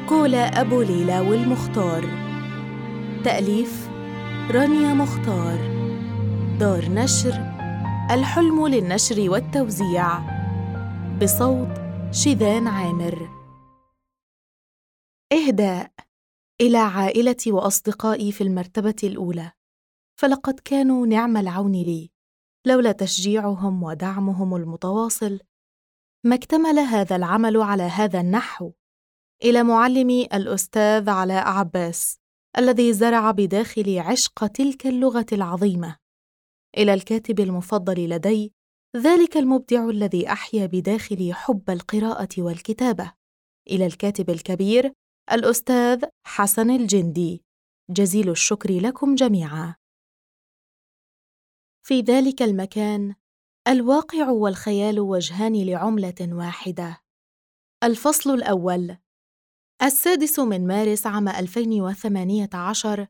كولا أبو ليلى والمختار. تأليف رانيا مختار. دار نشر الحلم للنشر والتوزيع، بصوت شذان عامر. إهداء إلى عائلتي وأصدقائي في المرتبة الأولى، فلقد كانوا نعم العون لي، لولا تشجيعهم ودعمهم المتواصل ما اكتمل هذا العمل على هذا النحو. إلى معلمي الأستاذ علاء عباس الذي زرع بداخلي عشق تلك اللغة العظيمة. إلى الكاتب المفضل لدي، ذلك المبدع الذي أحيا بداخلي حب القراءة والكتابة. إلى الكاتب الكبير الأستاذ حسن الجندي، جزيل الشكر لكم جميعا. في ذلك المكان الواقع والخيال وجهان لعملة واحدة. الفصل الأول. 6 مارس عام 2018،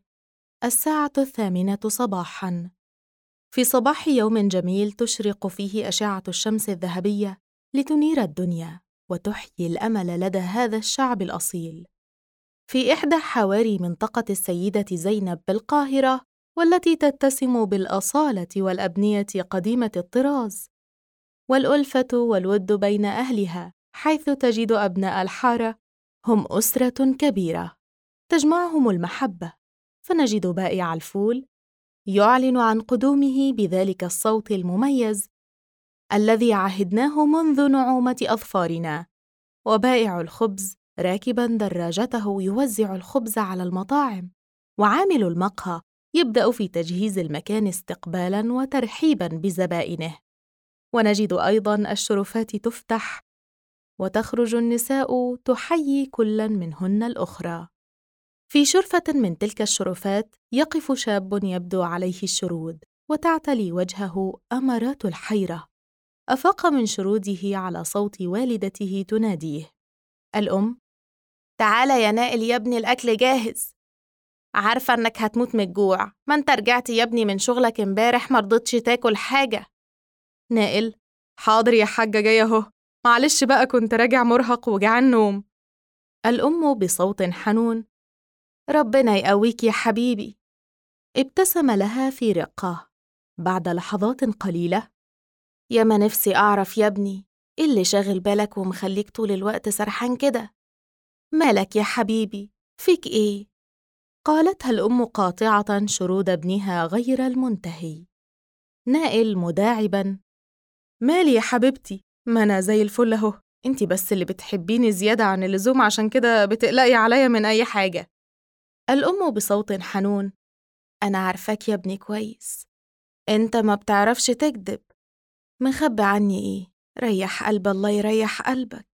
8:08 صباحاً. في صباح يوم جميل تشرق فيه أشعة الشمس الذهبية لتنير الدنيا وتحيي الأمل لدى هذا الشعب الأصيل. في إحدى حواري منطقة السيدة زينب بالقاهرة، والتي تتسم بالأصالة والأبنية قديمة الطراز والألفة والود بين أهلها، حيث تجد أبناء الحارة هم أسرة كبيرة تجمعهم المحبة. فنجد بائع الفول يعلن عن قدومه بذلك الصوت المميز الذي عهدناه منذ نعومة أظفارنا، وبائع الخبز راكباً دراجته يوزع الخبز على المطاعم، وعامل المقهى يبدأ في تجهيز المكان استقبالاً وترحيباً بزبائنه. ونجد أيضاً الشرفات تفتح وتخرج النساء تحيي كلاً منهن الأخرى. في شرفة من تلك الشرفات يقف شاب يبدو عليه الشرود، وتعتلي وجهه أمارات الحيرة. أفاق من شروده على صوت والدته تناديه: الأم: تعال يا نائل يا ابني، الأكل جاهز. عارفة إنك هتموت من الجوع، ما أنت رجعت يا ابني من شغلك امبارح مرضتش تاكل حاجة. نائل: حاضر يا حاجة، جاية اهو، معلش بقى كنت راجع مرهق وجعان نوم. الأم بصوت حنون: ربنا يقويك يا حبيبي. ابتسم لها في رقة. بعد لحظات قليلة: يا ما نفسي أعرف يا ابني، إيه اللي شاغل بالك ومخليك طول الوقت سرحان كده؟ مالك يا حبيبي؟ فيك إيه؟ قالتها الأم قاطعة شرود ابنها غير المنتهي. نائل مداعباً: مالي يا حبيبتي؟ ما أنا زي الفل أهو، انتي بس اللي بتحبيني زيادة عن اللزوم، عشان كده بتقلقي عليا من أي حاجة. الأم بصوت حنون: أنا عارفاك يا ابني كويس، أنت ما بتعرفش تكذب. مخبي عني إيه؟ ريح قلب الله يريح قلبك.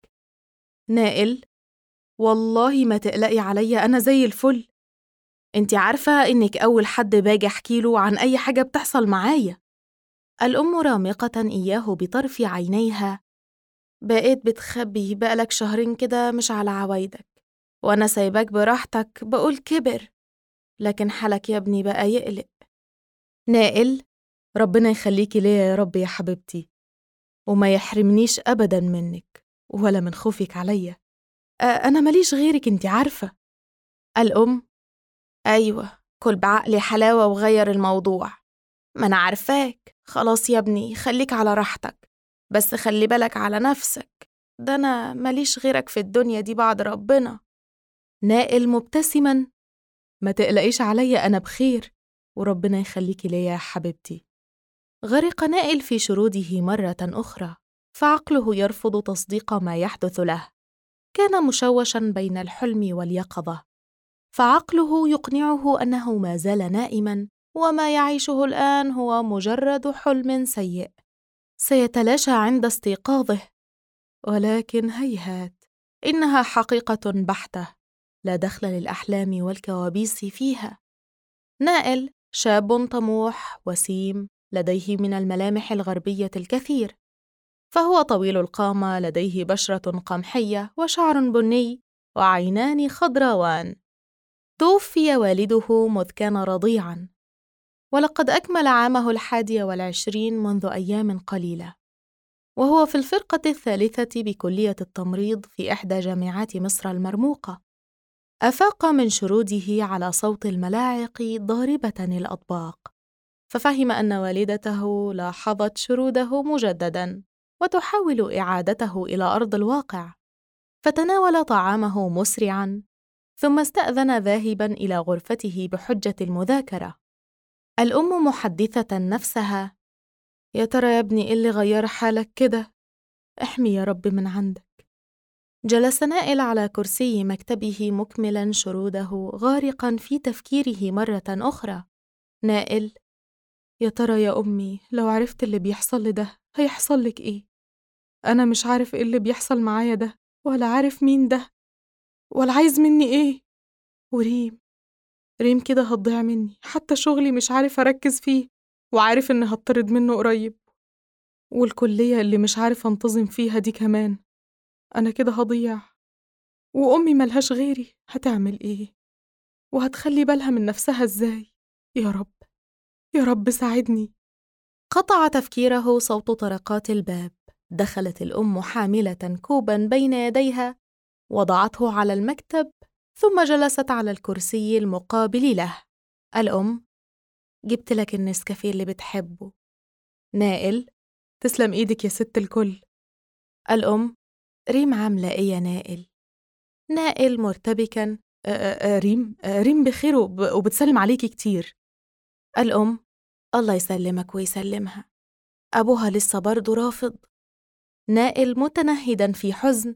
نائل: والله ما تقلقي عليا، أنا زي الفل. أنتي عارفة إنك أول حد باجي أحكيله عن أي حاجة بتحصل معايا. الأم رامقة إياه بطرف عينيها: بقيت بتخبي بقالك 2 شهر كده مش على عوايدك، وأنا سايباك براحتك، بقول كبر، لكن حالك يا ابني بقى يقلق. نائل: ربنا يخليكي ليا يا رب يا حبيبتي، وما يحرمنيش أبداً منك ولا من خوفك عليا. أنا ماليش غيرك انتي عارفة. الأم: أيوة، كل بعقلي حلاوة وغير الموضوع. ما أنا عارفاك، خلاص يا ابني خليك على راحتك، بس خلي بالك على نفسك، ده أنا ماليش غيرك في الدنيا دي بعد ربنا. نائل مبتسماً: ما تقلقيش عليا، أنا بخير، وربنا يخليكي ليا يا حبيبتي. غرق نائل في شروده مرة أخرى، فعقله يرفض تصديق ما يحدث له. كان مشوشاً بين الحلم واليقظة، فعقله يقنعه أنه ما زال نائماً، وما يعيشه الآن هو مجرد حلم سيء سيتلاشى عند استيقاظه. ولكن هيهات، إنها حقيقة بحتة لا دخل للأحلام والكوابيس فيها. نائل شاب طموح وسيم، لديه من الملامح الغربية الكثير، فهو طويل القامة، لديه بشرة قمحية وشعر بني وعينان خضراوان. توفي والده مذ كان رضيعاً، ولقد أكمل عامه 21 منذ أيام قليلة، وهو في الفرقة 3 بكلية التمريض في إحدى جامعات مصر المرموقة. أفاق من شروده على صوت الملاعق ضاربة الأطباق، ففهم أن والدته لاحظت شروده مجدداً وتحاول إعادته إلى أرض الواقع، فتناول طعامه مسرعاً ثم استأذن ذاهباً إلى غرفته بحجة المذاكرة. الأم محدثة نفسها: يا ترى يا ابني إيه اللي غير حالك كده؟ احمي يا رب من عندك. جلس نائل على كرسي مكتبه مكملاً شروده غارقاً في تفكيره مرة أخرى. نائل: يا ترى يا أمي لو عرفت اللي بيحصل لي ده هيحصل لك إيه؟ أنا مش عارف إيه اللي بيحصل معايا ده، ولا عارف مين ده، ولا عايز مني إيه. وريم كده هتضيع مني، حتى شغلي مش عارف أركز فيه، وعارف إني هطرد منه قريب، والكلية اللي مش عارف أنتظم فيها دي كمان. أنا كده هضيع، وأمي ملهاش غيري، هتعمل إيه؟ وهتخلي بالها من نفسها إزاي؟ يا رب، يا رب ساعدني. قطع تفكيره صوت طرقات الباب. دخلت الأم حاملة كوباً بين يديها، وضعته على المكتب، ثم جلست على الكرسي المقابل له. الأم: جبت لك النسكافيه اللي بتحبه. نائل: تسلم إيدك يا ست الكل. الأم: ريم عاملة إيه يا نائل؟ نائل مرتبكاً: ريم بخير وبتسلم عليكي كتير. الأم: الله يسلمك ويسلمها، أبوها لسه برضه رافض. نائل متنهداً في حزن: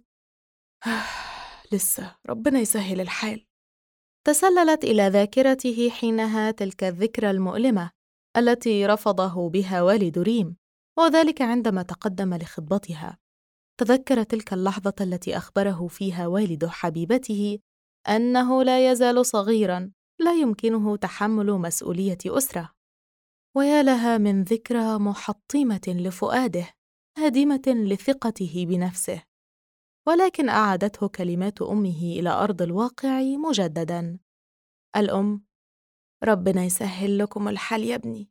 لسه، ربنا يسهل الحال. تسللت إلى ذاكرته حينها تلك الذكرى المؤلمة التي رفضه بها والد ريم، وذلك عندما تقدم لخطبتها. تذكر تلك اللحظة التي أخبره فيها والد حبيبته أنه لا يزال صغيراً لا يمكنه تحمل مسؤولية أسرة. ويا لها من ذكرى محطمة لفؤاده، هادمة لثقته بنفسه. ولكن أعادته كلمات أمه إلى أرض الواقع مجدداً. الأم: ربنا يسهل لكم الحال يا ابني.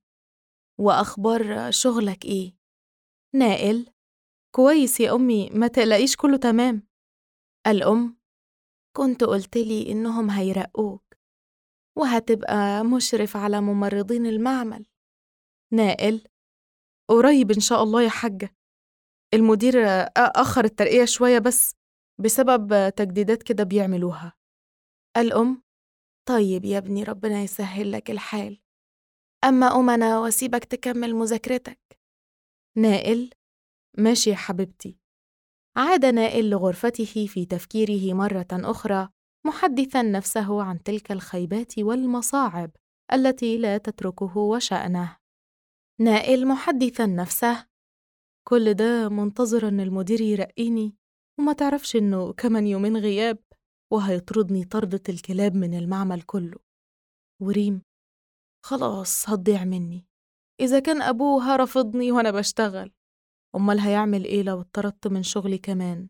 وأخبار شغلك إيه؟ نائل: كويس يا أمي، ما تقلقيش، كله تمام. الأم: كنت قلتلي إنهم هيرقوك وهتبقى مشرف على ممرضين المعمل. نائل: قريب إن شاء الله يا حاجة. المدير أخر الترقية شوية بس بسبب تجديدات كده بيعملوها. الأم: طيب يا ابني، ربنا يسهل لك الحال. أما أنا واسيبك تكمل مذاكرتك. نائل: ماشي يا حبيبتي. عاد نائل لغرفته في تفكيره مرة أخرى، محدثاً نفسه عن تلك الخيبات والمصاعب التي لا تتركه وشأنه. نائل محدثاً نفسه: كل ده منتظر إن المدير يرقيني، وما تعرفش إنه كمان يومين غياب وهيطردني طردة الكلاب من المعمل كله. وريم خلاص هتضيع مني، إذا كان أبوها رفضني وأنا بشتغل، أمال هيعمل إيه لو اتطردت من شغلي كمان؟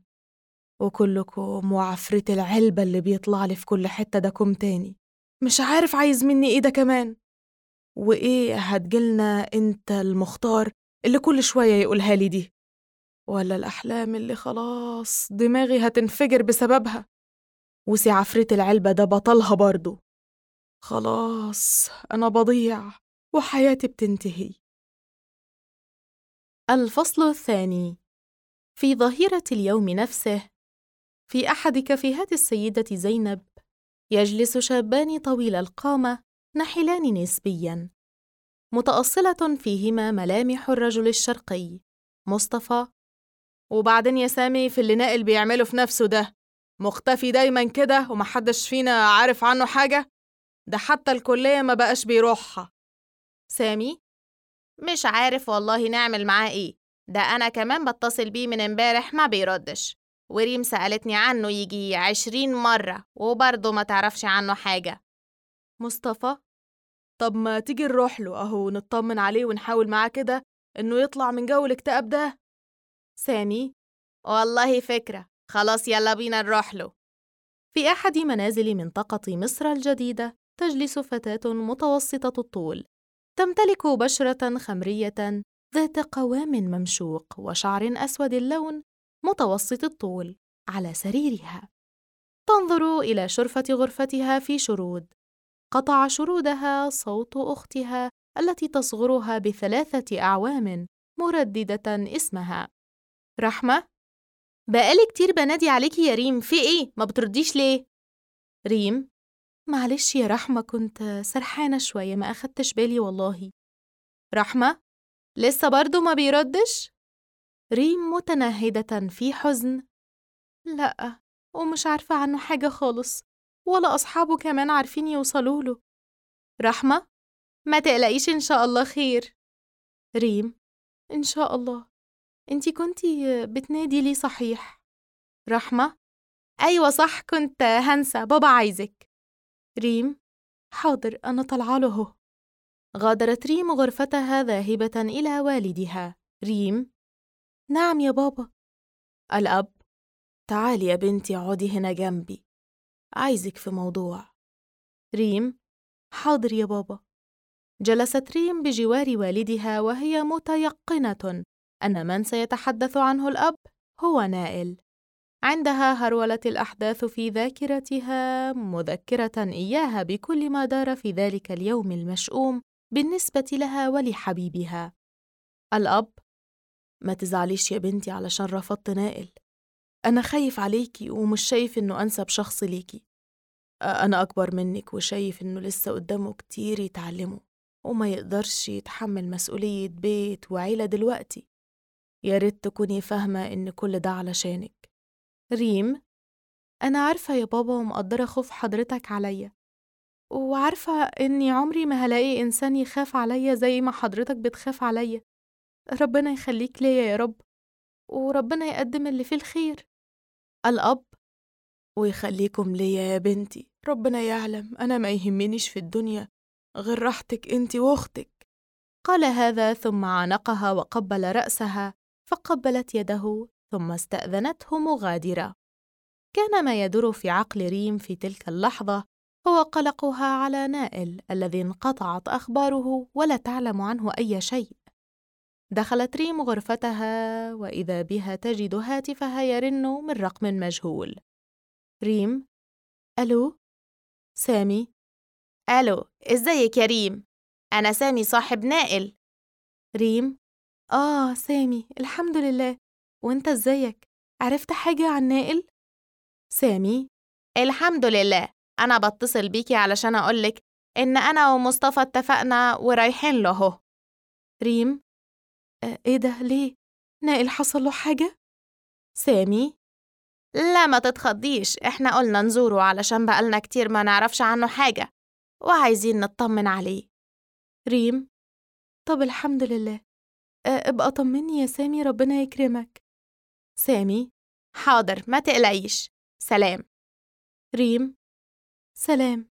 وكلكم وعفريت العلبة اللي بيطلع لي في كل حتة ده كوم تاني، مش عارف عايز مني إيه ده كمان. وإيه هتجيلنا أنت المختار اللي كل شوية يقولها لي دي؟ ولا الأحلام اللي خلاص دماغي هتنفجر بسببها؟ وسي عفريت العلبة ده بطلها برضو. خلاص أنا بضيع وحياتي بتنتهي. الفصل الثاني. في ظهيرة اليوم نفسه، في أحد كافيهات السيدة زينب، يجلس شابان طويل القامة نحلان نسبياً، متأصلة فيهما ملامح الرجل الشرقي مصطفى. وبعدين يا سامي، في اللي نائل بيعمله في نفسه ده، مختفي دايماً كده ومحدش فينا عارف عنه حاجة، ده حتى الكلية ما بقاش بيروحها. سامي: مش عارف والله نعمل معاه إيه، ده أنا كمان بتصل بيه من امبارح ما بيردش، وريم سألتني عنه يجي 20 مرة وبرضه ما تعرفش عنه حاجة. مصطفى: طب ما تيجي نروح له أهو، نطمن عليه ونحاول معاه كده إنه يطلع من جو الاكتئاب ده. سامي: والله فكرة، خلاص يلا بينا نروح له. في أحد منازل منطقة مصر الجديدة تجلس فتاة متوسطة الطول، تمتلك بشرة خمرية ذات قوام ممشوق وشعر أسود اللون متوسط الطول على سريرها. تنظر إلى شرفة غرفتها في شرود. قطع شرودها صوت أختها التي تصغرها ب3 أعوام مرددة اسمها. رحمة، بقالي كتير بنادي عليكي يا ريم، في إيه؟ ما بترديش ليه؟ ريم: معلش يا رحمة، كنت سرحانة شوية، ما أخدتش بالي والله. رحمة: لسه برضو ما بيردش؟ ريم متنهدة في حزن: لأ، ومش عارفة عنه حاجة خالص، ولا أصحابه كمان عارفين يوصلوا له. رحمة: ما تقلقيش، إن شاء الله خير. ريم: إن شاء الله. انتي كنتي بتنادي ليه صحيح؟ رحمة: أيوة صح، كنت هنسى، بابا عايزك. ريم: حاضر، أنا طالعة له هو. غادرت ريم غرفتها ذاهبة إلى والدها. ريم: نعم يا بابا. الأب: تعالي يا بنتي، اقعدي هنا جنبي، عايزك في موضوع. ريم: حاضر يا بابا. جلست ريم بجوار والدها وهي متيقنة أن من سيتحدث عنه الأب هو نائل. عندها هرولت الأحداث في ذاكرتها، مذكرة إياها بكل ما دار في ذلك اليوم المشؤوم بالنسبة لها ولحبيبها. الأب: ما تزعليش يا بنتي علشان رفضت نائل، أنا خايف عليكي ومش شايف إنه أنسب شخص ليكي. أنا أكبر منك وشايف إنه لسه قدامه كتير يتعلمه، وما يقدرش يتحمل مسؤولية بيت وعيلة دلوقتي. يا ريت تكوني فاهمة إن كل ده علشانك. ريم: أنا عارفة يا بابا ومقدرة خوف حضرتك عليا، وعارفة إني عمري ما هلاقي إنسان يخاف عليا زي ما حضرتك بتخاف عليا. ربنا يخليك ليا يا رب، وربنا يقدم اللي فيه الخير. الأب: ويخليكم ليا يا بنتي، ربنا يعلم أنا ما يهمنيش في الدنيا غير راحتك أنتي وأختك. قال هذا ثم عانقها وقبل رأسها، فقبلت يده ثم استأذنته مغادرة. كان ما يدور في عقل ريم في تلك اللحظة هو قلقها على نائل الذي انقطعت أخباره ولا تعلم عنه أي شيء. دخلت ريم غرفتها وإذا بها تجد هاتفها يرن من رقم مجهول. ريم: ألو؟ سامي. ألو، إزيك يا ريم؟ أنا سامي صاحب نائل. ريم: سامي، الحمد لله، وإنت إزيك؟ عرفت حاجة عن نائل؟ سامي: الحمد لله، أنا بتصل بيكي علشان أقولك إن أنا ومصطفى اتفقنا ورايحين له هو. ريم: إيه ده؟ ليه؟ نائل حصل له حاجة؟ سامي: لا ما تتخضيش، إحنا قلنا نزوره علشان بقالنا كتير ما نعرفش عنه حاجة وعايزين نطمن عليه. ريم: طب الحمد لله، ابقى طمني يا سامي، ربنا يكرمك. سامي: حاضر، ما تقلقيش، سلام. ريم: سلام.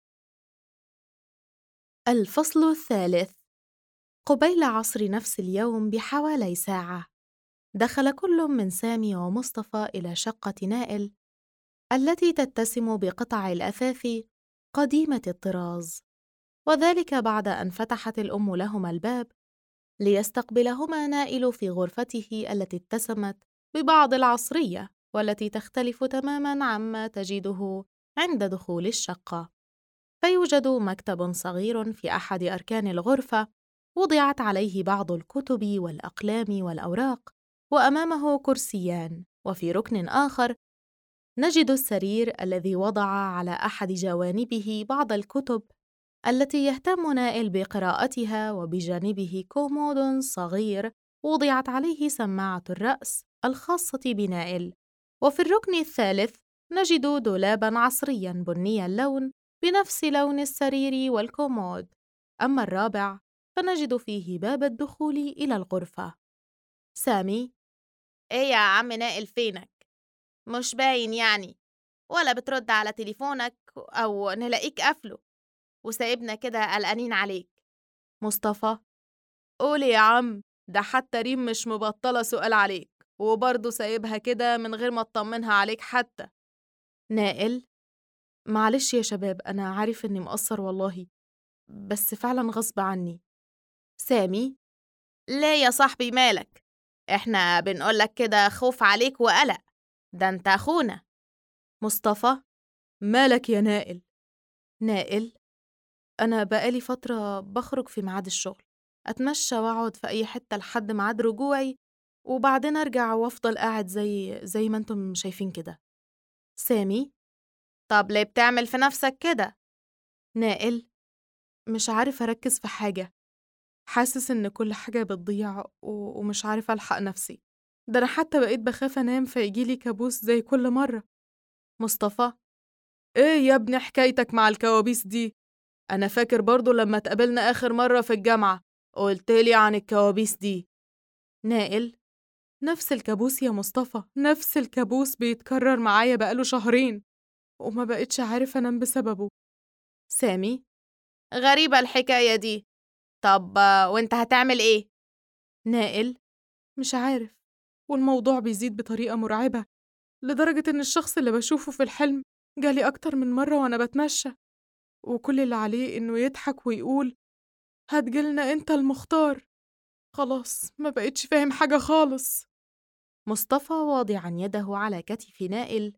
الفصل الثالث. قبيل عصر نفس اليوم بحوالي ساعة، دخل كل من سامي ومصطفى إلى شقة نائل التي تتسم بقطع الأثاث قديمة الطراز، وذلك بعد أن فتحت الأم لهما الباب ليستقبلهما نائل في غرفته التي اتسمت ببعض العصرية والتي تختلف تماماً عما تجده عند دخول الشقة. فيوجد مكتب صغير في أحد أركان الغرفة، وضعت عليه بعض الكتب والأقلام والأوراق، وأمامه كرسيان، وفي ركن آخر نجد السرير الذي وضع على أحد جوانبه بعض الكتب التي يهتم نائل بقراءتها، وبجانبه كومود صغير وضعت عليه سماعة الرأس الخاصة بنائل. وفي الركن الثالث نجد دولاباً عصرياً بني اللون بنفس لون السرير والكومود. أما الرابع فنجد فيه باب الدخول إلى الغرفة. سامي: إيه يا عم نائل، فينك؟ مش باين يعني، ولا بترد على تليفونك أو نلاقيك قافله وسايبنا كده قلقانين عليك. مصطفى: قولي يا عم، ده حتى ريم مش مبطلة سؤال عليك، وبرضه سايبها كده من غير ما اطمنها عليك حتى. نائل: معلش يا شباب، أنا عارف إني مقصر والله، بس فعلا غصب عني. سامي: ليه يا صاحبي مالك؟ إحنا بنقولك كده خوف عليك وقلق، ده أنت أخونا. مصطفى: مالك يا نائل؟ نائل: أنا بقالي فترة بخرج في ميعاد الشغل، أتمشى وأقعد في أي حتة لحد ميعاد رجوعي، وبعدين أرجع وأفضل قاعد زي ما أنتم شايفين كده. سامي: طب ليه بتعمل في نفسك كده؟ نائل: مش عارف أركز في حاجة، حاسس إن كل حاجة بتضيع ومش عارف ألحق نفسي، ده أنا حتى بقيت بخاف أنام فيجيلي كابوس زي كل مرة. مصطفى: إيه يا ابني حكايتك مع الكوابيس دي؟ أنا فاكر برضو لما اتقابلنا آخر مرة في الجامعة قلتلي عن الكوابيس دي. نائل: نفس الكابوس يا مصطفى، نفس الكابوس بيتكرر معايا بقاله شهرين وما بقتش عارف أنام بسببه. سامي: غريبة الحكاية دي. طب وانت هتعمل ايه؟ نائل: مش عارف، والموضوع بيزيد بطريقة مرعبة لدرجة إن الشخص اللي بشوفه في الحلم جالي أكتر من مرة وأنا بتمشى، وكل اللي عليه إنه يضحك ويقول هتجيلنا أنت المختار. خلاص ما بقتش فاهم حاجة خالص. مصطفى واضعا يده على كتف نائل: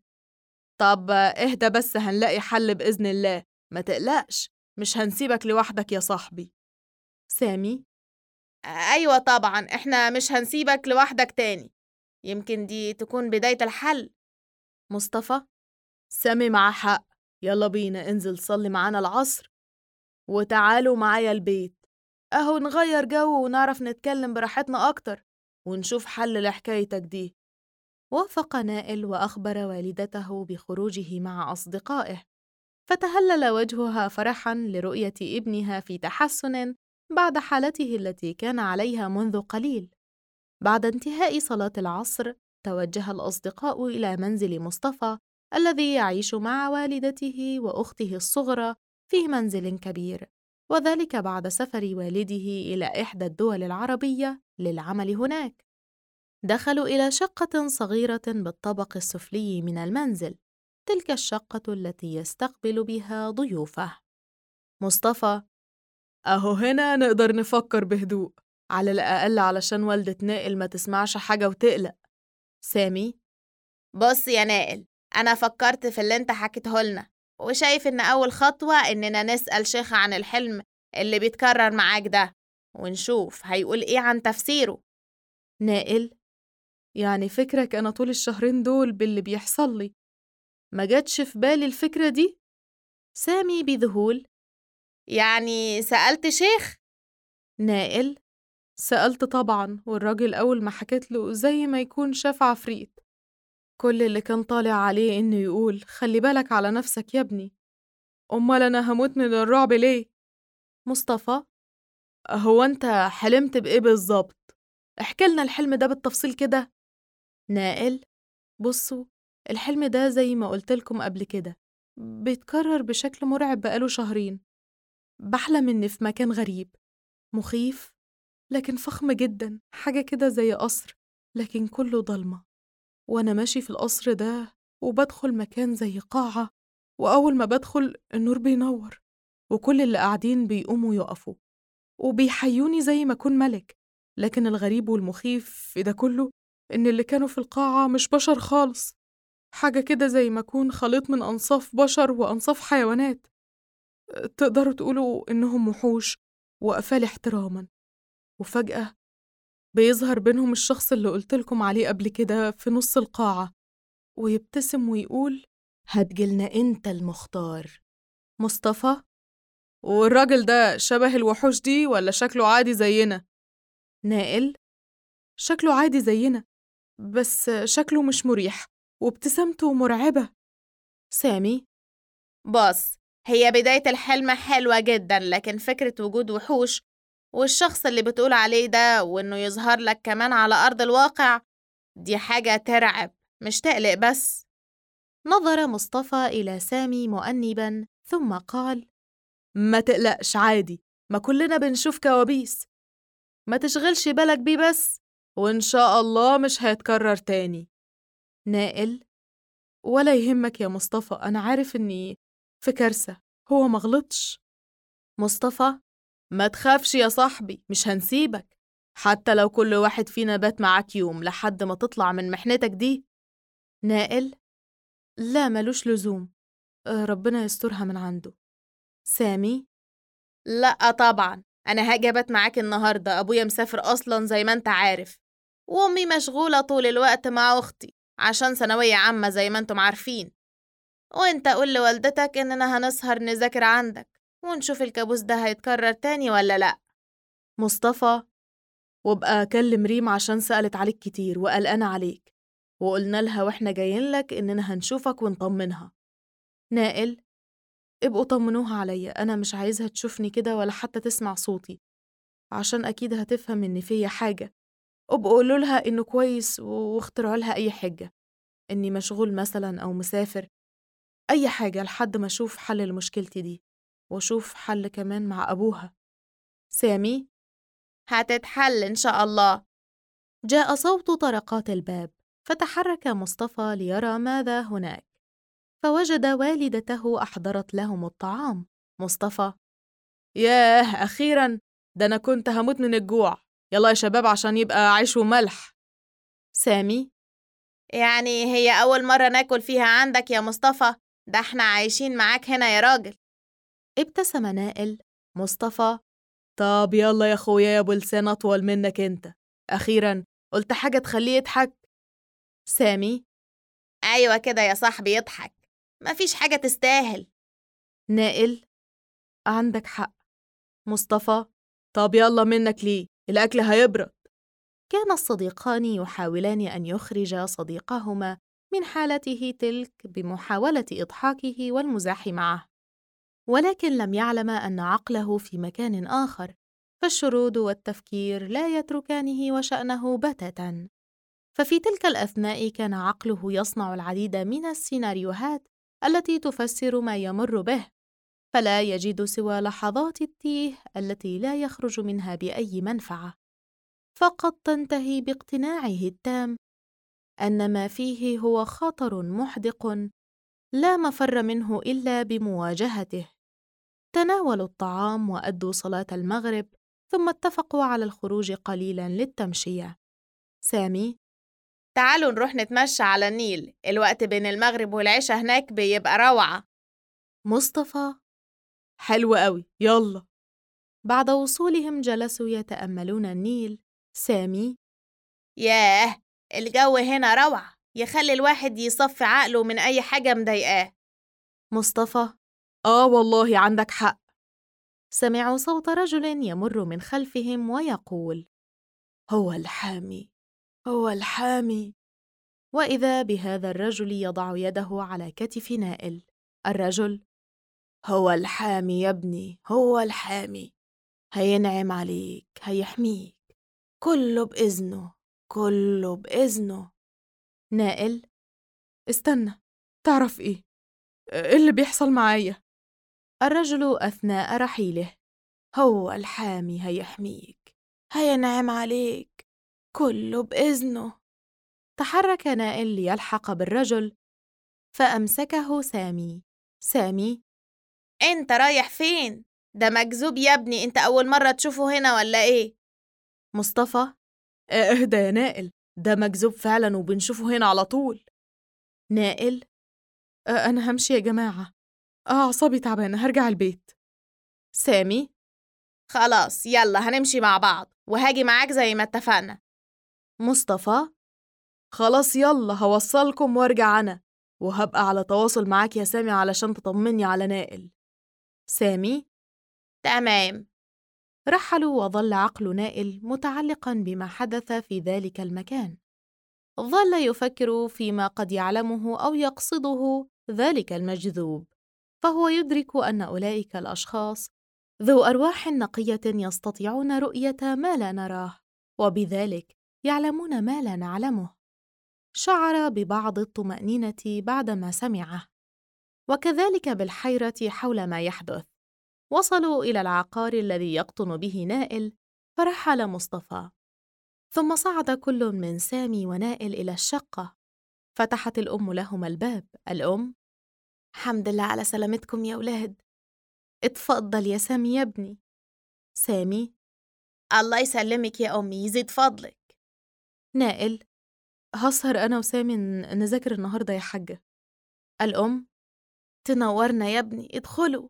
طب اهدى بس هنلاقي حل بإذن الله، ما تقلقش، مش هنسيبك لوحدك يا صاحبي. سامي: أيوة طبعا إحنا مش هنسيبك لوحدك تاني، يمكن دي تكون بداية الحل. مصطفى: سامي معاه حق، يلا بينا انزل صلي معانا العصر وتعالوا معايا البيت، أهو نغير جو ونعرف نتكلم براحتنا أكتر ونشوف حل لحكايتك دي. وافق نائل وأخبر والدته بخروجه مع أصدقائه، فتهلل وجهها فرحاً لرؤية ابنها في تحسن بعد حالته التي كان عليها منذ قليل. بعد انتهاء صلاة العصر، توجه الأصدقاء إلى منزل مصطفى الذي يعيش مع والدته وأخته الصغرى في منزل كبير، وذلك بعد سفر والده إلى إحدى الدول العربية للعمل هناك. دخلوا إلى شقة صغيرة بالطابق السفلي من المنزل، تلك الشقة التي يستقبل بها ضيوفه. مصطفى: أهو هنا نقدر نفكر بهدوء، على الأقل علشان والدة نائل ما تسمعش حاجة وتقلق. سامي: بص يا نائل، أنا فكرت في اللي أنت حكيته لنا، وشايف إن أول خطوة إننا نسأل شيخ عن الحلم اللي بيتكرر معاك ده ونشوف هيقول إيه عن تفسيره. نائل: يعني فكرك أنا طول الشهرين دول باللي بيحصل لي ما جاتش في بالي الفكرة دي؟ سامي بذهول: يعني سألت شيخ؟ نائل: سألت طبعا، والراجل أول ما حكيت له زي ما يكون شاف عفريت، كل اللي كان طالع عليه إنه يقول خلي بالك على نفسك يا ابني. أمال أنا هموت من الرعب ليه؟ مصطفى: هو أنت حلمت بإيه بالظبط؟ احكي لنا الحلم ده بالتفصيل كده. نائل: بصوا، الحلم ده زي ما قلتلكم قبل كده بيتكرر بشكل مرعب بقاله شهرين. بحلم إني في مكان غريب مخيف لكن فخم جدا، حاجة كده زي قصر لكن كله ضلمة، وأنا ماشي في القصر ده وبدخل مكان زي قاعة، وأول ما بدخل النور بينور وكل اللي قاعدين بيقوموا يقفوا وبيحيوني زي ما أكون ملك. لكن الغريب والمخيف في ده كله إن اللي كانوا في القاعة مش بشر خالص، حاجة كده زي ما أكون خليط من أنصاف بشر وأنصاف حيوانات، تقدروا تقولوا إنهم وحوش وأقفال احتراما. وفجأة بيظهر بينهم الشخص اللي قلتلكم عليه قبل كده في نص القاعة ويبتسم ويقول هتجيلنا أنت المختار. مصطفى: والراجل ده شبه الوحوش دي ولا شكله عادي زينا؟ نائل: شكله عادي زينا بس شكله مش مريح وابتسامته مرعبة. سامي: بص، هي بداية الحلم حلوة جدا، لكن فكرة وجود وحوش والشخص اللي بتقول عليه ده وإنه يظهر لك كمان على أرض الواقع دي حاجة ترعب مش تقلق بس. نظر مصطفى إلى سامي مؤنبا ثم قال: ما تقلقش عادي، ما كلنا بنشوف كوابيس، ما تشغلش بالك بيه بس، وإن شاء الله مش هيتكرر تاني. نائل: ولا يهمك يا مصطفى، أنا عارف إني في كارثة، هو مغلطش. مصطفى: ما تخافش يا صاحبي، مش هنسيبك حتى لو كل واحد فينا بات معاك يوم لحد ما تطلع من محنتك دي. نائل: لا ملوش لزوم، ربنا يسترها من عنده. سامي: لأ طبعًا، أنا هاجي أبات معاك النهارده، أبويا مسافر أصلًا زي ما أنت عارف، وأمي مشغولة طول الوقت مع أختي عشان ثانوية عامة زي ما أنتم عارفين، وأنت قُل لوالدتك إننا هنسهر نذاكر عندك، ونشوف الكابوس ده هيتكرر تاني والّا لأ. مصطفى: وابقى كلم ريم عشان سألت عليك كتير وقلقانة عليك، وقلنا لها واحنا جايين لك إننا هنشوفك ونطمنها. نائل: ابقوا طمنوها عليا، أنا مش عايزها تشوفني كده ولا حتى تسمع صوتي، عشان أكيد هتفهم إن فيا حاجة. ابقوا قولوا لها إنه كويس واخترعوا لها أي حجة، إني مشغول مثلا أو مسافر، أي حاجة لحد ما أشوف حل لمشكلتي دي، وأشوف حل كمان مع أبوها. سامي: هتتحل إن شاء الله. جاء صوت طرقات الباب، فتحرك مصطفى ليرى ماذا هناك، فوجد والدته أحضرت لهم الطعام. مصطفى: ياه أخيراً، ده أنا كنت هموت من الجوع، يلا يا شباب عشان يبقى عيش وملح. سامي: يعني هي أول مرة ناكل فيها عندك يا مصطفى؟ ده احنا عايشين معاك هنا يا راجل. ابتسم نائل. مصطفى: طب يلا يا أخويا يا أبو لسان أطول منك أنت، أخيراً قلت حاجة تخليه يضحك. سامي: أيوة كده يا صاحبي يضحك، مفيش حاجة تستاهل. نائل: عندك حق. مصطفى: طب يلا منك ليه، الأكل هيبرد. كان الصديقان يحاولان أن يخرجا صديقهما من حالته تلك بمحاولة إضحاكه والمزاح معه، ولكن لم يعلما أن عقله في مكان آخر، فالشرود والتفكير لا يتركانه وشأنه بتاتا. ففي تلك الأثناء كان عقله يصنع العديد من السيناريوهات التي تفسر ما يمر به، فلا يجد سوى لحظات التيه التي لا يخرج منها بأي منفعة، فقد تنتهي باقتناعه التام أن ما فيه هو خطر محدق لا مفر منه إلا بمواجهته. تناولوا الطعام وأدوا صلاة المغرب، ثم اتفقوا على الخروج قليلا للتمشية. سامي: تعالوا نروح نتمشى على النيل، الوقت بين المغرب والعشاء هناك بيبقى روعة. مصطفى: حلو قوي، يلا. بعد وصولهم جلسوا يتأملون النيل. سامي: ياه، الجو هنا روعة، يخلي الواحد يصفي عقله من أي حاجة مضايقاه. مصطفى: والله عندك حق. سمعوا صوت رجل يمر من خلفهم ويقول: هو الحامي، هو الحامي. وإذا بهذا الرجل يضع يده على كتف نائل. الرجل: هو الحامي يا ابني، هو الحامي، هينعم عليك، هيحميك، كله بإذنه، كله بإذنه. نائل: استنى، تعرف إيه اللي بيحصل معايا؟ الرجل أثناء رحيله: هو الحامي هيحميك، هينعم عليك، كله بإذنه. تحرك نائل ليلحق بالرجل، فأمسكه سامي. سامي: أنت رايح فين؟ ده مجذوب يا ابني، أنت أول مرة تشوفه هنا ولا إيه؟ مصطفى: اهدى يا نائل، ده مجذوب فعلا وبنشوفه هنا على طول. نائل: أنا همشي يا جماعة، أعصابي تعبانة، هرجع البيت. سامي: خلاص يلا هنمشي مع بعض وهاجي معاك زي ما اتفقنا. مصطفى: خلاص يلا هوصلكم وارجع أنا، وهبقى على تواصل معاك يا سامي علشان تطمني على نائل. سامي: تمام. رحلوا وظل عقل نائل متعلقا بما حدث في ذلك المكان، ظل يفكر فيما قد يعلمه أو يقصده ذلك المجذوب، فهو يدرك أن أولئك الأشخاص ذو أرواح نقية يستطيعون رؤية ما لا نراه، وبذلك يعلمون ما لا نعلمه. شعر ببعض الطمأنينة بعدما سمعه، وكذلك بالحيرة حول ما يحدث. وصلوا إلى العقار الذي يقطن به نائل، فرحل مصطفى، ثم صعد كل من سامي ونائل إلى الشقة. فتحت الأم لهما الباب. الأم: حمد لله على سلامتكم يا ولاد. اتفضل يا سامي يا ابني. سامي: الله يسلمك يا أمي، يزيد فضلك. نائل: هسهر أنا وسامي نذاكر النهاردة يا حاجة. الأم: تنورنا يا ابني، ادخلوا.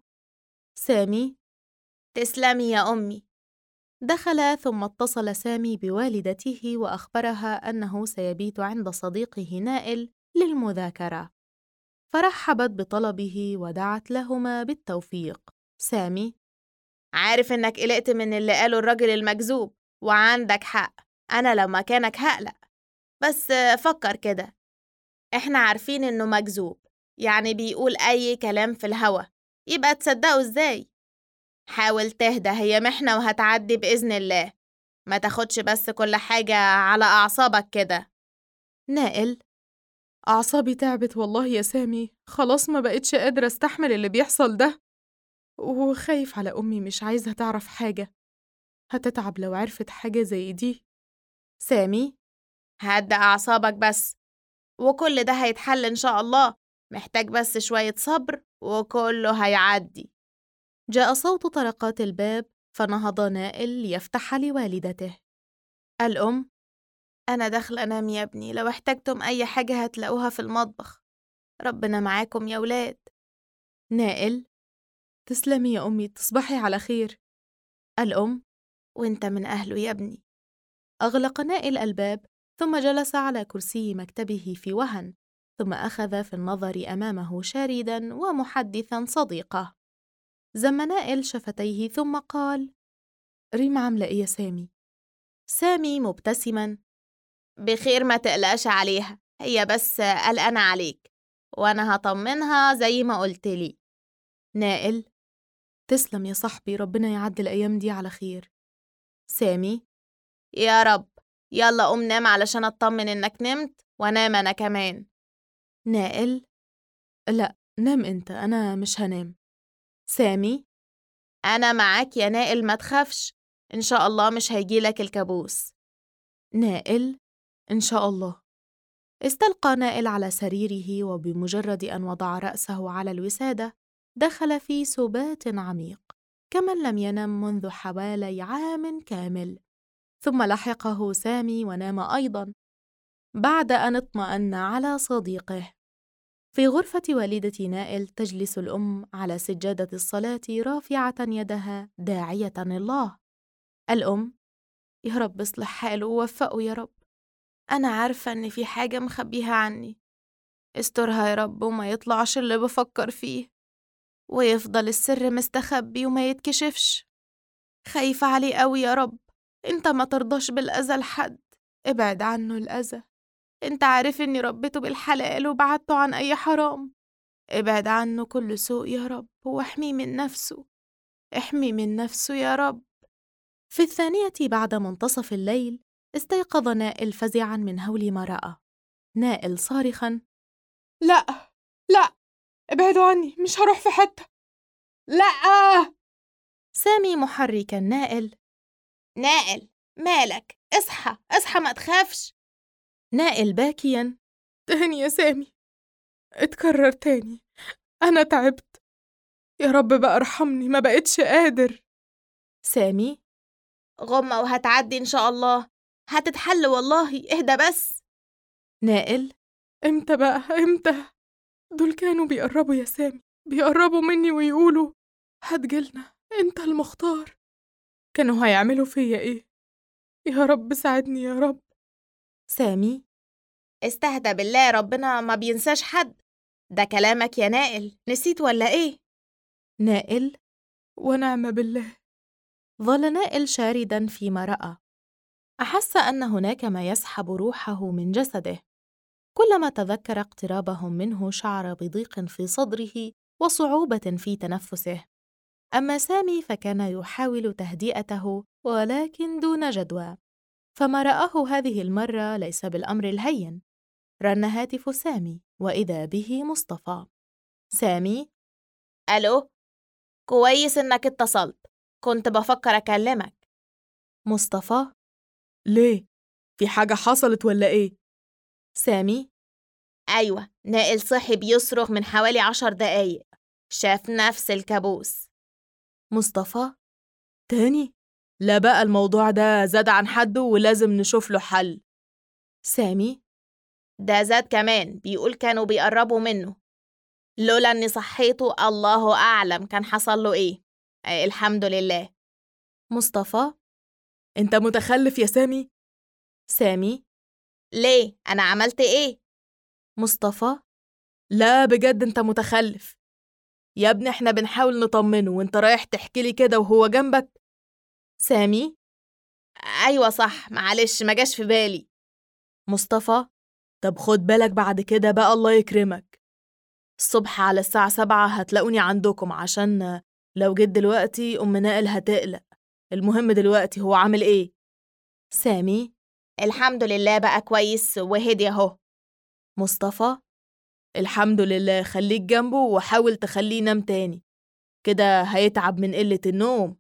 سامي: تسلمي يا أمي. دخل، ثم اتصل سامي بوالدته وأخبرها أنه سيبيت عند صديقه نائل للمذاكرة، فرحبت بطلبه ودعت لهما بالتوفيق. سامي: عارف إنك قلقت من اللي قاله الراجل المكذوب، وعندك حق، أنا لو مكانك هقلق، بس فكر كده، إحنا عارفين إنه مكذوب، يعني بيقول أي كلام في الهوا، يبقى تصدقه إزاي؟ حاول تهدى، هي محنة وهتعدي بإذن الله، ما تاخدش بس كل حاجة على أعصابك كده. نائل: أعصابي تعبت والله يا سامي، خلاص ما بقتش قادرة استحمل اللي بيحصل ده، وخايف على أمي، مش عايزها تعرف حاجة، هتتعب لو عرفت حاجة زي دي. سامي: هدأ أعصابك بس، وكل ده هيتحل إن شاء الله، محتاج بس شوية صبر وكله هيعدي. جاء صوت طرقات الباب، فنهض نائل ليفتح لوالدته. الأم: أنا داخلة أنام يا ابني، لو احتجتم أي حاجة هتلاقوها في المطبخ، ربنا معاكم يا ولاد. نائل: تسلمي يا أمي، تصبحي على خير. الأم: وانت من أهله يا ابني. أغلق نائل الباب، ثم جلس على كرسي مكتبه في وهن، ثم أخذ في النظر أمامه شاردا ومحدثا صديقه. زم نائل شفتيه ثم قال: ريم عاملة إيه يا سامي؟ سامي مبتسما: بخير، ما تقلقش عليها، هي بس قلقانة عليك، وأنا هطمنها زي ما قلت لي. نائل: تسلم يا صاحبي، ربنا يعدي الأيام دي على خير. سامي: يا رب، يلا قوم نام علشان أطمن إنك نمت وأنام أنا كمان. نائل: لا، نام أنت، أنا مش هنام. سامي: أنا معاك يا نائل، ما تخافش، إن شاء الله مش هيجيلك الكابوس. نائل: إن شاء الله. استلقى نائل على سريره، وبمجرد أن وضع رأسه على الوسادة دخل في سبات عميق كمن لم ينم منذ حوالي عام كامل. ثم لحقه سامي ونام أيضاً بعد أن اطمأن على صديقه. في غرفة والدة نائل تجلس الأم على سجادة الصلاة رافعة يدها داعية الله. الأم: يا رب اصلح حاله ووفقه يا رب، أنا عارفة إن في حاجة مخبيها عني، استرها يا رب وما يطلعش اللي بفكر فيه، ويفضل السر مستخبي وما يتكشفش، خايفة عليه قوي يا رب، انت ما ترضاش بالأذى لحد، ابعد عنه الأذى، انت عارف اني ربيته بالحلال وبعدته عن أي حرام، ابعد عنه كل سوء يا رب، واحميه من نفسه، احمي من نفسه يا رب. في الثانية بعد منتصف الليل استيقظ نائل فزعا من هول ما رأى. نائل صارخا: لا، لا، ابعدوا عني، مش هروح في حتة، لا. سامي محركا نائل: نائل، مالك؟ اصحى اصحى، ما تخافش. نائل باكيا: تاني يا سامي، اتكرر تاني، أنا تعبت، يا رب بقى ارحمني، ما بقتش قادر. سامي: غمة وهتعدي إن شاء الله، هتتحل والله، اهدى بس. نائل: امتى بقى امتى؟ دول كانوا بيقربوا يا سامي، بيقربوا مني ويقولوا هتجيلنا، انت المختار، كانوا هيعملوا فيا ايه؟ يا رب ساعدني يا رب. سامي: استهدى بالله، ربنا ما بينساش حد، ده كلامك يا نائل، نسيت ولا ايه؟ نائل: ونعم بالله. ظل نائل شاردا فيما رأى، أحس أن هناك ما يسحب روحه من جسده، كلما تذكر اقترابهم منه شعر بضيق في صدره وصعوبة في تنفسه. أما سامي فكان يحاول تهدئته ولكن دون جدوى، فما رآه هذه المرة ليس بالأمر الهين. رن هاتف سامي وإذا به مصطفى. سامي: ألو، كويس إنك اتصلت، كنت بفكر أكلمك. مصطفى: ليه؟ في حاجة حصلت ولا إيه؟ سامي: أيوة، نائل صحي بيصرخ من حوالي 10 دقايق، شاف نفس الكابوس. مصطفى: تاني؟ لا بقى، الموضوع ده زاد عن حده ولازم نشوف له حل. سامي: ده زاد كمان، بيقول كانوا بيقربوا منه. لولا إني صحيته الله أعلم كان حصل له إيه. الحمد لله. مصطفى: أنت متخلف يا سامي. سامي: ليه؟ أنا عملت إيه؟ مصطفى: لا بجد أنت متخلف يا ابني، احنا بنحاول نطمنه وانت رايح تحكي لي كده وهو جنبك. سامي: أيوة صح، معلش ما جاش في بالي. مصطفى: طب خد بالك بعد كده بقى، الله يكرمك. الصبح على الساعة 7 هتلاقوني عندكم، عشان لو جيت دلوقتي أم نائل هتقلق. المهم دلوقتي هو عامل إيه؟ سامي: الحمد لله بقى كويس وهدي أهو. مصطفى: الحمد لله، خليك جنبه وحاول تخليه ينام تاني، كده هيتعب من قلة النوم.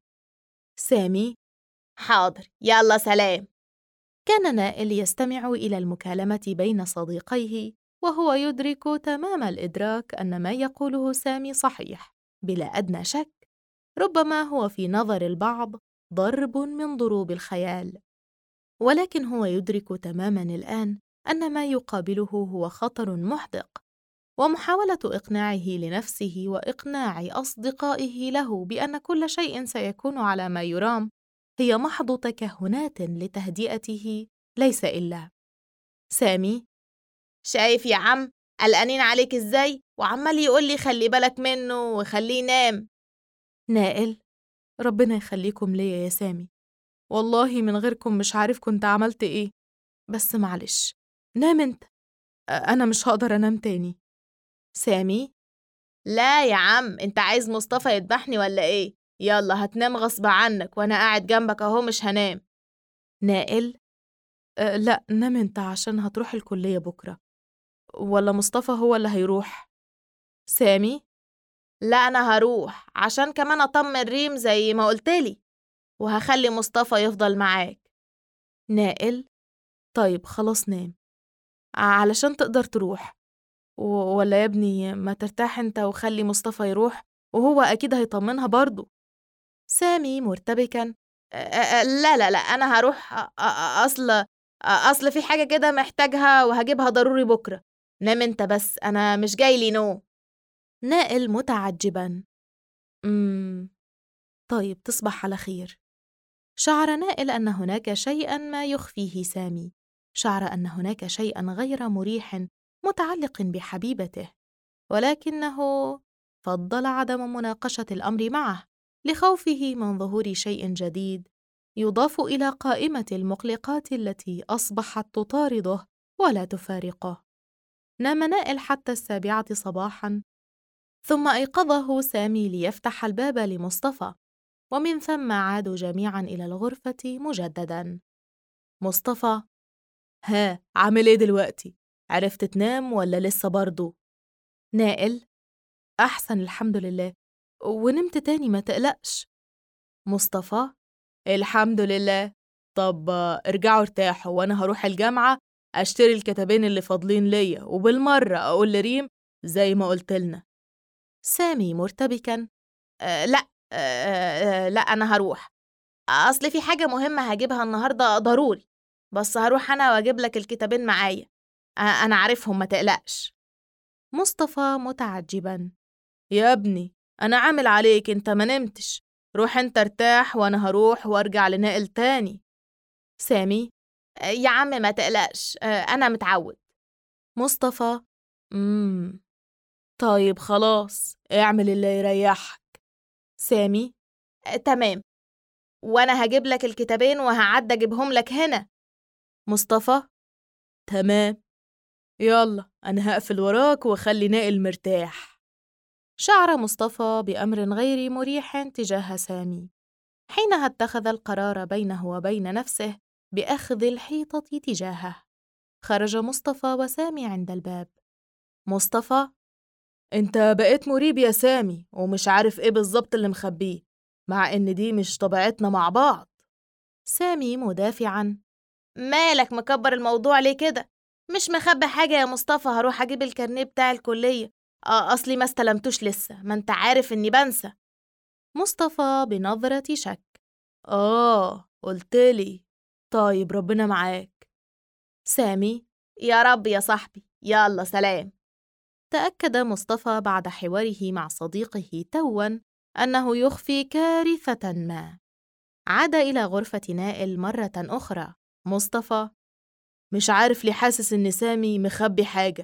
سامي: حاضر، يلا سلام. كان نائل يستمع إلى المكالمة بين صديقيه، وهو يدرك تمام الإدراك أن ما يقوله سامي صحيح بلا أدنى شك. ربما هو في نظر البعض ضرب من ضروب الخيال، ولكن هو يدرك تماماً الآن أن ما يقابله هو خطر محدق، ومحاولة إقناعه لنفسه وإقناع أصدقائه له بأن كل شيء سيكون على ما يرام هي محض تكهنات لتهدئته، ليس إلا. سامي: شايف يا عم قلقانين عليك إزاي، وعمال يقولي خلي بالك منه وخليه ينام. نائل: ربنا يخليكم ليا يا سامي، والله من غيركم مش عارف كنت عملت إيه، بس معلش نام انت، أنا مش هقدر أنام تاني. سامي: لا يا عم، انت عايز مصطفى يذبحني ولا ايه؟ يلا هتنام غصب عنك وانا قاعد جنبك اهو مش هنام. نائل: لا نام انت عشان هتروح الكلية بكرة، ولا مصطفى هو اللي هيروح؟ سامي: لا انا هروح عشان كمان اطمن ريم زي ما قلتلي، وهخلي مصطفى يفضل معاك. نائل: طيب خلاص نام علشان تقدر تروح، ولا يا ابني ما ترتاح انت وخلي مصطفى يروح، وهو أكيد هيطمنها برضو. سامي مرتبكا: لا لا لا، انا هروح اصل في حاجة كده محتاجها وهجيبها ضروري بكرة. نام انت بس، انا مش جاي لي نوم. نائل متعجبا: طيب تصبح على خير. شعر نائل أن هناك شيئاً ما يخفيه سامي، شعر أن هناك شيئاً غير مريح متعلق بحبيبته، ولكنه فضل عدم مناقشة الأمر معه لخوفه من ظهور شيء جديد يضاف إلى قائمة المقلقات التي أصبحت تطارده ولا تفارقه. نام نائل حتى 7 صباحاً، ثم أيقظه سامي ليفتح الباب لمصطفى، ومن ثم عادوا جميعاً إلى الغرفة مجدداً. مصطفى: ها عامل إيه دلوقتي؟ عرفت تنام ولا لسه برضو؟ نائل: أحسن الحمد لله، ونمت تاني ما تقلقش. مصطفى: الحمد لله. طب ارجعوا ارتاحوا، وأنا هروح الجامعة أشتري الكتابين اللي فاضلين ليا، وبالمرة أقول لريم زي ما قلتلنا. سامي مرتبكاً: لا لا انا هروح، اصل في حاجة مهمة هجيبها النهاردة ضروري، بس هروح انا واجيب لك الكتابين معايا. انا عارفهم ما تقلقش. مصطفى متعجباً: يا ابني أنا عامل عليك، أنت ما نمتش، روح أنت ارتاح وأنا هروح وأرجع لنائل تاني. سامي: يا عم ما تقلقش، انا متعود. مصطفى: طيب خلاص اعمل اللي يريحك. سامي: تمام، وانا هجيب لك الكتابين وهعد اجيبهم لك هنا. مصطفى: تمام، يلا أنا هقفل وراك وخلي نائل مرتاح. شعر مصطفى بأمر غير مريح تجاه سامي، حينها اتخذ القرار بينه وبين نفسه بأخذ الحيطة تجاهه. خرج مصطفى وسامي عند الباب. مصطفى: انت بقيت مريب يا سامي، ومش عارف ايه بالظبط اللي مخبيه، مع ان دي مش طبيعتنا مع بعض. سامي مدافعا: مالك مكبر الموضوع ليه كده؟ مش مخبي حاجة يا مصطفى، هروح اجيب الكارنيه بتاع الكلية. اصلي ما استلمتوش لسه، ما انت عارف اني بنسى. مصطفى بنظرة شك: قلتلي، طيب ربنا معاك. سامي: يا رب يا صاحبي، يلا سلام. تأكد مصطفى بعد حواره مع صديقه تواً أنه يخفي كارثة ما. عاد إلى غرفة نائل مرة أخرى. مصطفى: مش عارف ليه حاسس إن سامي مخبي حاجة.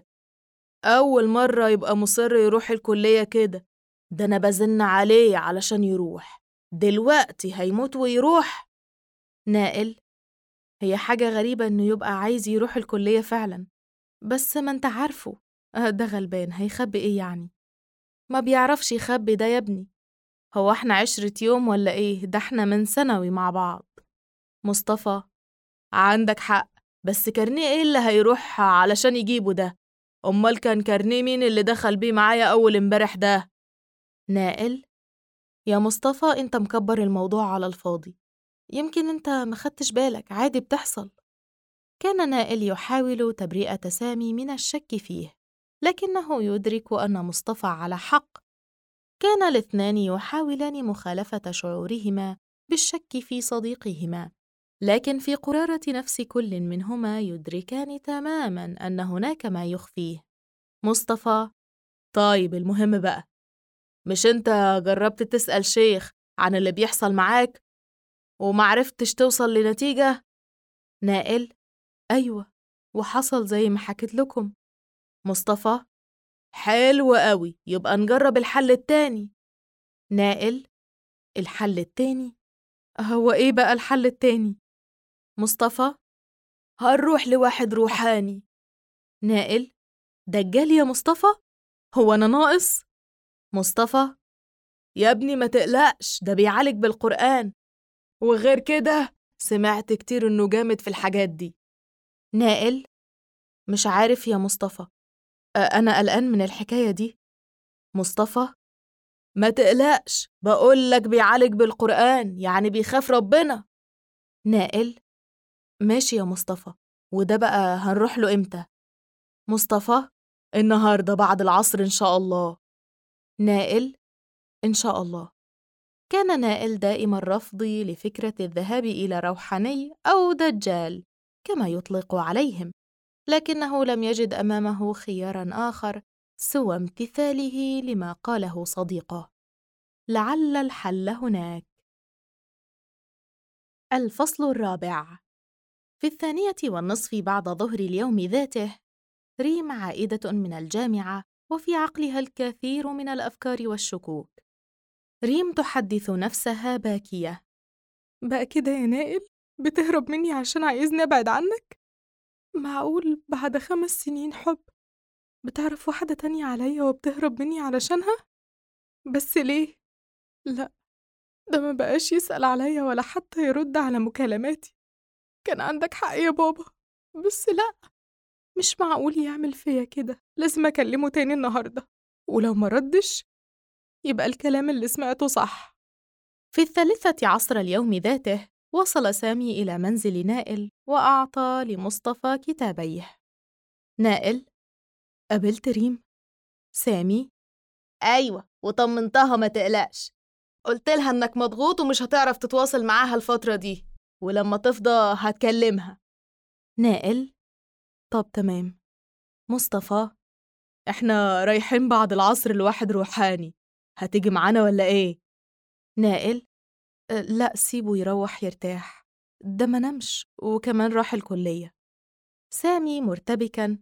أول مرة يبقى مصر يروح الكلية كده. ده أنا بزن عليه علشان يروح، دلوقتي هيموت ويروح. نائل: هي حاجة غريبة إنه يبقى عايز يروح الكلية فعلا، بس ما انت عارفه، ده غلبان هيخبي ايه يعني؟ ما بيعرفش يخبي ده يا ابني. هو احنا 10 يوم ولا ايه؟ ده احنا من ثانوي مع بعض. مصطفى: عندك حق، بس كارنيه ايه اللي هيروح علشان يجيبه ده؟ امال كان كارنيه مين اللي دخل بيه معايا اول امبارح ده؟ نائل: يا مصطفى انت مكبر الموضوع على الفاضي، يمكن انت مخدتش بالك، عادي بتحصل. كان نائل يحاول تبرئة سامي من الشك فيه، لكنه يدرك أن مصطفى على حق. كان الاثنان يحاولان مخالفة شعورهما بالشك في صديقهما، لكن في قرارة نفس كل منهما يدركان تماماً أن هناك ما يخفيه. مصطفى: طيب المهم بقى، مش أنت جربت تسأل شيخ عن اللي بيحصل معاك ومعرفتش توصل لنتيجة؟ نائل: أيوة، وحصل زي ما حكيت لكم. مصطفى: حلو قوي، يبقى نجرب الحل التاني. نائل: الحل التاني؟ هو إيه بقى الحل التاني؟ مصطفى: هنروح لواحد روحاني. نائل: دجال يا مصطفى؟ هو أنا ناقص؟ مصطفى: يا ابني ما تقلقش، ده بيعالج بالقرآن، وغير كده سمعت كتير إنه جامد في الحاجات دي. نائل: مش عارف يا مصطفى، أنا قلقان من الحكاية دي. مصطفى: ما تقلقش، بقولك بيعالج بالقرآن، يعني بيخاف ربنا. نائل: ماشي يا مصطفى، وده بقى هنروح له إمتى؟ مصطفى: النهاردة بعد العصر إن شاء الله. نائل: إن شاء الله. كان نائل دائم الرفض لفكرة الذهاب إلى روحاني أو دجال كما يطلق عليهم، لكنه لم يجد أمامه خياراً آخر سوى امتثاله لما قاله صديقه. لعل الحل هناك. الفصل الرابع. في 2:30 بعد ظهر اليوم ذاته، ريم عائدة من الجامعة وفي عقلها الكثير من الأفكار والشكوك. ريم تحدث نفسها باكية: بقى كده يا نائل؟ بتهرب مني عشان عايزني أبعد عنك؟ معقول بعد 5 سنين حب بتعرف واحدة تانية عليا وبتهرب مني علشانها؟ بس ليه؟ لا، ده ما بقاش يسأل عليا ولا حتى يرد على مكالماتي. كان عندك حق يا بابا، بس لا، مش معقول يعمل فيا كده، لازم أكلمه تاني النهاردة، ولو ما ردش يبقى الكلام اللي سمعته صح. في 3 اليوم ذاته، وصل سامي إلى منزل نائل وأعطى لمصطفى كتابيه. نائل: قابلت ريم؟ سامي: أيوة، وطمنتها ما تقلقش، قلت لها إنك مضغوط ومش هتعرف تتواصل معاها الفترة دي، ولما تفضى هتكلمها. نائل: طب تمام. مصطفى: احنا رايحين بعد العصر لواحد روحاني، هتيجي معانا ولا ايه؟ نائل: لا، سيبه يروح يرتاح، ده ما نمش وكمان راح الكلية. سامي مرتبكا: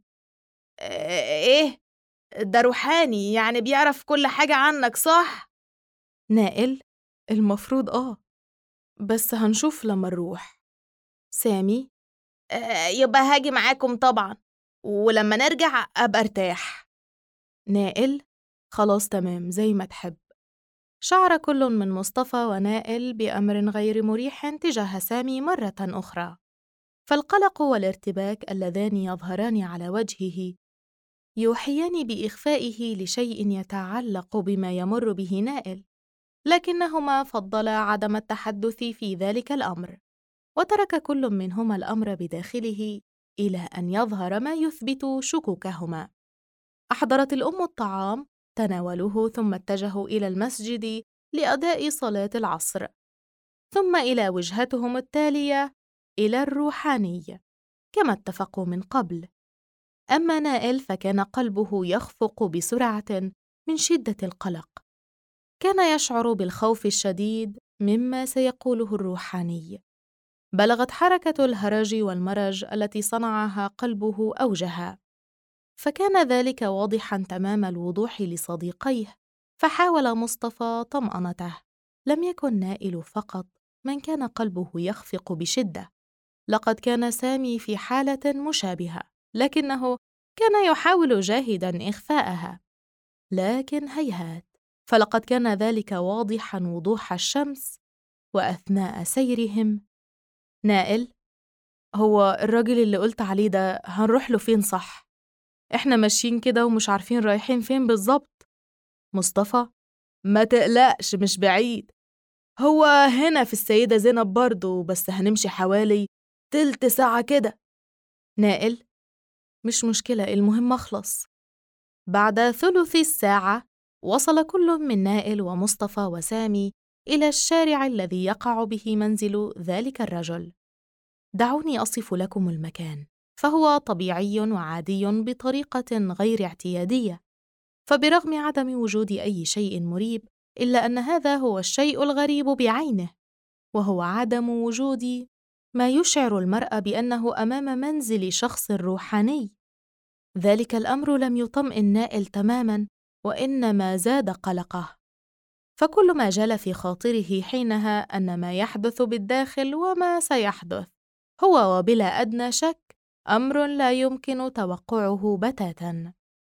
إيه؟ ده روحاني يعني بيعرف كل حاجة عنك صح؟ نائل: المفروض بس هنشوف لما نروح. سامي: يبقى هاجي معاكم طبعا، ولما نرجع أبقى ارتاح. نائل: خلاص تمام زي ما تحب. شعر كل من مصطفى ونائل بأمر غير مريح تجاه سامي مرة أخرى، فالقلق والارتباك اللذان يظهران على وجهه يوحيان بإخفائه لشيء يتعلق بما يمر به نائل، لكنهما فضلا عدم التحدث في ذلك الأمر، وترك كل منهما الأمر بداخله إلى أن يظهر ما يثبت شكوكهما. أحضرت الأم الطعام، تناولوه ثم اتجهوا إلى المسجد لأداء صلاة العصر، ثم إلى وجهتهم التالية إلى الروحاني كما اتفقوا من قبل. أما نائل فكان قلبه يخفق بسرعة من شدة القلق. كان يشعر بالخوف الشديد مما سيقوله الروحاني. بلغت حركة الهرج والمرج التي صنعها قلبه أوجها، فكان ذلك واضحاً تمام الوضوح لصديقيه. فحاول مصطفى طمأنته. لم يكن نائل فقط من كان قلبه يخفق بشدة، لقد كان سامي في حالة مشابهة، لكنه كان يحاول جاهداً إخفاءها. لكن هيهات، فلقد كان ذلك واضحاً وضوح الشمس. وأثناء سيرهم: نائل، هو الراجل اللي قلت عليه ده هنروح له فين صح؟ إحنا ماشيين كده ومش عارفين رايحين فين بالظبط. مصطفى: ما تقلقش، مش بعيد، هو هنا في السيدة زينب برضه، بس هنمشي حوالي تلت ساعة كده. نائل: مش مشكلة، المهم أخلص. بعد ثلث الساعة وصل كل من نائل ومصطفى وسامي إلى الشارع الذي يقع به منزل ذلك الرجل. دعوني أصف لكم المكان، فهو طبيعي وعادي بطريقة غير اعتيادية. فبرغم عدم وجود أي شيء مريب، إلا أن هذا هو الشيء الغريب بعينه، وهو عدم وجود ما يشعر المرء بأنه أمام منزل شخص روحاني. ذلك الأمر لم يطمئن نائل تماماً، وإنما زاد قلقه. فكل ما جال في خاطره حينها أن ما يحدث بالداخل وما سيحدث هو وبلا أدنى شك أمر لا يمكن توقعه بتاتاً.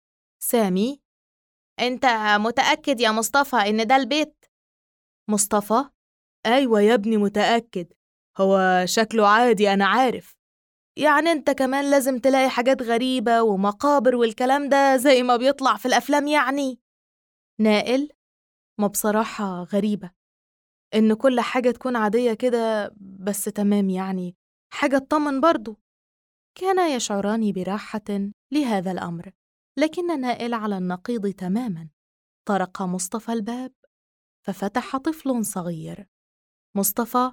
سامي: أنت متأكد يا مصطفى إن ده البيت؟ مصطفى: أيوة يا ابني متأكد، هو شكله عادي أنا عارف، يعني أنت كمان لازم تلاقي حاجات غريبة ومقابر والكلام ده زي ما بيطلع في الأفلام يعني. نائل: ما بصراحة غريبة إن كل حاجة تكون عادية كده، بس تمام يعني، حاجة تطمن برضو. كانا يشعران براحة لهذا الأمر، لكن نائل على النقيض تماماً. طرق مصطفى الباب، ففتح طفل صغير. مصطفى: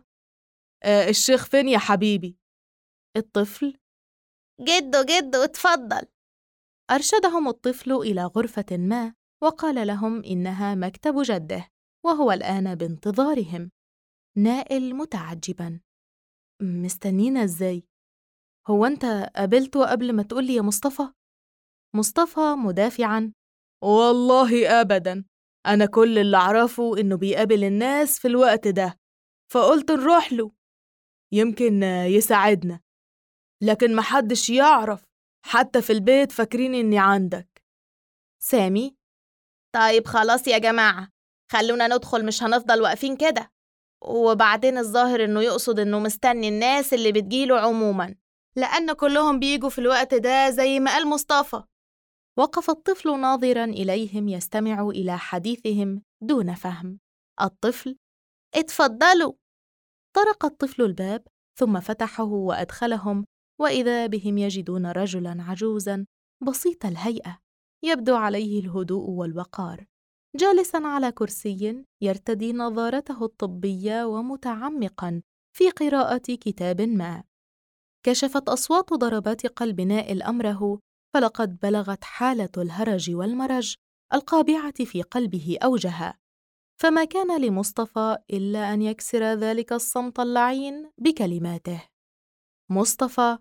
الشيخ فين يا حبيبي؟ الطفل: جدو اتفضل. أرشدهم الطفل إلى غرفة ما، وقال لهم إنها مكتب جده، وهو الآن بانتظارهم. نائل متعجباً: مستنينا إزاي؟ هو أنت قابلته قبل ما تقولي يا مصطفى؟ مصطفى مدافعاً: والله أبداً، أنا كل اللي أعرفه إنه بيقابل الناس في الوقت ده، فقلت نروح له يمكن يساعدنا، لكن محدش يعرف، حتى في البيت فاكرين إني عندك. سامي: طيب خلاص يا جماعة، خلونا ندخل، مش هنفضل واقفين كده. وبعدين الظاهر إنه يقصد إنه مستني الناس اللي بتجيله عموماً، لأن كلهم بيجوا في الوقت ده زي ما قال مصطفى. وقف الطفل ناظراً إليهم يستمع إلى حديثهم دون فهم. الطفل: اتفضلوا. طرق الطفل الباب ثم فتحه وأدخلهم، وإذا بهم يجدون رجلاً عجوزاً بسيط الهيئة، يبدو عليه الهدوء والوقار، جالساً على كرسي يرتدي نظارته الطبية ومتعمقاً في قراءة كتاب ما. كشفت أصوات ضربات قلب نائل أمره، فلقد بلغت حالة الهرج والمرج القابعة في قلبه أوجها، فما كان لمصطفى إلا أن يكسر ذلك الصمت اللعين بكلماته. مصطفى: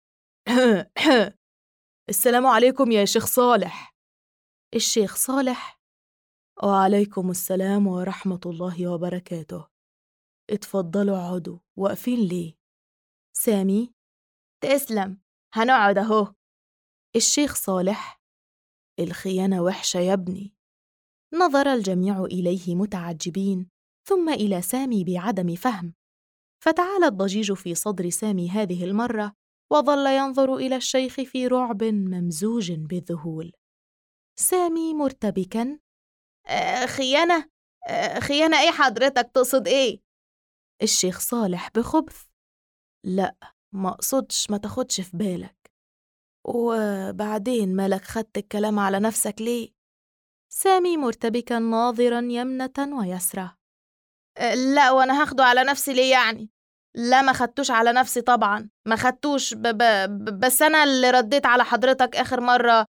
السلام عليكم يا شيخ صالح. الشيخ صالح: وعليكم السلام ورحمة الله وبركاته، اتفضلوا اقعدوا، واقفين ليه؟ سامي: تسلم، هنقعد أهو. الشيخ صالح: الخيانة وحشة يا ابني. نظر الجميع إليه متعجبين، ثم إلى سامي بعدم فهم، فتعالى الضجيج في صدر سامي هذه المرة، وظل ينظر إلى الشيخ في رعب ممزوج بالذهول. سامي مرتبكاً: خيانة؟ خيانة إيه حضرتك تقصد إيه؟ الشيخ صالح بخبث: لا، ما أقصدش، ما تاخدش في بالك. وبعدين مالك خدت الكلام على نفسك ليه؟ سامي مرتبكاً ناظراً يمنة ويسرى: لا، وأنا هاخده على نفسي ليه يعني؟ لا ما خدتوش على نفسي طبعا، ما خدتوش بس أنا اللي رديت على حضرتك آخر مرة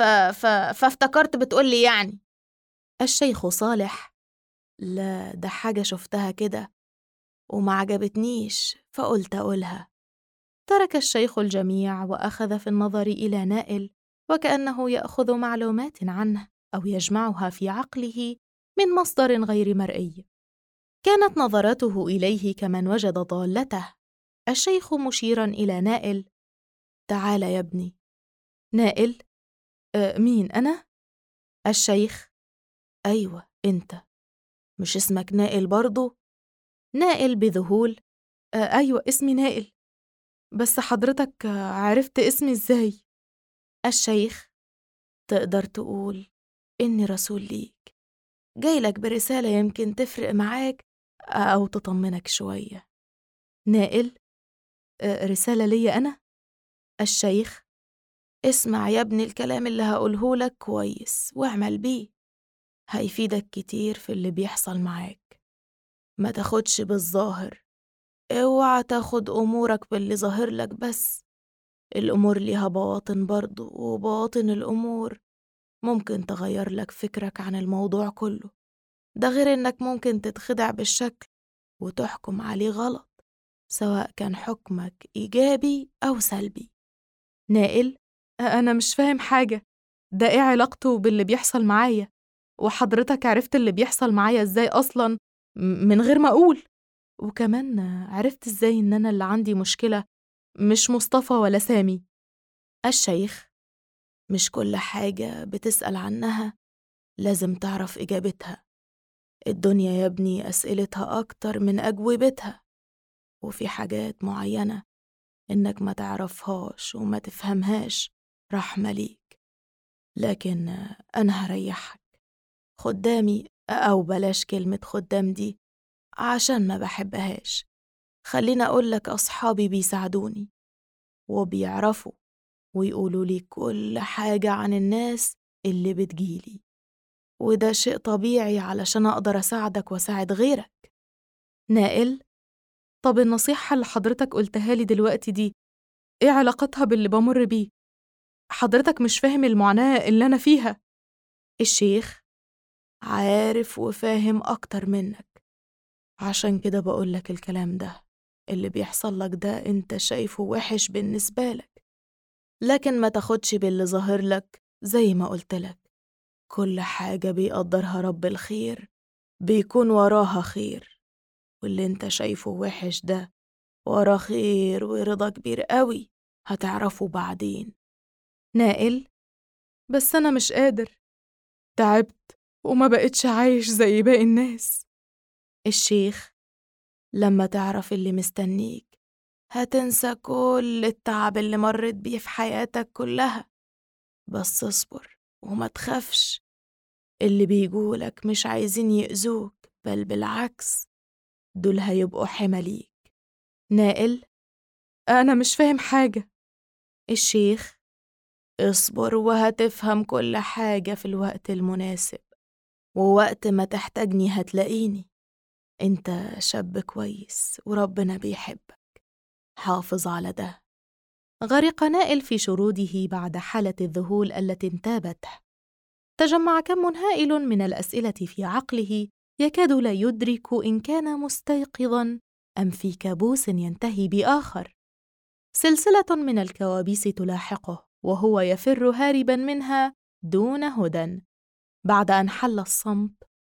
فافتكرت بتقولي يعني. الشيخ صالح: لا، ده حاجة شفتها كده وما عجبتنيش فقلت أقولها. ترك الشيخ الجميع وأخذ في النظر إلى نائل وكأنه يأخذ معلومات عنه أو يجمعها في عقله من مصدر غير مرئي. كانت نظراته إليه كمن وجد ضالته. الشيخ مشيرا إلى نائل: تعال يا ابني. نائل: مين أنا؟ الشيخ: أيوة أنت، مش اسمك نائل برضو؟ نائل بذهول: أيوة اسمي نائل، بس حضرتك عرفت اسمي إزاي؟ الشيخ: تقدر تقول إني رسول ليك، جايلك برسالة يمكن تفرق معاك أو تطمنك شوية. نائل: رسالة لي أنا؟ الشيخ: اسمع يا ابني الكلام اللي هقوله لك كويس واعمل بيه، هيفيدك كتير في اللي بيحصل معاك. ما تاخدش بالظاهر، اوعى تاخد أمورك باللي ظاهر لك بس، الأمور ليها بواطن برضو، وبواطن الأمور ممكن تغير لك فكرك عن الموضوع كله. ده غير إنك ممكن تتخدع بالشكل وتحكم عليه غلط، سواء كان حكمك إيجابي أو سلبي. نائل: أنا مش فاهم حاجة، ده إيه علاقته باللي بيحصل معايا؟ وحضرتك عرفت اللي بيحصل معايا إزاي أصلاً من غير ما أقول؟ وكمان عرفت إزاي إن أنا اللي عندي مشكلة مش مصطفى ولا سامي؟ الشيخ: مش كل حاجة بتسأل عنها لازم تعرف إجابتها، الدنيا يا ابني أسئلتها أكتر من أجوبتها، وفي حاجات معينة إنك ما تعرفهاش وما تفهمهاش رحمة ليك. لكن أنا هريحك، خدامي، أو بلاش كلمة خدام دي عشان ما بحبهاش، خلينا أقولك أصحابي بيساعدوني وبيعرفوا ويقولوا لي كل حاجة عن الناس اللي بتجيلي، وده شيء طبيعي علشان أقدر أساعدك وأساعد غيرك. نائل: طب النصيحة اللي حضرتك قلتها لي دلوقتي دي إيه علاقتها باللي بمر بيه؟ حضرتك مش فاهم المعاناة اللي أنا فيها. الشيخ: عارف وفاهم أكتر منك، عشان كده بقولك الكلام ده. اللي بيحصل لك ده أنت شايفه وحش بالنسبة لك، لكن ما تاخدش باللي ظاهر لك. زي ما قلتلك، كل حاجة بيقدرها رب الخير بيكون وراها خير، واللي انت شايفه وحش ده وراه خير ورضا كبير قوي، هتعرفه بعدين. نائل: بس أنا مش قادر، تعبت وما بقتش عايش زي باقي الناس. الشيخ: لما تعرف اللي مستنيك هتنسى كل التعب اللي مريت بيه في حياتك كلها، بس اصبر وما تخافش، اللي بيجولك مش عايزين يأذوك، بل بالعكس دول هيبقوا حمى ليك. نائل: أنا مش فاهم حاجة. الشيخ: اصبر وهتفهم كل حاجة في الوقت المناسب، ووقت ما تحتاجني هتلاقيني. انت شاب كويس وربنا بيحبك، حافظ على ده. غرق نائل في شروده بعد حالة الذهول التي انتابته. تجمع كم هائل من الأسئلة في عقله يكاد لا يدرك إن كان مستيقظاً أم في كابوس ينتهي بآخر. سلسلة من الكوابيس تلاحقه وهو يفر هارباً منها دون هدى. بعد أن حل الصمت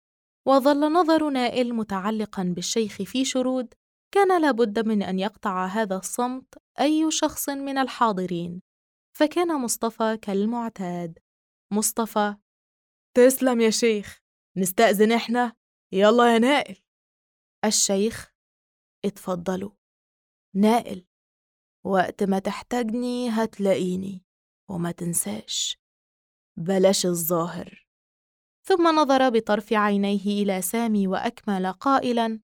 وظل نظر نائل متعلقاً بالشيخ في شرود، كان لابد من أن يقطع هذا الصمت أي شخص من الحاضرين، فكان مصطفى كالمعتاد. مصطفى: تسلم يا شيخ، نستأذن إحنا؟ يلا يا نائل. الشيخ: اتفضلوا. نائل: وقت ما تحتاجني هتلاقيني، وما تنساش بلاش الظاهر. ثم نظر بطرف عينيه إلى سامي وأكمل قائلاً: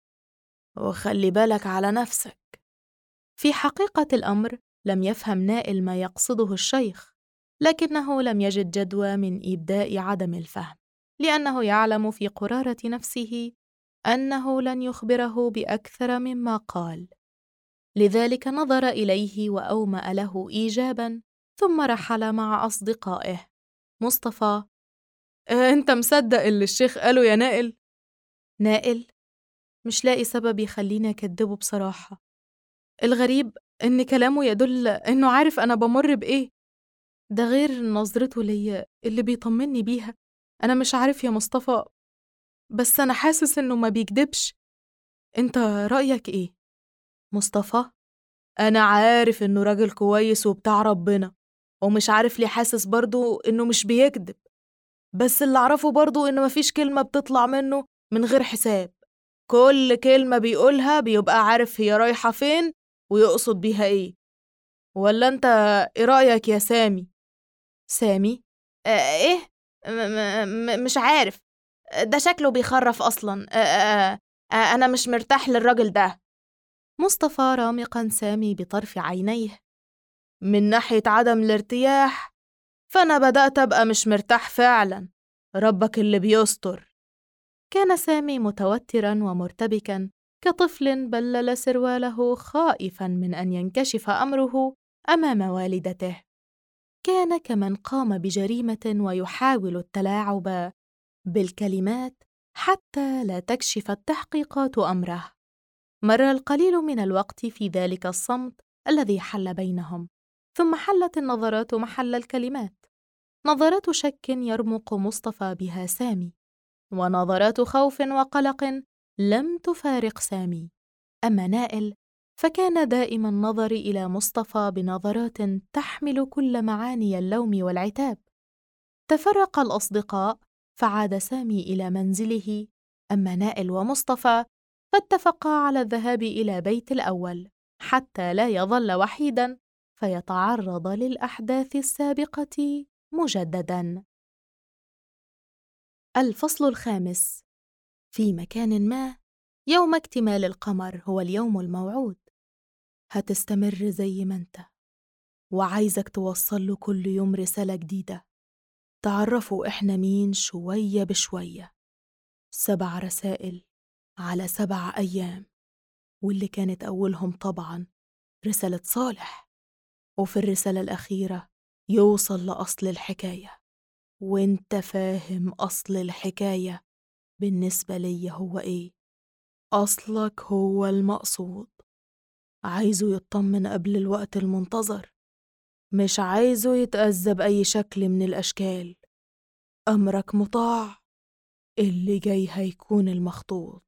وخلي بالك على نفسك. في حقيقة الأمر لم يفهم نائل ما يقصده الشيخ، لكنه لم يجد جدوى من إبداء عدم الفهم، لأنه يعلم في قرارة نفسه أنه لن يخبره بأكثر مما قال. لذلك نظر إليه وأومأ له إيجاباً، ثم رحل مع أصدقائه. مصطفى: أنت مصدق اللي الشيخ قاله يا نائل؟ نائل: مش لاقي سبب يخليني أكدبه بصراحة. الغريب إن كلامه يدل إنه عارف أنا بمر بإيه، ده غير نظرته ليا اللي بيطمني بيها. أنا مش عارف يا مصطفى، بس أنا حاسس إنه ما بيكدبش. أنت رأيك إيه؟ مصطفى: أنا عارف إنه راجل كويس وبتاع ربنا، ومش عارف ليه حاسس برضو إنه مش بيكدب، بس اللي أعرفه برضو إنه مفيش كلمة بتطلع منه من غير حساب. كل كلمة بيقولها بيبقى عارف هي رايحة فين ويقصد بيها إيه. ولا أنت إيه رأيك يا سامي؟ سامي: إيه؟ مش عارف، ده شكله بيخرف أصلاً. أنا مش مرتاح للراجل ده. مصطفى رامقاً سامي بطرف عينيه: من ناحية عدم الارتياح، فأنا بدأت أبقى مش مرتاح فعلاً، ربك اللي بيستر. كان سامي متوتراً ومرتبكاً كطفل بلل سرواله خائفاً من أن ينكشف أمره أمام والدته. كان كمن قام بجريمة ويحاول التلاعب بالكلمات حتى لا تكشف التحقيقات أمره. مر القليل من الوقت في ذلك الصمت الذي حل بينهم، ثم حلت النظرات محل الكلمات. نظرات شك يرمق مصطفى بها سامي، ونظرات خوف وقلق لم تفارق سامي. أما نائل فكان دائم النظر إلى مصطفى بنظرات تحمل كل معاني اللوم والعتاب. تفرق الأصدقاء فعاد سامي إلى منزله، أما نائل ومصطفى فاتفقا على الذهاب إلى بيت الأول حتى لا يظل وحيداً فيتعرض للأحداث السابقة مجدداً. الفصل الخامس. في مكان ما، يوم اكتمال القمر هو اليوم الموعود. هتستمر زي ما انت، وعايزك توصل له كل يوم رسالة جديدة تعرفوا إحنا مين شوية بشوية. 7 رسائل على 7 أيام، واللي كانت أولهم طبعاً رسالة صالح، وفي الرسالة الأخيرة يوصل لأصل الحكاية. وإنت فاهم أصل الحكاية بالنسبة لي هو إيه؟ أصلك هو المقصود، عايزه يطمن قبل الوقت المنتظر، مش عايزه يتأذى بأي شكل من الأشكال. أمرك مطاع، اللي جاي هيكون المخطوط،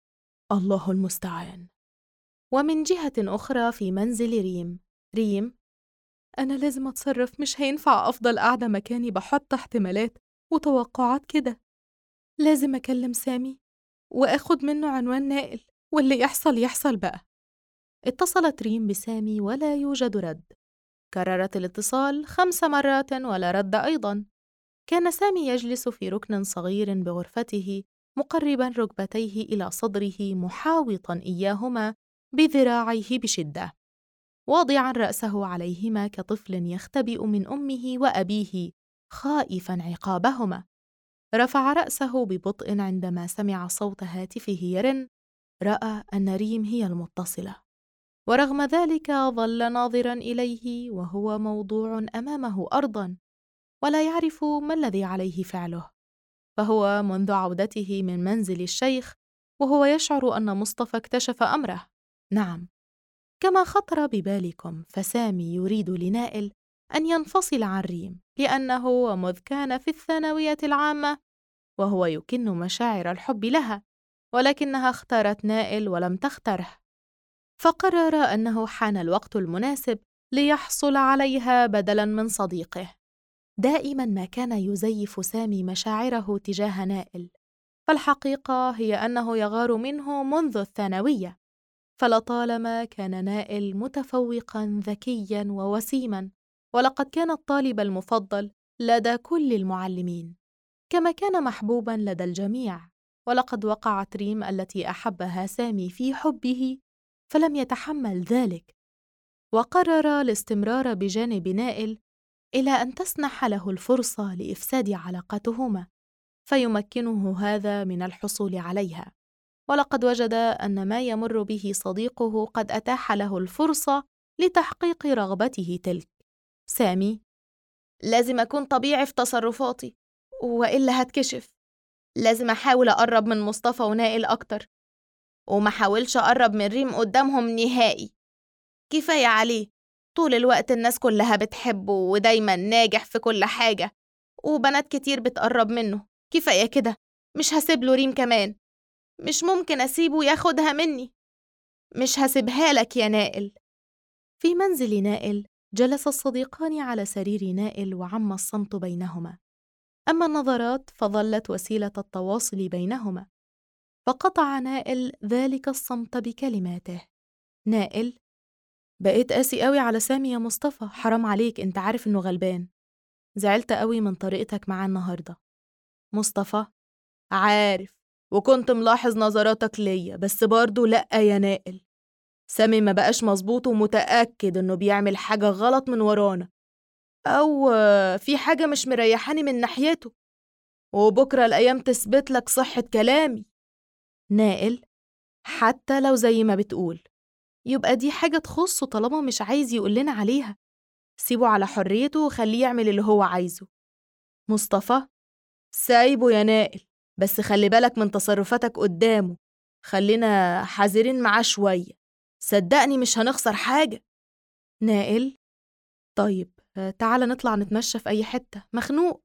الله المستعان. ومن جهة أخرى في منزل ريم: أنا لازم أتصرف، مش هينفع أفضل قاعدة مكاني بحط احتمالات وتوقعات كده. لازم أكلم سامي وأخد منه عنوان نائل، واللي يحصل يحصل بقى. اتصلت ريم بسامي ولا يوجد رد. كررت الاتصال 5 مرات ولا رد أيضاً. كان سامي يجلس في ركن صغير بغرفته مقرباً ركبتيه إلى صدره محاوطاً إياهما بذراعيه بشدة، واضعاً رأسه عليهما كطفل يختبئ من أمه وأبيه خائفاً عقابهما. رفع رأسه ببطء عندما سمع صوت هاتفه يرن. رأى أن ريم هي المتصلة، ورغم ذلك ظل ناظراً إليه وهو موضوع أمامه أرضاً، ولا يعرف ما الذي عليه فعله. فهو منذ عودته من منزل الشيخ وهو يشعر أن مصطفى اكتشف أمره. نعم، كما خطر ببالكم، فسامي يريد لنائل أن ينفصل عن ريم، لأنه ومذ كان في الثانوية العامة وهو يكن مشاعر الحب لها، ولكنها اختارت نائل ولم تختره. فقرر أنه حان الوقت المناسب ليحصل عليها بدلاً من صديقه. دائماً ما كان يزيف سامي مشاعره تجاه نائل، فالحقيقة هي أنه يغار منه منذ الثانوية. فلطالما كان نائل متفوقاً ذكياً ووسيماً، ولقد كان الطالب المفضل لدى كل المعلمين، كما كان محبوباً لدى الجميع. ولقد وقعت ريم التي أحبها سامي في حبه فلم يتحمل ذلك، وقرر الاستمرار بجانب نائل إلى أن تسنح له الفرصة لإفساد علاقتهما، فيمكنه هذا من الحصول عليها. ولقد وجد أن ما يمر به صديقه قد أتاح له الفرصة لتحقيق رغبته تلك. سامي: لازم أكون طبيعي في تصرفاتي وإلا هتكشف. لازم أحاول أقرب من مصطفى ونائل أكتر، وما حاولش أقرب من ريم قدامهم نهائي. كفاية عليه، طول الوقت الناس كلها بتحبه ودايما ناجح في كل حاجة، وبنات كتير بتقرب منه. كفاية كده، مش هسيب له ريم كمان. مش ممكن أسيبه ياخدها مني. مش هسيبها لك يا نائل. في منزل نائل جلس الصديقان على سرير نائل وعم الصمت بينهما، أما النظرات فظلت وسيلة التواصل بينهما. فقطع نائل ذلك الصمت بكلماته: نائل: بقيت قاسي قوي على سامي يا مصطفى، حرام عليك، انت عارف انه غلبان. زعلت قوي من طريقتك معاه النهاردة. مصطفى: عارف، وكنت ملاحظ نظراتك ليا، بس برضو لأ يا نائل. سامي ما بقاش مظبوط، ومتأكد انه بيعمل حاجة غلط من ورانا، أو في حاجة مش مريحاني من ناحيته، وبكرة الأيام تثبت لك صحة كلامي. نائل: حتى لو زي ما بتقول، يبقى دي حاجة تخصه طالما مش عايز يقول لنا عليها. سيبه على حريته وخليه يعمل اللي هو عايزه. مصطفى: سايبه يا نائل، بس خلي بالك من تصرفاتك قدامه. خلينا حذرين معاه شوية، صدقني مش هنخسر حاجة. نائل: طيب تعال نطلع نتمشى في أي حتة، مخنوق.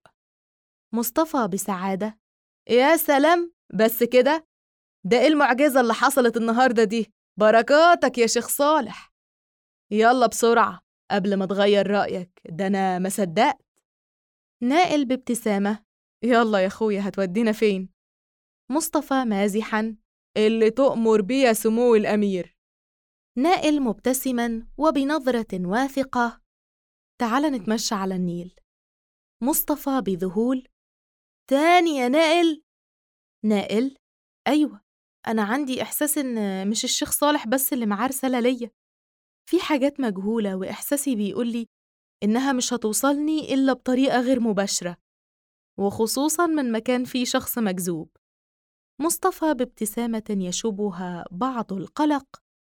مصطفى بسعادة: يا سلام، بس كده؟ ده إيه المعجزة اللي حصلت النهاردة دي؟ بركاتك يا شيخ صالح. يلا بسرعة قبل ما تغير رأيك، ده أنا ما صدقت. نائل بابتسامة: يلا يا أخويا، هتودينا فين؟ مصطفى مازحا: اللي تؤمر بيه يا سمو الأمير. نائل مبتسما وبنظرة واثقة: تعال نتمشى على النيل. مصطفى بذهول: تاني يا نائل؟ نائل: أيوة، أنا عندي إحساس إن مش الشيخ صالح بس اللي معاه رسالة ليا. في حاجات مجهولة، وإحساسي بيقولي إنها مش هتوصلني إلا بطريقة غير مباشرة، وخصوصاً من مكان فيه شخص مجذوب. مصطفى بابتسامة يشوبها بعض القلق: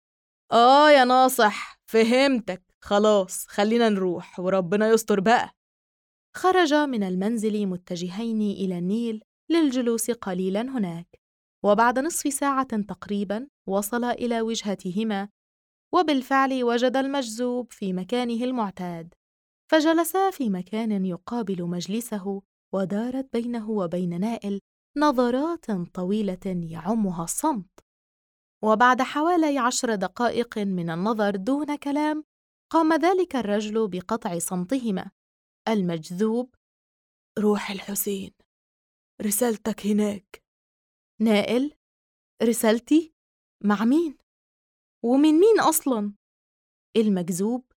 يا ناصح، فهمتك، خلاص خلينا نروح وربنا يستر بقى. خرج من المنزل متجهين إلى النيل للجلوس قليلاً هناك، وبعد نصف ساعة تقريباً وصل إلى وجهتهما، وبالفعل وجد المجذوب في مكانه المعتاد، فجلسا في مكان يقابل مجلسه، ودارت بينه وبين نائل نظرات طويلة يعمها الصمت. وبعد حوالي 10 دقائق من النظر دون كلام، قام ذلك الرجل بقطع صمتهما. المجذوب: روح الحسين، رسالتك هناك. نائل: رسالتي؟ مع مين؟ ومن مين أصلاً؟ المجذوب: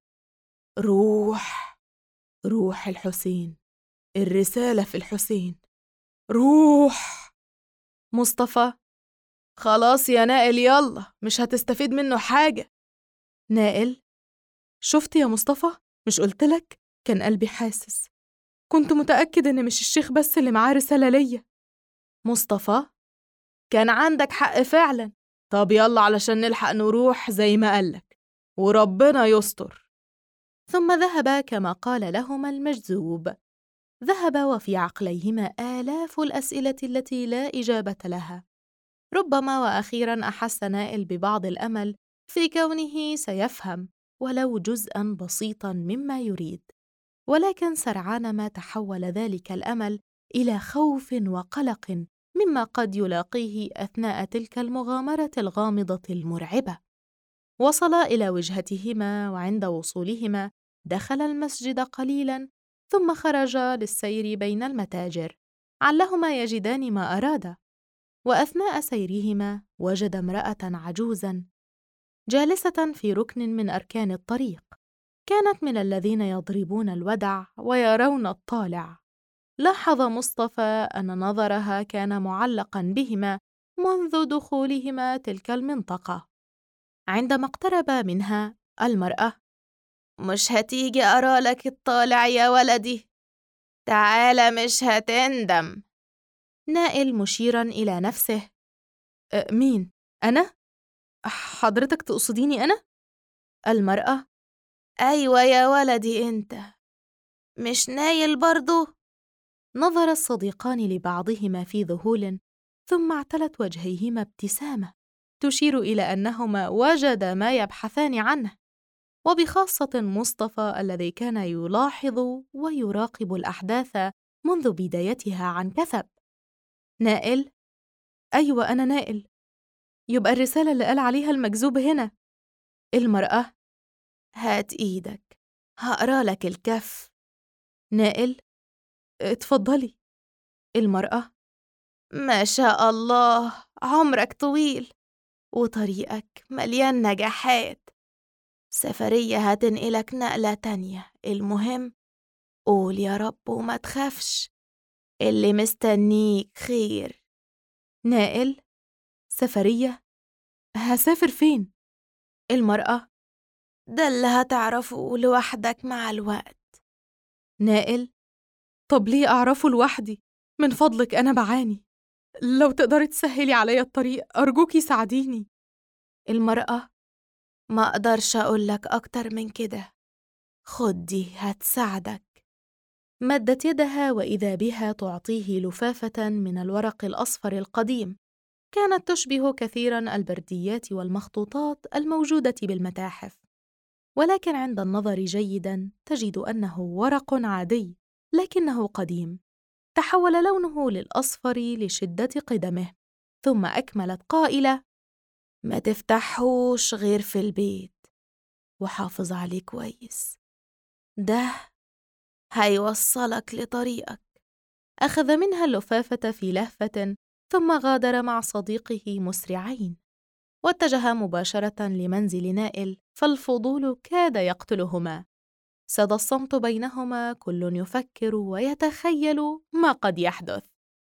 روح الحسين، الرسالة في الحسين، روح. مصطفى: خلاص يا نائل، يلا، مش هتستفيد منه حاجة. نائل: شفت يا مصطفى؟ مش قلتلك؟ كان قلبي حاسس، كنت متأكد إن مش الشيخ بس اللي معاه رسالة ليا. مصطفى: كان عندك حق فعلا. طب يلا علشان نلحق نروح زي ما قالك، وربنا يستر. ثم ذهب كما قال لهما المجذوب. ذهب وفي عقليهما آلاف الأسئلة التي لا إجابة لها. ربما وأخيراً أحس نائل ببعض الأمل في كونه سيفهم ولو جزءاً بسيطاً مما يريد، ولكن سرعان ما تحول ذلك الأمل إلى خوف وقلق مما قد يلاقيه أثناء تلك المغامرة الغامضة المرعبة. وصلا إلى وجهتهما، وعند وصولهما دخل المسجد قليلاً، ثم خرجا للسير بين المتاجر علهما يجدان ما أرادا. وأثناء سيرهما وجد امرأة عجوزاً جالسة في ركن من أركان الطريق، كانت من الذين يضربون الودع ويرون الطالع. لاحظ مصطفى أن نظرها كان معلقاً بهما منذ دخولهما تلك المنطقة. عندما اقترب منها المرأة: مش هتيجي أرالك الطالع يا ولدي؟ تعال، مش هتندم. نائل مشيراً إلى نفسه: مين؟ أنا؟ حضرتك تقصديني أنا؟ المرأة: أيوة يا ولدي أنت، مش نايل برضو؟ نظر الصديقان لبعضهما في ذهول، ثم اعتلت وجهيهما ابتسامة تشير إلى أنهما وجدا ما يبحثان عنه، وبخاصة مصطفى الذي كان يلاحظ ويراقب الأحداث منذ بدايتها عن كثب. نائل؟ أيوة أنا نائل. يبقى الرسالة اللي قال عليها المكذوب هنا. المرأة: هات إيدك هقرا لك الكف. نائل: اتفضلي. المرأة: ما شاء الله، عمرك طويل وطريقك مليان نجاحات. سفرية هتنقلك نقلة تانية، المهم قول يا رب وما تخافش، اللي مستنيك خير. نائل: سفرية؟ هسافر فين؟ المرأة: ده اللي هتعرفه لوحدك مع الوقت. نائل: طب ليه أعرفه لوحدي؟ من فضلك أنا بعاني، لو تقدري تسهلي عليا الطريق أرجوكي ساعديني. المرأة: ما أقدرش أقولك أكتر من كده، خد دي هتساعدك. مدت يدها وإذا بها تعطيه لفافة من الورق الأصفر القديم، كانت تشبه كثيراً البرديات والمخطوطات الموجودة بالمتاحف، ولكن عند النظر جيداً تجد أنه ورق عادي لكنه قديم، تحول لونه للأصفر لشدة قدمه. ثم أكملت قائلة: ما تفتحوش غير في البيت، وحافظ عليه كويس، ده هيوصلك لطريقك. أخذ منها اللفافة في لهفة، ثم غادر مع صديقه مسرعين، واتجها مباشرة لمنزل نائل، فالفضول كاد يقتلهما. ساد الصمت بينهما، كل يفكر ويتخيل ما قد يحدث.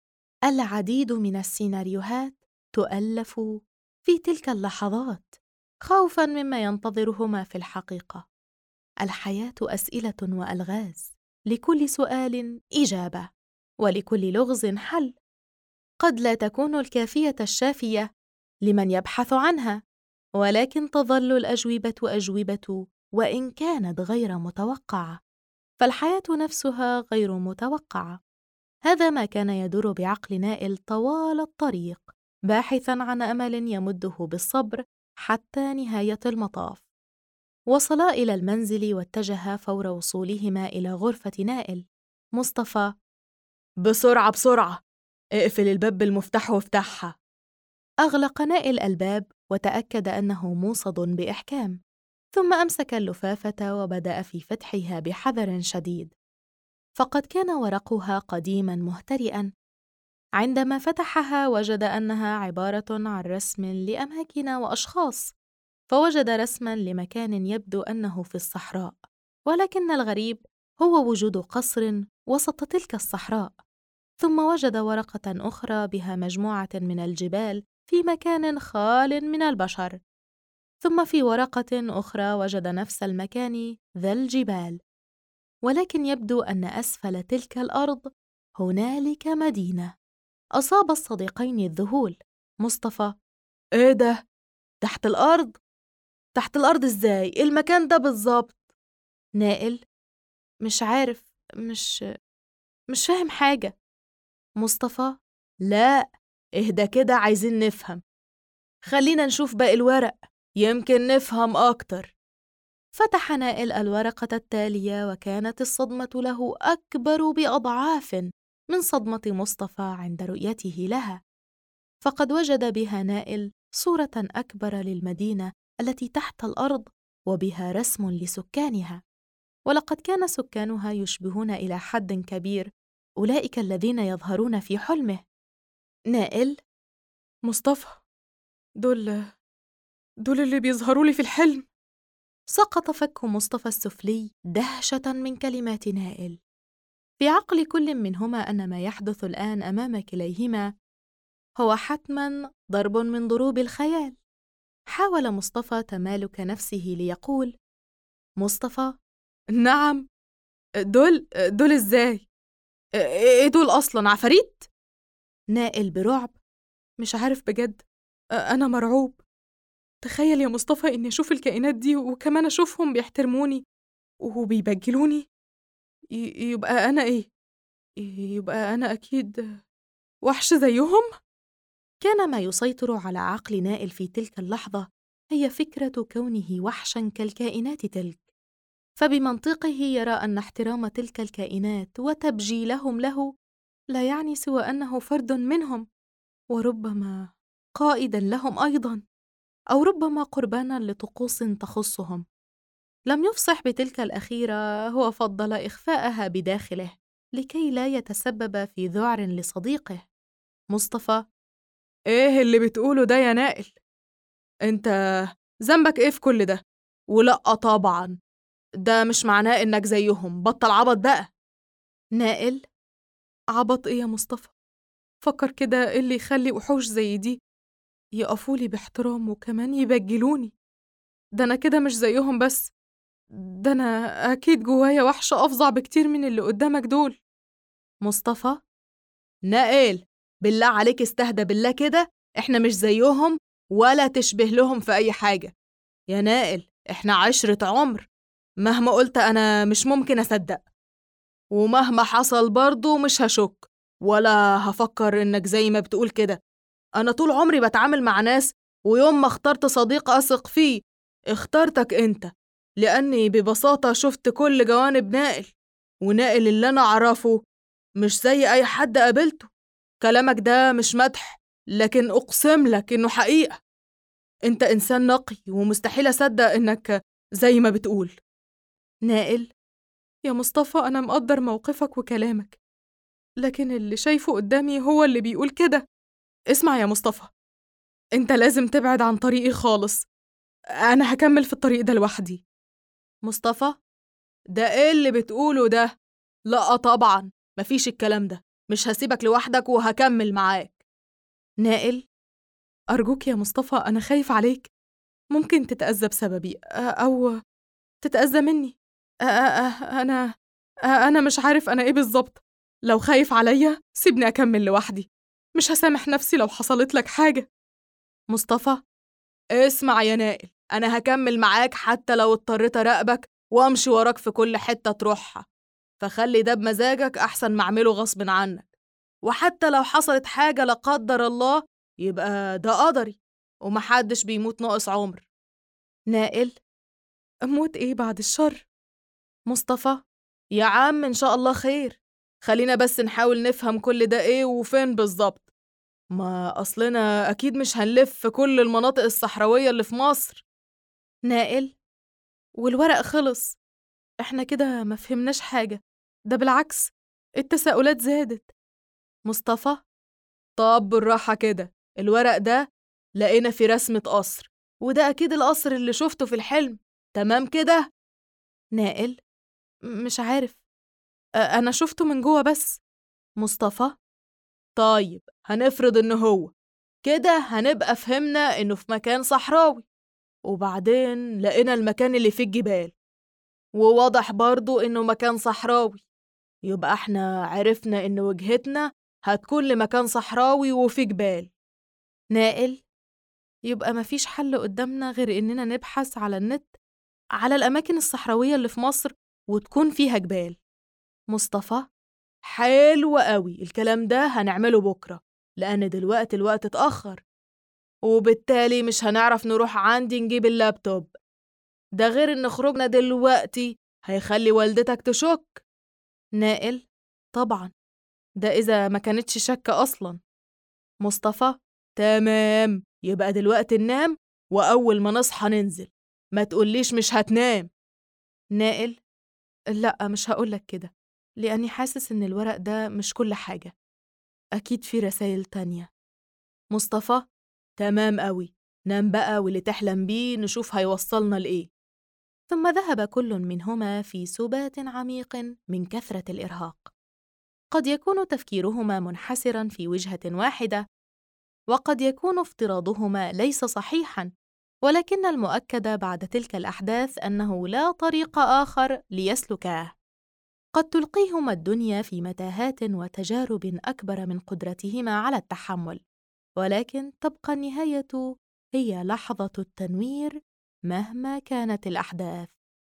العديد من السيناريوهات تؤلف في تلك اللحظات، خوفاً مما ينتظرهما في الحقيقة. الحياة أسئلة وألغاز، لكل سؤال إجابة، ولكل لغز حل. قد لا تكون الكافية الشافية لمن يبحث عنها، ولكن تظل الأجوبة أجوبة وإن كانت غير متوقعة، فالحياة نفسها غير متوقعة. هذا ما كان يدور بعقل نائل طوال الطريق، باحثاً عن أمل يمده بالصبر حتى نهاية المطاف. وصلا إلى المنزل واتجها فور وصولهما إلى غرفة نائل. مصطفى: بسرعة بسرعة، اقفل الباب بالمفتاح وافتحها. أغلق نائل الباب وتأكد أنه موصد بإحكام، ثم أمسك اللفافة وبدأ في فتحها بحذر شديد، فقد كان ورقها قديماً مهترئاً. عندما فتحها وجد أنها عبارة عن رسم لأماكن وأشخاص، فوجد رسماً لمكان يبدو أنه في الصحراء، ولكن الغريب هو وجود قصر وسط تلك الصحراء. ثم وجد ورقة أخرى بها مجموعة من الجبال في مكان خال من البشر، ثم في ورقة أخرى وجد نفس المكان ذا الجبال، ولكن يبدو أن أسفل تلك الأرض هنالك مدينة. أصاب الصديقين الذهول. مصطفى: إيه ده؟ تحت الأرض؟ تحت الأرض إزاي؟ إيه المكان ده بالظبط؟ نائل: مش عارف، مش فاهم حاجة. مصطفى: لا، اهدى كده، عايزين نفهم. خلينا نشوف باقي الورق، يمكن نفهم أكتر. فتح نائل الورقة التالية، وكانت الصدمة له أكبر بأضعاف من صدمة مصطفى عند رؤيته لها، فقد وجد بها نائل صورة أكبر للمدينة التي تحت الأرض، وبها رسم لسكانها، ولقد كان سكانها يشبهون إلى حد كبير أولئك الذين يظهرون في حلمه. نائل: مصطفى، دول اللي بيظهروا لي في الحلم. سقط فك مصطفى السفلي دهشة من كلمات نائل. في عقل كل منهما أن ما يحدث الآن أمام كليهما هو حتماً ضرب من ضروب الخيال. حاول مصطفى تمالك نفسه ليقول: مصطفى: نعم، دول إزاي؟ إيه دول أصلاً، عفاريت؟ نائل برعب: مش عارف بجد، أنا مرعوب. تخيل يا مصطفى إني أشوف الكائنات دي وكمان أشوفهم بيحترموني وبيبجلوني. يبقى أنا إيه؟ يبقى أنا أكيد وحش زيهم؟ كان ما يسيطر على عقل نائل في تلك اللحظة هي فكرة كونه وحشاً كالكائنات تلك، فبمنطقه يرى أن احترام تلك الكائنات وتبجيلهم له لا يعني سوى أنه فرد منهم، وربما قائداً لهم أيضاً، أو ربما قرباناً لطقوس تخصهم. لم يفصح بتلك الأخيرة، هو فضل إخفاءها بداخله لكي لا يتسبب في ذعر لصديقه. مصطفى: إيه اللي بتقوله ده يا نائل؟ أنت ذنبك إيه في كل ده؟ ولأ طبعاً، ده مش معناه إنك زيهم، بطل عبط بقى. نائل: عبط إيه يا مصطفى؟ فكر كده، إيه اللي يخلي وحوش زي دي يقفولي باحترام وكمان يبجلوني؟ ده أنا كده مش زيهم بس، ده أنا أكيد جوايا وحشة أفظع بكتير من اللي قدامك دول. مصطفى: نائل، بالله عليك استهدى بالله كده، احنا مش زيهم ولا تشبه لهم في أي حاجة. يا نائل، احنا عشرة عمر، مهما قلت أنا مش ممكن أصدق، ومهما حصل برضو مش هشك ولا هفكر إنك زي ما بتقول كده. أنا طول عمري بتعامل مع ناس، ويوم ما اخترت صديق أثق فيه اخترتك أنت، لأني ببساطة شفت كل جوانب نائل، ونائل اللي أنا أعرفه مش زي أي حد قابلته. كلامك ده مش مدح، لكن أقسم لك إنه حقيقة. أنت إنسان نقي ومستحيل أصدق إنك زي ما بتقول. نائل: يا مصطفى أنا مقدر موقفك وكلامك، لكن اللي شايفه قدامي هو اللي بيقول كده. اسمع يا مصطفى، أنت لازم تبعد عن طريقي خالص، أنا هكمل في الطريق ده لوحدي. مصطفى: ده إيه اللي بتقوله ده؟ لأ طبعا، مفيش الكلام ده، مش هسيبك لوحدك وهكمل معاك. نائل: أرجوك يا مصطفى، أنا خايف عليك، ممكن تتأذى بسببي أو تتأذى مني. أنا مش عارف أنا إيه بالظبط. لو خايف عليا سيبني أكمل لوحدي، مش هسامح نفسي لو حصلت لك حاجة. مصطفى: اسمع يا نائل، أنا هكمل معاك حتى لو اضطريت أراقبك وأمشي وراك في كل حتة تروحها، فخلي ده بمزاجك أحسن ما أعمله غصب عنك. وحتى لو حصلت حاجة لا قدر الله، يبقى ده قدري، ومحدش بيموت ناقص عمر. نائل: أموت إيه بعد الشر؟ مصطفى: يا عم إن شاء الله خير، خلينا بس نحاول نفهم كل ده إيه وفين بالظبط. ما أصلنا أكيد مش هنلف في كل المناطق الصحراوية اللي في مصر. نائل: والورق خلص، إحنا كده ما فهمناش حاجة، ده بالعكس التساؤلات زادت. مصطفى: طب بالراحة كده، الورق ده لقينا في رسمة قصر، وده أكيد القصر اللي شفته في الحلم، تمام كده؟ نائل: مش عارف، أنا شفته من جوه بس. مصطفى: طيب هنفرض إنه هو كده، هنبقى فهمنا إنه في مكان صحراوي، وبعدين لقينا المكان اللي فيه الجبال، وواضح برضو إنه مكان صحراوي، يبقى إحنا عرفنا إن وجهتنا هتكون لمكان صحراوي وفيه جبال. نائل: يبقى مفيش حل قدامنا غير إننا نبحث على النت على الأماكن الصحراوية اللي في مصر وتكون فيها جبال. مصطفى: حلو قوي، الكلام ده هنعمله بكرة، لأن دلوقتي الوقت اتأخر، وبالتالي مش هنعرف نروح عندي نجيب اللابتوب ده، غير إن خروجنا دلوقتي هيخلي والدتك تشك. نائل: طبعا، ده إذا ما كانتش شكة أصلا. مصطفى: تمام، يبقى دلوقتي ننام، وأول ما نصحى ننزل، ما تقوليش مش هتنام. نائل: لأ مش هقولك كده، لأني حاسس إن الورق ده مش كل حاجة، أكيد في رسائل تانية. مصطفى: تمام قوي، نام بقى، واللي تحلم بيه نشوف هيوصلنا لإيه. ثم ذهب كل منهما في سبات عميق من كثرة الإرهاق. قد يكون تفكيرهما منحسرا في وجهة واحدة، وقد يكون افتراضهما ليس صحيحا، ولكن المؤكد بعد تلك الأحداث أنه لا طريق آخر ليسلكاه. قد تلقيهما الدنيا في متاهات وتجارب أكبر من قدرتهما على التحمل، ولكن تبقى النهاية هي لحظة التنوير مهما كانت الأحداث.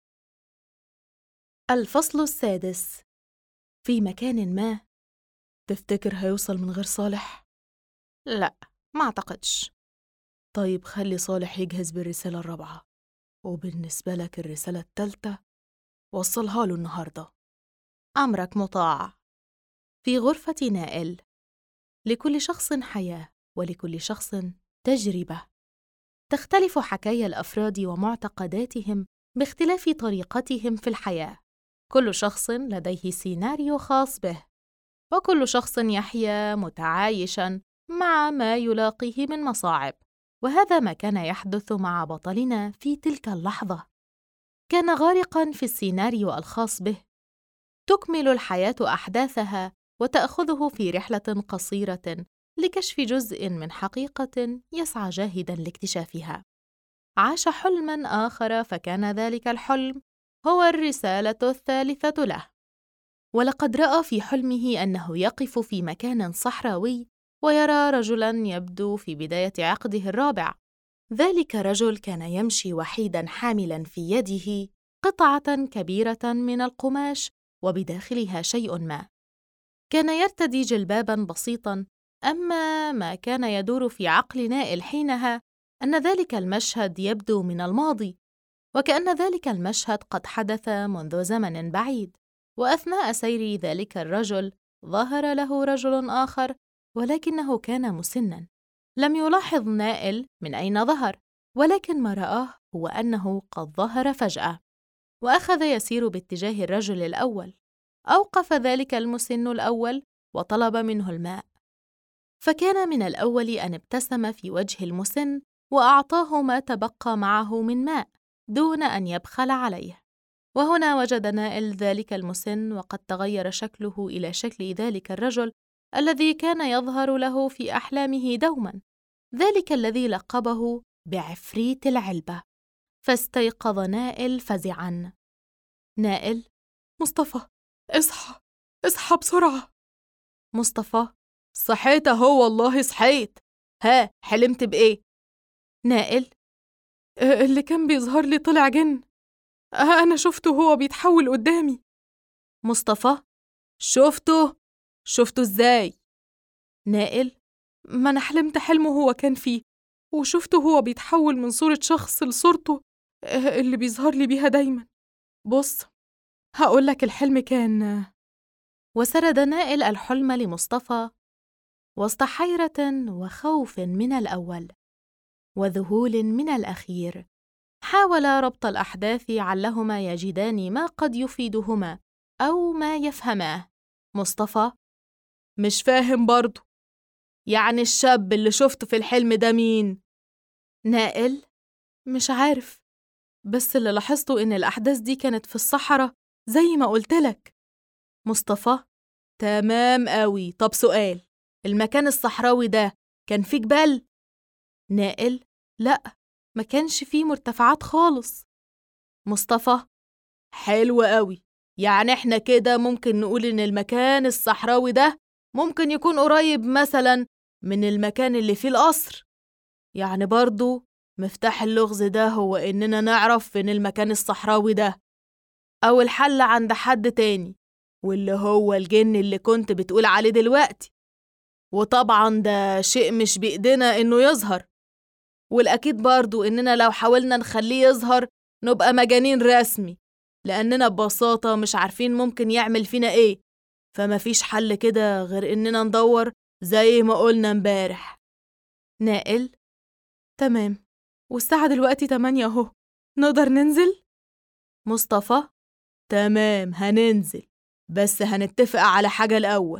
الفصل السادس. في مكان ما. تفتكر هيوصل من غير صالح؟ لا، ما أعتقدش. طيب خلي صالح يجهز بالرسالة الرابعة، وبالنسبة لك الرسالة الثالثة وصلها له النهاردة. أمرك مطاع. في غرفة نائل. لكل شخص حياة، ولكل شخص تجربة. تختلف حكايا الأفراد ومعتقداتهم باختلاف طريقتهم في الحياة. كل شخص لديه سيناريو خاص به، وكل شخص يحيا متعايشاً مع ما يلاقيه من مصاعب. وهذا ما كان يحدث مع بطلنا في تلك اللحظة. كان غارقاً في السيناريو الخاص به. تكمل الحياة أحداثها وتأخذه في رحلة قصيرة لكشف جزء من حقيقة يسعى جاهداً لاكتشافها. عاش حلماً آخر، فكان ذلك الحلم هو الرسالة الثالثة له. ولقد رأى في حلمه أنه يقف في مكان صحراوي ويرى رجلاً يبدو في بداية عقده الرابع. ذلك رجل كان يمشي وحيداً حاملاً في يده قطعة كبيرة من القماش وبداخلها شيء ما. كان يرتدي جلباباً بسيطاً، أما ما كان يدور في عقل نائل حينها أن ذلك المشهد يبدو من الماضي، وكأن ذلك المشهد قد حدث منذ زمن بعيد. وأثناء سير ذلك الرجل ظهر له رجل آخر، ولكنه كان مسناً. لم يلاحظ نائل من أين ظهر، ولكن ما رآه هو أنه قد ظهر فجأة، وأخذ يسير باتجاه الرجل الأول. أوقف ذلك المسن الأول وطلب منه الماء، فكان من الأول أن ابتسم في وجه المسن وأعطاه ما تبقى معه من ماء دون أن يبخل عليه. وهنا وجد نائل ذلك المسن وقد تغير شكله إلى شكل ذلك الرجل الذي كان يظهر له في أحلامه دوماً، ذلك الذي لقبه بعفريت العلبة. فاستيقظ نائل فزعاً. نائل: مصطفى، اصحى، اصحى بسرعة. مصطفى: صحيت أهو، والله صحيت. ها، حلمت بإيه؟ نائل: اللي كان بيظهر لي طلع جن. أنا شفته وهو بيتحول قدامي. مصطفى: شفته إزاي؟ نائل: ما أنا حلمت حلم هو كان فيه، وشفته هو بيتحول من صورة شخص لصورته اللي بيظهر لي بيها دايما. بص، هقولك الحلم كان. وسرد نائل الحلم لمصطفى وسط حيرة وخوف من الأول وذهول من الأخير. حاول ربط الأحداث علهما يجدان ما قد يفيدهما أو ما يفهماه. مصطفى: مش فاهم برضو، يعني الشاب اللي شفته في الحلم ده مين؟ نائل: مش عارف، بس اللي لاحظته إن الأحداث دي كانت في الصحراء زي ما قلتلك. مصطفى: تمام قوي. طب سؤال، المكان الصحراوي ده كان فيه جبال؟ نائل: لأ، ما كانش فيه مرتفعات خالص. مصطفى: حلو قوي. يعني احنا كده ممكن نقول إن المكان الصحراوي ده ممكن يكون قريب مثلا من المكان اللي فيه القصر. يعني برضو مفتاح اللغز ده هو إننا نعرف فين المكان الصحراوي ده، أو الحل عند حد تاني، واللي هو الجن اللي كنت بتقول عليه دلوقتي. وطبعا ده شيء مش بإيدينا إنه يظهر، والأكيد برضو إننا لو حاولنا نخليه يظهر نبقى مجانين رسمي، لأننا ببساطة مش عارفين ممكن يعمل فينا إيه. فمفيش حل كده غير إننا ندور زي ما قلنا امبارح. نائل: تمام، والساعة دلوقتي 8 أهو، نقدر ننزل؟ مصطفى: تمام، هننزل، بس هنتفق على حاجة الأول.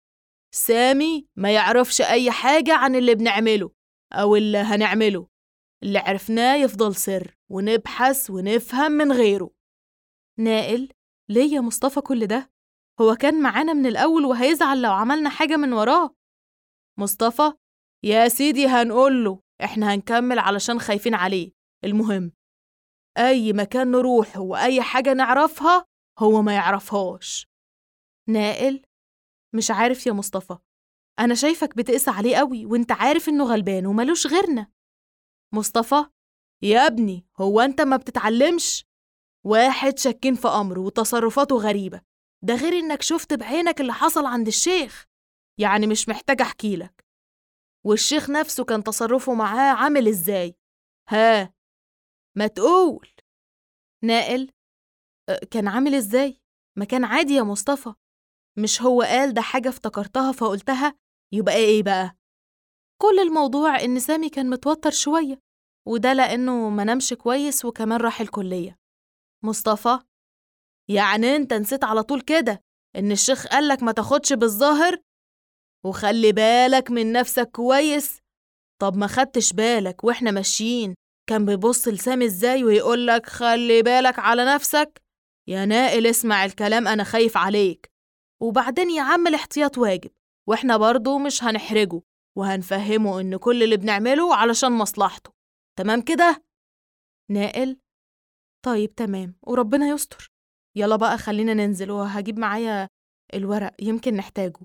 سامي ما يعرفش أي حاجة عن اللي بنعمله أو اللي هنعمله. اللي عرفناه يفضل سر، ونبحث ونفهم من غيره. نائل: ليه يا مصطفى كل ده؟ هو كان معانا من الأول وهيزعل لو عملنا حاجة من وراه. مصطفى: يا سيدي هنقوله إحنا هنكمل علشان خايفين عليه. المهم أي مكان نروح وأي حاجة نعرفها هو ما يعرفهاش. نائل: مش عارف يا مصطفى، أنا شايفك بتقسى عليه قوي وانت عارف إنه غلبان وملوش غيرنا. مصطفى، يا ابني هو أنت ما بتتعلمش؟ واحد شاكين في أمره وتصرفاته غريبة، ده غير إنك شفت بعينك اللي حصل عند الشيخ، يعني مش محتاج أحكي لك. والشيخ نفسه كان تصرفه معاه عامل إزاي؟ ها، ما تقول. نائل: كان عامل إزاي؟ ما كان عادي يا مصطفى، مش هو قال ده حاجة افتكرتها فقلتها، يبقى إيه بقى؟ كل الموضوع إن سامي كان متوتر شوية، وده لأنه ما نامش كويس وكمان راح الكلية. مصطفى: يعني أنت نسيت على طول كده إن الشيخ قالك ما تاخدش بالظاهر؟ وخلي بالك من نفسك كويس. طب ما خدتش بالك وإحنا ماشيين كان بيبص لسامي إزاي ويقولك خلي بالك على نفسك؟ يا نائل اسمع الكلام، أنا خايف عليك. وبعدين يا عم الاحتياط واجب، وإحنا برضو مش هنحرجه وهنفهمه إن كل اللي بنعمله علشان مصلحته. تمام كده؟ نائل: طيب تمام وربنا يستر. يلا بقى خلينا ننزل وهجيب معايا الورق يمكن نحتاجه.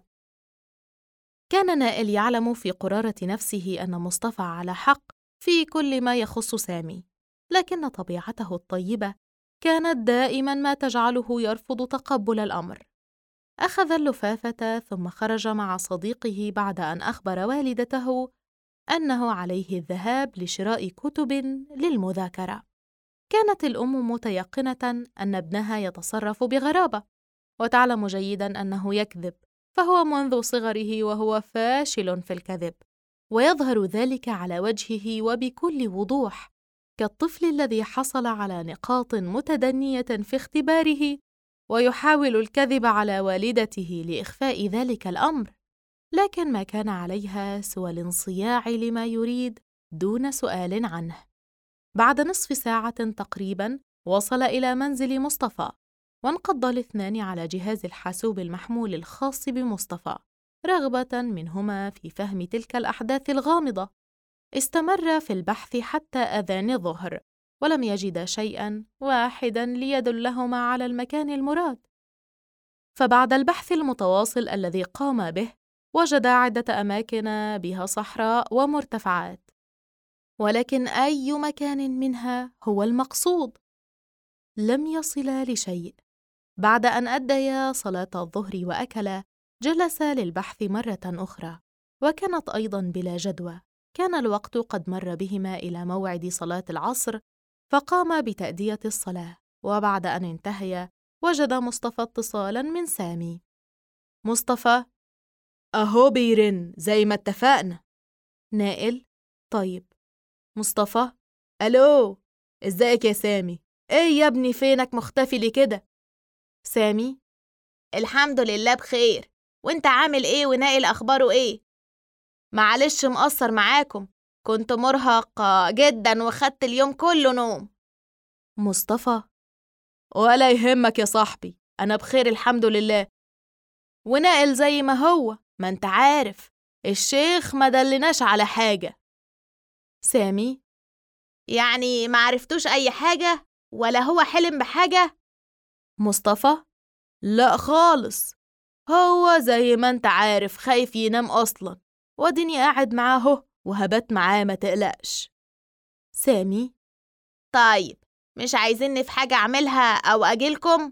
كان نائل يعلم في قرارة نفسه أن مصطفى على حق في كل ما يخص سامي، لكن طبيعته الطيبة كانت دائما ما تجعله يرفض تقبل الأمر. أخذ اللفافة ثم خرج مع صديقه بعد أن أخبر والدته أنه عليه الذهاب لشراء كتب للمذاكرة. كانت الأم متيقنة أن ابنها يتصرف بغرابة، وتعلم جيداً أنه يكذب، فهو منذ صغره وهو فاشل في الكذب، ويظهر ذلك على وجهه وبكل وضوح، كالطفل الذي حصل على نقاط متدنية في اختباره ويحاول الكذب على والدته لإخفاء ذلك الأمر، لكن ما كان عليها سوى الانصياع لما يريد دون سؤال عنه. بعد نصف ساعة تقريباً وصل إلى منزل مصطفى، وانقض الاثنان على جهاز الحاسوب المحمول الخاص بمصطفى رغبة منهما في فهم تلك الأحداث الغامضة. استمر في البحث حتى أذان الظهر ولم يجد شيئاً واحداً ليدلهما على المكان المراد. فبعد البحث المتواصل الذي قام به وجد عدة أماكن بها صحراء ومرتفعات، ولكن أي مكان منها هو المقصود؟ لم يصلا لشيء. بعد أن أديا صلاة الظهر وأكلا، جلس للبحث مرة أخرى، وكانت أيضاً بلا جدوى. كان الوقت قد مر بهما إلى موعد صلاة العصر، فقام بتأدية الصلاة، وبعد أن انتهي وجد مصطفى اتصالاً من سامي. مصطفى: أهو بيرن زي ما اتفقنا. نائل: طيب. مصطفى: ألو، إزيك يا سامي؟ إيه يا ابني فينك مختفي لي كده؟ سامي: الحمد لله بخير، وانت عامل ايه ونائل اخباره ايه؟ معلش مقصر معاكم، كنت مرهق جدا وخدت اليوم كله نوم. مصطفى: ولا يهمك يا صاحبي، أنا بخير الحمد لله. ونائل زي ما هو، ما انت عارف الشيخ ما دلناش على حاجة. سامي: يعني ما عرفتوش اي حاجة ولا هو حلم بحاجة؟ مصطفى: لا خالص، هو زي ما انت عارف خايف ينام أصلا، واديني قاعد معاه وهبات معاه ما تقلقش. سامي: طيب مش عايزيني في حاجة أعملها أو أجيلكم؟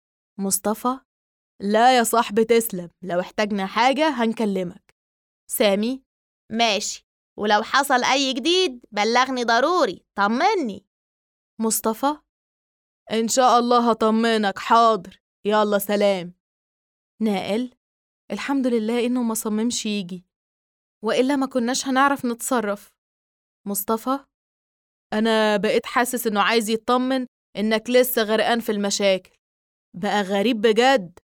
مصطفى: لا يا صاحبي تسلم، لو احتاجنا حاجة هنكلمك. سامي: ماشي، ولو حصل أي جديد بلغني ضروري، طمني. مصطفى: إن شاء الله هطمنك، حاضر، يلا سلام. نائل: الحمد لله إنه ما صممش يجي، وإلا ما كناش هنعرف نتصرف. مصطفى: أنا بقيت حاسس إنه عايز يطمن إنك لسه غرقان في المشاكل، بقى غريب بجد.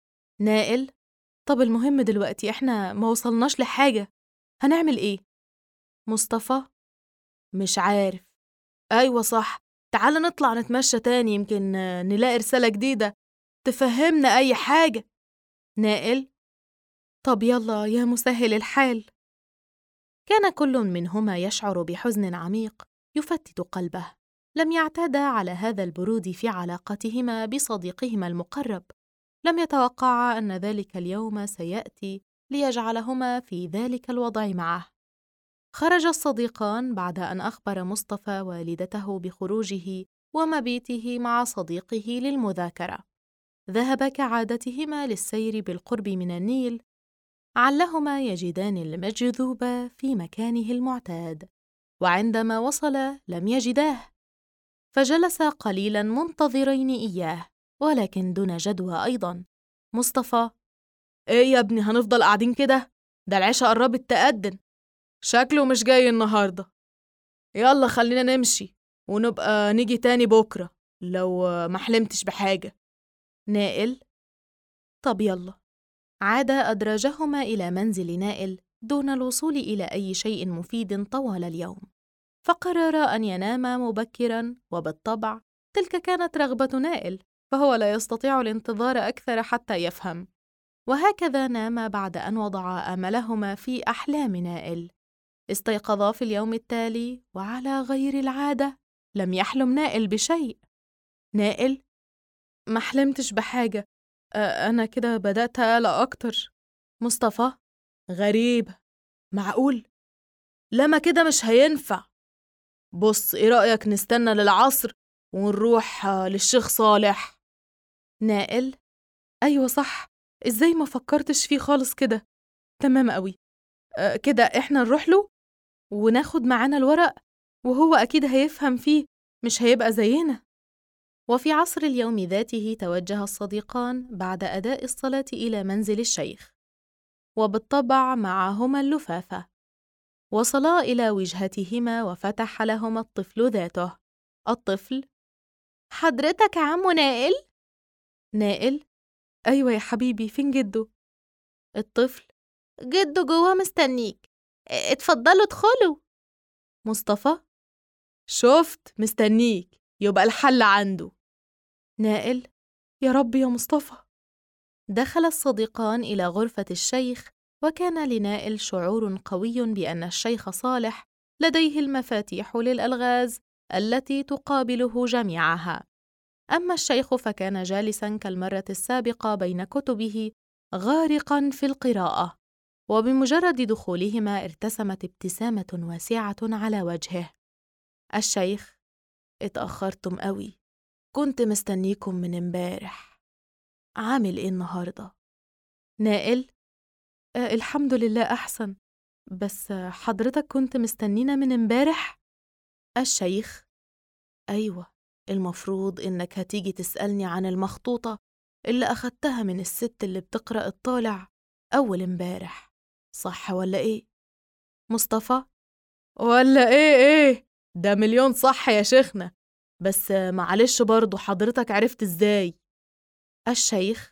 نائل: طب المهم دلوقتي إحنا ما وصلناش لحاجة، هنعمل إيه؟ مصطفى: مش عارف. أيوة صح، تعال نطلع نتمشى تاني، يمكن نلاقي رسالة جديدة تفهمنا أي حاجة. نائل: طب يلا يا مسهل الحال. كان كل منهما يشعر بحزن عميق يفتت قلبه. لم يعتادا على هذا البرود في علاقتهما بصديقهما المقرب. لم يتوقعا أن ذلك اليوم سيأتي ليجعلهما في ذلك الوضع معه. خرج الصديقان بعد أن أخبر مصطفى والدته بخروجه ومبيته مع صديقه للمذاكرة. ذهبا كعادتهما للسير بالقرب من النيل، علهما يجدان المجذوب في مكانه المعتاد، وعندما وصلا لم يجداه، فجلسا قليلا منتظرين إياه، ولكن دون جدوى أيضا. مصطفى: إيه يا ابني، هنفضل قاعدين كده؟ ده العشاء قربت تأذن، شكله مش جاي النهاردة. يلا خلينا نمشي ونبقى نيجي تاني بكرة لو ما حلمتش بحاجة. نائل: طب يلا. عاد أدراجهما إلى منزل نائل دون الوصول إلى أي شيء مفيد طوال اليوم، فقررا أن يناما مبكرا، وبالطبع تلك كانت رغبة نائل، فهو لا يستطيع الانتظار أكثر حتى يفهم. وهكذا ناما بعد أن وضعا آملهما في أحلام نائل. استيقظا في اليوم التالي، وعلى غير العادة لم يحلم نائل بشيء. نائل: ما حلمتش بحاجة، أنا كده بدأت أقلق أكتر. مصطفى: غريب، معقول؟ لما كده مش هينفع. بص، إيه رأيك نستنى للعصر ونروح للشيخ صالح؟ نائل: أيوة صح، إزاي ما فكرتش فيه خالص كده؟ تمام قوي. كده إحنا نروح له وناخد معانا الورق، وهو أكيد هيفهم فيه، مش هيبقى زينا. وفي عصر اليوم ذاته توجه الصديقان بعد أداء الصلاة إلى منزل الشيخ، وبالطبع معهما اللفافة. وصلا إلى وجهتهما وفتح لهما الطفل ذاته. الطفل: حضرتك عمو نائل؟ نائل: أيوة يا حبيبي، فين جدو؟ الطفل: جدو جوه مستنيك، اتفضلوا ادخلوا. مصطفى: شفت، مستنيك، يبقى الحل عنده. نائل: يا رب يا مصطفى. دخل الصديقان إلى غرفة الشيخ، وكان لنائل شعور قوي بأن الشيخ صالح لديه المفاتيح للألغاز التي تقابله جميعها. أما الشيخ فكان جالساً كالمرة السابقة بين كتبه غارقاً في القراءة، وبمجرد دخولهما ارتسمت ابتسامة واسعة على وجهه. الشيخ: اتأخرتم قوي، كنت مستنيكم من امبارح. عامل ايه النهاردة؟ نائل: الحمد لله أحسن، بس حضرتك كنت مستنينا من امبارح؟ الشيخ: أيوة، المفروض إنك هتيجي تسألني عن المخطوطة اللي أخدتها من الست اللي بتقرأ الطالع أول امبارح، صح ولا إيه؟ مصطفى: ولا إيه؟ ده مليون صح يا شيخنا، بس معلش برضو حضرتك عرفت إزاي؟ الشيخ: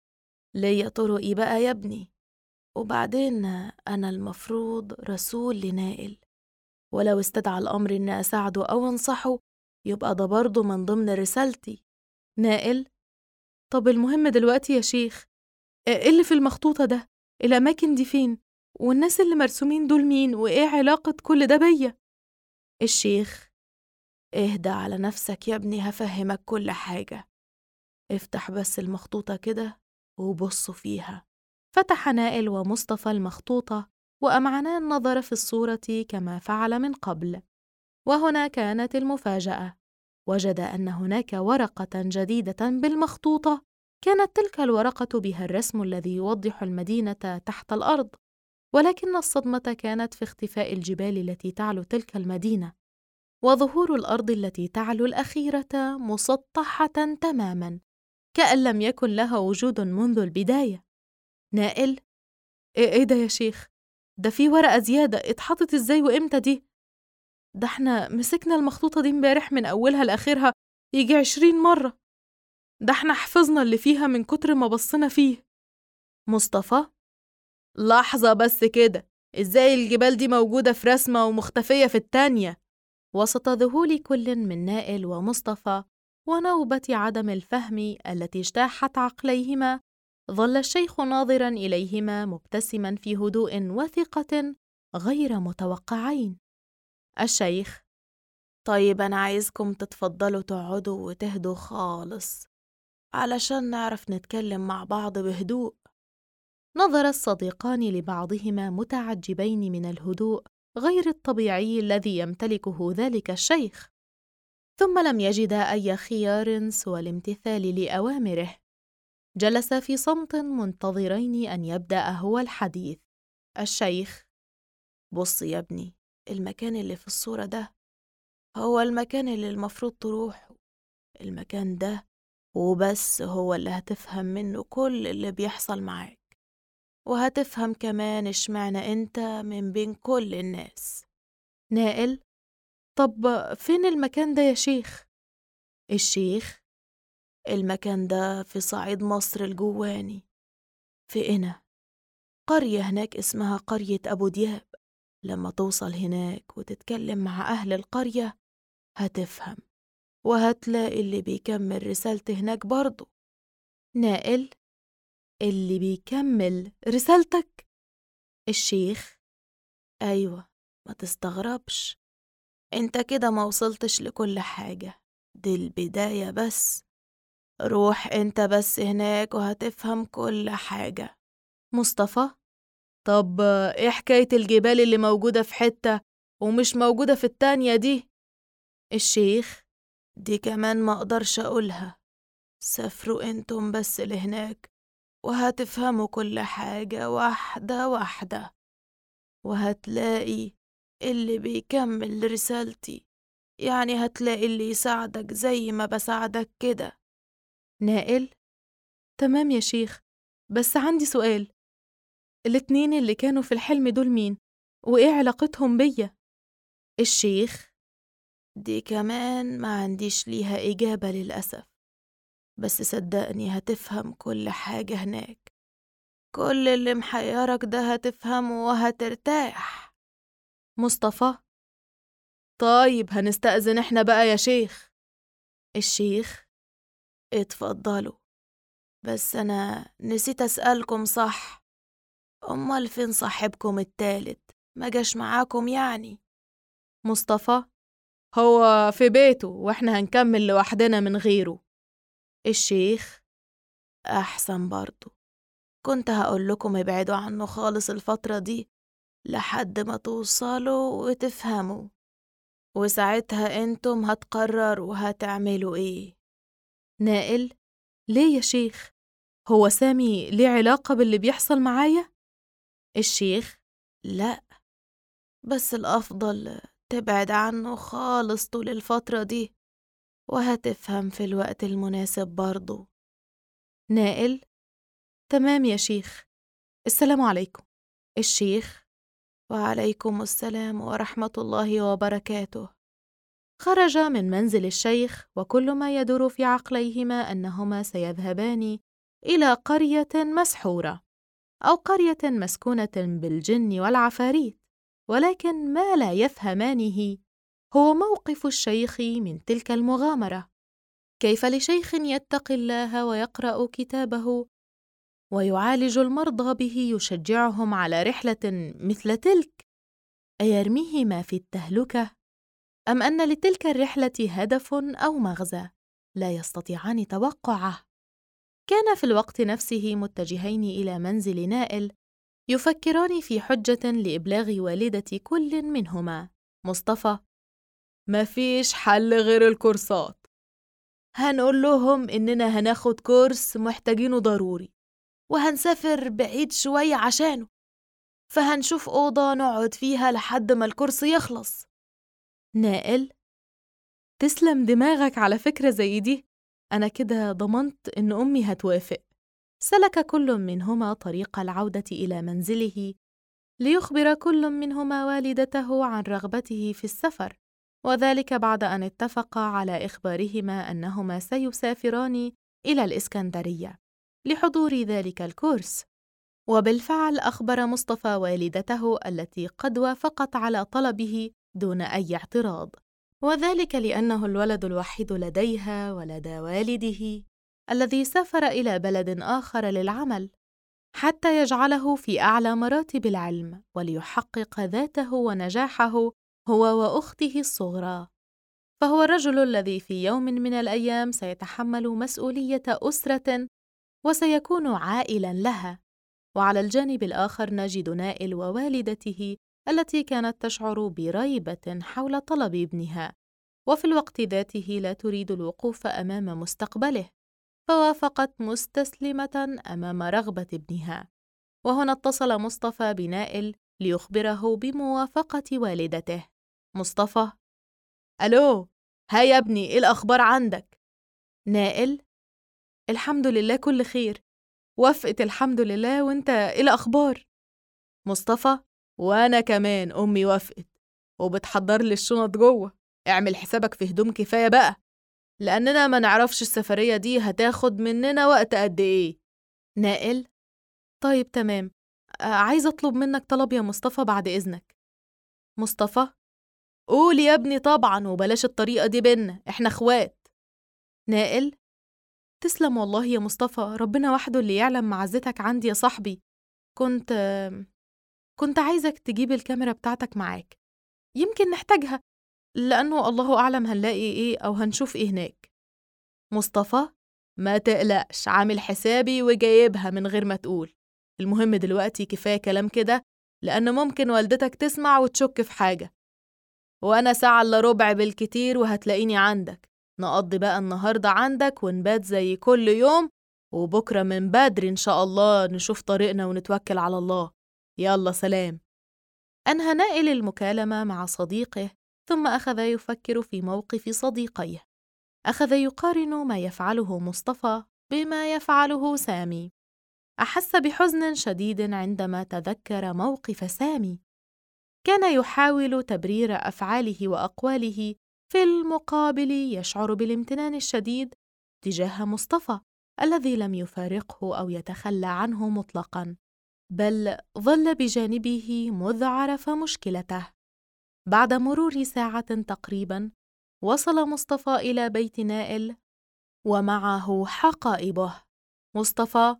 ليا طرقي بقى يا ابني، وبعدين أنا المفروض رسول لنائل، ولو استدعى الأمر إني أساعده أو أنصحه يبقى ده برضه من ضمن رسالتي. نائل: طب المهم دلوقتي يا شيخ، إيه اللي في المخطوطة ده؟ الأماكن دي فين؟ والناس اللي مرسومين دول مين؟ وإيه علاقة كل ده بيا؟ الشيخ: اهدى على نفسك يا ابني، هفهمك كل حاجة، افتح بس المخطوطة كده وبصوا فيها. فتح نائل ومصطفى المخطوطة، وأمعنا النظر في الصورة كما فعل من قبل. وهنا كانت المفاجأة، وجد أن هناك ورقة جديدة بالمخطوطة، كانت تلك الورقة بها الرسم الذي يوضح المدينة تحت الأرض، ولكن الصدمة كانت في اختفاء الجبال التي تعلو تلك المدينة، وظهور الأرض التي تعلو الأخيرة مسطحة تماماً، كأن لم يكن لها وجود منذ البداية. نائل: إيه ده يا شيخ؟ ده في ورقة زيادة، اتحطت إزاي وإمتى دي؟ ده احنا مسكنا المخطوطة دي امبارح من أولها لآخرها يجي 20 مرة، ده احنا حفظنا اللي فيها من كتر ما بصنا فيه. مصطفى: لحظة بس كده، إزاي الجبال دي موجودة في رسمة ومختفية في التانية؟ وسط ذهول كل من نائل ومصطفى ونوبة عدم الفهم التي اجتاحت عقليهما، ظل الشيخ ناظراً إليهما مبتسماً في هدوء وثقة غير متوقعين. الشيخ: طيب أنا عايزكم تتفضلوا تقعدوا وتهدوا خالص علشان نعرف نتكلم مع بعض بهدوء. نظر الصديقان لبعضهما متعجبين من الهدوء غير الطبيعي الذي يمتلكه ذلك الشيخ، ثم لم يجدا أي خيار سوى الامتثال لأوامره. جلسا في صمت منتظرين أن يبدأ هو الحديث. الشيخ: بص يا ابني، المكان اللي في الصورة ده هو المكان اللي المفروض تروح. المكان ده وبس هو اللي هتفهم منه كل اللي بيحصل معاك، وهتفهم كمان اشمعنى انت من بين كل الناس. نائل: طب فين المكان ده يا شيخ؟ الشيخ: المكان ده في صعيد مصر الجواني، في قنا، قرية هناك اسمها قرية أبو دياب. لما توصل هناك وتتكلم مع أهل القرية هتفهم، وهتلاقي اللي بيكمل رسالتي هناك برضه. نائل: اللي بيكمل رسالتك؟ الشيخ: أيوة، ما تستغربش، انت كده ما وصلتش لكل حاجة، دي البداية بس. روح انت بس هناك وهتفهم كل حاجة. مصطفى: طب ايه حكاية الجبال اللي موجودة في حتة ومش موجودة في التانية دي؟ الشيخ: دي كمان ما اقدرش اقولها، سافروا انتم بس لهناك وهتفهموا كل حاجة واحدة واحدة، وهتلاقي اللي بيكمل رسالتي، يعني هتلاقي اللي يساعدك زي ما بساعدك كده. نائل: تمام يا شيخ، بس عندي سؤال، الاتنين اللي كانوا في الحلم دول مين؟ وإيه علاقتهم بيا؟ الشيخ: دي كمان ما عنديش ليها إجابة للأسف، بس صدقني هتفهم كل حاجة هناك. كل اللي محيرك ده هتفهمه وهترتاح. مصطفى: طيب هنستأذن احنا بقى يا شيخ. الشيخ: اتفضلوا، بس أنا نسيت أسألكم، صح؟ أمال فين صاحبكم التالت؟ ما جاش معاكم يعني؟ مصطفى: هو في بيته واحنا هنكمل لوحدنا من غيره. الشيخ: أحسن برضو، كنت هقول لكم ابعدوا عنه خالص الفترة دي لحد ما توصلوا وتفهموا، وساعتها انتم هتقرروا هتعملوا ايه. نائل: ليه يا شيخ؟ هو سامي ليه علاقة باللي بيحصل معايا؟ الشيخ: لا، بس الأفضل تبعد عنه خالص طول الفترة دي، وهتفهم في الوقت المناسب برضو. نائل: تمام يا شيخ، السلام عليكم. الشيخ: وعليكم السلام ورحمة الله وبركاته. خرج من منزل الشيخ وكل ما يدور في عقليهما أنهما سيذهبان إلى قرية مسحورة أو قرية مسكونة بالجن والعفاريت، ولكن ما لا يفهمانه هو موقف الشيخ من تلك المغامرة. كيف لشيخ يتقي الله ويقرأ كتابه ويعالج المرضى به يشجعهم على رحلة مثل تلك، أيرميهما في التهلكة، أم أن لتلك الرحلة هدف أو مغزى لا يستطيعان توقعه؟ كان في الوقت نفسه متجهين إلى منزل نائل يفكران في حجة لإبلاغ والدة كل منهما. مصطفى: مفيش حل غير الكورسات، هنقول لهم إننا هناخد كورس محتاجينه ضروري، وهنسافر بعيد شوية عشانه، فهنشوف أوضة نقعد فيها لحد ما الكورس يخلص. نائل: تسلم دماغك على فكرة زي دي، أنا كده ضمنت إن أمي هتوافق. سلك كل منهما طريق العودة إلى منزله ليخبر كل منهما والدته عن رغبته في السفر، وذلك بعد أن اتفقا على إخبارهما أنهما سيسافران إلى الإسكندرية لحضور ذلك الكورس. وبالفعل أخبر مصطفى والدته التي قد وافقت على طلبه دون أي اعتراض، وذلك لأنه الولد الوحيد لديها ولدى والده الذي سافر إلى بلد آخر للعمل حتى يجعله في أعلى مراتب العلم وليحقق ذاته ونجاحه هو وأخته الصغرى، فهو الرجل الذي في يوم من الأيام سيتحمل مسؤولية أسرة وسيكون عائلاً لها، وعلى الجانب الآخر نجد نائل ووالدته التي كانت تشعر بريبة حول طلب ابنها، وفي الوقت ذاته لا تريد الوقوف أمام مستقبله، فوافقت مستسلمة أمام رغبة ابنها. وهنا اتصل مصطفى بنائل ليخبره بموافقة والدته. مصطفى: ألو، هاي يا ابني، إيه الأخبار عندك؟ نائل: الحمد لله كل خير، وافقت الحمد لله، وانت إيه الأخبار؟ مصطفى: وأنا كمان أمي وافقت وبتحضر لي الشنط جوه، اعمل حسابك في هدوم كفاية بقى، لأننا ما نعرفش السفرية دي هتاخد مننا وقت قد إيه. نائل: طيب تمام، عايزة أطلب منك طلب يا مصطفى بعد إذنك. مصطفى: قول يا ابني طبعا، وبلاش الطريقة دي بينا، إحنا إخوات. نائل: تسلم والله يا مصطفى، ربنا وحده اللي يعلم معزتك عندي يا صاحبي. كنت عايزك تجيب الكاميرا بتاعتك معاك، يمكن نحتاجها، لأنه الله أعلم هنلاقي إيه أو هنشوف إيه هناك. مصطفى: ما تقلقش، عامل حسابي وجايبها من غير ما تقول. المهم دلوقتي كفاية كلام كده، لأن ممكن والدتك تسمع وتشك في حاجة، وأنا ساعة إلا ربع بالكتير وهتلاقيني عندك. نقضي بقى النهاردة عندك ونبات زي كل يوم، وبكرة من بدري إن شاء الله نشوف طريقنا ونتوكل على الله. يلا سلام. أنهى نائل المكالمة مع صديقه، ثم أخذ يفكر في موقف صديقيه. أخذ يقارن ما يفعله مصطفى بما يفعله سامي. أحس بحزن شديد عندما تذكر موقف سامي. كان يحاول تبرير أفعاله وأقواله، في المقابل يشعر بالامتنان الشديد تجاه مصطفى الذي لم يفارقه أو يتخلى عنه مطلقاً، بل ظل بجانبه مذ عرف مشكلته. بعد مرور ساعة تقريباً، وصل مصطفى إلى بيت نائل ومعه حقائبه. مصطفى: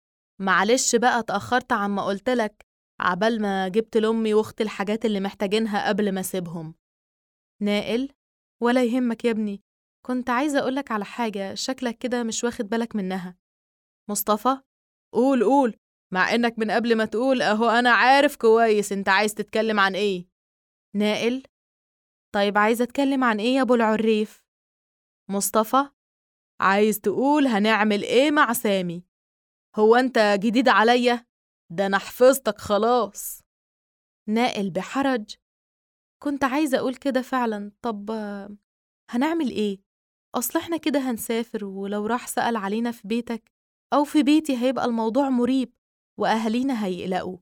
معلش بقى اتأخرت عما قلتلك، عبال ما جبت لأمي واختي الحاجات اللي محتاجينها قبل ما اسيبهم. نائل: ولا يهمك يا ابني، كنت عايزة أقولك على حاجة، شكلك كده مش واخد بالك منها. مصطفى: قول، مع إنك من قبل ما تقول أهو أنا عارف كويس أنت عايز تتكلم عن إيه. نائل: طيب عايزة أتكلم عن إيه يا أبو العريف؟ مصطفى: عايز تقول هنعمل إيه مع سامي؟ هو أنت جديد عليا؟ ده أنا حفظتك خلاص. نائل بحرج: كنت عايزة أقول كده فعلا، طب هنعمل إيه؟ أصل إحنا كده هنسافر، ولو راح سأل علينا في بيتك أو في بيتي هيبقى الموضوع مريب، وأهالينا هيقلقوا،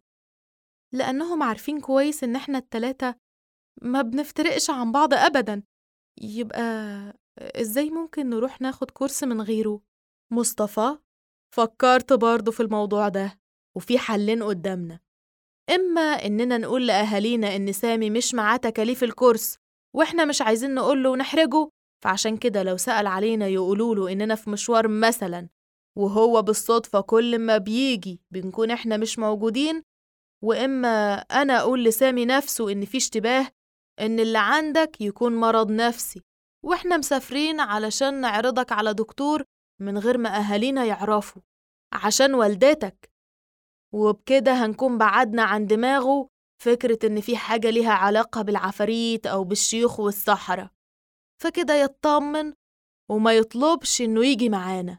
لأنهم عارفين كويس إن إحنا التلاتة ما بنفترقش عن بعض أبدا. يبقى إزاي ممكن نروح ناخد كورس من غيره؟ مصطفى: فكرت برضو في الموضوع ده، وفي حلين قدامنا. إما إننا نقول لأهالينا إن سامي مش معاه تكاليف الكورس، وإحنا مش عايزين نقوله ونحرجه، فعشان كده لو سأل علينا يقولوله إننا في مشوار مثلا، وهو بالصدفة كل ما بيجي بنكون إحنا مش موجودين. وإما أنا أقول لسامي نفسه إن في اشتباه، إن اللي عندك يكون مرض نفسي، وإحنا مسافرين علشان نعرضك على دكتور من غير ما أهالينا يعرفوا، عشان والدتك، وبكده هنكون بعدنا عن دماغه فكرة إن في حاجة ليها علاقة بالعفاريت أو بالشيوخ والسحرة، فكده يطمن وما يطلبش إنه يجي معانا.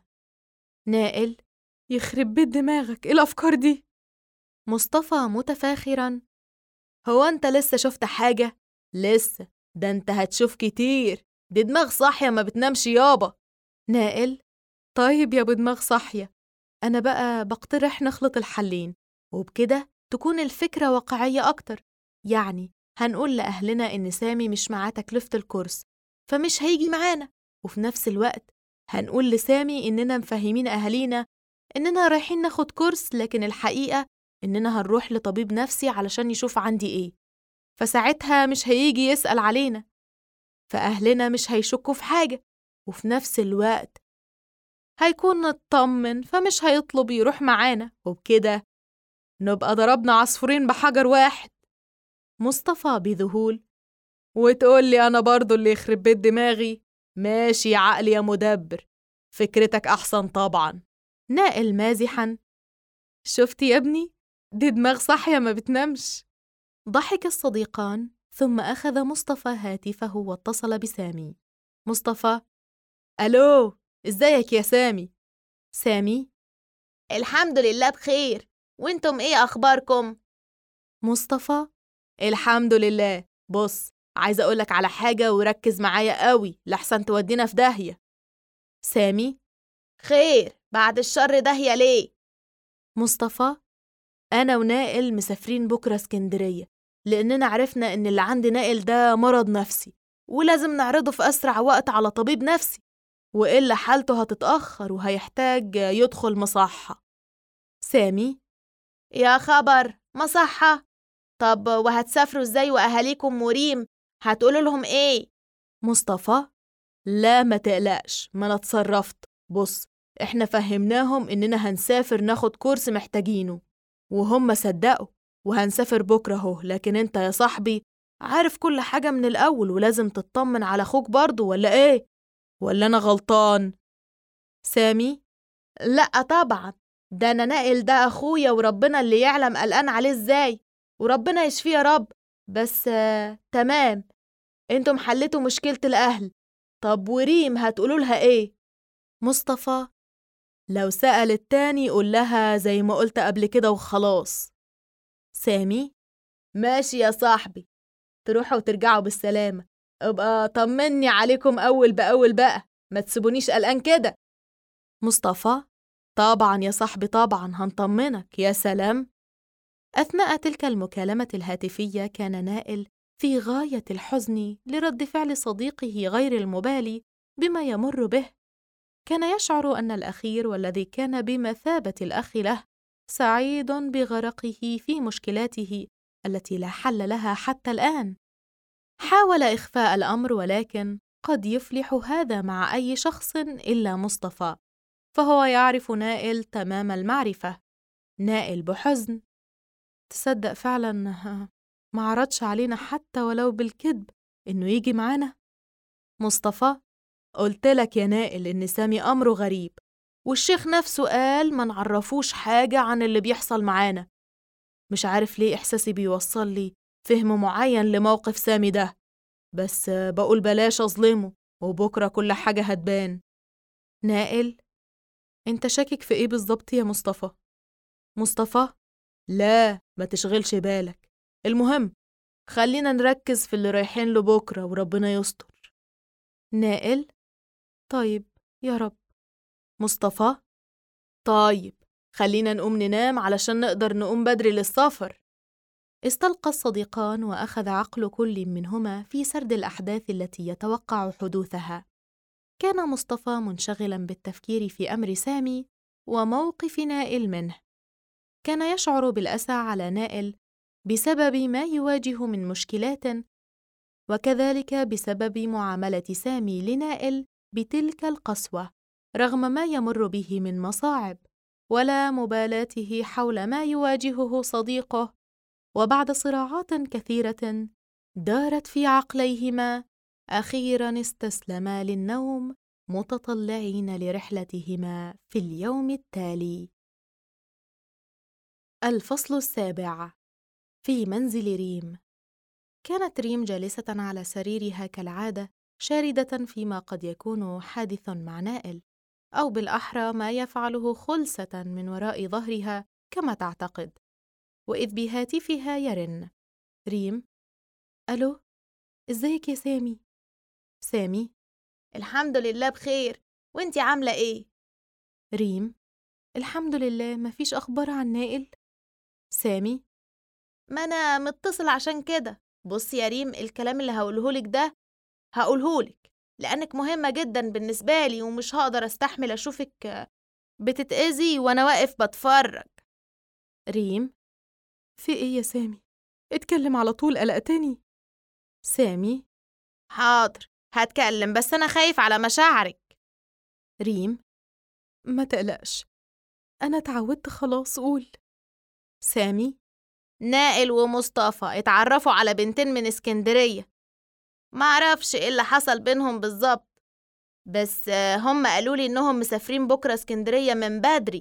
نائل: يخرب بيت دماغك، إيه الأفكار دي؟ مصطفى متفاخراً: هو أنت لسه شفت حاجة؟ لسه، ده أنت هتشوف كتير، دي دماغ صاحية ما بتنامش يابا. نائل: طيب يا بدماغ صاحية، أنا بقى بقترح نخلط الحلين، وبكده تكون الفكرة واقعية أكتر. يعني هنقول لأهلنا إن سامي مش معاه تكلفة الكورس، فمش هيجي معانا، وفي نفس الوقت هنقول لسامي إننا مفهمين أهالينا إننا رايحين ناخد كورس، لكن الحقيقة إننا هنروح لطبيب نفسي علشان يشوف عندي إيه، فساعتها مش هيجي يسأل علينا، فأهلنا مش هيشكوا في حاجة، وفي نفس الوقت هيكون اطمن فمش هيطلب يروح معانا، وبكده نبقى ضربنا عصفورين بحجر واحد. مصطفى بذهول: وتقولي أنا برضو اللي يخرب بيت دماغي؟ ماشي يا عقلي يا مدبر، فكرتك أحسن طبعا. نائل مازحا: شفتي يا ابني؟ دي دماغ صاحية ما بتنامش. ضحك الصديقان، ثم أخذ مصطفى هاتفه واتصل بسامي. مصطفى: ألو، إزيك يا سامي؟ سامي: الحمد لله بخير، وانتم ايه اخباركم؟ مصطفى: الحمد لله. بص، عايزة أقولك على حاجة وركز معايا قوي لحسن تودينا في داهية. سامي: خير، بعد الشر داهية ليه؟ مصطفى: أنا ونائل مسافرين بكرة اسكندرية، لأننا عرفنا إن اللي عند نائل ده مرض نفسي، ولازم نعرضه في أسرع وقت على طبيب نفسي، وإلا حالته هتتأخر وهيحتاج يدخل مصحة. سامي: يا خبر، مصحة؟ طب وهتسافروا ازاي واهاليكم وريم هتقولوا لهم ايه؟ مصطفى: لا ما تقلقش، ما أنا اتصرفت. بص، إحنا فهمناهم إننا هنسافر ناخد كورس محتاجينه، وهم صدقوا، وهنسافر بكرة اهو. لكن انت يا صاحبي عارف كل حاجة من الأول، ولازم تطمن على أخوك برضو، ولا إيه؟ ولا أنا غلطان؟ سامي: لأ طبعا، ده أنا نائل ده أخويا، وربنا اللي يعلم قلقان عليه ازاي، وربنا يشفيه يا رب. بس تمام، انتم حلتوا مشكلة الأهل. طب وريم هتقولوا لها ايه؟ مصطفى: لو سألت تاني قول لها زي ما قلت قبل كده وخلاص. سامي: ماشي يا صاحبي، تروحوا وترجعوا بالسلامة. ابقى طمني عليكم أول بأول بقى، ما تسيبونيش قلقان كده. مصطفى: طبعا يا صاحبي، طبعا هنطمنك. يا سلام. أثناء تلك المكالمة الهاتفية كان نائل في غاية الحزن لرد فعل صديقه غير المبالي بما يمر به. كان يشعر أن الأخير والذي كان بمثابة الأخ له سعيد بغرقه في مشكلاته التي لا حل لها حتى الآن. حاول إخفاء الأمر، ولكن قد يفلح هذا مع أي شخص إلا مصطفى، فهو يعرف نائل تمام المعرفة. نائل بحزن: تصدق فعلا ما عرضش علينا حتى ولو بالكذب إنه يجي معانا. مصطفى: قلت لك يا نائل إن سامي أمره غريب، والشيخ نفسه قال ما نعرفوش حاجة عن اللي بيحصل معانا. مش عارف ليه إحساسي بيوصل لي فهم معين لموقف سامي ده، بس بقول بلاش أظلمه، وبكرة كل حاجة هتبان. نائل: أنت شاكك في إيه بالظبط يا مصطفى؟ مصطفى: لا ما تشغلش بالك، المهم خلينا نركز في اللي رايحين له بكرة وربنا يستر. نائل: طيب يا رب. مصطفى: طيب خلينا نقوم ننام علشان نقدر نقوم بدري للسفر. استلقى الصديقان، وأخذ عقل كل منهما في سرد الأحداث التي يتوقع حدوثها. كان مصطفى منشغلاً بالتفكير في أمر سامي وموقف نائل منه. كان يشعر بالأسى على نائل بسبب ما يواجه من مشكلات، وكذلك بسبب معاملة سامي لنائل بتلك القسوة رغم ما يمر به من مصاعب، ولا مبالاته حول ما يواجهه صديقه. وبعد صراعات كثيرة دارت في عقليهما، أخيراً استسلما للنوم متطلعين لرحلتهما في اليوم التالي. الفصل 7. في منزل ريم. كانت ريم جالسة على سريرها كالعادة، شاردة فيما قد يكون حادث مع نائل، أو بالأحرى ما يفعله خلسة من وراء ظهرها كما تعتقد، وإذ بهاتفها يرن. ريم: ألو، إزيك يا سامي؟ سامي: الحمد لله بخير، وانتي عاملة ايه؟ ريم: الحمد لله، مفيش أخبار عن نائل؟ سامي: ما أنا متصل عشان كده. بصي يا ريم، الكلام اللي هقولهولك ده هقولهولك لأنك مهمة جدا بالنسبة لي، ومش هقدر أستحمل أشوفك بتتأذي وأنا واقف بتفرج. ريم: في إيه يا سامي؟ اتكلم على طول، قلقتني. سامي: حاضر هتكلم، بس أنا خايف على مشاعرك. ريم: ما تقلقش، أنا اتعودت خلاص، قول. سامي: نائل ومصطفى اتعرفوا على بنتين من اسكندرية، معرفش ايه اللي حصل بينهم بالظبط، بس هم قالولي انهم مسافرين بكرة اسكندرية من بدري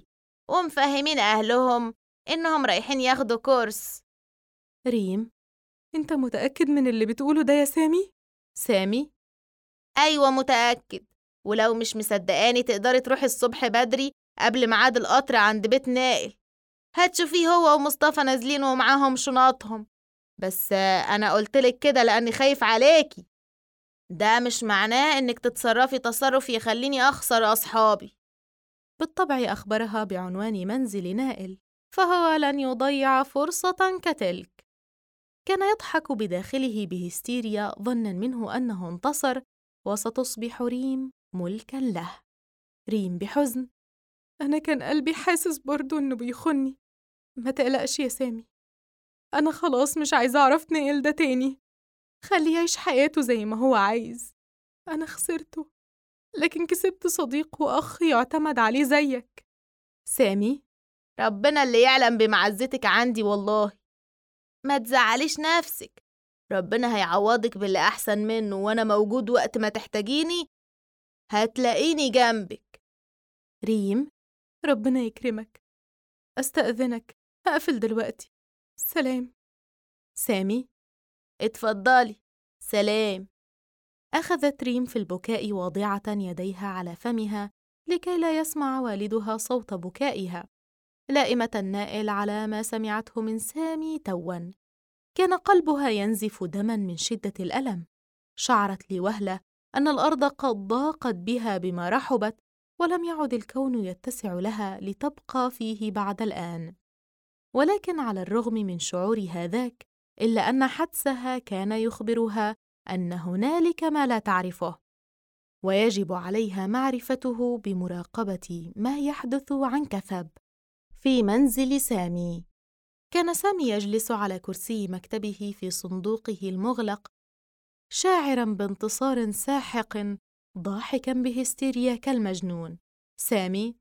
ومفهمين أهلهم إنهم رايحين ياخدوا كورس. ريم، أنت متأكد من اللي بتقوله ده يا سامي؟ سامي: أيوة متأكد، ولو مش مصدقاني تقدري تروحي الصبح بدري قبل ميعاد القطر عند بيت نائل، هتشوفيه هو ومصطفى نازلين ومعاهم شنطهم. بس أنا قلتلك كده لأني خايف عليكي، ده مش معناه إنك تتصرفي تصرف يخليني أخسر أصحابي. بالطبع أخبرها بعنوان منزل نائل، فهو لن يضيع فرصة كتلك. كان يضحك بداخله بهستيريا ظناً منه أنه انتصر وستصبح ريم ملكاً له. ريم بحزن: أنا كان قلبي حاسس برضو إنه بيخني. ما تقلقش يا سامي، أنا خلاص مش عايزة أعرف نائل ده تاني. خليه يعيش حياته زي ما هو عايز. أنا خسرته، لكن كسبت صديق وأخ يعتمد عليه زيك. سامي: ربنا اللي يعلم بمعزتك عندي والله. ما تزعليش نفسك، ربنا هيعوضك باللي أحسن منه، وأنا موجود وقت ما تحتاجيني هتلاقيني جنبك. ريم: ربنا يكرمك. أستأذنك، هقفل دلوقتي. سلام. سامي: اتفضلي. سلام. أخذت ريم في البكاء واضعة يديها على فمها لكي لا يسمع والدها صوت بكائها، لائمة نائل على ما سمعته من سامي تواً. كان قلبها ينزف دماً من شدة الألم. شعرت لوهلة أن الأرض قد ضاقت بها بما رحبت، ولم يعد الكون يتسع لها لتبقى فيه بعد الآن. ولكن على الرغم من شعور هذاك، إلا أن حدسها كان يخبرها أن هنالك ما لا تعرفه، ويجب عليها معرفته بمراقبة ما يحدث عن كثب في منزل سامي. كان سامي يجلس على كرسي مكتبه في صندوقه المغلق، شاعراً بانتصار ساحق، ضاحكاً بهستيريا كالمجنون. سامي: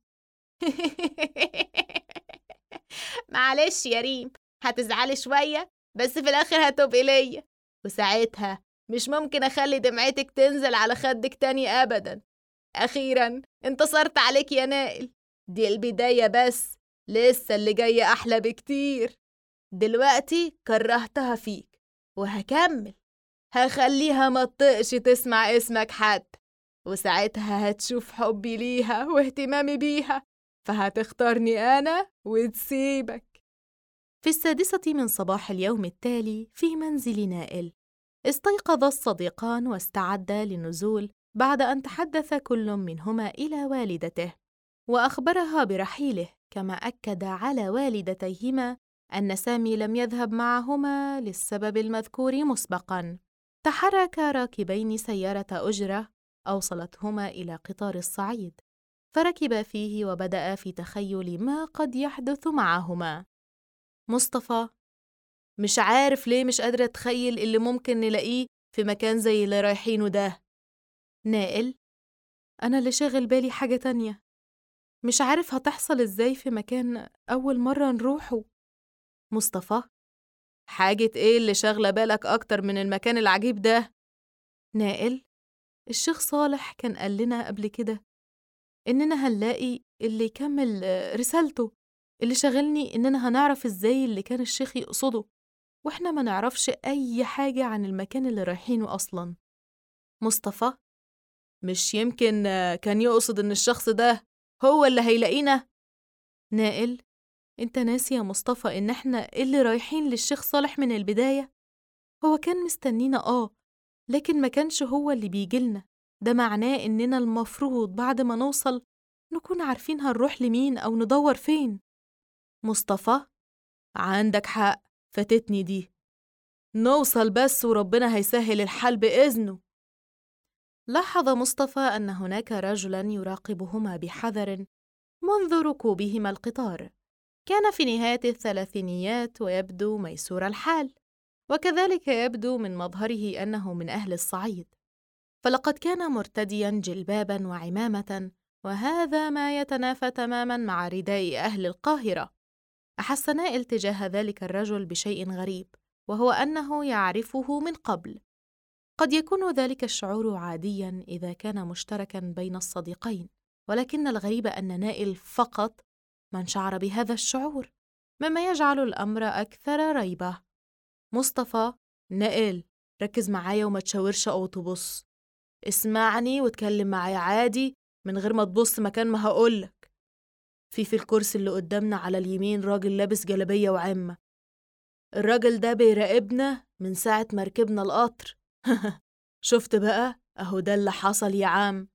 معلش يا ريم، هتزعلي شوية بس في الآخر هتبقي ليا، وساعتها مش ممكن أخلي دمعتك تنزل على خدك تاني أبداً. أخيراً انتصرت عليك يا نائل، دي البداية بس، لسه اللي جاي أحلى بكتير. دلوقتي كرهتها فيك وهكمل، هخليها ما تطقش تسمع اسمك حتى، وساعتها هتشوف حبي ليها واهتمامي بيها، فهتختارني أنا وتسيبك. في 6 من صباح اليوم التالي في منزل نائل، استيقظ الصديقان واستعدا للنزول بعد أن تحدث كل منهما إلى والدته وأخبرها برحيله، كما أكد على والدتيهما أن سامي لم يذهب معهما للسبب المذكور مسبقاً. تحركا راكبين سيارة أجرة أوصلتهما إلى قطار الصعيد، فركبا فيه وبدأ في تخيل ما قد يحدث معهما. مصطفى: مش عارف ليه مش قادرة أتخيل اللي ممكن نلاقيه في مكان زي اللي رايحينه ده. نائل: أنا اللي شاغل بالي حاجة تانية، مش عارف هتحصل إزاي في مكان أول مرة نروحه. مصطفى: حاجة إيه اللي شاغلة بالك أكتر من المكان العجيب ده؟ نائل: الشيخ صالح كان قال لنا قبل كده إننا هنلاقي اللي يكمل رسالته. اللي شاغلني إننا هنعرف إزاي اللي كان الشيخ يقصده، وإحنا ما نعرفش أي حاجة عن المكان اللي رايحينه أصلاً. مصطفى: مش يمكن كان يقصد إن الشخص ده هو اللي هيلاقينا؟ نائل: أنت ناسي يا مصطفى إن إحنا اللي رايحين للشيخ صالح من البداية؟ هو كان مستنينا لكن ما كانش هو اللي بيجيلنا. ده معناه إننا المفروض بعد ما نوصل نكون عارفين هنروح لمين أو ندور فين. مصطفى: عندك حق، فاتتني دي. نوصل بس وربنا هيسهل الحال بإذنه. لاحظ مصطفى أن هناك رجلاً يراقبهما بحذر منذ ركوبهما القطار. كان في نهاية الثلاثينيات ويبدو ميسور الحال، وكذلك يبدو من مظهره أنه من أهل الصعيد، فلقد كان مرتدياً جلباباً وعمامة، وهذا ما يتنافى تماماً مع رداء أهل القاهرة. أحس نائل تجاه ذلك الرجل بشيء غريب، وهو أنه يعرفه من قبل. قد يكون ذلك الشعور عادياً إذا كان مشتركاً بين الصديقين، ولكن الغريب أن نائل فقط من شعر بهذا الشعور، مما يجعل الأمر أكثر ريبة. مصطفى: نائل، ركز معايا وما تشاورش أو تبص. اسمعني واتكلم معايا عادي من غير ما تبص مكان ما هقولك. في الكرسي اللي قدامنا على اليمين راجل لابس جلابية وعمة. الراجل ده بيراقبنا من ساعة ما ركبنا القطر. شفت بقى؟ أهو ده اللي حصل يا عم.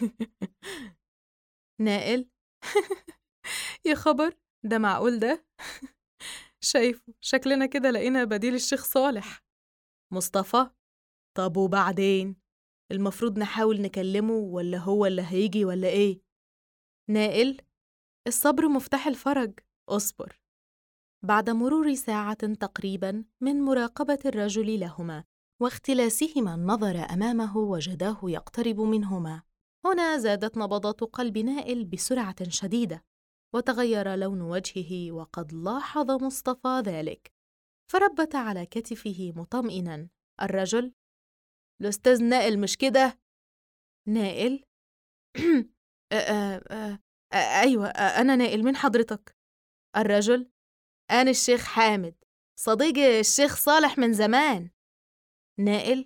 نائل: يا خبر، ده معقول ده؟ شايفه شكلنا كده لقينا بديل الشيخ صالح. مصطفى: طب وبعدين؟ المفروض نحاول نكلمه ولا هو اللي هيجي ولا إيه؟ نائل: الصبر مفتاح الفرج، اصبر. بعد مرور ساعة تقريباً من مراقبة الرجل لهما واختلاسهما النظر أمامه، وجداه يقترب منهما. هنا زادت نبضات قلب نائل بسرعة شديدة، وتغير لون وجهه، وقد لاحظ مصطفى ذلك، فربت على كتفه مطمئناً. الرجل: الأستاذ نائل مش كده؟ نائل: أيوة، أنا نائل، من حضرتك؟ الرجل: أنا الشيخ حامد، صديق الشيخ صالح من زمان. نائل: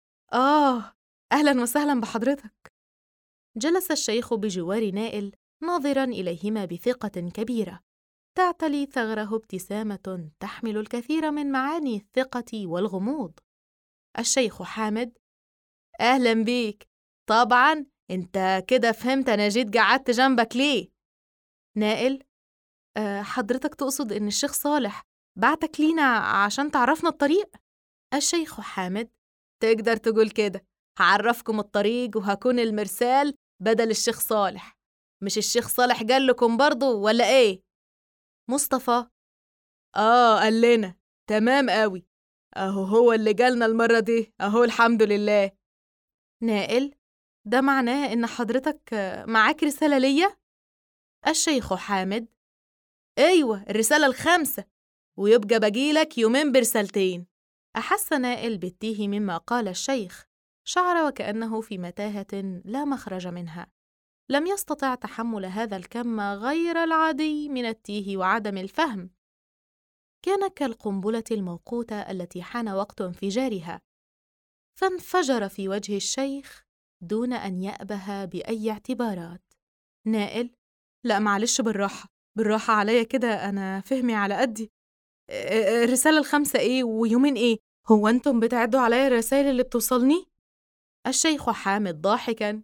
أهلا وسهلا بحضرتك. جلس الشيخ بجوار نائل ناظراً إليهما بثقة كبيرة، تعتلي ثغره ابتسامة تحمل الكثير من معاني الثقة والغموض. الشيخ حامد: أهلا بيك. طبعاً أنت كده فهمت أنا جيت قعدت جنبك ليه. نائل: حضرتك تقصد إن الشيخ صالح بعتك لينا عشان تعرفنا الطريق؟ الشيخ حامد: تقدر تقول كده، هعرفكم الطريق وهكون المرسال بدل الشيخ صالح. مش الشيخ صالح قال لكم برضو ولا إيه؟ مصطفى: قال لنا. تمام قوي، أهو هو اللي قالنا المرة دي، أهو الحمد لله. نائل: ده معناه إن حضرتك معاك رسالة ليا؟ الشيخ حامد: أيوة، الرسالة ال5، ويبقى بجيلك يومين برسالتين. أحس نائل بالتيه مما قال الشيخ، شعر وكأنه في متاهة لا مخرج منها. لم يستطع تحمل هذا الكم غير العادي من التيه وعدم الفهم. كان كالقنبلة الموقوتة التي حان وقت انفجارها، فانفجر في وجه الشيخ دون أن يأبه بأي اعتبارات. نائل: لا معلش، بالراحة عليا كده، أنا فهمي على قدي. الرسالة ال5 إيه ويومين إيه؟ هو أنتم بتعدوا عليا الرسائل اللي بتوصلني؟ الشيخ حامد ضاحكاً: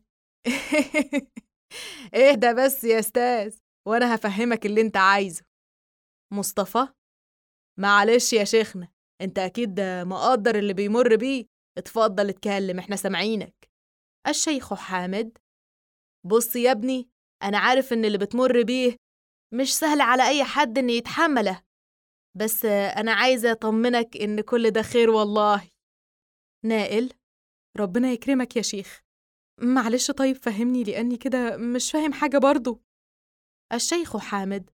اهدى بس يا أستاذ وأنا هفهمك اللي أنت عايزه. مصطفى: معلش يا شيخنا، أنت أكيد مقدر اللي بيمر بيه، اتفضل اتكلم، احنا سامعينك. الشيخ حامد: بص يا ابني، أنا عارف إن اللي بتمر بيه مش سهل على أي حد إن يتحمله، بس أنا عايزة أطمنك إن كل ده خير والله. نائل: ربنا يكرمك يا شيخ، معلش طيب فهمني لأني كده مش فاهم حاجة برضو. الشيخ حامد: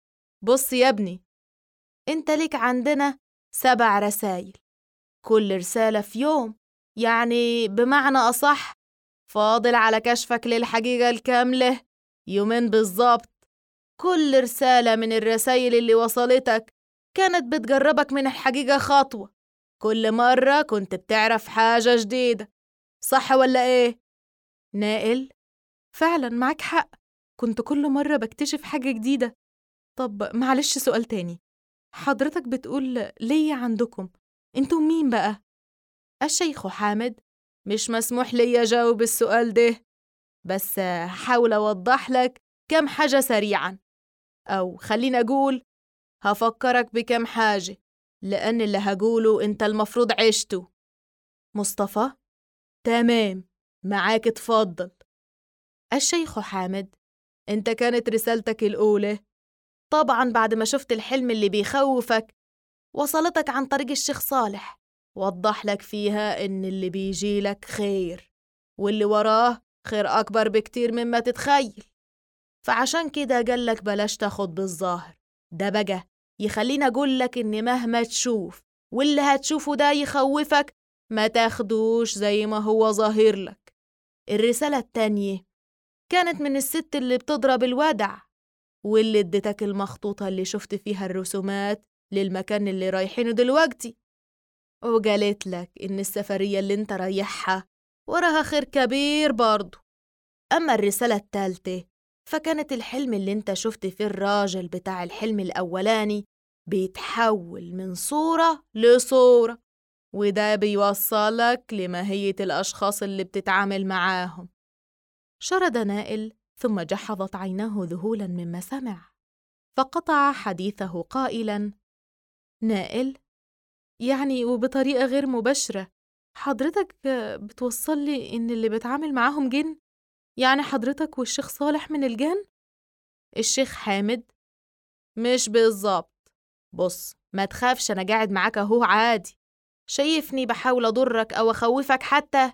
بص يا ابني، انت ليك عندنا 7 رسايل، كل رسالة في يوم، يعني بمعنى أصح فاضل على كشفك للحقيقة الكاملة يومين بالظبط. كل رسالة من الرسايل اللي وصلتك كانت بتجربك من الحقيقة خطوة، كل مرة كنت بتعرف حاجة جديدة، صح ولا إيه؟ نائل: فعلا معاك حق، كنت كل مرة بكتشف حاجة جديدة. طب معلش سؤال تاني، حضرتك بتقول ليا عندكم، انتوا مين بقى؟ الشيخ حامد: مش مسموح لي أجاوب السؤال ده، بس هحاول أوضح لك كم حاجة سريعاً، أو خلينا أقول هفكرك بكم حاجة، لأن اللي هقوله أنت المفروض عشته. مصطفى: تمام، معاك اتفضل. الشيخ حامد: أنت كانت رسالتك الأولى طبعاً بعد ما شفت الحلم اللي بيخوفك وصلتك عن طريق الشيخ صالح، وضح لك فيها إن اللي بيجيلك خير، واللي وراه خير أكبر بكتير مما تتخيل، فعشان كده قالك بلاش تاخد بالظاهر. ده بقى يخليني أقولك إن مهما تشوف واللي هتشوفه ده يخوفك، ما تاخدوش زي ما هو ظاهر لك. الرسالة التانية كانت من الست اللي بتضرب الودع، واللي اديتك المخطوطة اللي شفت فيها الرسومات للمكان اللي رايحينه دلوقتي، وقالت لك إن السفرية اللي انت رايحها وراها خير كبير برضو. أما الرسالة التالتة فكانت الحلم اللي انت شفت فيه الراجل بتاع الحلم الأولاني بيتحول من صورة لصورة، وده بيوصلك لماهية الأشخاص اللي بتتعامل معاهم. شرد نائل ثم جحظت عيناه ذهولاً مما سمع، فقطع حديثه قائلاً: نائل، يعني وبطريقة غير مباشرة حضرتك بتوصل لي إن اللي بتعامل معاهم جن؟ يعني حضرتك والشيخ صالح من الجن؟ الشيخ حامد: مش بالظبط. بص، ما تخافش، أنا قاعد معاك أهو عادي. شايفني بحاول أضرك أو أخوفك حتى؟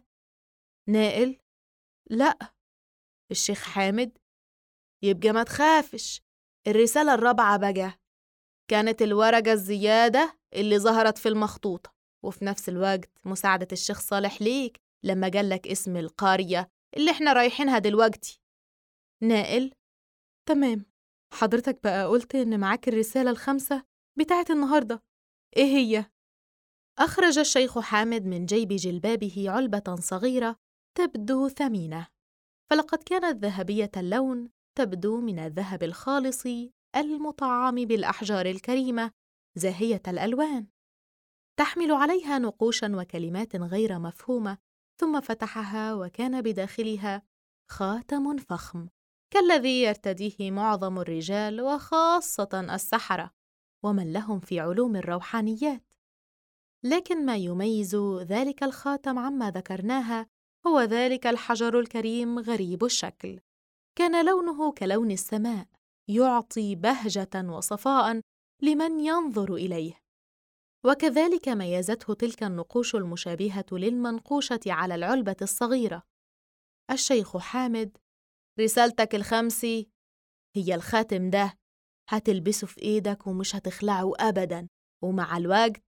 نائل: لأ. الشيخ حامد: يبقى ما تخافش. الرسالة الرابعة بقى كانت الورقة الزيادة اللي ظهرت في المخطوطة، وفي نفس الوقت مساعدة الشيخ صالح ليك لما قالك اسم القرية اللي احنا رايحينها دلوقتي. نائل: تمام. حضرتك بقى قلت إن معاك الرسالة الخامسة بتاعت النهاردة، إيه هي؟ أخرج الشيخ حامد من جيب جلبابه علبة صغيرة تبدو ثمينة، فلقد كانت ذهبية اللون، تبدو من الذهب الخالص المطعم بالأحجار الكريمة زاهية الألوان، تحمل عليها نقوشاً وكلمات غير مفهومة. ثم فتحها وكان بداخلها خاتم فخم كالذي يرتديه معظم الرجال وخاصة السحرة ومن لهم في علوم الروحانيات. لكن ما يميز ذلك الخاتم عما ذكرناها هو ذلك الحجر الكريم غريب الشكل، كان لونه كلون السماء، يعطي بهجة وصفاء لمن ينظر إليه. وكذلك ميزته تلك النقوش المشابهة للمنقوشة على العلبة الصغيرة. الشيخ حامد: رسالتك الخامسة هي الخاتم ده، هتلبسه في إيدك ومش هتخلعه أبداً، ومع الوقت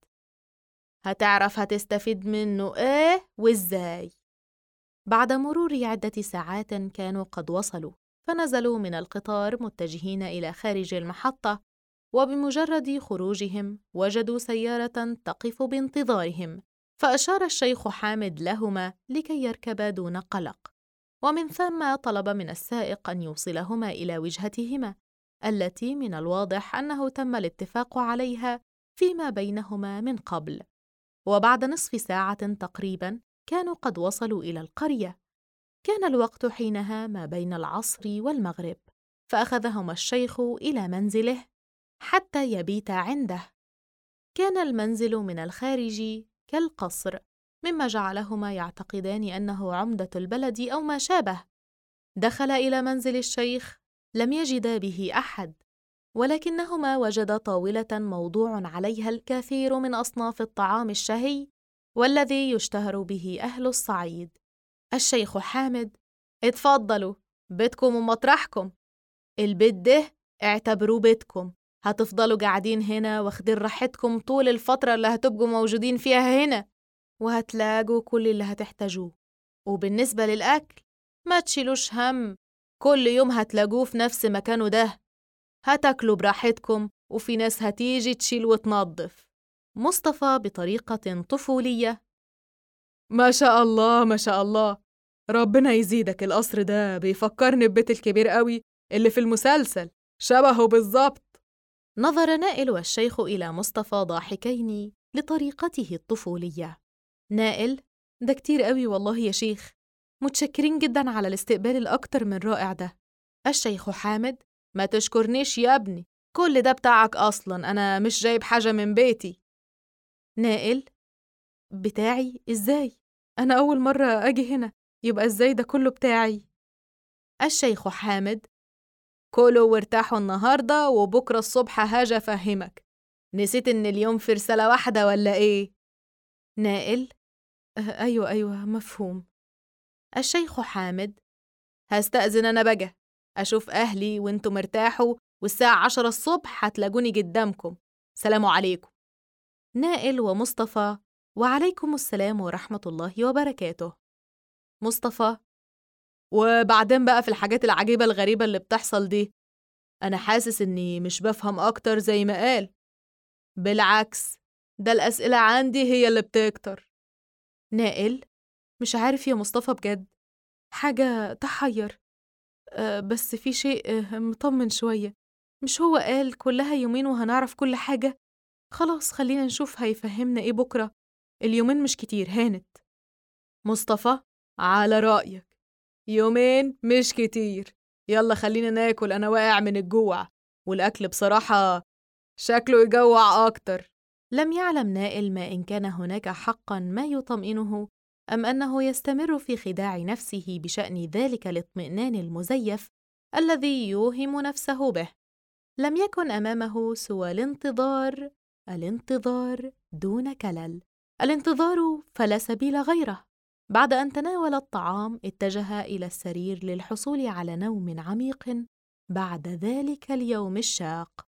هتعرف هتستفيد منه إيه وإزاي. بعد مرور عدة ساعات كانوا قد وصلوا، فنزلوا من القطار متجهين إلى خارج المحطة، وبمجرد خروجهم وجدوا سيارة تقف بانتظارهم، فأشار الشيخ حامد لهما لكي يركبا دون قلق، ومن ثم طلب من السائق أن يوصلهما إلى وجهتهما التي من الواضح أنه تم الاتفاق عليها فيما بينهما من قبل. وبعد نصف ساعة تقريباً كانوا قد وصلوا إلى القرية. كان الوقت حينها ما بين العصر والمغرب، فأخذهما الشيخ إلى منزله حتى يبيتا عنده. كان المنزل من الخارج كالقصر، مما جعلهما يعتقدان أنه عمدة البلد أو ما شابه. دخل إلى منزل الشيخ، لم يجدا به أحد، ولكنهما وجدا طاولة موضوع عليها الكثير من أصناف الطعام الشهي والذي يشتهر به أهل الصعيد. الشيخ حامد: اتفضلوا، بيتكم ومطرحكم، البيت ده اعتبروه بيتكم، هتفضلوا قاعدين هنا واخدين راحتكم طول الفترة اللي هتبقوا موجودين فيها هنا، وهتلاقوا كل اللي هتحتاجوه. وبالنسبة للأكل ما تشيلوش هم، كل يوم هتلاقوه في نفس مكانه ده، هتاكلوا براحتكم، وفي ناس هتيجي تشيل وتنظف. مصطفى بطريقة طفولية: ما شاء الله ما شاء الله، ربنا يزيدك، القصر ده بيفكرني ببيت الكبير قوي اللي في المسلسل، شبهه بالظبط. نظر نائل والشيخ إلى مصطفى ضاحكين لطريقته الطفولية. نائل: ده كتير قوي والله يا شيخ، متشكرين جدا على الاستقبال الأكتر من رائع ده. الشيخ حامد: ما تشكرنيش يا ابني، كل ده بتاعك أصلا، أنا مش جايب حاجة من بيتي. نائل: بتاعي إزاي؟ أنا أول مرة أجي هنا، يبقى إزاي ده كله بتاعي؟ الشيخ حامد: كلوا وارتاحوا النهاردة، وبكرة الصبح هاجي أفهمك. نسيت إن اليوم في رسالة واحدة ولا إيه؟ نائل: أيوة مفهوم. الشيخ حامد: هستأذن أنا بقى، أشوف أهلي وإنتوا مرتاحوا، والساعة 10 الصبح هتلاقوني قدامكم. سلام عليكم. نائل ومصطفى: وعليكم السلام ورحمة الله وبركاته. مصطفى: وبعدين بقى في الحاجات العجيبة الغريبة اللي بتحصل دي، أنا حاسس إني مش بفهم أكتر زي ما قال. بالعكس، ده الأسئلة عندي هي اللي بتكتر. نائل: مش عارف يا مصطفى بجد، حاجة تحير. بس في شيء مطمن شوية. مش هو قال كلها يومين وهنعرف كل حاجة؟ خلاص خلينا نشوف هيفهمنا إيه بكرة. اليومين مش كتير، هانت. مصطفى: على رأيك، يومين مش كتير. يلا خلينا ناكل، أنا واقع من الجوع، والأكل بصراحة شكله يجوع أكتر. لم يعلم نائل ما إن كان هناك حقاً ما يطمئنه أم أنه يستمر في خداع نفسه بشأن ذلك الاطمئنان المزيف الذي يوهم نفسه به. لم يكن أمامه سوى الانتظار، الانتظار دون كلل، الانتظار فلا سبيل غيره. بعد أن تناول الطعام اتجه إلى السرير للحصول على نوم عميق بعد ذلك اليوم الشاق.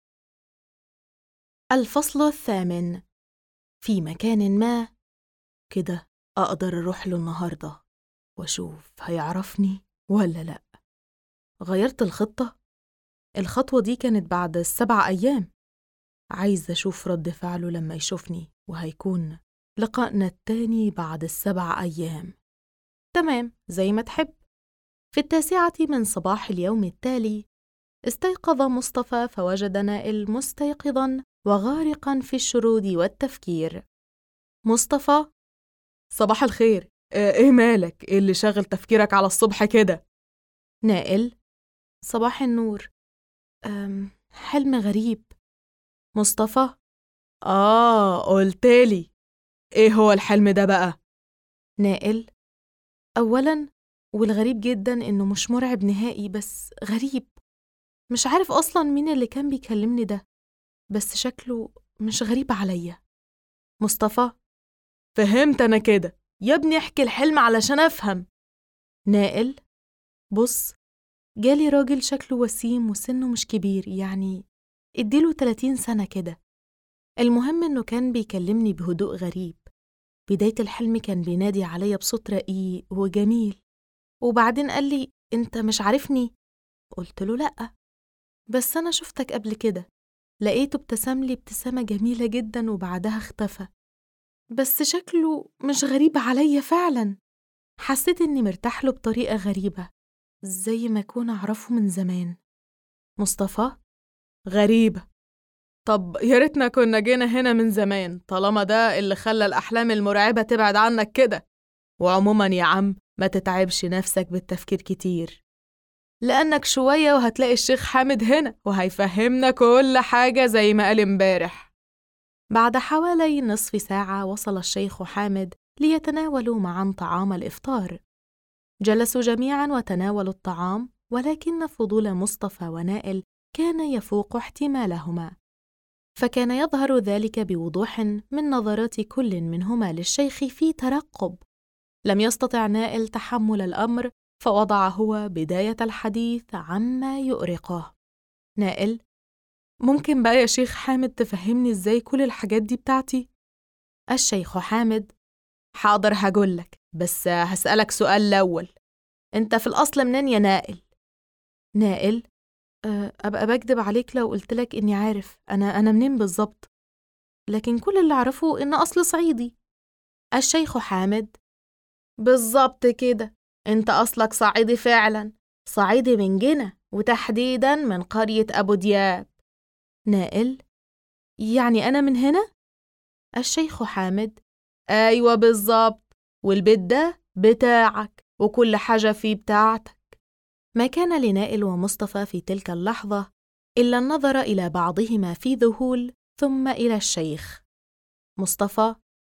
الفصل 8. في مكان ما كده أقدر أروح له النهاردة وأشوف هيعرفني ولا لأ. غيرت الخطة. الخطوة دي كانت بعد 7 أيام. عايزة أشوف رد فعله لما يشوفني، وهيكون لقائنا التاني بعد 7 أيام. تمام، زي ما تحب. في 9 من صباح اليوم التالي استيقظ مصطفى فوجد نائل مستيقظاً وغارقاً في الشرود والتفكير. مصطفى: صباح الخير، إيه مالك؟ إيه اللي شاغل تفكيرك على الصبح كده؟ نائل: صباح النور. حلم غريب. مصطفى: قلتلي. إيه هو الحلم ده بقى؟ نائل: أولاً والغريب جداً إنه مش مرعب نهائي، بس غريب. مش عارف أصلاً مين اللي كان بيكلمني ده، بس شكله مش غريب عليا. مصطفى: فهمت أنا كده. يا ابني احكي الحلم علشان أفهم. نائل: بص، جالي راجل شكله وسيم وسنه مش كبير، يعني اديله 30 سنة كده. المهم إنه كان بيكلمني بهدوء غريب. بداية الحلم كان بينادي عليا بصوت رقيق وجميل، وبعدين قال لي: أنت مش عارفني؟ قلت له: لأ، بس أنا شفتك قبل كده. لقيته ابتسم لي ابتسامة جميلة جدا وبعدها اختفى. بس شكله مش غريب عليا فعلا. حسيت إني مرتاح له بطريقة غريبة، زي ما أكون أعرفه من زمان. مصطفى: غريبة. طب يا ريتنا كنا جينا هنا من زمان، طالما ده اللي خلى الأحلام المرعبة تبعد عنك كده. وعموما يا عم، ما تتعبش نفسك بالتفكير كتير، لأنك شوية وهتلاقي الشيخ حامد هنا وهيفهمنا كل حاجة زي ما قال امبارح. بعد حوالي نصف ساعة وصل الشيخ حامد ليتناولوا معا طعام الإفطار. جلسوا جميعا وتناولوا الطعام، ولكن فضول مصطفى ونائل كان يفوق احتمالهما، فكان يظهر ذلك بوضوح من نظرات كل منهما للشيخ في ترقب. لم يستطع نائل تحمل الأمر، فوضع هو بداية الحديث عما يؤرقه. نائل: ممكن بقى يا شيخ حامد تفهمني إزاي كل الحاجات دي بتاعتي؟ الشيخ حامد: حاضر هقولك، بس هسألك سؤال الأول. أنت في الأصل منين يا نائل؟ نائل: أبقى بكدب عليك لو قلتلك إني عارف أنا منين بالظبط، لكن كل اللي أعرفه إن أصل صعيدي. الشيخ حامد: بالظبط كده، أنت أصلك صعيدي فعلا، صعيدي من جنة، وتحديدا من قرية أبو دياب. نائل: يعني أنا من هنا؟ الشيخ حامد: أيوة بالظبط، والبيت ده بتاعك وكل حاجة فيه بتاعتك. ما كان لنائل ومصطفى في تلك اللحظة إلا النظر إلى بعضهما في ذهول، ثم إلى الشيخ. مصطفى: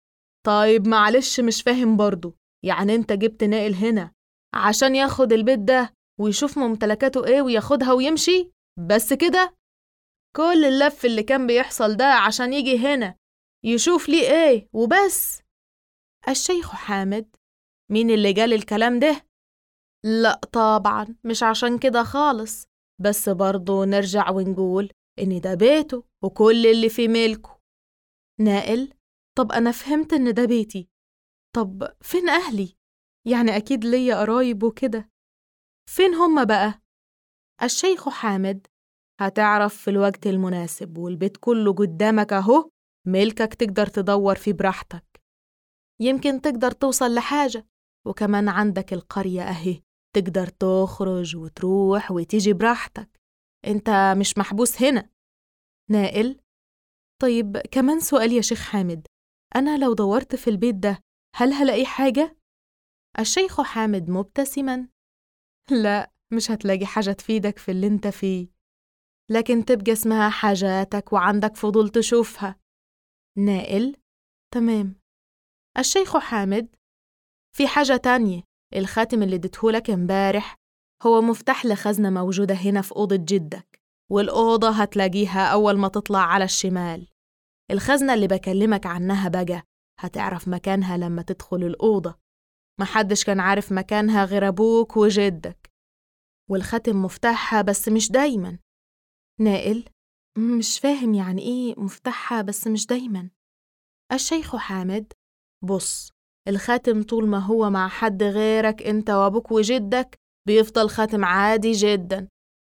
طيب معلش مش فاهم برضو، يعني أنت جبت نائل هنا عشان ياخد البيت ده ويشوف ممتلكاته إيه وياخدها ويمشي بس كده؟ كل اللف اللي كان بيحصل ده عشان يجي هنا يشوف ليه إيه وبس؟ الشيخ حامد: مين اللي قال الكلام ده؟ لا طبعا مش عشان كده خالص، بس برضو نرجع ونقول إن ده بيته وكل اللي في ملكه. نائل: طب أنا فهمت إن ده بيتي، طب فين أهلي؟ يعني أكيد ليا قرايب وكده، فين هم بقى؟ الشيخ حامد: هتعرف في الوقت المناسب، والبيت كله قدامك أهو، ملكك تقدر تدور فيه براحتك. يمكن تقدر توصل لحاجة، وكمان عندك القرية أهي، تقدر تخرج وتروح وتيجي براحتك، انت مش محبوس هنا. نائل: طيب كمان سؤال يا شيخ حامد، أنا لو دورت في البيت ده هل هلاقي حاجة؟ الشيخ حامد مبتسماً: لا، مش هتلاقي حاجة تفيدك في اللي انت فيه، لكن تبقى اسمها حاجاتك وعندك فضول تشوفها. نائل: تمام. الشيخ حامد: في حاجة تانية، الخاتم اللي اديتهولك امبارح هو مفتاح لخزنة موجودة هنا في أوضة جدك، والأوضة هتلاقيها أول ما تطلع على الشمال. الخزنة اللي بكلمك عنها بقى هتعرف مكانها لما تدخل الأوضة، محدش كان عارف مكانها غير أبوك وجدك، والختم مفتاحها بس مش دايماً. نائل: مش فاهم يعني إيه مفتاحها بس مش دايماً؟ الشيخ حامد: بص، الخاتم طول ما هو مع حد غيرك انت وابوك وجدك بيفضل خاتم عادي جدا،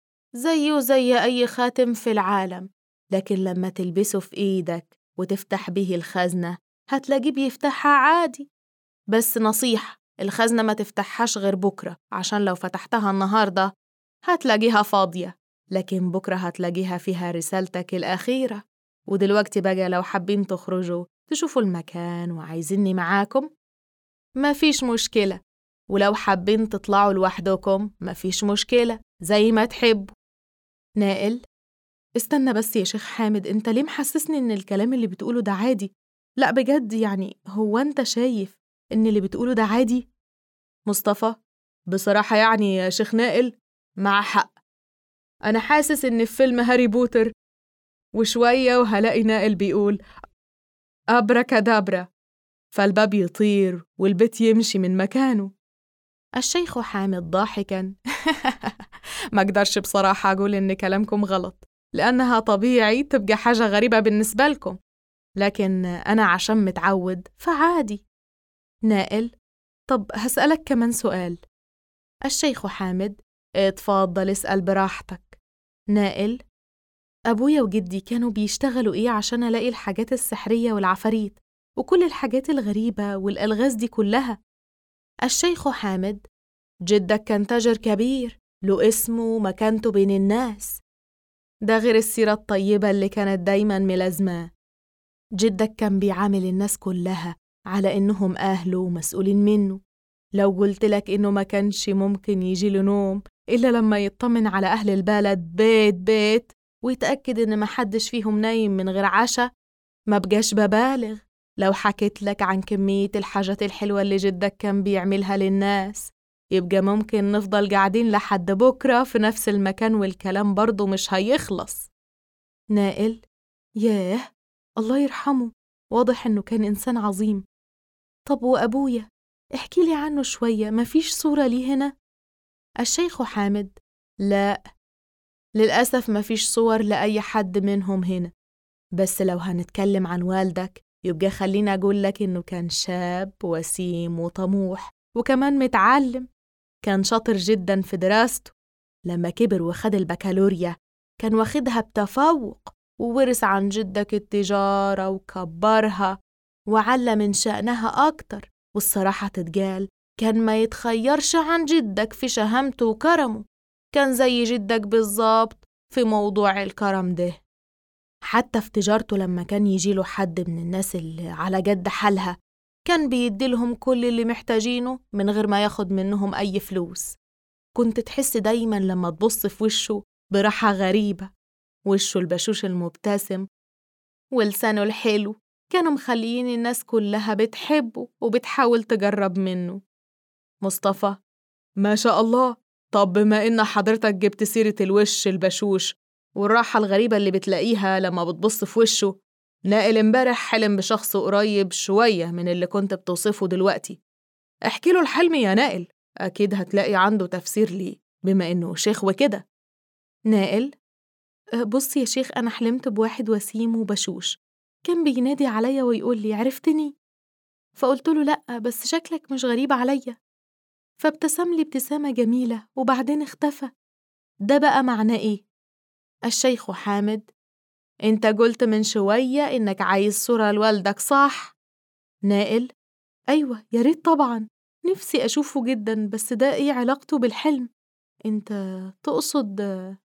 زيه زي أي خاتم في العالم، لكن لما تلبسه في إيدك وتفتح به الخزنة هتلاقيه بيفتحها عادي. بس نصيحة، الخزنة ما تفتحهاش غير بكرة، عشان لو فتحتها النهاردة هتلاقيها فاضية، لكن بكرة هتلاقيها فيها رسالتك الأخيرة. ودلوقتي بقى لو حابين تخرجوا تشوفوا المكان وعايزيني معاكم مفيش مشكلة، ولو حابين تطلعوا لوحدكم مفيش مشكلة، زي ما تحبوا. نائل: استنى بس يا شيخ حامد، انت ليه محسسني ان الكلام اللي بتقوله ده عادي؟ لا بجد، يعني هو انت شايف ان اللي بتقوله ده عادي؟ مصطفى: بصراحة يعني يا شيخ نائل مع حق، أنا حاسس إن في فيلم هاري بوتر وشوية وهلاقي نائل بيقول أبركادابرا، فالباب يطير والبيت يمشي من مكانه. الشيخ حامد ضاحكاً: ما أقدرش بصراحة أقول إن كلامكم غلط، لأنها طبيعي تبقى حاجة غريبة بالنسبة لكم، لكن أنا عشان متعود فعادي. نائل: طب هسألك كمان سؤال. الشيخ حامد: اتفضل اسأل براحتك. نائل: أبويا وجدي كانوا بيشتغلوا إيه عشان ألاقي الحاجات السحرية والعفاريت وكل الحاجات الغريبة والألغاز دي كلها؟ الشيخ حامد: جدك كان تاجر كبير، له اسمه ومكانته بين الناس، ده غير السيرة الطيبة اللي كانت دايماً ملازماه. جدك كان بيعامل الناس كلها على إنهم أهله ومسؤولين منه، لو قلت لك إنه ما كانش ممكن يجي له نوم إلا لما يطمن على أهل البلد بيت بيت ويتأكد إن محدش فيهم نايم من غير عشاء، ما بقاش ببالغ لو حكيت لك عن كمية الحاجات الحلوة اللي جدك كان بيعملها للناس. يبقى ممكن نفضل قاعدين لحد بكرة في نفس المكان والكلام برضو مش هيخلص. نائل: ياه، الله يرحمه، واضح إنه كان إنسان عظيم. طب وأبويا؟ احكي لي عنه شوية، مفيش صورة ليه هنا؟ الشيخ حامد: لا، للأسف مفيش صور لأي حد منهم هنا، بس لو هنتكلم عن والدك يبقى خليني أقول لك إنه كان شاب وسيم وطموح وكمان متعلم، كان شاطر جدا في دراسته. لما كبر وخد البكالوريا كان واخدها بتفوق، وورث عن جدك التجارة وكبرها وعلى من شأنها أكتر، والصراحة تتقال كان ما يتخيرش عن جدك في شهامته وكرمه، كان زي جدك بالظبط في موضوع الكرم ده. حتى في تجارته لما كان يجيله حد من الناس اللي على جد حالها كان بيديلهم كل اللي محتاجينه من غير ما ياخد منهم أي فلوس. كنت تحس دايما لما تبص في وشه براحة غريبة، وشه البشوش المبتسم ولسانه الحلو كانوا مخليين الناس كلها بتحبه وبتحاول تجرب منه. مصطفى: ما شاء الله. طب بما إن حضرتك جبت سيرة الوش البشوش والراحة الغريبة اللي بتلاقيها لما بتبص في وشه، نائل امبارح حلم بشخص قريب شوية من اللي كنت بتوصفه دلوقتي. احكي له الحلم يا نائل، أكيد هتلاقي عنده تفسير ليه بما إنه شيخ وكده. نائل: بص يا شيخ، أنا حلمت بواحد وسيم وبشوش كان بينادي عليا ويقول لي عرفتني؟ فقلت له لأ، بس شكلك مش غريب عليا، فابتسم لي ابتسامة جميلة وبعدين اختفى. ده بقى معناه إيه؟ الشيخ حامد: أنت قلت من شوية إنك عايز صورة لوالدك، صح؟ نائل: أيوة، يا ريت طبعا، نفسي أشوفه جدا، بس ده إيه علاقته بالحلم؟ أنت تقصد؟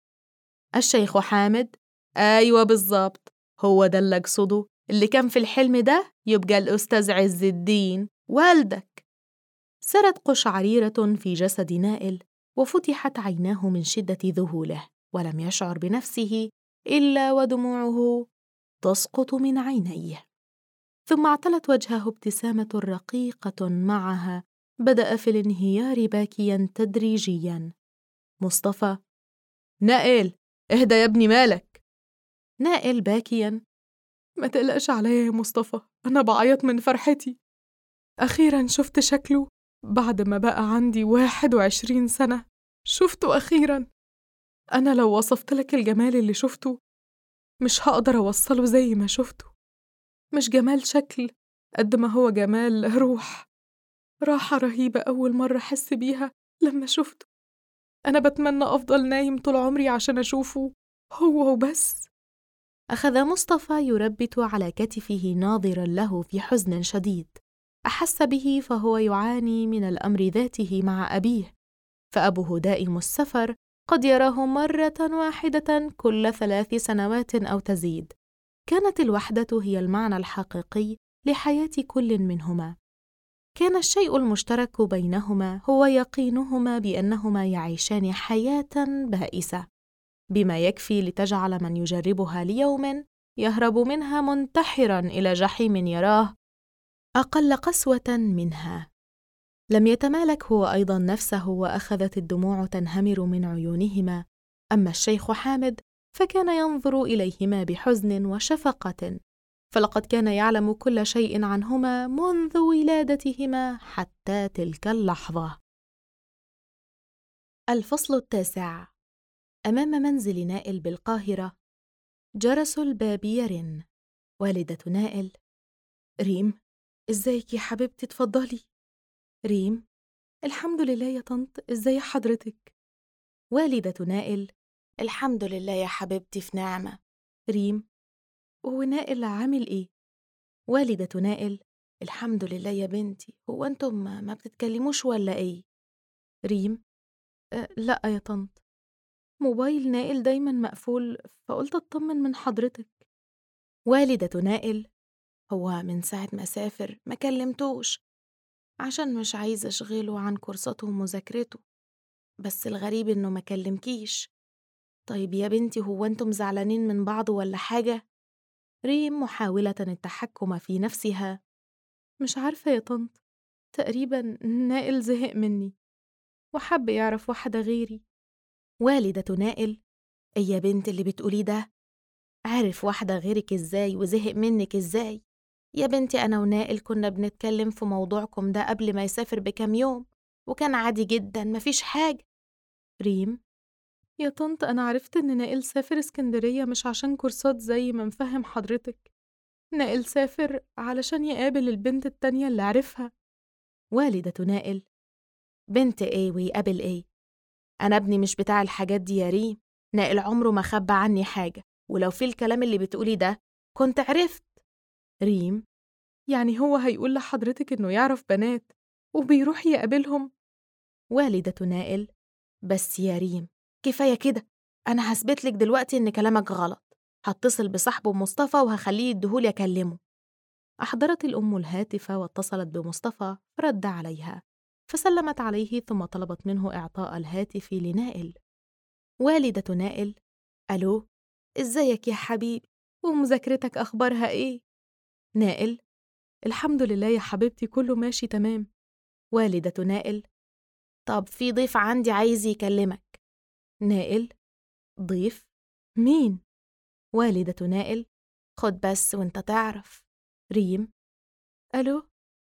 الشيخ حامد: أيوة بالظبط، هو ده اللي أقصده، اللي كان في الحلم ده يبقى الأستاذ عز الدين والدك. سرت قشعريرة في جسد نائل، وفتحت عيناه من شدة ذهوله، ولم يشعر بنفسه إلا ودموعه تسقط من عينيه. ثم اعتلت وجهه ابتسامة رقيقة معها بدأ في الانهيار باكيا تدريجيا. مصطفى: نائل، اهدى يا ابني، مالك؟ نائل باكيا: ما تقلقش عليا يا مصطفى، أنا بعيط من فرحتي. أخيراً شفت شكله بعد ما بقى عندي 21 سنة، شفته أخيراً. أنا لو وصفت لك الجمال اللي شفته مش هقدر أوصله زي ما شفته. مش جمال شكل قد ما هو جمال روح، راحة رهيبة أول مرة أحس بيها لما شفته. أنا بتمنى أفضل نايم طول عمري عشان أشوفه هو وبس. أخذ مصطفى يربت على كتفه ناظراً له في حزن شديد. أحس به فهو يعاني من الأمر ذاته مع أبيه، فأبوه دائم السفر، قد يراه مرة واحدة كل 3 سنوات أو تزيد. كانت الوحدة هي المعنى الحقيقي لحياة كل منهما. كان الشيء المشترك بينهما هو يقينهما بأنهما يعيشان حياة بائسة، بما يكفي لتجعل من يجربها ليوم يهرب منها منتحراً إلى جحيم يراه أقل قسوة منها. لم يتمالك هو أيضاً نفسه، وأخذت الدموع تنهمر من عيونهما. أما الشيخ حامد فكان ينظر إليهما بحزن وشفقة، فلقد كان يعلم كل شيء عنهما منذ ولادتهما حتى تلك اللحظة. الفصل 9. أمام منزل نائل بالقاهرة، جرس الباب يرن. والدة نائل: ريم، إزيك يا حبيبتي، اتفضلي. ريم: الحمد لله يا طنط، إزاي حضرتك؟ والدة نائل: الحمد لله يا حبيبتي، في نعمة. ريم: ونائل عامل إيه؟ والدة نائل: الحمد لله يا بنتي، هو أنتم ما بتتكلموش ولا إيه؟ ريم: لأ يا طنط، موبايل نائل دايما مقفول، فقلت أطمن من حضرتك. والدة نائل: هو من ساعة ما سافر ما كلمتوش، عشان مش عايزة أشغله عن كورساته ومذاكرته، بس الغريب إنه ما كلمكيش. طيب يا بنتي، هو أنتم زعلانين من بعض ولا حاجة؟ ريم محاولة التحكم في نفسها: مش عارفة يا طنط، تقريبا نائل زهق مني وحب يعرف واحدة غيري. والدة نائل: إيه يا بنت اللي بتقوليه ده؟ عارف واحدة غيرك إزاي وزهق منك إزاي؟ يا بنتي، أنا ونائل كنا بنتكلم في موضوعكم ده قبل ما يسافر بكام يوم، وكان عادي جدا، مفيش حاجة. ريم: يا طنط، أنا عرفت إن نائل سافر اسكندرية مش عشان كورسات زي ما مفهم حضرتك، نائل سافر علشان يقابل البنت التانية اللي عرفها. والدة نائل: بنت إيه ويقابل إيه؟ أنا ابني مش بتاع الحاجات دي يا ريم، نائل عمره ما خبى عني حاجة، ولو في الكلام اللي بتقولي ده كنت عرفت. ريم: يعني هو هيقول لحضرتك إنه يعرف بنات وبيروح يقابلهم؟ والدة نائل: بس يا ريم، كفاية كده، أنا هثبتلك دلوقتي إن كلامك غلط، هتصل بصاحبه مصطفى وهخليه يديهولي أكلمه. أحضرت الأم الهاتف واتصلت بمصطفى، فرد عليها، فسلمت عليه ثم طلبت منه إعطاء الهاتف لنائل. والدة نائل: ألو، إزيك يا حبيبي، ومذاكرتك أخبارها إيه؟ نائل: الحمد لله يا حبيبتي، كله ماشي تمام. والدة نائل: طب في ضيف عندي عايز يكلمك. نائل: ضيف؟ مين؟ والدة نائل: خد بس وانت تعرف. ريم: ألو.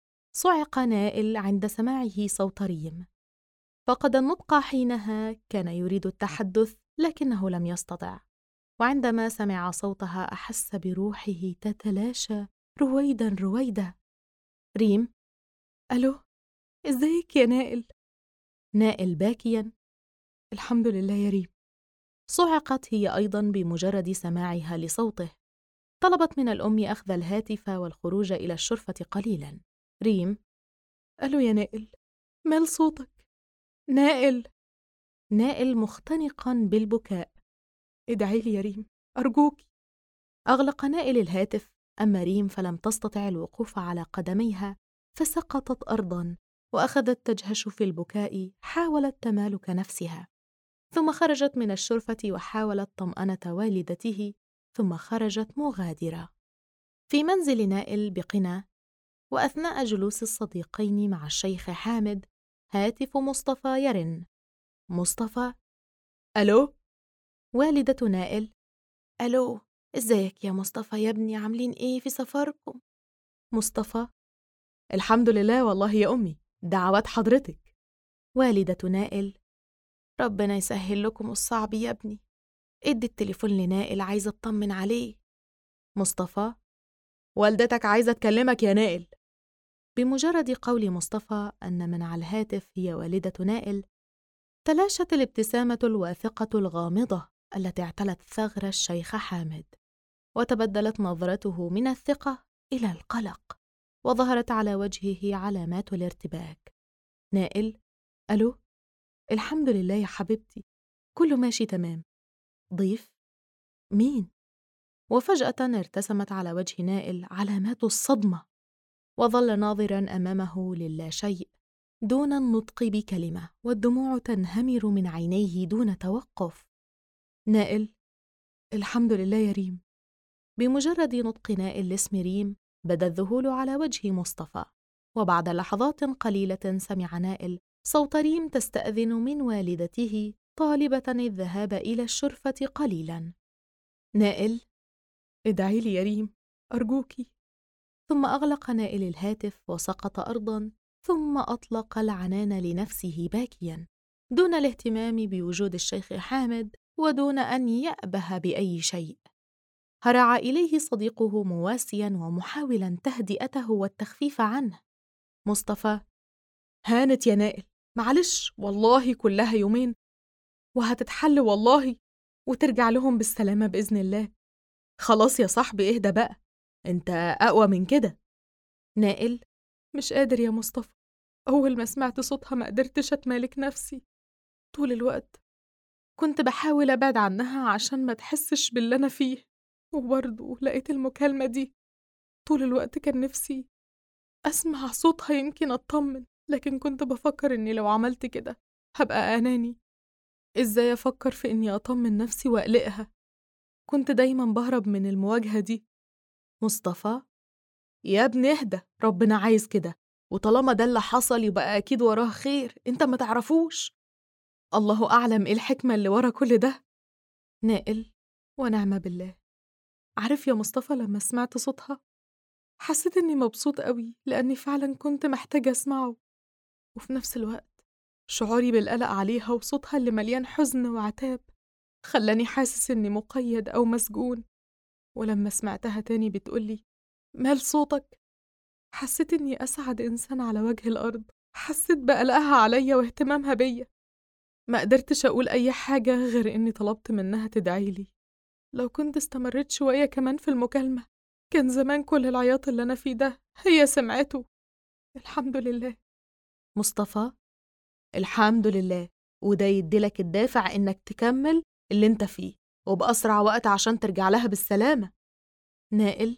صعق نائل عند سماعه صوت ريم، فقد النطق حينها، كان يريد التحدث لكنه لم يستطع، وعندما سمع صوتها أحس بروحه تتلاشى رويدا رويدا. ريم: ألو، إزيك يا نائل؟ نائل باكيا: الحمد لله يا ريم، صعقت هي أيضاً بمجرد سماعها لصوته. طلبت من الأم أخذ الهاتف والخروج إلى الشرفة قليلاً. ريم: ألو يا نائل، مال صوتك؟ نائل. نائل مختنقاً بالبكاء: ادعي لي يا ريم أرجوك. أغلق نائل الهاتف، أما ريم فلم تستطع الوقوف على قدميها، فسقطت أرضاً وأخذت تجهش في البكاء. حاولت تمالك نفسها، ثم خرجت من الشرفة وحاولت طمأنة والدته، ثم خرجت مغادرة. في منزل نائل بقنا، وأثناء جلوس الصديقين مع الشيخ حامد، هاتف مصطفى يرن. مصطفى: ألو؟ والدة نائل: ألو، إزيك يا مصطفى يا ابني، عاملين إيه في سفركم؟ مصطفى: الحمد لله والله يا أمي، دعوات حضرتك. والدة نائل: ربنا يسهل لكم الصعب يا ابني، ادي التليفون لنائل، عايزة اطمن عليه. مصطفى: والدتك عايزة تكلمك يا نائل. بمجرد قول مصطفى أن من على الهاتف هي والدة نائل، تلاشت الابتسامة الواثقة الغامضة التي اعتلت ثغر الشيخ حامد، وتبدلت نظرته من الثقة إلى القلق، وظهرت على وجهه علامات الارتباك. نائل: ألو؟ الحمد لله يا حبيبتي، كله ماشي تمام. ضيف؟ مين؟ وفجأة ارتسمت على وجه نائل علامات الصدمة، وظل ناظراً أمامه للا شيء دون النطق بكلمة، والدموع تنهمر من عينيه دون توقف. نائل: الحمد لله يا ريم. بمجرد نطق نائل لاسم ريم بدا الذهول على وجه مصطفى، وبعد لحظات قليلة سمع نائل صوت ريم تستأذن من والدته طالبة الذهاب إلى الشرفة قليلاً. نائل: ادعي لي يا ريم أرجوكي. ثم أغلق نائل الهاتف وسقط أرضاً، ثم أطلق العنان لنفسه باكياً دون الاهتمام بوجود الشيخ حامد، ودون أن يأبه بأي شيء. هرع إليه صديقه مواسياً ومحاولاً تهدئته والتخفيف عنه. مصطفى: هانت يا نائل، معلش والله كلها يومين وهتتحل والله، وترجع لهم بالسلامة بإذن الله. خلاص يا صاحبي اهدى بقى، انت أقوى من كده. نائل: مش قادر يا مصطفى، أول ما سمعت صوتها ما قدرتش أتمالك نفسي. طول الوقت كنت بحاول أبعد عنها عشان ما تحسش باللي أنا فيه، وبرضه لقيت المكالمة دي. طول الوقت كان نفسي أسمع صوتها يمكن أطمن، لكن كنت بفكر إني لو عملت كده هبقى أناني. إزاي أفكر في إني أطمن نفسي وأقلقها؟ كنت دايما بهرب من المواجهة دي. مصطفى: يا ابني اهدى، ربنا عايز كده، وطالما ده اللي حصل يبقى أكيد وراه خير انت ما تعرفوش. الله أعلم إيه الحكمة اللي ورا كل ده. نائل: ونعم بالله. عارف يا مصطفى، لما سمعت صوتها حسيت إني مبسوط قوي، لأني فعلا كنت محتاجة أسمعه، وفي نفس الوقت شعوري بالقلق عليها وصوتها اللي مليان حزن وعتاب خلاني حاسس إني مقيد أو مسجون. ولما سمعتها تاني بتقولي مال صوتك، حسيت إني أسعد إنسان على وجه الأرض. حسيت بقلقها عليا واهتمامها بيا. ما قدرتش أقول أي حاجة غير إني طلبت منها تدعيلي. لو كنت استمريت شوية كمان في المكالمة كان زمان كل العياط اللي أنا فيه ده هي سمعته. الحمد لله. مصطفى: الحمد لله، وده يديلك الدافع إنك تكمل اللي انت فيه وبأسرع وقت عشان ترجع لها بالسلامة. نائل: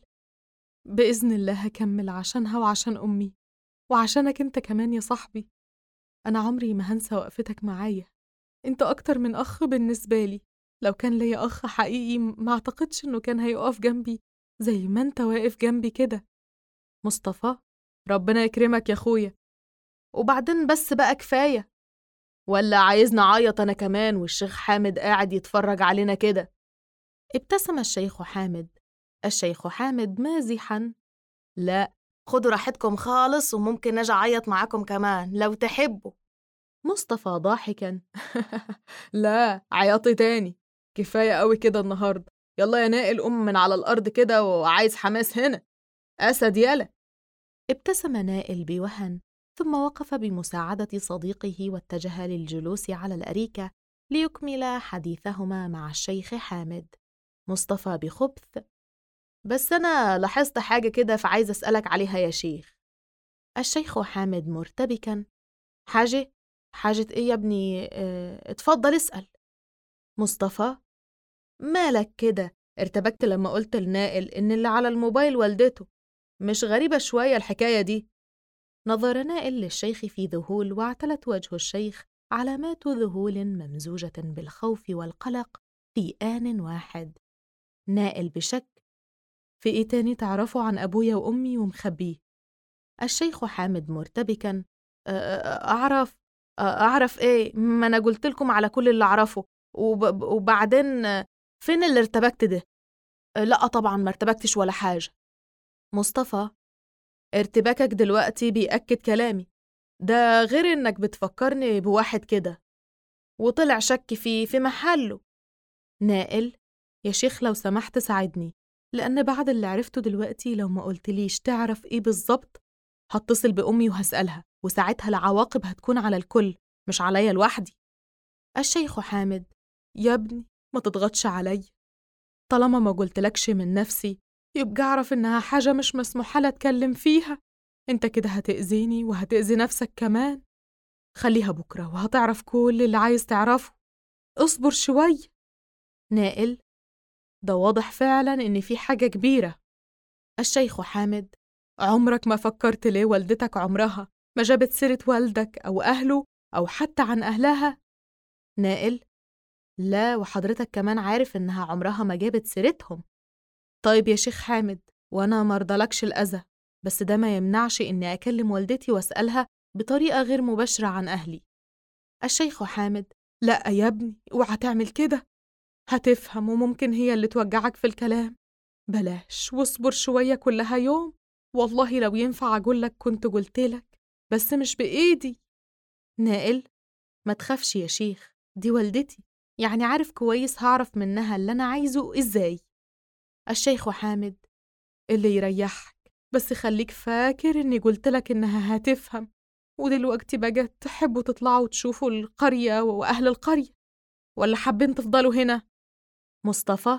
بإذن الله هكمل عشانها وعشان أمي وعشانك انت كمان يا صاحبي. أنا عمري ما هنسى وقفتك معايا، انت أكتر من أخ بالنسبة لي. لو كان ليا أخ حقيقي ما أعتقدش إنه كان هيقف جنبي زي ما انت واقف جنبي كده. مصطفى: ربنا يكرمك يا أخويا. وبعدين بس بقى كفاية، ولا عايزنا عيط أنا كمان والشيخ حامد قاعد يتفرج علينا كده؟ ابتسم الشيخ حامد مازحا: لا، خدوا راحتكم خالص، وممكن أجي أعيط معاكم كمان لو تحبوا. مصطفى ضاحكا: لا عياطي تاني، كفاية قوي كده النهاردة. يلا يا نائل قوم من على الأرض كده، وعايز حماس هنا، أسد يلا. ابتسم نائل بوهن، ثم وقف بمساعدة صديقه واتجه للجلوس على الأريكة ليكمل حديثهما مع الشيخ حامد. مصطفى بخبث: بس أنا لاحظت حاجة كده فعايز أسألك عليها يا شيخ. الشيخ حامد مرتبكا: حاجة إيه يا ابني؟ اتفضل اسأل. مصطفى: مالك كده؟ ارتبكت لما قلت لنائل إن اللي على الموبايل والدته، مش غريبة شوية الحكاية دي؟ نظر نائل للشيخ في ذهول، واعتلت وجه الشيخ علامات ذهول ممزوجة بالخوف والقلق في آن واحد. نائل بشك: في إيه تاني تعرفوا عن أبويا وأمي ومخبيه؟ الشيخ حامد مرتبكا: أعرف إيه؟ ما أنا قلت لكم على كل اللي أعرفه. وبعدين فين اللي ارتبكت ده؟ لا طبعا ما ارتبكتش ولا حاجة. مصطفى: ارتباكك دلوقتي بيأكد كلامي ده، غير إنك بتفكرني بواحد كده وطلع شك في محله. نائل: يا شيخ لو سمحت ساعدني، لأن بعد اللي عرفته دلوقتي لو ما قلتليش تعرف إيه بالظبط هتصل بأمي وهسألها، وساعتها العواقب هتكون على الكل مش عليا لوحدي. الشيخ حامد: يا ابني ما تضغطش علي، طالما ما قلتلكش من نفسي يبقى أعرف إنها حاجة مش مسموحة لي أتكلم فيها. أنت كده هتأذيني وهتأذي نفسك كمان. خليها بكرة وهتعرف كل اللي عايز تعرفه، اصبر شوي. نائل: ده واضح فعلا إن في حاجة كبيرة. الشيخ حامد: عمرك ما فكرت ليه والدتك عمرها ما جابت سيرة والدك أو أهله أو حتى عن أهلها؟ نائل: لا، وحضرتك كمان عارف إنها عمرها ما جابت سيرتهم. طيب يا شيخ حامد، وأنا مرضلكش الأذى، بس ده ما يمنعش إني أكلم والدتي وأسألها بطريقة غير مباشرة عن أهلي. الشيخ حامد: لا يا ابني اوعى تعمل كده، هتفهم وممكن هي اللي توجعك في الكلام. بلاش واصبر شوية، كلها يوم. والله لو ينفع أقولك كنت قلتلك، بس مش بإيدي. نائل: ما تخافش يا شيخ، دي والدتي، يعني عارف كويس هعرف منها اللي أنا عايزه إزاي. الشيخ حامد: اللي يريحك، بس خليك فاكر إني قلتلك إنها هتفهم. ودلوقتي بقى تحبوا تطلعوا تشوفوا القرية وأهل القرية ولا حابين تفضلوا هنا؟ مصطفى: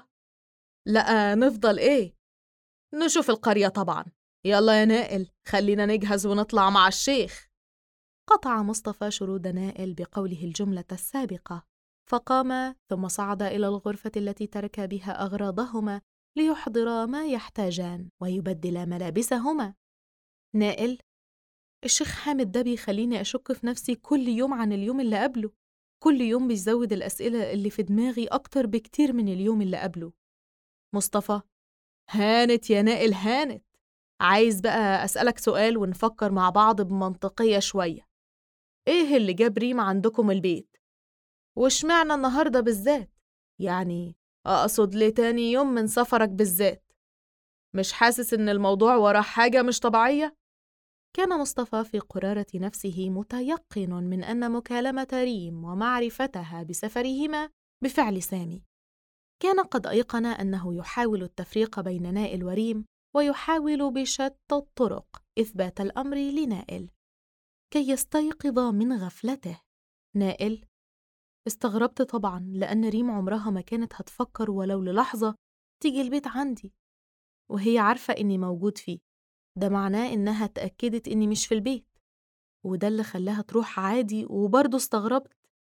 لا نفضل إيه؟ نشوف القرية طبعا. يلا يا نائل خلينا نجهز ونطلع مع الشيخ. قطع مصطفى شرود نائل بقوله الجملة السابقة، فقام ثم صعد إلى الغرفة التي ترك بها أغراضهما ليحضرا ما يحتاجان ويبدلا ملابسهما. نائل: الشيخ حامد ده بيخليني أشك في نفسي كل يوم عن اليوم اللي قبله، كل يوم بيزود الأسئلة اللي في دماغي أكتر بكتير من اليوم اللي قبله. مصطفى: هانت يا نائل هانت، عايز بقى أسألك سؤال ونفكر مع بعض بمنطقية شوية. إيه اللي جاب ريم عندكم البيت؟ واشمعنى النهاردة بالذات؟ يعني أقصد ليه تاني يوم من سفرك بالذات؟ مش حاسس إن الموضوع وراه حاجة مش طبيعية؟ كان مصطفى في قرارة نفسه متيقن من أن مكالمة ريم ومعرفتها بسفرهما بفعل سامي. كان قد أيقن أنه يحاول التفريق بين نائل وريم، ويحاول بشتى الطرق إثبات الأمر لنائل كي يستيقظ من غفلته. نائل: استغربت طبعا، لأن ريم عمرها ما كانت هتفكر ولو للحظة تيجي البيت عندي وهي عارفة إني موجود فيه. ده معناه إنها اتأكدت إني مش في البيت، وده اللي خلاها تروح عادي. وبرضه استغربت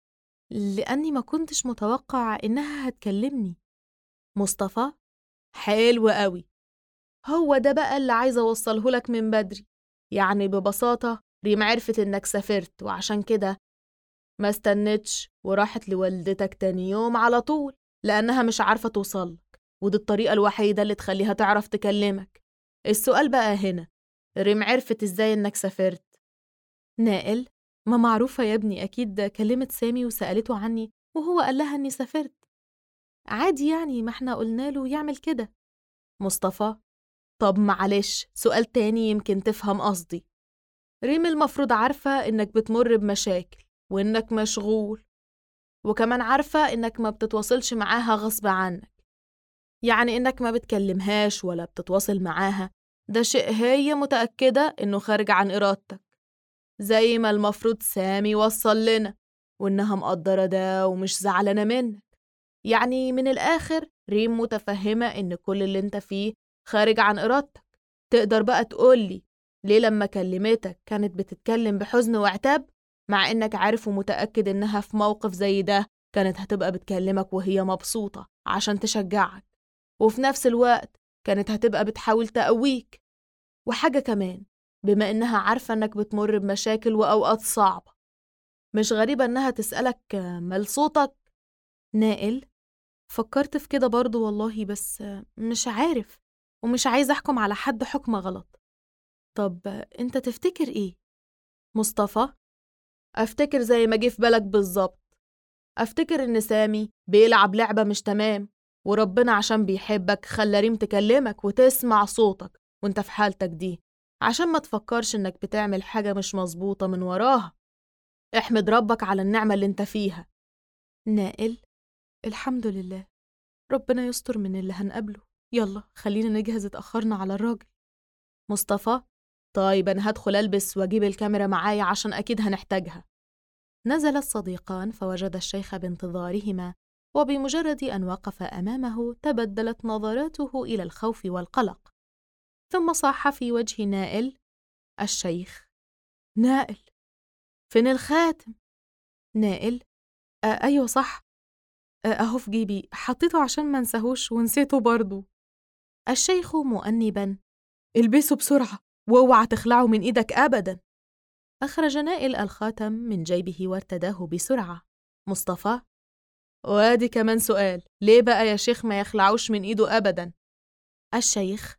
لأني ما كنتش متوقع إنها هتكلمني. مصطفى: حلو قوي، هو ده بقى اللي عايزة أوصله لك من بدري. يعني ببساطة ريم عرفت إنك سافرت، وعشان كده ما استنتش وراحت لوالدتك تاني يوم على طول، لأنها مش عارفة توصلك، ودي الطريقة الوحيدة اللي تخليها تعرف تكلمك. السؤال بقى هنا، ريم عرفت إزاي إنك سافرت؟ نائل: ما معروفة يا ابني، أكيد كلمت سامي وسألته عني وهو قال لها إني سافرت. عادي يعني، ما احنا قلنا له يعمل كده. مصطفى: طب معلش سؤال تاني يمكن تفهم قصدي. ريم المفروض عارفة إنك بتمر بمشاكل وإنك مشغول، وكمان عارفة إنك ما بتتواصلش معاها غصب عنك، يعني إنك ما بتكلمهاش ولا بتتواصل معاها، ده شيء هي متأكدة إنه خارج عن إرادتك، زي ما المفروض سامي وصل لنا وإنها مقدرة ده ومش زعلانة منك. يعني من الآخر ريم متفهمة إن كل اللي انت فيه خارج عن إرادتك. تقدر بقى تقولي ليه لما كلمتك كانت بتتكلم بحزن وعتاب، مع إنك عارف ومتأكد إنها في موقف زي ده كانت هتبقى بتكلمك وهي مبسوطة عشان تشجعك، وفي نفس الوقت كانت هتبقى بتحاول تقويك. وحاجة كمان، بما إنها عارفة إنك بتمر بمشاكل وأوقات صعبة، مش غريبة إنها تسألك مال صوتك؟ نائل: فكرت في كده برضو والله، بس مش عارف ومش عايز أحكم على حد حكم غلط. طب أنت تفتكر إيه؟ مصطفى: أفتكر زي ما جه في بالك بالظبط. أفتكر إن سامي بيلعب لعبة مش تمام، وربنا عشان بيحبك خلى ريم تكلمك وتسمع صوتك وانت في حالتك دي، عشان ما تفكرش إنك بتعمل حاجة مش مظبوطة من وراها. احمد ربك على النعمة اللي انت فيها. نائل: الحمد لله، ربنا يستر من اللي هنقابله. يلا خلينا نجهز، اتأخرنا على الراجل. مصطفى: طيب أنا هدخل ألبس وأجيب الكاميرا معايا عشان أكيد هنحتاجها. نزل الصديقان فوجد الشيخ بانتظارهما، وبمجرد أن وقف أمامه تبدلت نظراته إلى الخوف والقلق، ثم صاح في وجه نائل: الشيخ. نائل: فين الخاتم؟ نائل: أيوة صح، أهو في جيبي، حطيته عشان ما انساهوش ونسيته برضو. الشيخ مؤنبا: البسه بسرعة واوعى تخلعه من إيدك أبدا. أخرج نائل الخاتم من جيبه وارتداه بسرعة. مصطفى: وادي كمان سؤال، ليه بقى يا شيخ ما يخلعوش من إيده أبدا؟ الشيخ: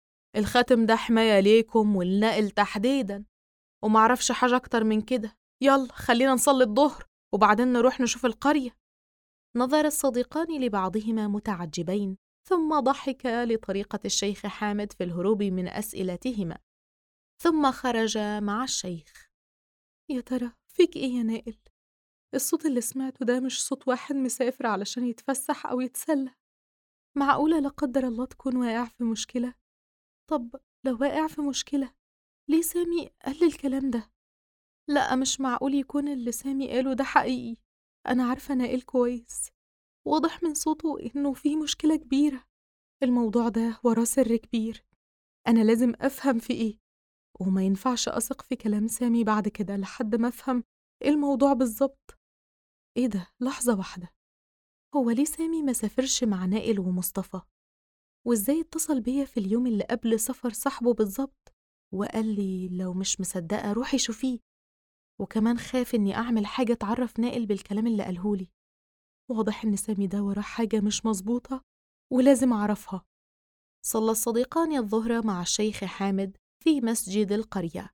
الخاتم ده حماية ليكم والنائل تحديدا، ومعرفش حاجة أكتر من كده. يلا خلينا نصلي الظهر وبعدين نروح نشوف القرية. نظر الصديقان لبعضهما متعجبين، ثم ضحكا لطريقة الشيخ حامد في الهروب من أسئلتهما، ثم خرجا مع الشيخ. يا ترى فيك إيه يا نائل؟ الصوت اللي سمعته ده مش صوت واحد مسافر علشان يتفسح أو يتسلى. معقولة لا قدر الله تكون واقع في مشكلة؟ طب لو واقع في مشكلة، ليه سامي قال الكلام ده؟ لا، مش معقول يكون اللي سامي قاله ده حقيقي. أنا عارفة نائل كويس، واضح من صوته إنه فيه مشكلة كبيرة. الموضوع ده وراه سر كبير، أنا لازم أفهم في إيه، وما ينفعش أثق في كلام سامي بعد كده لحد ما أفهم إيه الموضوع بالظبط. إيه ده؟ لحظة واحدة، هو ليه سامي ما سافرش مع نائل ومصطفى؟ وإزاي اتصل بيا في اليوم اللي قبل سفر صاحبه بالظبط وقال لي لو مش مصدقة روحي شوفيه؟ وكمان خاف إني أعمل حاجة تعرف نائل بالكلام اللي قالهولي. واضح إن سامي ده وراه حاجة مش مظبوطة ولازم أعرفها. صلى الصديقان الظهر مع الشيخ حامد في مسجد القرية،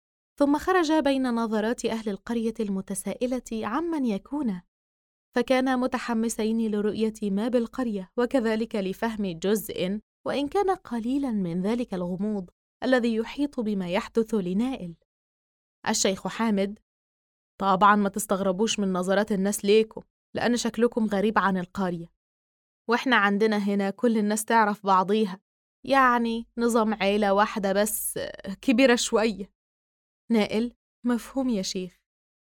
ثم خرج بين نظرات أهل القرية المتسائلة عمن يكون، فكانا متحمسين لرؤية ما بالقرية وكذلك لفهم جزء وإن كان قليلا من ذلك الغموض الذي يحيط بما يحدث لنائل. الشيخ حامد: طبعا ما تستغربوش من نظرات الناس ليكم، لأن شكلكم غريب عن القرية، وإحنا عندنا هنا كل الناس تعرف بعضيها، يعني نظام عيلة واحدة بس كبيرة شوية. نائل: مفهوم يا شيخ.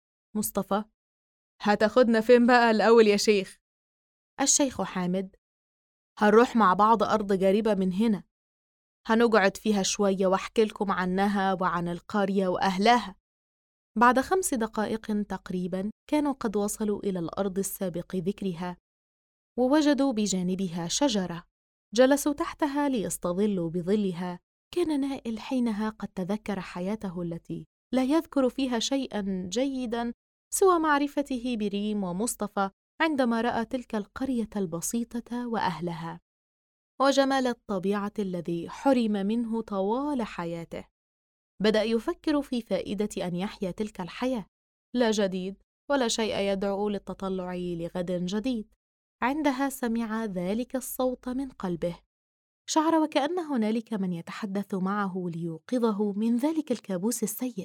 مصطفى: هتاخدنا فين بقى الأول يا شيخ؟ الشيخ حامد: هنروح مع بعض أرض قريبة من هنا، هنقعد فيها شوية واحكي لكم عنها وعن القرية وأهلها. بعد 5 دقائق تقريبا كانوا قد وصلوا إلى الأرض السابق ذكرها، ووجدوا بجانبها شجرة جلسوا تحتها ليستظلوا بظلها. كان نائل حينها قد تذكر حياته التي لا يذكر فيها شيئا جيدا سوى معرفته بريم ومصطفى عندما رأى تلك القرية البسيطة وأهلها، وجمال الطبيعة الذي حرم منه طوال حياته. بدأ يفكر في فائدة أن يحيا تلك الحياة، لا جديد ولا شيء يدعو للتطلع لغد جديد. عندها سمع ذلك الصوت من قلبه، شعر وكأن هنالك من يتحدث معه ليوقظه من ذلك الكابوس السيء.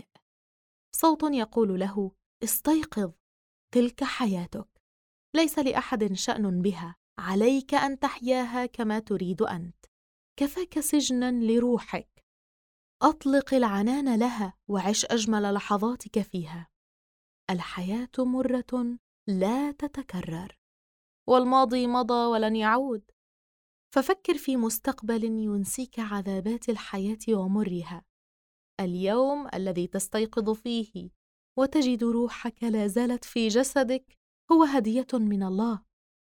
صوت يقول له: استيقظ، تلك حياتك، ليس لأحد شأن بها، عليك أن تحياها كما تريد أنت، كفاك سجنا لروحك، أطلق العنان لها وعش أجمل لحظاتك فيها. الحياة مرة لا تتكرر، والماضي مضى ولن يعود، ففكر في مستقبل ينسيك عذابات الحياة ومرها. اليوم الذي تستيقظ فيه وتجد روحك لا زالت في جسدك هو هدية من الله،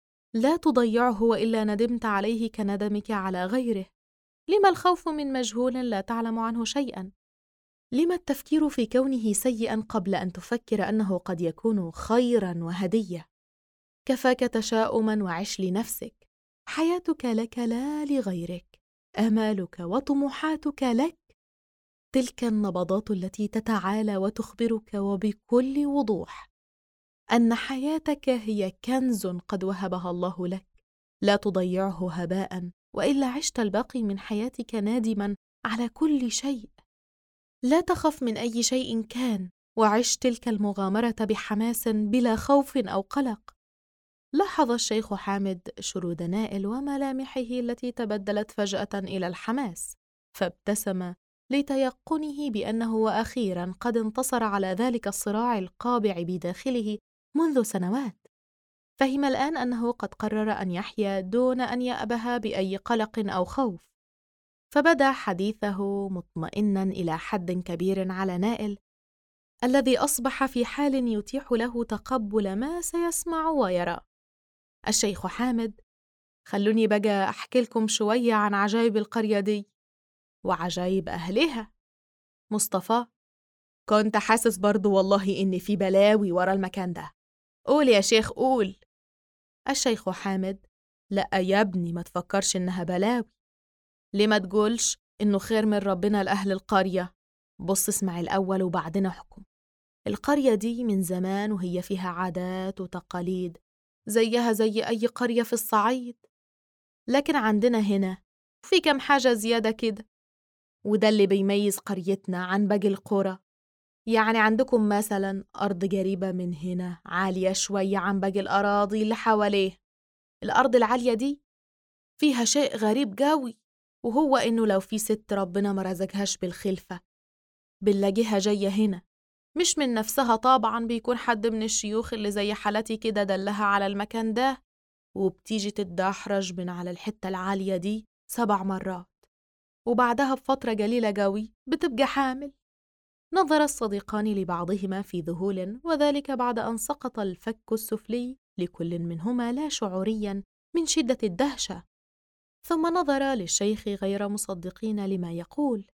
لا تضيعه وإلا ندمت عليه كندمك على غيره. لما الخوف من مجهول لا تعلم عنه شيئا؟ لما التفكير في كونه سيئا قبل أن تفكر أنه قد يكون خيرا وهدية؟ كفاك تشاؤما وعش لنفسك، حياتك لك لا لغيرك، آمالك وطموحاتك لك. تلك النبضات التي تتعالى وتخبرك وبكل وضوح أن حياتك هي كنز قد وهبها الله لك، لا تضيعه هباء وإلا عشت الباقي من حياتك نادما على كل شيء. لا تخف من أي شيء كان، وعش تلك المغامرة بحماس بلا خوف أو قلق. لاحظ الشيخ حامد شرود نائل وملامحه التي تبدلت فجأة إلى الحماس، فابتسم لتيقنه بأنه وأخيرا قد انتصر على ذلك الصراع القابع بداخله منذ سنوات. فهم الآن أنه قد قرر أن يحيا دون أن يأبه بأي قلق أو خوف، فبدأ حديثه مطمئنا إلى حد كبير على نائل الذي أصبح في حال يتيح له تقبل ما سيسمع ويرى. الشيخ حامد: خلوني بقى أحكي لكم شوية عن عجائب القرية دي وعجائب أهلها. مصطفى: كنت حاسس برضو والله إن في بلاوي ورا المكان ده. قول يا شيخ قول. الشيخ حامد: لأ يا ابني، ما تفكرش إنها بلاوي. ليه ما تقولش إنه خير من ربنا لأهل القرية؟ بص اسمع الأول وبعدين احكم. القرية دي من زمان وهي فيها عادات وتقاليد زيها زي أي قرية في الصعيد، لكن عندنا هنا في كم حاجة زيادة كده، وده اللي بيميز قريتنا عن باقي القرى. يعني عندكم مثلا أرض قريبة من هنا عالية شوية عن باقي الأراضي اللي حواليه. الأرض العالية دي فيها شيء غريب قوي، وهو إنه لو في ست ربنا ما رزقهاش بالخلفة بنلاقيها جاية هنا، مش من نفسها طبعا، بيكون حد من الشيوخ اللي زي حالتي كده دلها على المكان ده، وبتيجي تتدحرج من على الحتة العالية دي 7 مرات، وبعدها بفترة قليلة قوي بتبقى حامل. نظر الصديقان لبعضهما في ذهول، وذلك بعد أن سقط الفك السفلي لكل منهما لا شعوريا من شدة الدهشة، ثم نظر للشيخ غير مصدقين لما يقول.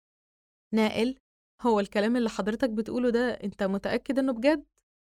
نائل: هو الكلام اللي حضرتك بتقوله ده أنت متأكد إنه بجد؟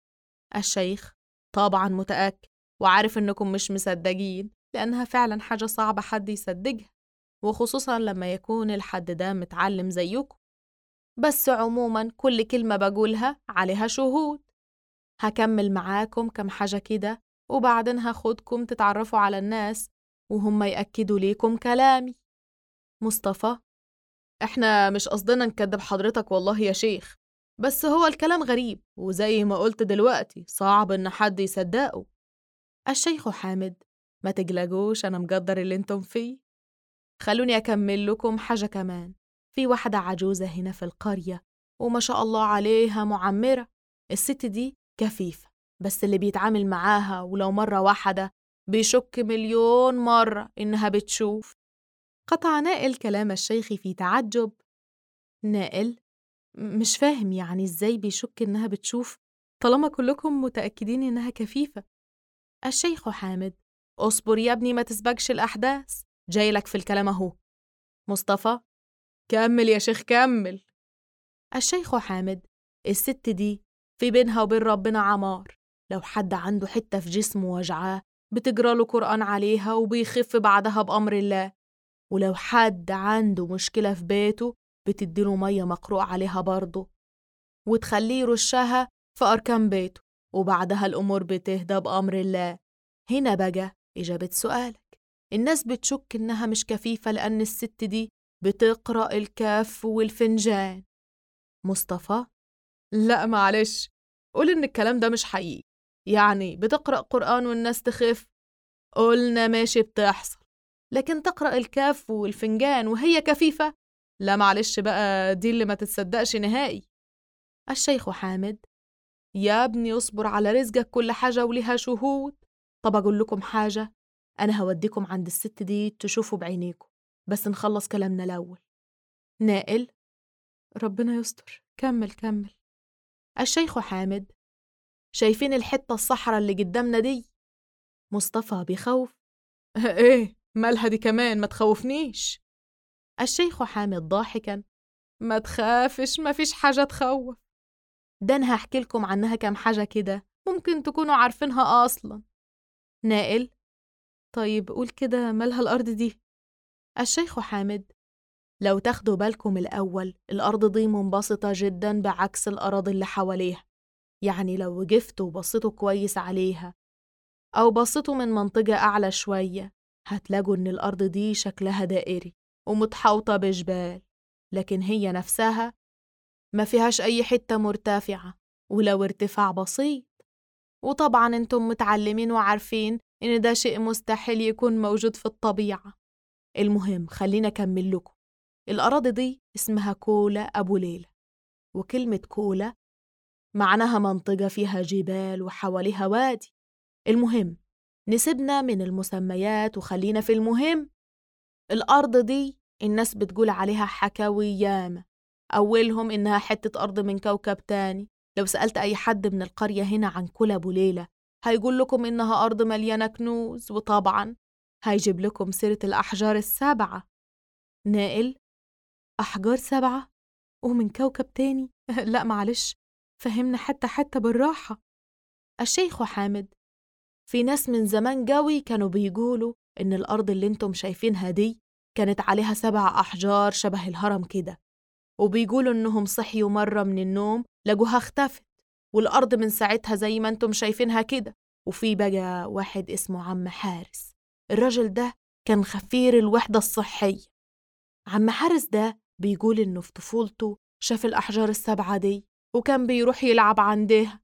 الشيخ: طبعا متأكد، وعارف إنكم مش مصدقين لأنها فعلا حاجة صعبة حد يصدقها، وخصوصا لما يكون الحد ده متعلم زيكم. بس عموما كل كلمة بقولها عليها شهود. هكمل معاكم كم حاجة كده وبعدين هاخدكم تتعرفوا على الناس وهم يأكدوا ليكم كلامي. مصطفى: احنا مش قصدنا نكدب حضرتك والله يا شيخ، بس هو الكلام غريب، وزي ما قلت دلوقتي صعب ان حد يصدقه. الشيخ حامد: ما تقلقوش، انا مقدر اللي انتم فيه. خلوني اكمل لكم حاجة كمان. في واحدة عجوزة هنا في القرية وما شاء الله عليها معمرة. الست دي كفيفة، بس اللي بيتعامل معاها ولو مرة واحدة بيشك مليون مرة إنها بتشوف. قطع نائل كلام الشيخ في تعجب. نائل: مش فاهم يعني إزاي بيشك إنها بتشوف طالما كلكم متأكدين إنها كفيفة؟ الشيخ حامد: اصبر يا ابني ما تسبقش الأحداث، جايلك في الكلام أهو. مصطفى: كمل يا شيخ كمل. الشيخ حامد: الست دي في بينها وبين ربنا عمار، لو حد عنده حتة في جسمه وجعاه بتقرأ له قرآن عليها وبيخف بعدها بأمر الله، ولو حد عنده مشكلة في بيته بتديله مية مقروء عليها برضه وتخليه يرشها في أركان بيته، وبعدها الأمور بتهدى بأمر الله. هنا بقى إجابة سؤالك، الناس بتشك إنها مش كفيفة لأن الست دي بتقرأ الكاف والفنجان. مصطفى: لا معلش، قول إن الكلام ده مش حقيقي. يعني بتقرأ قرآن والناس تخف؟ قلنا ماشي بتحصل، لكن تقرأ الكاف والفنجان وهي كفيفة؟ لا معلش بقى، دي اللي ما تتصدقش نهائي. الشيخ حامد: يا ابني اصبر على رزقك، كل حاجة وليها شهود. طب أقول لكم حاجة، أنا هوديكم عند الست دي تشوفوا بعينيكم، بس نخلص كلامنا الأول. نائل: ربنا يستر، كمل. الشيخ حامد: شايفين الحتة الصحراء اللي قدامنا دي؟ مصطفى بخوف: ايه مالها دي كمان، ما تخوفنيش. الشيخ حامد ضاحكا: ما تخافش، ما فيش حاجة تخوف. ده أنا هحكي لكم عنها كام حاجة كده ممكن تكونوا عارفينها أصلا. نائل: طيب قول كده، مالها الأرض دي؟ الشيخ حامد: لو تاخدوا بالكم الأول، الأرض دي منبسطة جدا بعكس الأراضي اللي حواليها. يعني لو وقفتوا وبصيتوا كويس عليها أو بصيتوا من منطقة أعلى شوية، هتلاقوا إن الأرض دي شكلها دائري ومتحوطة بجبال، لكن هي نفسها ما فيهاش أي حتة مرتفعة ولو ارتفاع بسيط. وطبعا انتم متعلمين وعارفين إن ده شيء مستحيل يكون موجود في الطبيعة. المهم خلينا أكمل لكم. الأراضي دي اسمها كولا أبو ليلى، وكلمة كولا معناها منطقة فيها جبال وحواليها وادي. المهم نسيبنا من المسميات وخلينا في المهم. الأرض دي الناس بتقول عليها حكاوي ياما، أولهم إنها حتة أرض من كوكب تاني. لو سألت أي حد من القرية هنا عن كولا أبو ليلى هيقول لكم إنها أرض مليانة كنوز، وطبعا هيجيب لكم سيرة الأحجار السبعة. نائل: أحجار 7 ومن كوكب تاني؟ لا معلش، فهمنا حتة بالراحة. الشيخ حامد: في ناس من زمان قوي كانوا بيقولوا إن الأرض اللي انتم شايفينها دي كانت عليها 7 أحجار شبه الهرم كده، وبيقولوا إنهم صحيوا مرة من النوم لقوها اختفت، والأرض من ساعتها زي ما انتم شايفينها كده. وفي بقى واحد اسمه عم حارس، الراجل ده كان خفير الوحدة الصحية. عم حارس ده بيقول إنه في طفولته شاف الأحجار ال7 دي وكان بيروح يلعب عندها،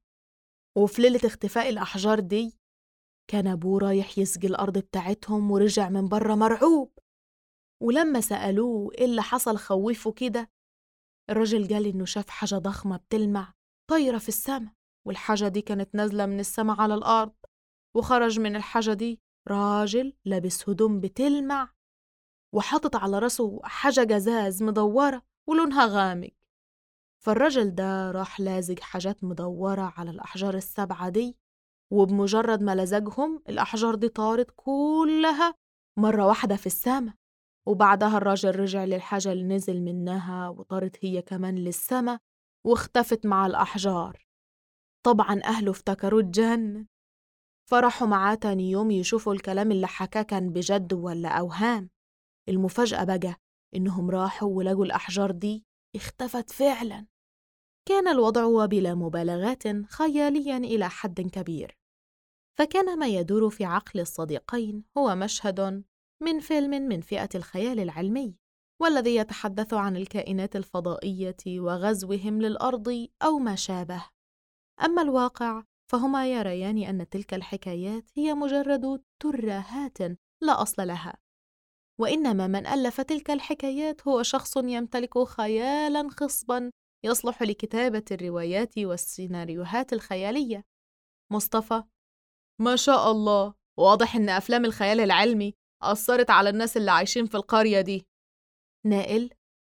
وفي ليلة اختفاء الأحجار دي كان أبوه رايح يسقي الأرض بتاعتهم ورجع من بره مرعوب. ولما سألوه إيه اللي حصل خوفه كده، الراجل قال إنه شاف حاجة ضخمة بتلمع طايرة في السماء، والحاجة دي كانت نازلة من السماء على الأرض، وخرج من الحاجة دي راجل لابس هدوم بتلمع وحاطط على راسه حاجة جزاز مدورة ولونها غامق. فالراجل ده راح لازق حاجات مدورة على الأحجار ال7 دي، وبمجرد ما لزقهم الأحجار دي طارت كلها مرة واحدة في السماء. وبعدها الراجل رجع للحاجة اللي نزل منها وطارت هي كمان للسماء واختفت مع الأحجار. طبعا أهله افتكروا اتجنن، فرحوا معاه تاني يوم يشوفوا الكلام اللي حكاه كان بجد ولا أوهام. المفاجأة بقى إنهم راحوا ولقوا الأحجار دي اختفت فعلا. كان الوضع وبلا مبالغات خياليا إلى حد كبير، فكان ما يدور في عقل الصديقين هو مشهد من فيلم من فئة الخيال العلمي، والذي يتحدث عن الكائنات الفضائية وغزوهم للأرض أو ما شابه. أما الواقع فهما يريان أن تلك الحكايات هي مجرد ترهات لا أصل لها، وإنما من ألف تلك الحكايات هو شخص يمتلك خيالاً خصباً يصلح لكتابة الروايات والسيناريوهات الخيالية. مصطفى: ما شاء الله، واضح إن أفلام الخيال العلمي أثرت على الناس اللي عايشين في القرية دي. نائل: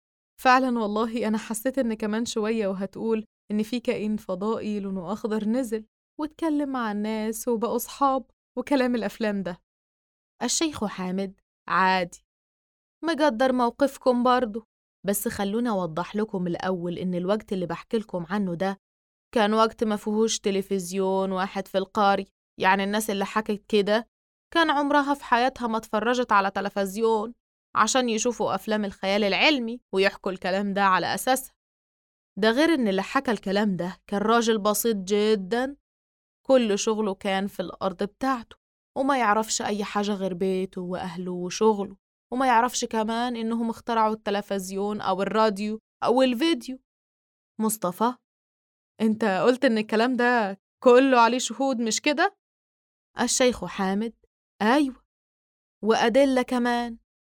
فعلا والله أنا حسيت إن كمان شوية وهتقول إن في كائن فضائي لونه أخضر نزل واتكلم مع الناس وبقوا صحاب وكلام الأفلام ده. الشيخ حامد: عادي، مقدر موقفكم برضو، بس خلونا أوضح لكم الأول إن الوقت اللي بحكي لكم عنه ده كان وقت ما فيهوش تلفزيون واحد في القرية. يعني الناس اللي حكت كده كان عمرها في حياتها ما اتفرجت على تلفزيون عشان يشوفوا أفلام الخيال العلمي ويحكوا الكلام ده على أساسها. ده غير إن اللي حكى الكلام ده كان راجل بسيط جدا، كل شغله كان في الأرض بتاعته وما يعرفش أي حاجة غير بيته وأهله وشغله، وما يعرفش كمان إنهم اخترعوا التلفزيون أو الراديو أو الفيديو. مصطفى: أنت قلت إن الكلام ده كله عليه شهود مش كده؟ الشيخ حامد: أيوة، وأدلة كمان.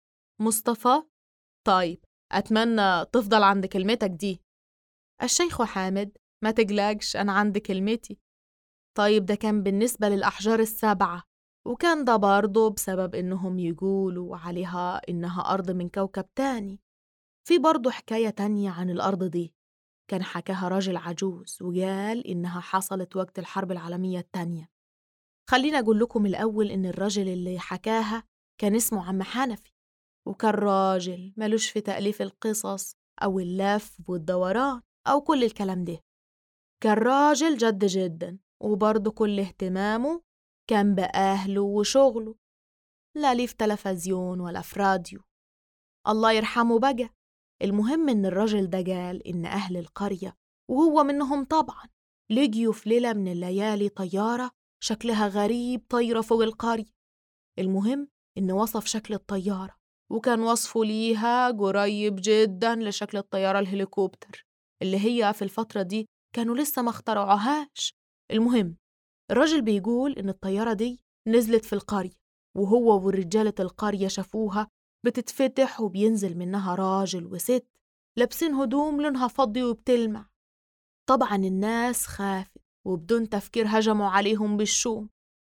مصطفى: طيب أتمنى تفضل عند كلمتك دي. الشيخ حامد: ما تقلقش أنا عندي كلمتي. طيب ده كان بالنسبة للأحجار ال7، وكان ده برضه بسبب إنهم يقولوا عليها إنها أرض من كوكب تاني. في برضه حكاية تانية عن الأرض دي، كان حكاها راجل عجوز وقال إنها حصلت وقت الحرب العالمية التانية. خلينا أقول لكم الأول إن الراجل اللي حكاها كان اسمه عم حنفي، وكان راجل ملوش في تأليف القصص أو اللف والدوران أو كل الكلام ده. كان راجل جد جدا، وبرضه كل اهتمامه كان بأهله وشغله، لا ليه في تلفزيون ولا في راديو. الله يرحمه بقى. المهم إن الراجل ده قال إن أهل القرية وهو منهم طبعا لقيوا في ليلة من الليالي طيارة شكلها غريب طايرة فوق القرية. المهم إن وصف شكل الطيارة، وكان وصفه ليها قريب جدا لشكل الطيارة الهليكوبتر اللي هي في الفترة دي كانوا لسه ما اخترعوهاش. المهم الراجل بيقول إن الطيارة دي نزلت في القرية، وهو ورجالة القرية شافوها بتتفتح وبينزل منها راجل وست لابسين هدوم لونها فضي وبتلمع. طبعا الناس خافت وبدون تفكير هجموا عليهم بالشوم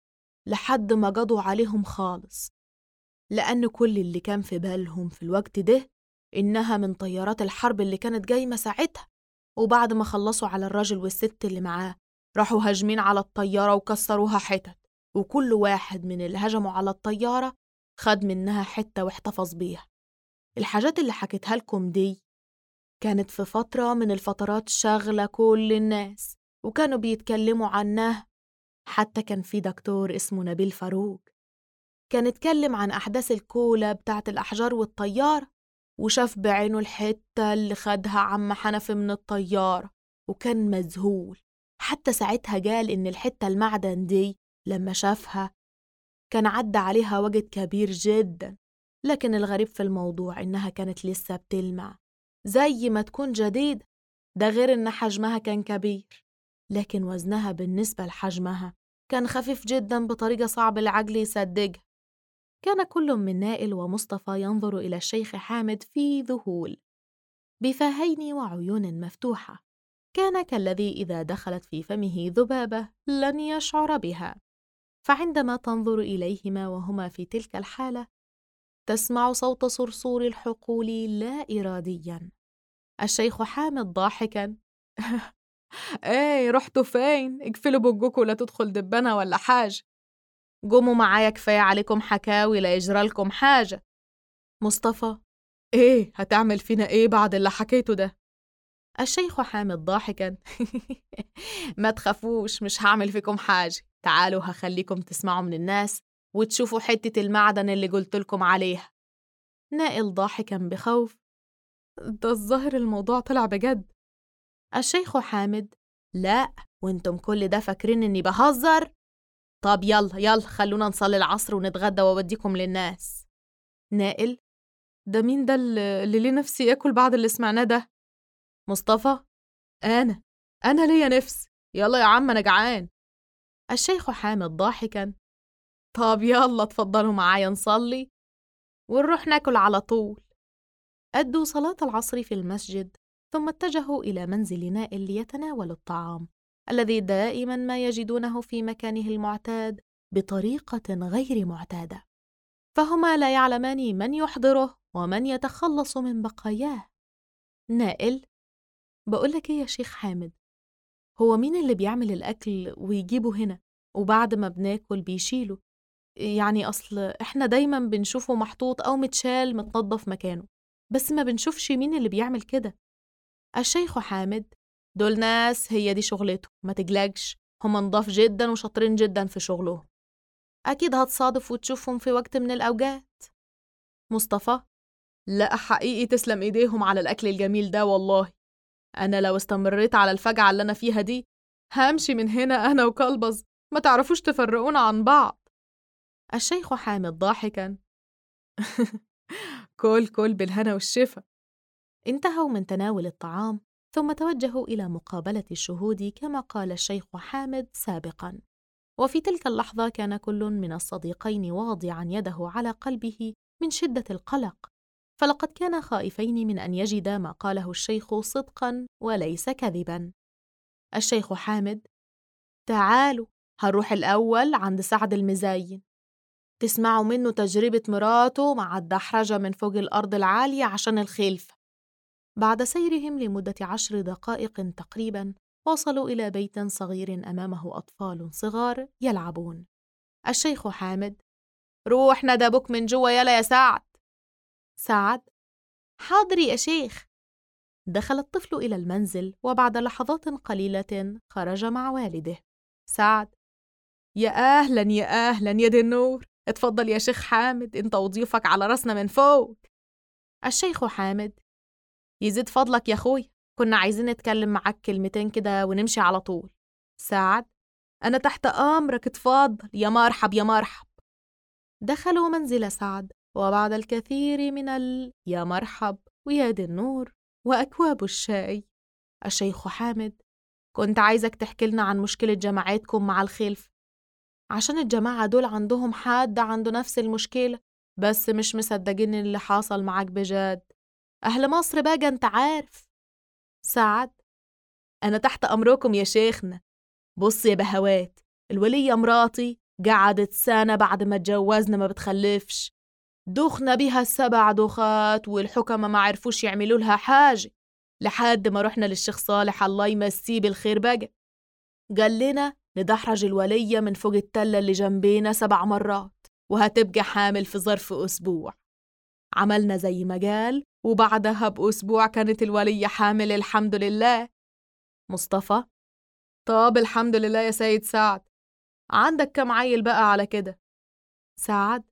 لحد ما قضوا عليهم خالص، لأن كل اللي كان في بالهم في الوقت ده إنها من طيارات الحرب اللي كانت جايمة ساعتها. وبعد ما خلصوا على الراجل والست اللي معاه راحوا هاجمين على الطيارة وكسروها حتت، وكل واحد من اللي هجموا على الطيارة خد منها حتة واحتفظ بيها. الحاجات اللي حكيتها لكم دي كانت في فترة من الفترات شاغلة كل الناس وكانوا بيتكلموا عنها. حتى كان في دكتور اسمه نبيل فاروق كان اتكلم عن أحداث الكولة بتاعت الأحجار والطيارة، وشاف بعينه الحتة اللي خدها عم حنفي من الطيارة وكان مذهول. حتى ساعتها قال إن الحتة المعدن دي لما شافها كان عدى عليها وقت كبير جدا، لكن الغريب في الموضوع إنها كانت لسه بتلمع زي ما تكون جديدة. ده غير إن حجمها كان كبير، لكن وزنها بالنسبة لحجمها كان خفيف جدا بطريقة صعب العقل يصدقها. كان كل من نائل ومصطفى ينظر إلى الشيخ حامد في ذهول بفاهين وعيون مفتوحة، كان كالذي إذا دخلت في فمه ذبابة لن يشعر بها. فعندما تنظر إليهما وهما في تلك الحالة تسمع صوت صرصور الحقول لا إرادياً. الشيخ حامد ضاحكاً ايه رحتوا فين؟ اقفلوا بقكم لا تدخل دبانة ولا حاجة. قوموا معايا كفاية عليكم حكاوي لا يجرى لكم حاجة. مصطفى ايه هتعمل فينا ايه بعد اللي حكيته ده؟ الشيخ حامد ضاحكاً ما تخافوش مش هعمل فيكم حاجة، تعالوا هخليكم تسمعوا من الناس وتشوفوا حتة المعدن اللي قلت لكم عليها. نائل ضاحكاً بخوف ده الظاهر الموضوع طلع بجد. الشيخ حامد لا وانتم كل ده فاكرين اني بهزر؟ طب يلا يلا خلونا نصلي العصر ونتغدى ووديكم للناس. نائل ده مين ده اللي ليه نفسي ياكل بعد اللي سمعناه ده؟ مصطفى أنا ليا نفس، يلا يا عم أنا جعان. الشيخ حامد ضاحكاً طب يلا تفضلوا معايا نصلي ونروح ناكل على طول. أدوا صلاة العصر في المسجد ثم اتجهوا إلى منزل نائل ليتناولوا الطعام الذي دائماً ما يجدونه في مكانه المعتاد بطريقة غير معتادة، فهما لا يعلمان من يحضره ومن يتخلص من بقاياه. نائل بقولك إيه يا شيخ حامد، هو مين اللي بيعمل الأكل ويجيبه هنا وبعد ما بناكل بيشيله؟ يعني أصل إحنا دايماً بنشوفه محطوط أو متشال متنظف مكانه، بس ما بنشوفش مين اللي بيعمل كده. الشيخ حامد دول ناس هي دي شغلته، ما تقلقش هم نضاف جدا وشاطرين جدا في شغلهم، أكيد هتصادف وتشوفهم في وقت من الأوقات. مصطفى لا حقيقي تسلم إيديهم على الأكل الجميل ده، والله أنا لو استمريت على الفجعة اللي أنا فيها دي همشي من هنا أنا وكلبز، ما تعرفوش تفرقونا عن بعض. الشيخ حامد ضاحكاً كل بالهنا والشفا. انتهوا من تناول الطعام ثم توجهوا إلى مقابلة الشهود كما قال الشيخ حامد سابقاً. وفي تلك اللحظة كان كل من الصديقين واضعاً يده على قلبه من شدة القلق، فلقد كانا خائفين من أن يجدا ما قاله الشيخ صدقاً وليس كذباً. الشيخ حامد: تعالوا هنروح الأول عند سعد المزين، تسمعوا منه تجربة مراته مع الدحرجة من فوق الأرض العالية عشان الخلفة. بعد سيرهم لمدة 10 دقائق تقريباً، وصلوا إلى بيت صغير أمامه أطفال صغار يلعبون. الشيخ حامد: روح ندى أبوك من جوا يلا يا سعد. سعد: حاضر يا شيخ. دخل الطفل إلى المنزل، وبعد لحظات قليلة خرج مع والده. سعد: يا أهلاً يا أهلاً يا دي النور، اتفضل يا شيخ حامد، انت وضيوفك على راسنا من فوق. الشيخ حامد: يزيد فضلك يا أخوي، كنا عايزين نتكلم معاك كلمتين كده ونمشي على طول. سعد: أنا تحت أمرك، اتفضل يا مرحب يا مرحب. دخلوا منزل سعد، وبعد الكثير من يا مرحب ويا دي النور وأكواب الشاي، الشيخ حامد: كنت عايزك تحكي لنا عن مشكلة جماعتكم مع الخلف، عشان الجماعة دول عندهم حد عنده نفس المشكلة، بس مش مصدقين اللي حاصل معاك بجد. أهل مصر بقى انت عارف. سعد: أنا تحت أمركم يا شيخنا. بص يا بهوات، الولية مراتي قعدت سنة بعد ما اتجوزنا ما بتخلفش، دخنا بيها 7 دخات والحكمة ما عرفوش يعملوا لها حاجة، لحد ما رحنا للشيخ صالح الله يمسيه بالخير بقى، قال لنا ندحرج الولية من فوق التلة اللي جنبينا 7 مرات وهتبقى حامل في ظرف أسبوع. عملنا زي ما قال، وبعدها بأسبوع كانت الولية حامل الحمد لله. مصطفى: طب الحمد لله يا سيد سعد. عندك كم عيل بقى على كده؟ سعد: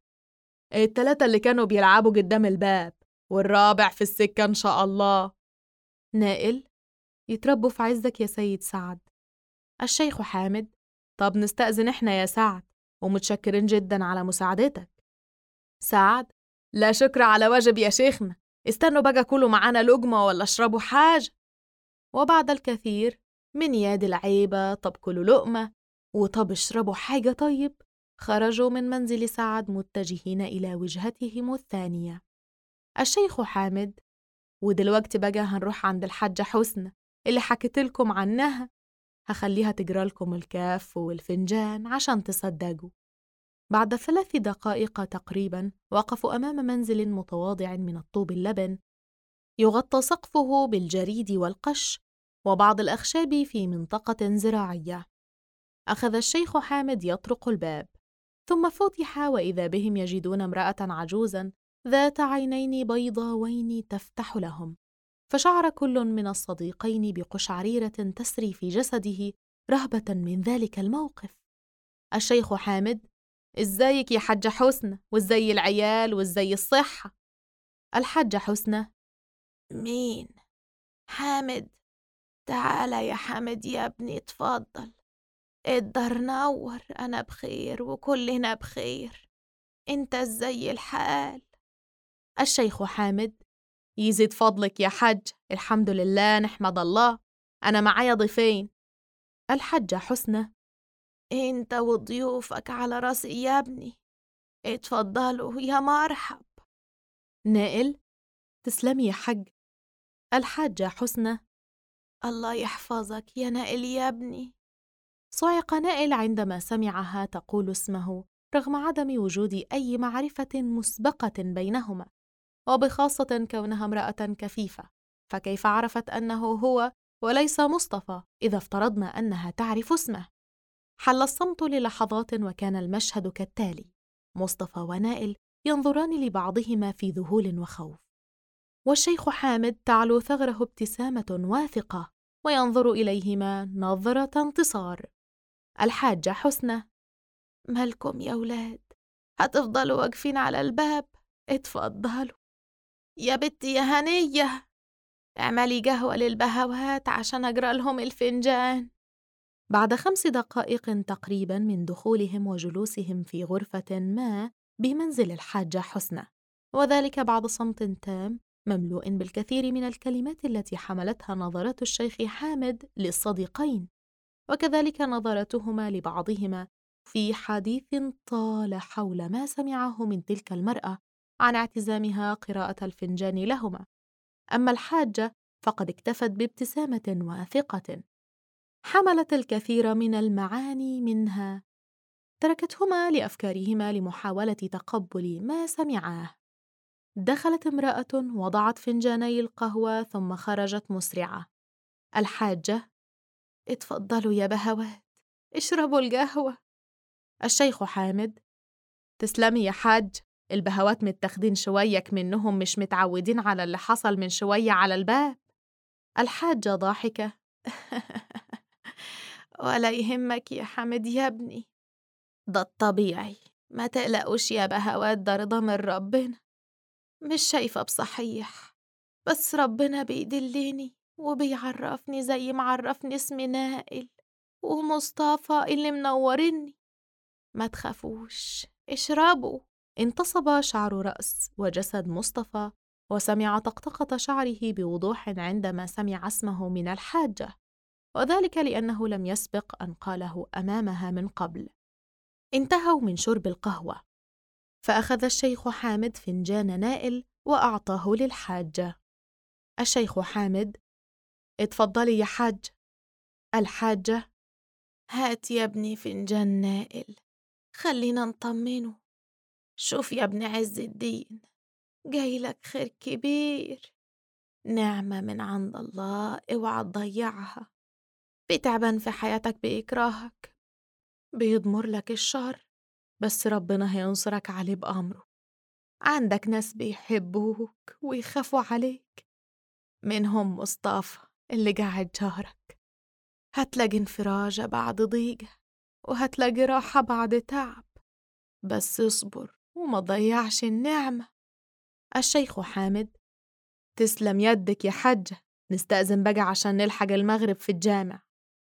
3 اللي كانوا بيلعبوا قدام الباب، والرابع في السكة إن شاء الله. نائل: يتربوا في عزك يا سيد سعد. الشيخ حامد: طب نستأذن إحنا يا سعد، ومتشكرين جدا على مساعدتك. سعد: لا شكر على واجب يا شيخنا، استنوا بقى كلوا معانا لقمة ولا اشربوا حاجة. وبعد الكثير من ياد العيبة طب كلوا لقمة وطب اشربوا حاجة طيب، خرجوا من منزل سعد متجهين إلى وجهتهم الثانية. الشيخ حامد: ودلوقتي بقى هنروح عند الحاجة حسنى اللي حكيت لكم عنها، هخليها تقرأ لكم الكاف والفنجان عشان تصدقوا. بعد 3 دقائق تقريبا وقفوا أمام منزل متواضع من الطوب اللبن، يغطى سقفه بالجريد والقش وبعض الأخشاب في منطقة زراعية. أخذ الشيخ حامد يطرق الباب، ثم فتح وإذا بهم يجدون امرأة عجوزا ذات عينين بيضاوين تفتح لهم، فشعر كل من الصديقين بقشعريرة تسري في جسده رهبة من ذلك الموقف. الشيخ حامد: إزيك يا حجة حسنى، وإزاي العيال، وإزاي الصحة؟ الحجة حسنى: مين؟ حامد؟ تعالى يا حامد يا ابني، اتفضل، الدار نور، أنا بخير وكلنا بخير، انت ازاي الحال؟ الشيخ حامد: يزيد فضلك يا حج، الحمد لله نحمد الله، أنا معايا ضيفين. الحجة حسنى: انت وضيوفك على راسي يا ابني، اتفضلوا يا مرحب. نائل: تسلمي يا حج. الحاجة حسنى: الله يحفظك يا نائل يا ابني. صعق نائل عندما سمعها تقول اسمه رغم عدم وجود أي معرفة مسبقة بينهما، وبخاصة كونها امرأة كفيفة، فكيف عرفت أنه هو وليس مصطفى إذا افترضنا أنها تعرف اسمه؟ حل الصمت للحظات، وكان المشهد كالتالي: مصطفى ونائل ينظران لبعضهما في ذهول وخوف، والشيخ حامد تعلو ثغره ابتسامة واثقة وينظر إليهما نظرة انتصار. الحاجة حسنى: مالكم يا ولاد؟ هتفضلوا واقفين على الباب؟ اتفضلوا يا بنتي يا هنية، اعملي قهوة للبهوات عشان أقرأ لهم الفنجان. بعد 5 دقائق تقريبا من دخولهم وجلوسهم في غرفة ما بمنزل الحاجة حسنى، وذلك بعد صمت تام مملوء بالكثير من الكلمات التي حملتها نظرات الشيخ حامد للصديقين، وكذلك نظرتهما لبعضهما في حديث طال حول ما سمعه من تلك المرأة عن اعتزامها قراءة الفنجان لهما. أما الحاجة فقد اكتفت بابتسامة واثقة. حملت الكثير من المعاني منها، تركتهما لأفكارهما لمحاولة تقبل ما سمعاه. دخلت امرأة وضعت فنجاني القهوة ثم خرجت مسرعة. الحاجة: اتفضلوا يا بهوات، اشربوا القهوة. الشيخ حامد: تسلمي يا حاج، البهوات متاخدين شويك منهم، مش متعودين على اللي حصل من شوية على الباب. الحاجة ضاحكة: ولا يهمك يا حامد يا ابني، ده الطبيعي، ما تقلقوش يا بهوات، ده رضا من ربنا. مش شايفة بصحيح، بس ربنا بيدلني وبيعرفني زي ما عرفني اسم نائل ومصطفى اللي منورني. ما تخافوش، اشربوا. انتصب شعر رأس وجسد مصطفى، وسمع طقطقة شعره بوضوح عندما سمع اسمه من الحاجة، وذلك لأنه لم يسبق أن قاله أمامها من قبل. انتهوا من شرب القهوة، فأخذ الشيخ حامد فنجان نائل وأعطاه للحاجة. الشيخ حامد: اتفضلي يا حاج. الحاجة: هات يا ابني فنجان نائل، خلينا نطمنه. شوف يا ابن عز الدين، جاي لك خير كبير، نعمة من عند الله، اوعى تضيعها. بتعبان في حياتك بإكراهك، بيضمر لك الشر، بس ربنا هينصرك عليه بأمره. عندك ناس بيحبوك ويخافوا عليك، منهم مصطفى اللي قاعد جارك. هتلاقي انفراجة بعد ضيقة، وهتلاقي راحة بعد تعب، بس اصبر وما ضيعش النعمة. الشيخ حامد: تسلم يدك يا حاجة، نستأذن بقى عشان نلحق المغرب في الجامع.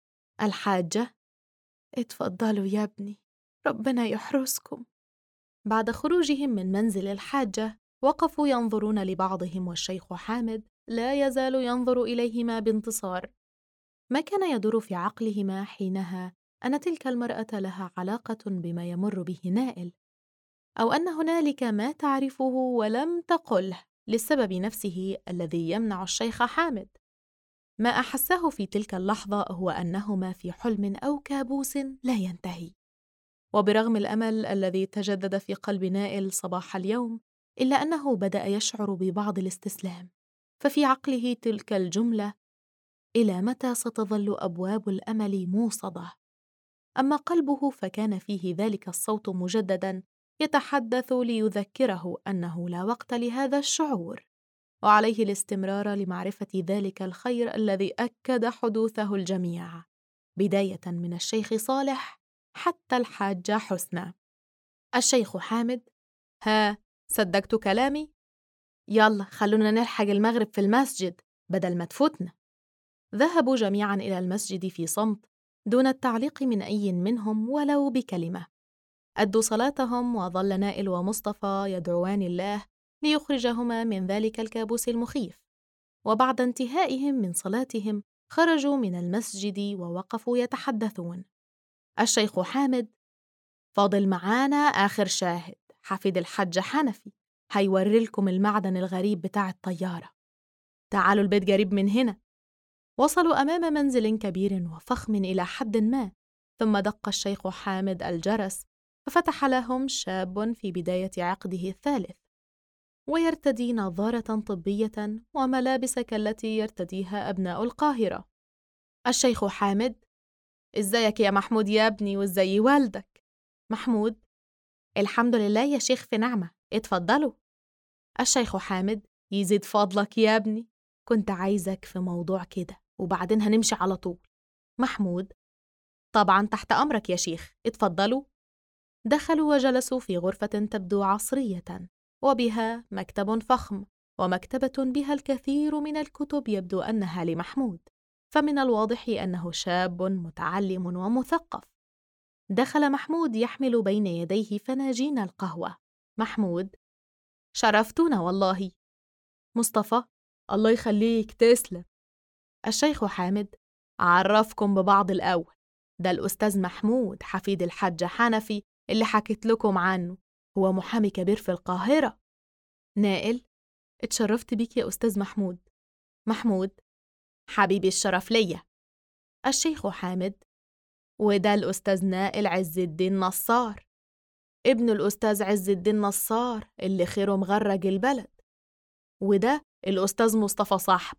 الحاجة: اتفضلوا يا ابني، ربنا يحرسكم. بعد خروجهم من منزل الحاجة وقفوا ينظرون لبعضهم، والشيخ حامد لا يزال ينظر إليهما بانتصار. ما كان يدور في عقلهما حينها أن تلك المرأة لها علاقة بما يمر به نائل، أو أن هنالك ما تعرفه ولم تقله للسبب نفسه الذي يمنع الشيخ حامد. ما أحسه في تلك اللحظة هو أنهما في حلم أو كابوس لا ينتهي. وبرغم الأمل الذي تجدد في قلب نائل صباح اليوم، إلا أنه بدأ يشعر ببعض الاستسلام، ففي عقله تلك الجملة: إلى متى ستظل أبواب الأمل موصدة؟ أما قلبه فكان فيه ذلك الصوت مجدداً يتحدث ليذكره أنه لا وقت لهذا الشعور، وعليه الاستمرار لمعرفة ذلك الخير الذي أكد حدوثه الجميع، بداية من الشيخ صالح حتى الحاجة حسنى. الشيخ حامد: ها، صدقت كلامي؟ يلا خلونا نلحق المغرب في المسجد بدل ما تفوتنا. ذهبوا جميعاً إلى المسجد في صمت دون التعليق من أي منهم ولو بكلمة. أدوا صلاتهم، وظل نائل ومصطفى يدعوان الله ليخرجهما من ذلك الكابوس المخيف. وبعد انتهائهم من صلاتهم خرجوا من المسجد ووقفوا يتحدثون. الشيخ حامد: فاضل معانا آخر شاهد، حفيد الحاج حنفي، هيوري لكم المعدن الغريب بتاع الطيارة. تعالوا، البيت قريب من هنا. وصلوا أمام منزل كبير وفخم إلى حد ما، ثم دق الشيخ حامد الجرس، ففتح لهم شاب في بداية عقده الثالث، ويرتدي نظارة طبية وملابس كالتي يرتديها أبناء القاهرة. الشيخ حامد: إزيك يا محمود يا ابني، وإزاي والدك؟ محمود: الحمد لله يا شيخ، في نعمة، اتفضلوا. الشيخ حامد: يزيد فضلك يا ابني، كنت عايزك في موضوع كده وبعدين هنمشي على طول. محمود: طبعا تحت أمرك يا شيخ، اتفضلوا. دخلوا وجلسوا في غرفة تبدو عصرية، وبها مكتب فخم، ومكتبة بها الكثير من الكتب يبدو أنها لمحمود، فمن الواضح أنه شاب متعلم ومثقف. دخل محمود يحمل بين يديه فناجين القهوة. محمود: شرفتونا والله. مصطفى: الله يخليك، تسلم. الشيخ حامد: أعرفكم ببعض الأول، ده الأستاذ محمود حفيد الحاج حنفي اللي حكيت لكم عنه، هو محامي كبير في القاهرة. نائل: اتشرفت بيك يا أستاذ محمود. محمود: حبيبي الشرف ليا. الشيخ حامد: وده الأستاذ نائل عز الدين نصار، ابن الأستاذ عز الدين نصار اللي خيره مغرج البلد. وده الأستاذ مصطفى صاحبه.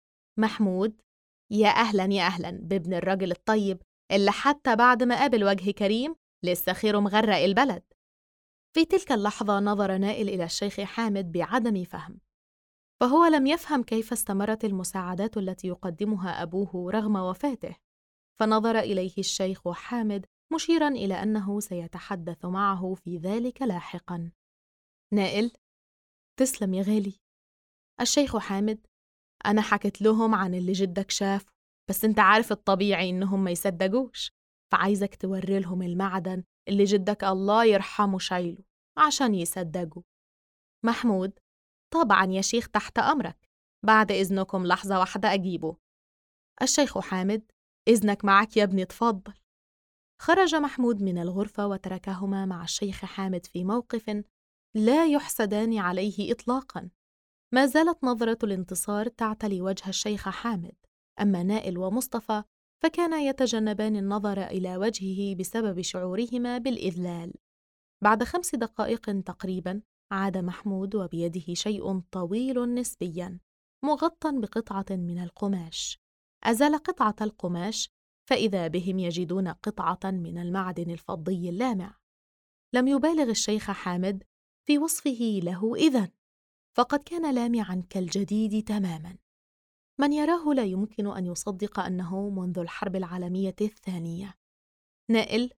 محمود: يا أهلاً يا أهلاً بابن الراجل الطيب اللي حتى بعد ما قابل وجه كريم لسه خيره مغرق البلد. في تلك اللحظة نظر نائل إلى الشيخ حامد بعدم فهم، فهو لم يفهم كيف استمرت المساعدات التي يقدمها أبوه رغم وفاته، فنظر إليه الشيخ حامد مشيراً إلى أنه سيتحدث معه في ذلك لاحقاً. نائل: تسلم يا غالي. الشيخ حامد: أنا حكيت لهم عن اللي جدك شافه، بس أنت عارف الطبيعي إنهم ما يصدقوش، فعايزك توري لهم المعدن اللي جدك الله يرحمه شايله عشان يصدقوا. محمود: طبعاً يا شيخ، تحت أمرك، بعد إذنكم لحظة واحدة أجيبه. الشيخ حامد: إذنك معك يا ابني، تفضل. خرج محمود من الغرفة وتركهما مع الشيخ حامد في موقف لا يحسدان عليه إطلاقاً. ما زالت نظرة الانتصار تعتلي وجه الشيخ حامد، أما نائل ومصطفى فكانا يتجنبان النظر إلى وجهه بسبب شعورهما بالإذلال. بعد 5 دقائق تقريباً عاد محمود وبيده شيء طويل نسبياً مغطى بقطعة من القماش. أزال قطعة القماش فإذا بهم يجدون قطعة من المعدن الفضي اللامع. لم يبالغ الشيخ حامد في وصفه له إذن، فقد كان لامعاً كالجديد تماماً. من يراه لا يمكن أن يصدق أنه منذ الحرب العالمية الثانية. نائل: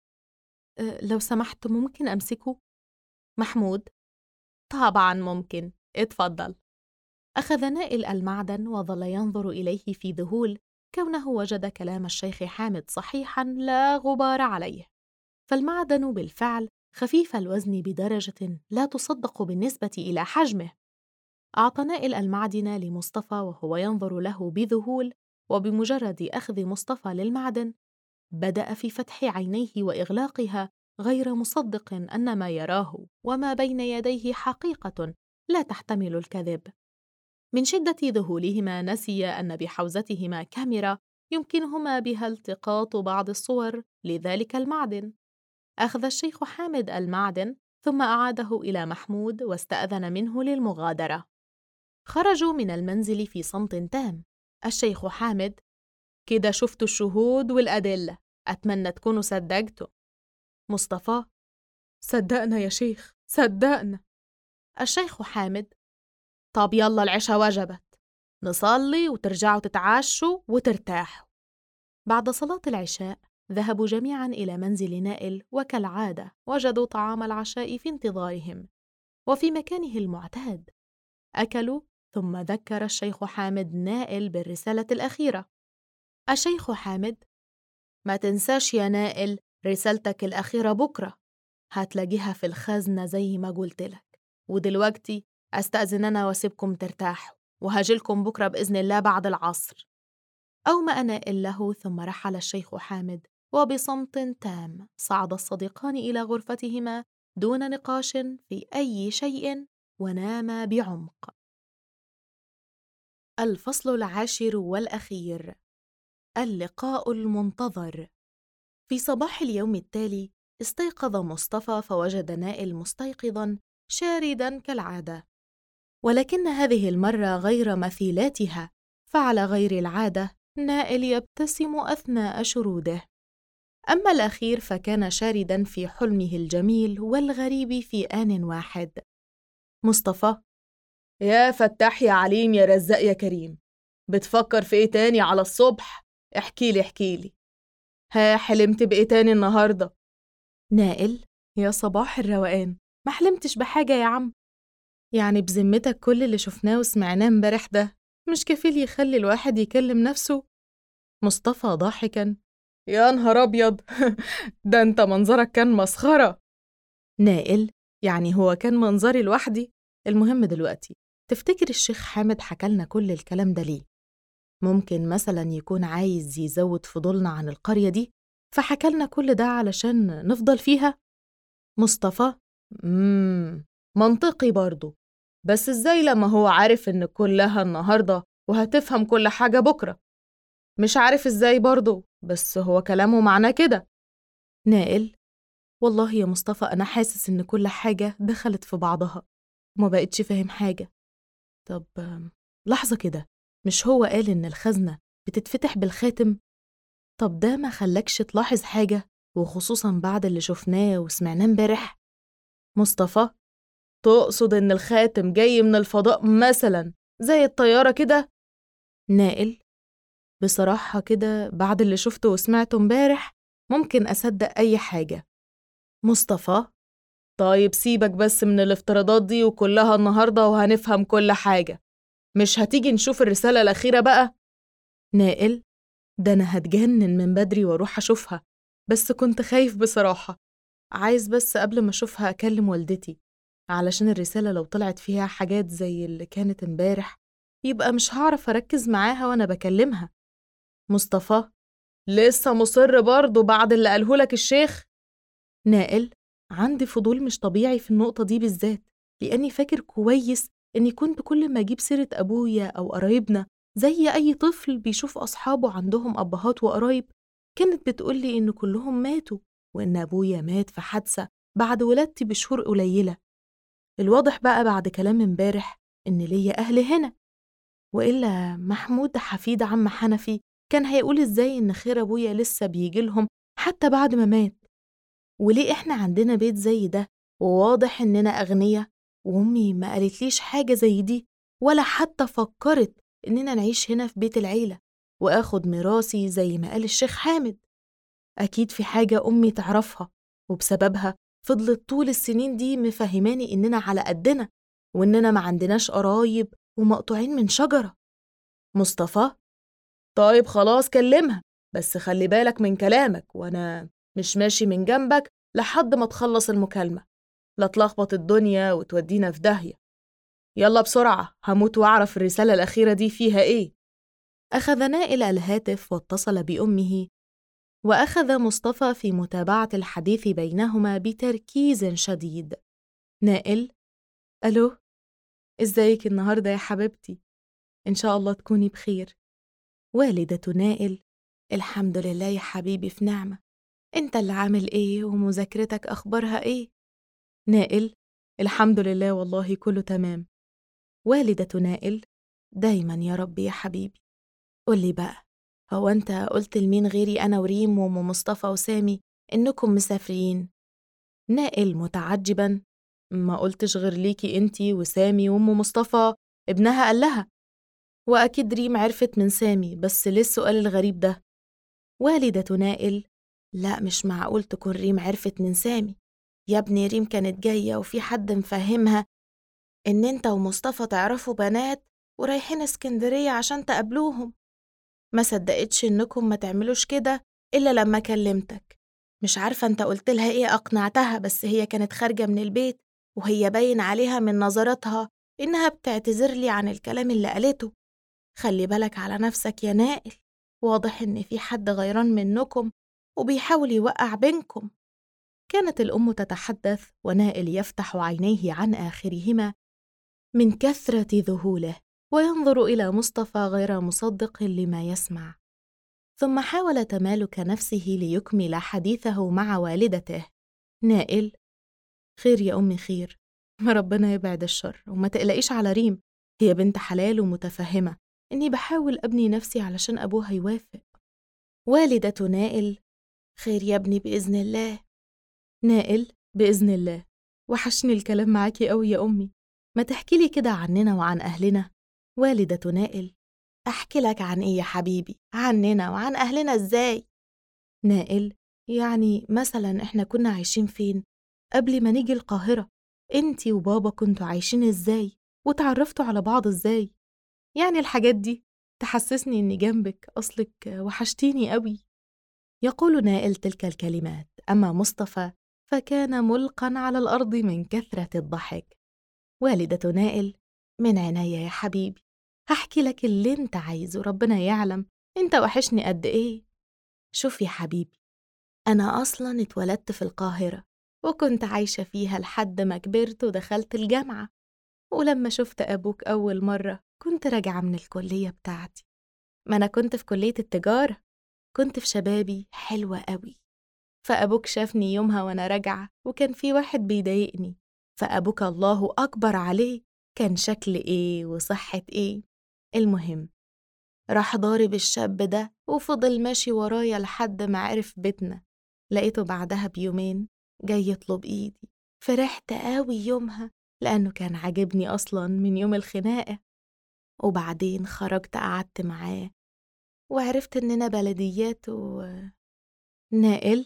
لو سمحت ممكن أمسكه؟ محمود: طبعاً ممكن، اتفضل. أخذ نائل المعدن وظل ينظر إليه في ذهول، كونه وجد كلام الشيخ حامد صحيحاً لا غبار عليه، فالمعدن بالفعل خفيف الوزن بدرجة لا تصدق بالنسبة إلى حجمه. أعطى نائل المعدن لمصطفى وهو ينظر له بذهول، وبمجرد أخذ مصطفى للمعدن بدأ في فتح عينيه وإغلاقها غير مصدق أن ما يراه وما بين يديه حقيقة لا تحتمل الكذب. من شدة ذهولهما نسي أن بحوزتهما كاميرا يمكنهما بها التقاط بعض الصور لذلك المعدن. أخذ الشيخ حامد المعدن ثم أعاده إلى محمود واستأذن منه للمغادرة. خرجوا من المنزل في صمت تام. الشيخ حامد: كده شفتوا الشهود والأدلة، أتمنى تكونوا صدقتوا. مصطفى: صدقنا يا شيخ، صدقنا. الشيخ حامد: طب يلا العشاء وجبت، نصلي وترجعوا تتعشوا وترتاحوا. بعد صلاة العشاء ذهبوا جميعاً إلى منزل نائل، وكالعادة وجدوا طعام العشاء في انتظارهم وفي مكانه المعتاد. أكلوا، ثم ذكر الشيخ حامد نائل بالرسالة الأخيرة. الشيخ حامد: ما تنساش يا نائل رسالتك الأخيرة بكرة، هتلاقيها في الخزنة زي ما قلتلك، ودلوقتي أستأذن أنا واسيبكم ترتاحوا، وهاجلكم بكرة بإذن الله بعد العصر. أومأ نائل له، ثم رحل الشيخ حامد، وبصمت تام صعد الصديقان إلى غرفتهما دون نقاش في أي شيء، وناما بعمق. الفصل 10 والأخير: اللقاء المنتظر. في صباح اليوم التالي استيقظ مصطفى فوجد نائل مستيقظاً شارداً كالعادة، ولكن هذه المرة غير مثيلاتها، فعلى غير العادة نائل يبتسم أثناء شروده. أما الأخير فكان شارداً في حلمه الجميل والغريب في آن واحد. مصطفى: يا فتاح يا عليم يا رزاق يا كريم، بتفكر في إيه تاني على الصبح؟ احكيلي. ها، حلمت بإيه تاني النهاردة؟ نائل: يا صباح الروقان، ما حلمتش بحاجة يا عم. يعني بذمتك كل اللي شفناه وسمعناه امبارح ده مش كفيل يخلي الواحد يكلم نفسه؟ مصطفى ضاحكاً: يا نهار أبيض ده أنت منظرك كان مسخرة. نائل: يعني هو كان منظري لوحدي؟ المهم دلوقتي، تفتكر الشيخ حامد حكالنا كل الكلام ده ليه؟ ممكن مثلاً يكون عايز يزود فضولنا عن القرية دي، فحكالنا كل ده علشان نفضل فيها؟ مصطفى: منطقي برضو، بس إزاي لما هو عارف إن كلها النهاردة وهتفهم كل حاجة بكرة؟ مش عارف إزاي برضه، بس هو كلامه معناه كده. نائل: والله يا مصطفى أنا حاسس إن كل حاجة دخلت في بعضها وما بقتش فاهم حاجة. طب لحظة كده، مش هو قال إن الخزنة بتتفتح بالخاتم؟ طب ده ما خلاكش تلاحظ حاجة، وخصوصا بعد اللي شفناه وسمعناه امبارح؟ مصطفى، تقصد إن الخاتم جاي من الفضاء مثلا زي الطيارة كده؟ نائل: بصراحة كده بعد اللي شفته وسمعته امبارح ممكن أصدق أي حاجة. مصطفى، طيب سيبك بس من الافتراضات دي وكلها النهاردة وهنفهم كل حاجة. مش هتيجي نشوف الرسالة الأخيرة بقى؟ نائل: ده أنا هتجنن من بدري وأروح أشوفها، بس كنت خايف بصراحة. عايز بس قبل ما أشوفها أكلم والدتي، علشان الرسالة لو طلعت فيها حاجات زي اللي كانت امبارح يبقى مش هعرف أركز معاها وأنا بكلمها. مصطفى، لسه مصر برضه بعد اللي قالهولك الشيخ؟ نائل: عندي فضول مش طبيعي في النقطة دي بالذات، لأني فاكر كويس إني كنت كل ما أجيب سيرة أبويا أو قرايبنا زي أي طفل بيشوف أصحابه عندهم أبهات وقرايب، كانت بتقولي إن كلهم ماتوا، وإن أبويا مات في حادثة بعد ولادتي بشهور قليلة. الواضح بقى بعد كلام امبارح إن ليا أهل هنا، وإلا محمود حفيد عم حنفي كان هيقول إزاي إن خير أبويا لسه بيجيلهم حتى بعد ما مات؟ وليه إحنا عندنا بيت زي ده وواضح إننا أغنياء، وأمي ما قالتليش حاجة زي دي، ولا حتى فكرت إننا نعيش هنا في بيت العيلة وآخد ميراثي زي ما قال الشيخ حامد؟ أكيد في حاجة أمي تعرفها، وبسببها فضلت طول السنين دي مفهماني إننا على قدنا، وإننا ما عندناش قرايب ومقطوعين من شجرة. مصطفى، طيب خلاص كلمها، بس خلي بالك من كلامك، وأنا مش ماشي من جنبك لحد ما تخلص المكالمة، لا تلخبط الدنيا وتودينا في داهية. يلا بسرعة، هموت وأعرف الرسالة الأخيرة دي فيها إيه. أخذ نائل الهاتف واتصل بأمه، وأخذ مصطفى في متابعة الحديث بينهما بتركيز شديد. نائل: ألو، إزيك النهاردة يا حبيبتي؟ إن شاء الله تكوني بخير. والدة نائل: الحمد لله يا حبيبي في نعمة. أنت اللي عامل إيه ومذاكرتك أخبارها إيه؟ نائل: الحمد لله والله كله تمام. والدة نائل: دايما يا رب يا حبيبي. قولي بقى، هو أنت قلت لمين غيري أنا وريم وأم مصطفى وسامي إنكم مسافرين؟ نائل متعجبا: ما قلتش غير ليكي أنتي وسامي وأم مصطفى ابنها قال لها، وأكيد ريم عرفت من سامي، بس ليه السؤال الغريب ده؟ والدة نائل: لا مش معقول تكون ريم عرفت من سامي يا ابني، ريم كانت جاية وفي حد مفهمها إن أنت ومصطفى تعرفوا بنات ورايحين اسكندرية عشان تقابلوهم. ما صدقتش إنكم ما تعملوش كده إلا لما كلمتك. مش عارفة أنت قلت لها إيه أقنعتها، بس هي كانت خارجة من البيت وهي باين عليها من نظراتها إنها بتعتذر لي عن الكلام اللي قالته. خلي بالك على نفسك يا نائل، واضح إن في حد غيران منكم وبيحاول يوقع بينكم. كانت الأم تتحدث ونائل يفتح عينيه عن آخرهما من كثرة ذهوله وينظر إلى مصطفى غير مصدق لما يسمع، ثم حاول تمالك نفسه ليكمل حديثه مع والدته. نائل: خير يا أمي خير، ربنا يبعد الشر، وما تقلقيش على ريم، هي بنت حلال ومتفهمة إني بحاول أبني نفسي علشان أبوها يوافق. والدة نائل: خير يا ابني بإذن الله. نائل: بإذن الله. وحشني الكلام معاكي قوي يا أمي، ما تحكي لي كده عننا وعن أهلنا. والدة نائل: أحكي لك عن إيه يا حبيبي؟ عننا وعن أهلنا إزاي؟ نائل: يعني مثلا إحنا كنا عايشين فين قبل ما نيجي القاهرة؟ إنتي وبابا كنتوا عايشين إزاي؟ وتعرفتوا على بعض إزاي؟ يعني الحاجات دي تحسسني إني جنبك، أصلك وحشتيني قوي. يقول نائل تلك الكلمات، أما مصطفى فكان ملقا على الأرض من كثرة الضحك. والدة نائل: من عناية يا حبيبي، هحكي لك اللي انت عايزه، ربنا يعلم انت وحشني قد ايه. شوف يا حبيبي، أنا أصلا اتولدت في القاهرة وكنت عايشة فيها لحد ما كبرت ودخلت الجامعة، ولما شفت أبوك أول مرة كنت راجعة من الكلية بتاعتي، ما أنا كنت في كلية التجارة، كنت في شبابي حلوة قوي. فأبوك شافني يومها وأنا راجعة وكان في واحد بيضايقني، فأبوك الله أكبر عليه كان شكل إيه وصحة إيه. المهم راح ضارب الشاب ده وفضل ماشي ورايا لحد ما عرف بيتنا. لقيته بعدها بيومين جاي يطلب إيدي، فرحت قوي يومها لأنه كان عاجبني أصلاً من يوم الخناقة. وبعدين خرجت قعدت معاه وعرفت إننا بلديات نائل.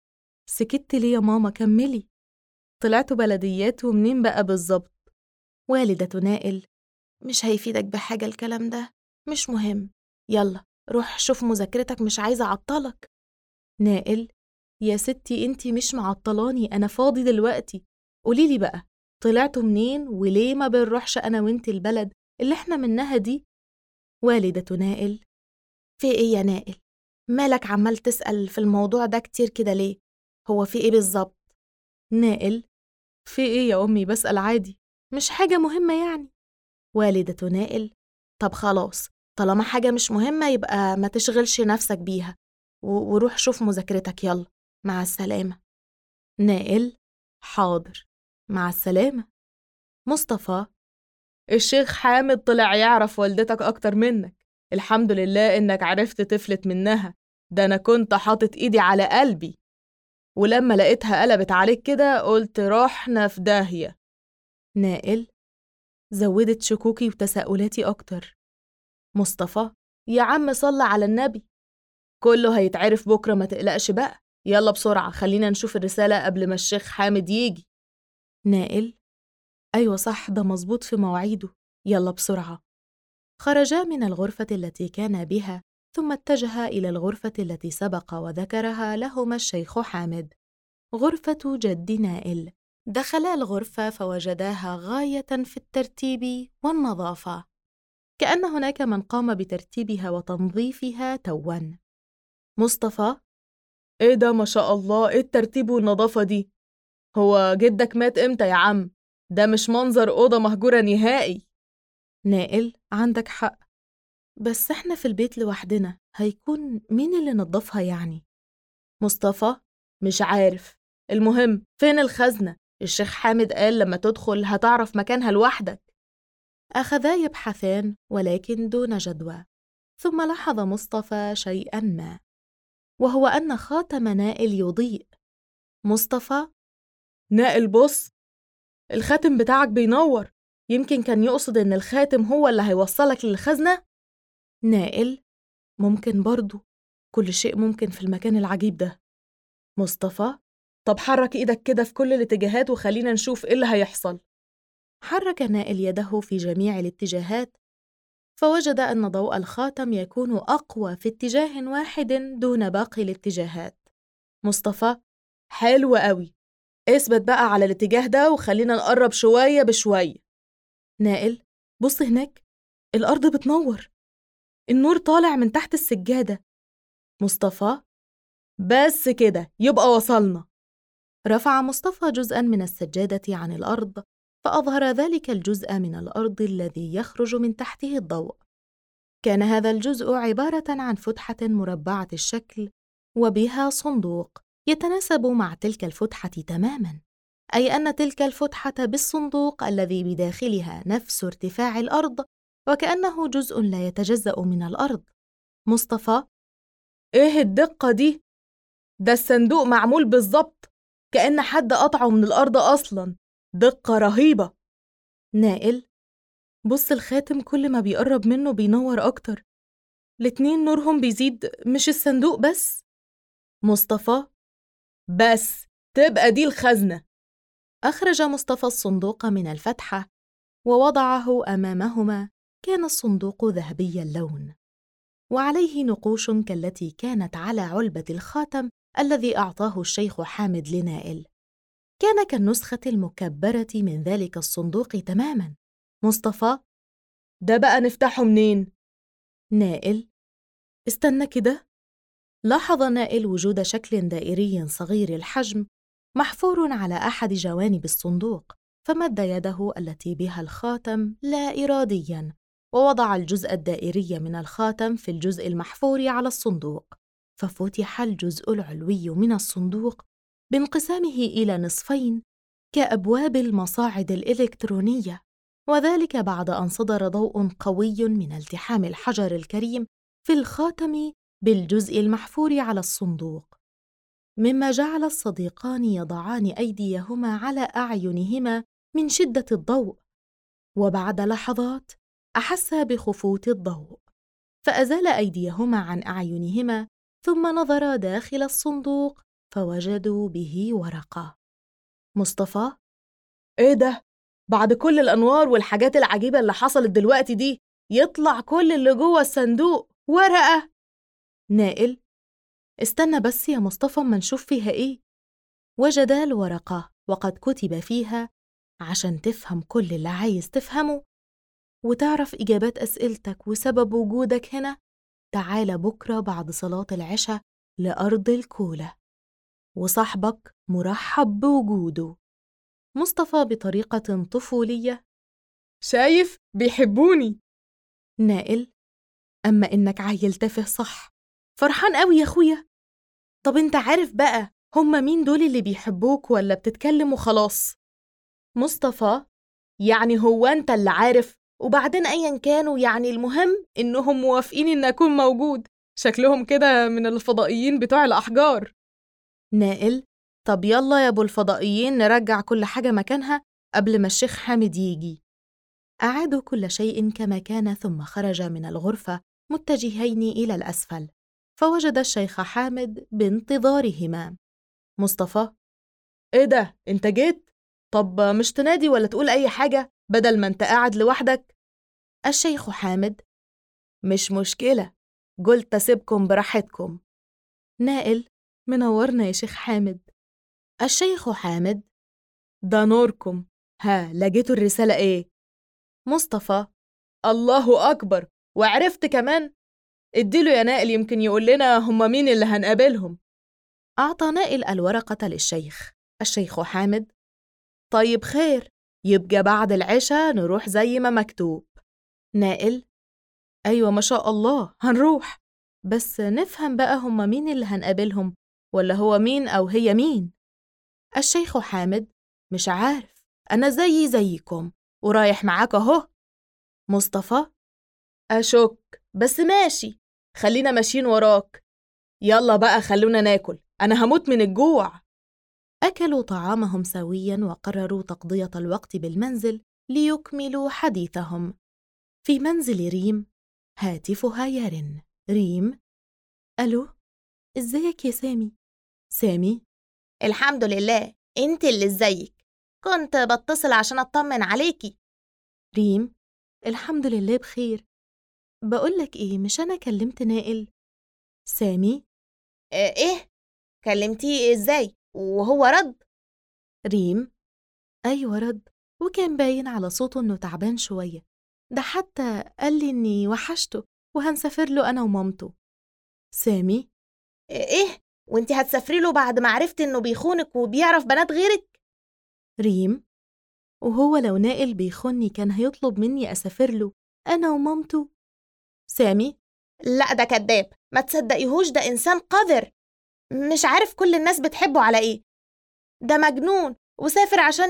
سكت لي يا ماما، كملي. طلعتوا بلديات ومنين بقى بالظبط؟ والدة نائل: مش هيفيدك بحاجة الكلام ده، مش مهم، يلا روح شوف مذاكرتك، مش عايزة أعطلك. نائل: يا ستي انتي مش معطلاني، أنا فاضي دلوقتي، قوليلي بقى طلعتوا منين وليه ما بنروحش أنا وانتي البلد اللي احنا منها دي؟ والدة نائل: في ايه يا نائل؟ مالك عمال تسأل في الموضوع ده كتير كده ليه؟ هو في ايه بالظبط؟ نائل: في ايه يا أمي، بسأل عادي، مش حاجة مهمة يعني. والدة نائل: طب خلاص، طالما حاجة مش مهمة يبقى ما تشغلش نفسك بيها وروح شوف مذاكرتك، يلا مع السلامة. نائل: حاضر، مع السلامة. مصطفى: الشيخ حامد طلع يعرف والدتك أكتر منك، الحمد لله إنك عرفت تفلت منها، ده أنا كنت حاطط إيدي على قلبي، ولما لقيتها قلبت عليك كده قلت رحنا في داهية. نائل: زودت شكوكي وتساؤلاتي أكتر. مصطفى: يا عم صل على النبي، كله هيتعرف بكرة، ما تقلقش بقى، يلا بسرعة خلينا نشوف الرسالة قبل ما الشيخ حامد يجي. نائل: أيوة صح، ده مظبوط في مواعيده، يلا بسرعة. خرجا من الغرفة التي كان بها ثم اتجها إلى الغرفة التي سبق وذكرها لهما الشيخ حامد، غرفة جد نائل. دخلا الغرفة فوجداها غاية في الترتيب والنظافة، كأن هناك من قام بترتيبها وتنظيفها تواً. مصطفى: إيه ده ما شاء الله، إيه الترتيب والنظافة دي؟ هو جدك مات إمتى يا عم؟ ده مش منظر أوضة مهجورة نهائي. نائل: عندك حق، بس إحنا في البيت لوحدنا، هيكون مين اللي نظفها يعني؟ مصطفى: مش عارف، المهم فين الخزنة؟ الشيخ حامد قال لما تدخل هتعرف مكانها لوحدك. أخذا يبحثان ولكن دون جدوى، ثم لاحظ مصطفى شيئاً ما، وهو أن خاتم نائل يضيء. مصطفى: نائل بص، الخاتم بتاعك بينور، يمكن كان يقصد إن الخاتم هو اللي هيوصلك للخزنة؟ نائل: ممكن برضو، كل شيء ممكن في المكان العجيب ده. مصطفى: طب حرك إيدك كده في كل الاتجاهات وخلينا نشوف إيه اللي هيحصل. حرك نائل يده في جميع الاتجاهات، فوجد أن ضوء الخاتم يكون أقوى في اتجاه واحد دون باقي الاتجاهات. مصطفى: حلو قوي، اثبت بقى على الاتجاه ده وخلينا نقرب شوية بشوية. نائل: بص هناك، الأرض بتنور، النور طالع من تحت السجادة. مصطفى: بس كده يبقى وصلنا. رفع مصطفى جزءاً من السجادة عن الأرض، فأظهر ذلك الجزء من الأرض الذي يخرج من تحته الضوء. كان هذا الجزء عبارة عن فتحة مربعة الشكل وبها صندوق يتناسب مع تلك الفتحة تماماً، أي أن تلك الفتحة بالصندوق الذي بداخلها نفس ارتفاع الأرض، وكأنه جزء لا يتجزأ من الأرض. مصطفى: إيه الدقة دي؟ ده الصندوق معمول بالظبط كأن حد قطعه من الأرض أصلاً، دقة رهيبة. نائل: بص الخاتم كل ما بيقرب منه بينور أكتر، الاتنين نورهم بيزيد مش الصندوق بس. مصطفى: بس تبقى دي الخزنة. أخرج مصطفى الصندوق من الفتحة ووضعه أمامهما. كان الصندوق ذهبي اللون وعليه نقوش كالتي كانت على علبة الخاتم الذي أعطاه الشيخ حامد لنائل، كان كالنسخة المكبرة من ذلك الصندوق تماماً. مصطفى: ده بقى نفتحه منين؟ نائل: استنى كده. لاحظ نائل وجود شكل دائري صغير الحجم محفور على أحد جوانب الصندوق، فمد يده التي بها الخاتم لا إرادياً ووضع الجزء الدائري من الخاتم في الجزء المحفور على الصندوق، ففتح الجزء العلوي من الصندوق بانقسامه إلى نصفين كأبواب المصاعد الإلكترونية، وذلك بعد أن صدر ضوء قوي من التحام الحجر الكريم في الخاتم بالجزء المحفور على الصندوق، مما جعل الصديقان يضعان أيديهما على أعينهما من شدة الضوء، وبعد لحظات أحسا بخفوت الضوء، فأزال أيديهما عن أعينهما، ثم نظرا داخل الصندوق فوجدوا به ورقة. مصطفى: إيه ده؟ بعد كل الأنوار والحاجات العجيبة اللي حصلت دلوقتي دي، يطلع كل اللي جوه الصندوق ورقة؟ نائل: استنى بس يا مصطفى ما نشوف فيها إيه. وجدا الورقة وقد كتب فيها: عشان تفهم كل اللي عايز تفهمه وتعرف إجابات أسئلتك وسبب وجودك هنا، تعال بكرة بعد صلاة العشاء لأرض الكولة، وصاحبك مرحب بوجوده. مصطفى بطريقة طفولية: شايف؟ بيحبوني. نائل: أما إنك عيل تافه صح، فرحان قوي يا أخويا. طب أنت عارف بقى هما مين دول اللي بيحبوك ولا بتتكلم وخلاص؟ مصطفى: يعني هو أنت اللي عارف؟ وبعدين أيا كانوا، يعني المهم إنهم موافقين إن أكون موجود. شكلهم كده من الفضائيين بتوع الأحجار. نائل: طب يلا يا أبو الفضائيين نرجع كل حاجة مكانها قبل ما الشيخ حامد يجي. أعادوا كل شيء كما كان، ثم خرج من الغرفة متجهين إلى الأسفل، فوجد الشيخ حامد بانتظارهما. مصطفى: إيه ده؟ أنت جيت؟ طب مش تنادي ولا تقول أي حاجة بدل ما أنت قاعد لوحدك؟ الشيخ حامد: مش مشكلة، قلت أسيبكم براحتكم. نائل: منورنا يا شيخ حامد. الشيخ حامد: ده نوركم. ها، لقيتوا الرسالة إيه؟ مصطفى: الله أكبر، وعرفت كمان؟ اديله يا نائل يمكن يقول لنا هما مين اللي هنقابلهم. أعطى نائل الورقة للشيخ. الشيخ حامد: طيب خير، يبقى بعد العشاء نروح زي ما مكتوب. نائل: أيوة ما شاء الله هنروح، بس نفهم بقى هما مين اللي هنقابلهم، ولا هو مين أو هي مين؟ الشيخ حامد: مش عارف، أنا زيكم ورايح معاك أهو. مصطفى: أشك، بس ماشي، خلينا ماشيين وراك. يلا بقى خلونا ناكل، أنا هموت من الجوع. أكلوا طعامهم سوياً وقرروا تقضية الوقت بالمنزل ليكملوا حديثهم. في منزل ريم هاتفها يرن. ريم: ألو، إزيك يا سامي؟ سامي: الحمد لله، انت اللي ازيك، كنت بتصل عشان اطمن عليكي. ريم: الحمد لله بخير. بقولك إيه، مش أنا كلمت نائل؟ سامي: إيه؟ كلمتيه إزاي؟ وهو رد؟ ريم: أيوة رد، وكان باين على صوته إنه تعبان شوية، ده حتى قال لي إني وحشته وهنسافر له أنا ومامته. سامي: إيه؟ وإنتي هتسافري له بعد ما عرفت إنه بيخونك وبيعرف بنات غيرك؟ ريم: وهو لو نائل بيخوني كان هيطلب مني أسافر له أنا ومامته؟ سامي: لا ده كداب، ما تصدقيهوش، ده إنسان قذر، مش عارف كل الناس بتحبه على إيه، ده مجنون وسافر عشان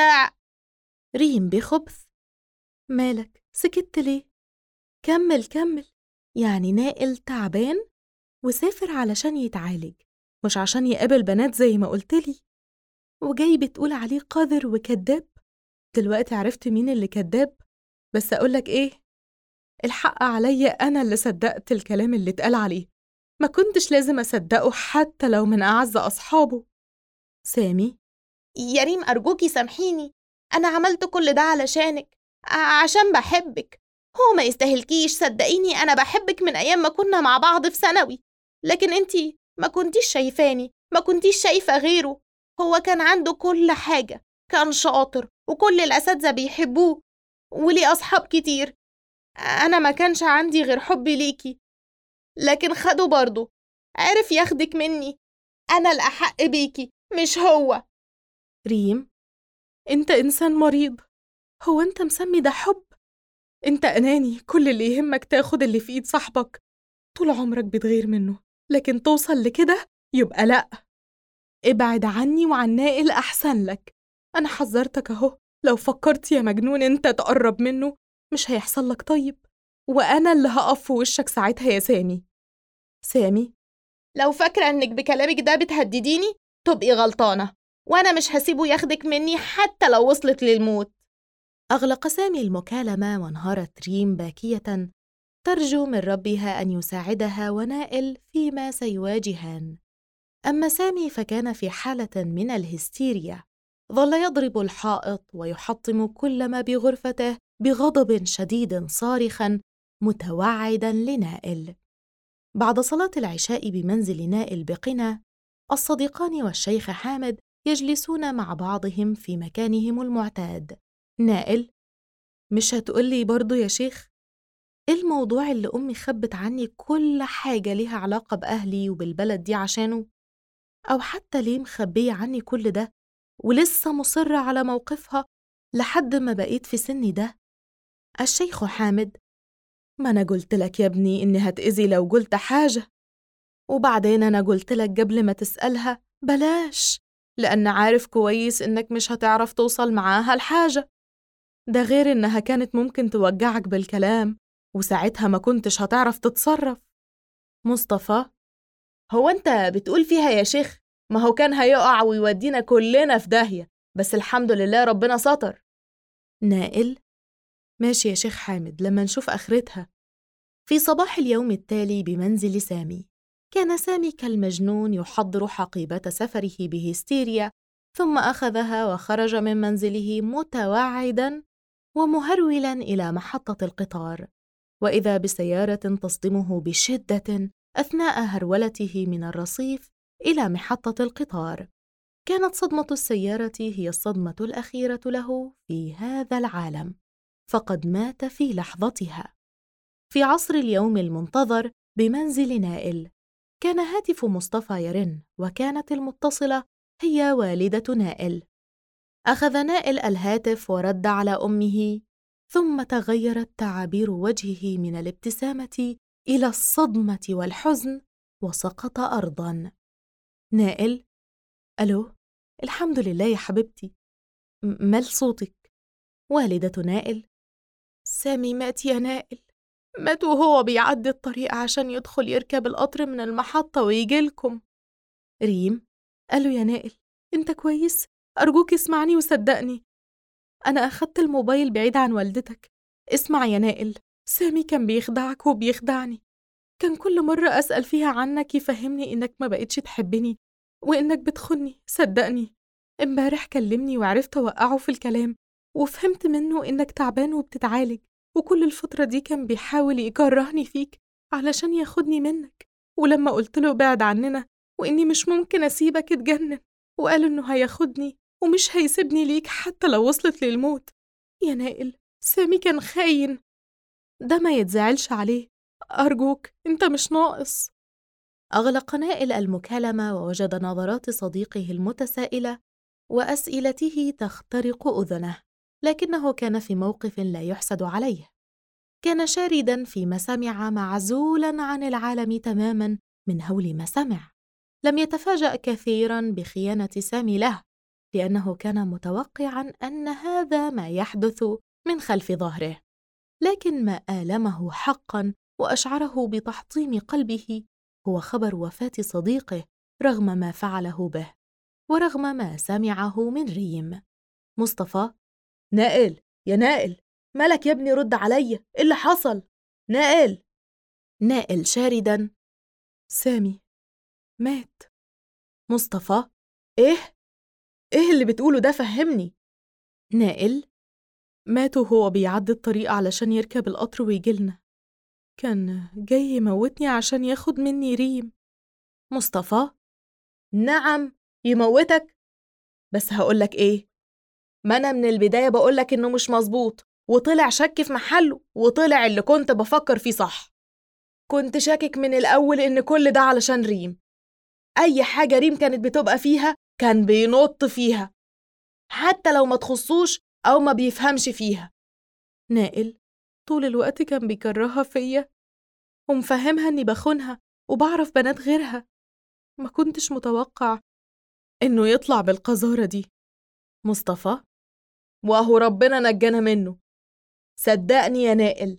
ريم بخبث: مالك سكت ليه؟ كمل، يعني نائل تعبان وسافر علشان يتعالج، مش عشان يقابل بنات زي ما قلتلي، وجاي بتقول عليه قذر وكذاب؟ دلوقتي عرفت مين اللي كذاب، بس أقولك إيه؟ الحق عليا، أنا اللي صدقت الكلام اللي اتقال عليه، ما كنتش لازم أصدقه حتى لو من أعز أصحابه. سامي: يا ريم أرجوكي سامحيني، أنا عملت كل ده علشانك، عشان بحبك، هو ما يستاهلكيش، صدقيني أنا بحبك من أيام ما كنا مع بعض في ثانوي، لكن أنتي ما كنتيش شايفاني، ما كنتيش شايفة غيره، هو كان عنده كل حاجة، كان شاطر وكل الأساتذة بيحبوه وليه أصحاب كتير، أنا ما كانش عندي غير حبي ليكي، لكن خده برضه، عرف ياخدك مني، أنا الأحق بيكي مش هو. ريم: أنت إنسان مريض، هو أنت مسمي ده حب؟ أنت أناني، كل اللي يهمك تاخد اللي في إيد صاحبك، طول عمرك بتغير منه، لكن توصل لكده يبقى لأ. ابعد عني وعن نائل أحسن لك. أنا حذرتك أهو، لو فكرت يا مجنون أنت تقرب منه مش هيحصل لك طيب، وأنا اللي هقف في وشك ساعتها يا سامي. سامي، لو فاكرة إنك بكلامك ده بتهدديني تبقي غلطانة، وأنا مش هسيبه ياخدك مني حتى لو وصلت للموت. أغلق سامي المكالمة وانهارت ريم باكية ترجو من ربها أن يساعدها ونائل فيما سيواجهان. أما سامي فكان في حالة من الهستيريا، ظل يضرب الحائط ويحطم كل ما بغرفته بغضب شديد صارخاً متوعداً لنائل. بعد صلاة العشاء بمنزل نائل بقنا، الصديقان والشيخ حامد يجلسون مع بعضهم في مكانهم المعتاد. نائل: مش هتقولي برضو يا شيخ؟ إيه الموضوع اللي أمي خبت عني كل حاجة ليها علاقة بأهلي وبالبلد دي عشانه؟ أو حتى ليه مخبية عني كل ده ولسه مصرة على موقفها لحد ما بقيت في سني ده؟ الشيخ حامد: ما أنا قلت لك يا ابني إني هتأذي لو قلت حاجة، وبعدين أنا قلت لك قبل ما تسألها بلاش، لأن عارف كويس إنك مش هتعرف توصل معاها الحاجة، ده غير إنها كانت ممكن توجعك بالكلام وساعتها ما كنتش هتعرف تتصرف. مصطفى: هو أنت بتقول فيها يا شيخ؟ ما هو كان هيقع ويودينا كلنا في داهية، بس الحمد لله ربنا ستر. نائل: ماشي يا شيخ حامد لما نشوف آخرتها. في صباح اليوم التالي بمنزل سامي، كان سامي كالمجنون يحضر حقيبة سفره بهستيريا، ثم أخذها وخرج من منزله متوعداً ومهرولاً إلى محطة القطار، وإذا بسيارة تصدمه بشدة أثناء هرولته من الرصيف إلى محطة القطار. كانت صدمة السيارة هي الصدمة الأخيرة له في هذا العالم، فقد مات في لحظتها. في عصر اليوم المنتظر بمنزل نائل، كان هاتف مصطفى يرن، وكانت المتصلة هي والدة نائل. أخذ نائل الهاتف ورد على أمه، ثم تغيرت تعابير وجهه من الابتسامة إلى الصدمة والحزن وسقط أرضاً. نائل: ألو، الحمد لله يا حبيبتي، مال صوتك؟ والدة نائل: سامي مات يا نائل، مات وهو بيعدي الطريق عشان يدخل يركب القطر من المحطة ويجي لكم. ريم: ألو يا نائل، أنت كويس؟ أرجوك اسمعني وصدقني، أنا أخدت الموبايل بعيد عن والدتك. اسمع يا نائل، سامي كان بيخدعك وبيخدعني، كان كل مرة أسأل فيها عنك يفهمني إنك ما بقتش تحبني وإنك بتخوني. صدقني امبارح كلمني وعرفت أوقعه في الكلام، وفهمت منه إنك تعبان وبتتعالج، وكل الفترة دي كان بيحاول يكرهني فيك علشان ياخدني منك، ولما قلت له بعد عننا وإني مش ممكن أسيبك اتجنن، وقال إنه هياخدني ومش هيسيبني ليك حتى لو وصلت للموت. يا نائل، سامي كان خاين، ده ما يتزعلش عليه، أرجوك أنت مش ناقص. أغلق نائل المكالمة ووجد نظرات صديقه المتسائلة وأسئلته تخترق أذنه، لكنه كان في موقف لا يحسد عليه. كان شارداً فيما سمع، معزولاً عن العالم تماماً من هول ما سمع. لم يتفاجأ كثيراً بخيانة سامي له، لأنه كان متوقعاً أن هذا ما يحدث من خلف ظهره، لكن ما آلمه حقاً وأشعره بتحطيم قلبه هو خبر وفاة صديقه رغم ما فعله به ورغم ما سمعه من ريم. مصطفى: نائل يا نائل، مالك يا ابني؟ رد عليا، إيه اللي حصل؟ نائل. نائل شارداً: سامي مات. مصطفى: إيه اللي بتقوله ده؟ فهمني. نائل: مات وهو بيعدي الطريق علشان يركب القطر ويجيلنا، كان جاي يموتني عشان ياخد مني ريم. مصطفى: نعم يموتك؟ بس هقولك إيه، ما أنا من البداية بقولك إنه مش مظبوط، وطلع شك في محله، وطلع اللي كنت بفكر فيه صح. كنت شاكك من الأول إن كل ده علشان ريم، أي حاجة ريم كانت بتبقى فيها كان بينط فيها، حتى لو ما تخصوش أو ما بيفهمش فيها. نائل: طول الوقت كان بيكرهها فيا ومفهمها إني بخونها وبعرف بنات غيرها. ما كنتش متوقع إنه يطلع بالقذارة دي. مصطفى، وأهو ربنا نجانا منه. صدقني يا نائل،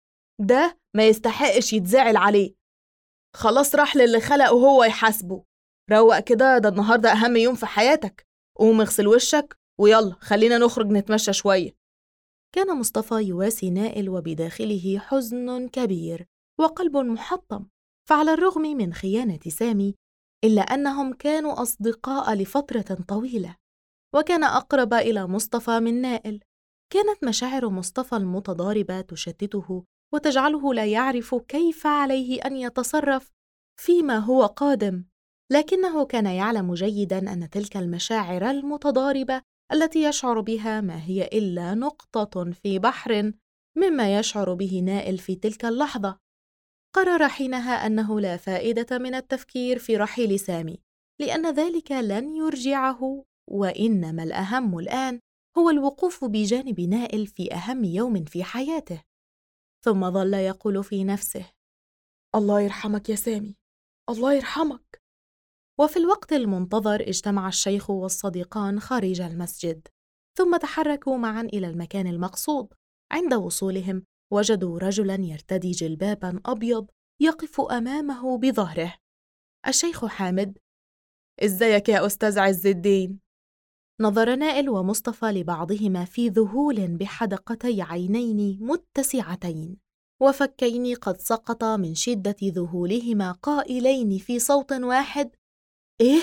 ده ما يستحقش يتزعل عليه. خلاص راح للي خلقه هو يحاسبه. روق كده، ده النهاردة أهم يوم في حياتك. قوم اغسل وشك ويلا خلينا نخرج نتمشى شوية. كان مصطفى يواسي نائل وبداخله حزن كبير وقلب محطم، فعلى الرغم من خيانة سامي إلا أنهم كانوا أصدقاء لفترة طويلة، وكان أقرب إلى مصطفى من نائل. كانت مشاعر مصطفى المتضاربة تشتته وتجعله لا يعرف كيف عليه أن يتصرف فيما هو قادم، لكنه كان يعلم جيداً أن تلك المشاعر المتضاربة التي يشعر بها ما هي إلا نقطة في بحر مما يشعر به نائل في تلك اللحظة. قرر حينها أنه لا فائدة من التفكير في رحيل سامي، لأن ذلك لن يرجعه، وإنما الأهم الآن هو الوقوف بجانب نائل في أهم يوم في حياته. ثم ظل يقول في نفسه: الله يرحمك يا سامي، الله يرحمك. وفي الوقت المنتظر اجتمع الشيخ والصديقان خارج المسجد، ثم تحركوا معا إلى المكان المقصود. عند وصولهم وجدوا رجلا يرتدي جلبابا أبيض يقف أمامه بظهره. الشيخ حامد: إزيك يا أستاذ عز الدين؟ نظر نائل ومصطفى لبعضهما في ذهول بحدقتي عينين متسعتين وفكين قد سقطا من شدة ذهولهما قائلين في صوت واحد: إيه؟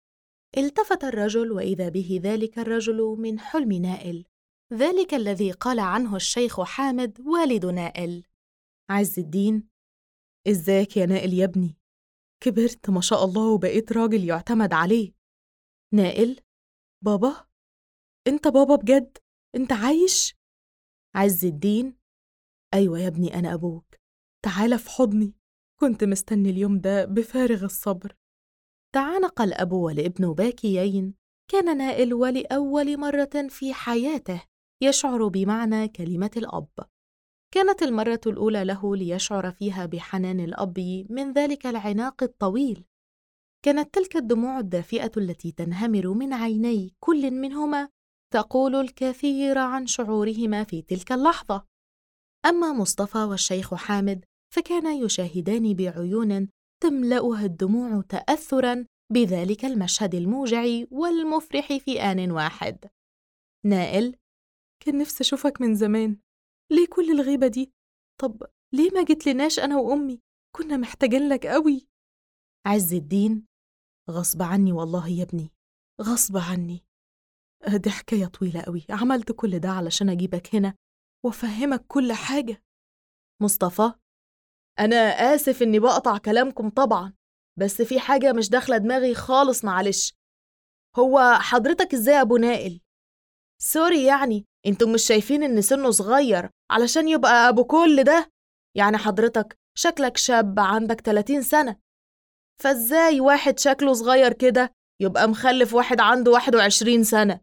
التفت الرجل وإذا به ذلك الرجل من حلم نائل، ذلك الذي قال عنه الشيخ حامد والد نائل. عز الدين: إزيك يا نائل يا ابني؟ كبرت ما شاء الله وبقيت راجل يعتمد عليه. نائل: بابا؟ أنت بابا بجد؟ أنت عايش؟ عز الدين: أيوة يا ابني، أنا أبوك. تعال في حضني، كنت مستني اليوم ده بفارغ الصبر. تعانق الأب والابن باكيين. كان نائل ولأول مرة في حياته يشعر بمعنى كلمة الأب. كانت المرة الأولى له ليشعر فيها بحنان الأب من ذلك العناق الطويل. كانت تلك الدموع الدافئة التي تنهمر من عيني كل منهما تقول الكثير عن شعورهما في تلك اللحظة. أما مصطفى والشيخ حامد فكانا يشاهدان بعيون تملأها الدموع تأثراً بذلك المشهد الموجع والمفرح في آن واحد. نائل: كان نفسي أشوفك من زمان، ليه كل الغيبة دي؟ طب ليه ما جيت لناش أنا وأمي؟ كنا محتاجين لك قوي. عز الدين: غصب عني والله يا ابني، غصب عني. دي حكاية طويلة قوي، عملت كل ده علشان أجيبك هنا وأفهمك كل حاجة. مصطفى: أنا آسف إني بقطع كلامكم طبعا، بس في حاجة مش داخلة دماغي خالص، معلش. هو حضرتك إزاي أبو نائل؟ سوري، يعني انتم مش شايفين إن سنه صغير علشان يبقى أبو كل ده؟ يعني حضرتك شكلك شاب عندك 30 سنة، فإزاي واحد شكله صغير كده يبقى مخلف واحد عنده 21 سنة؟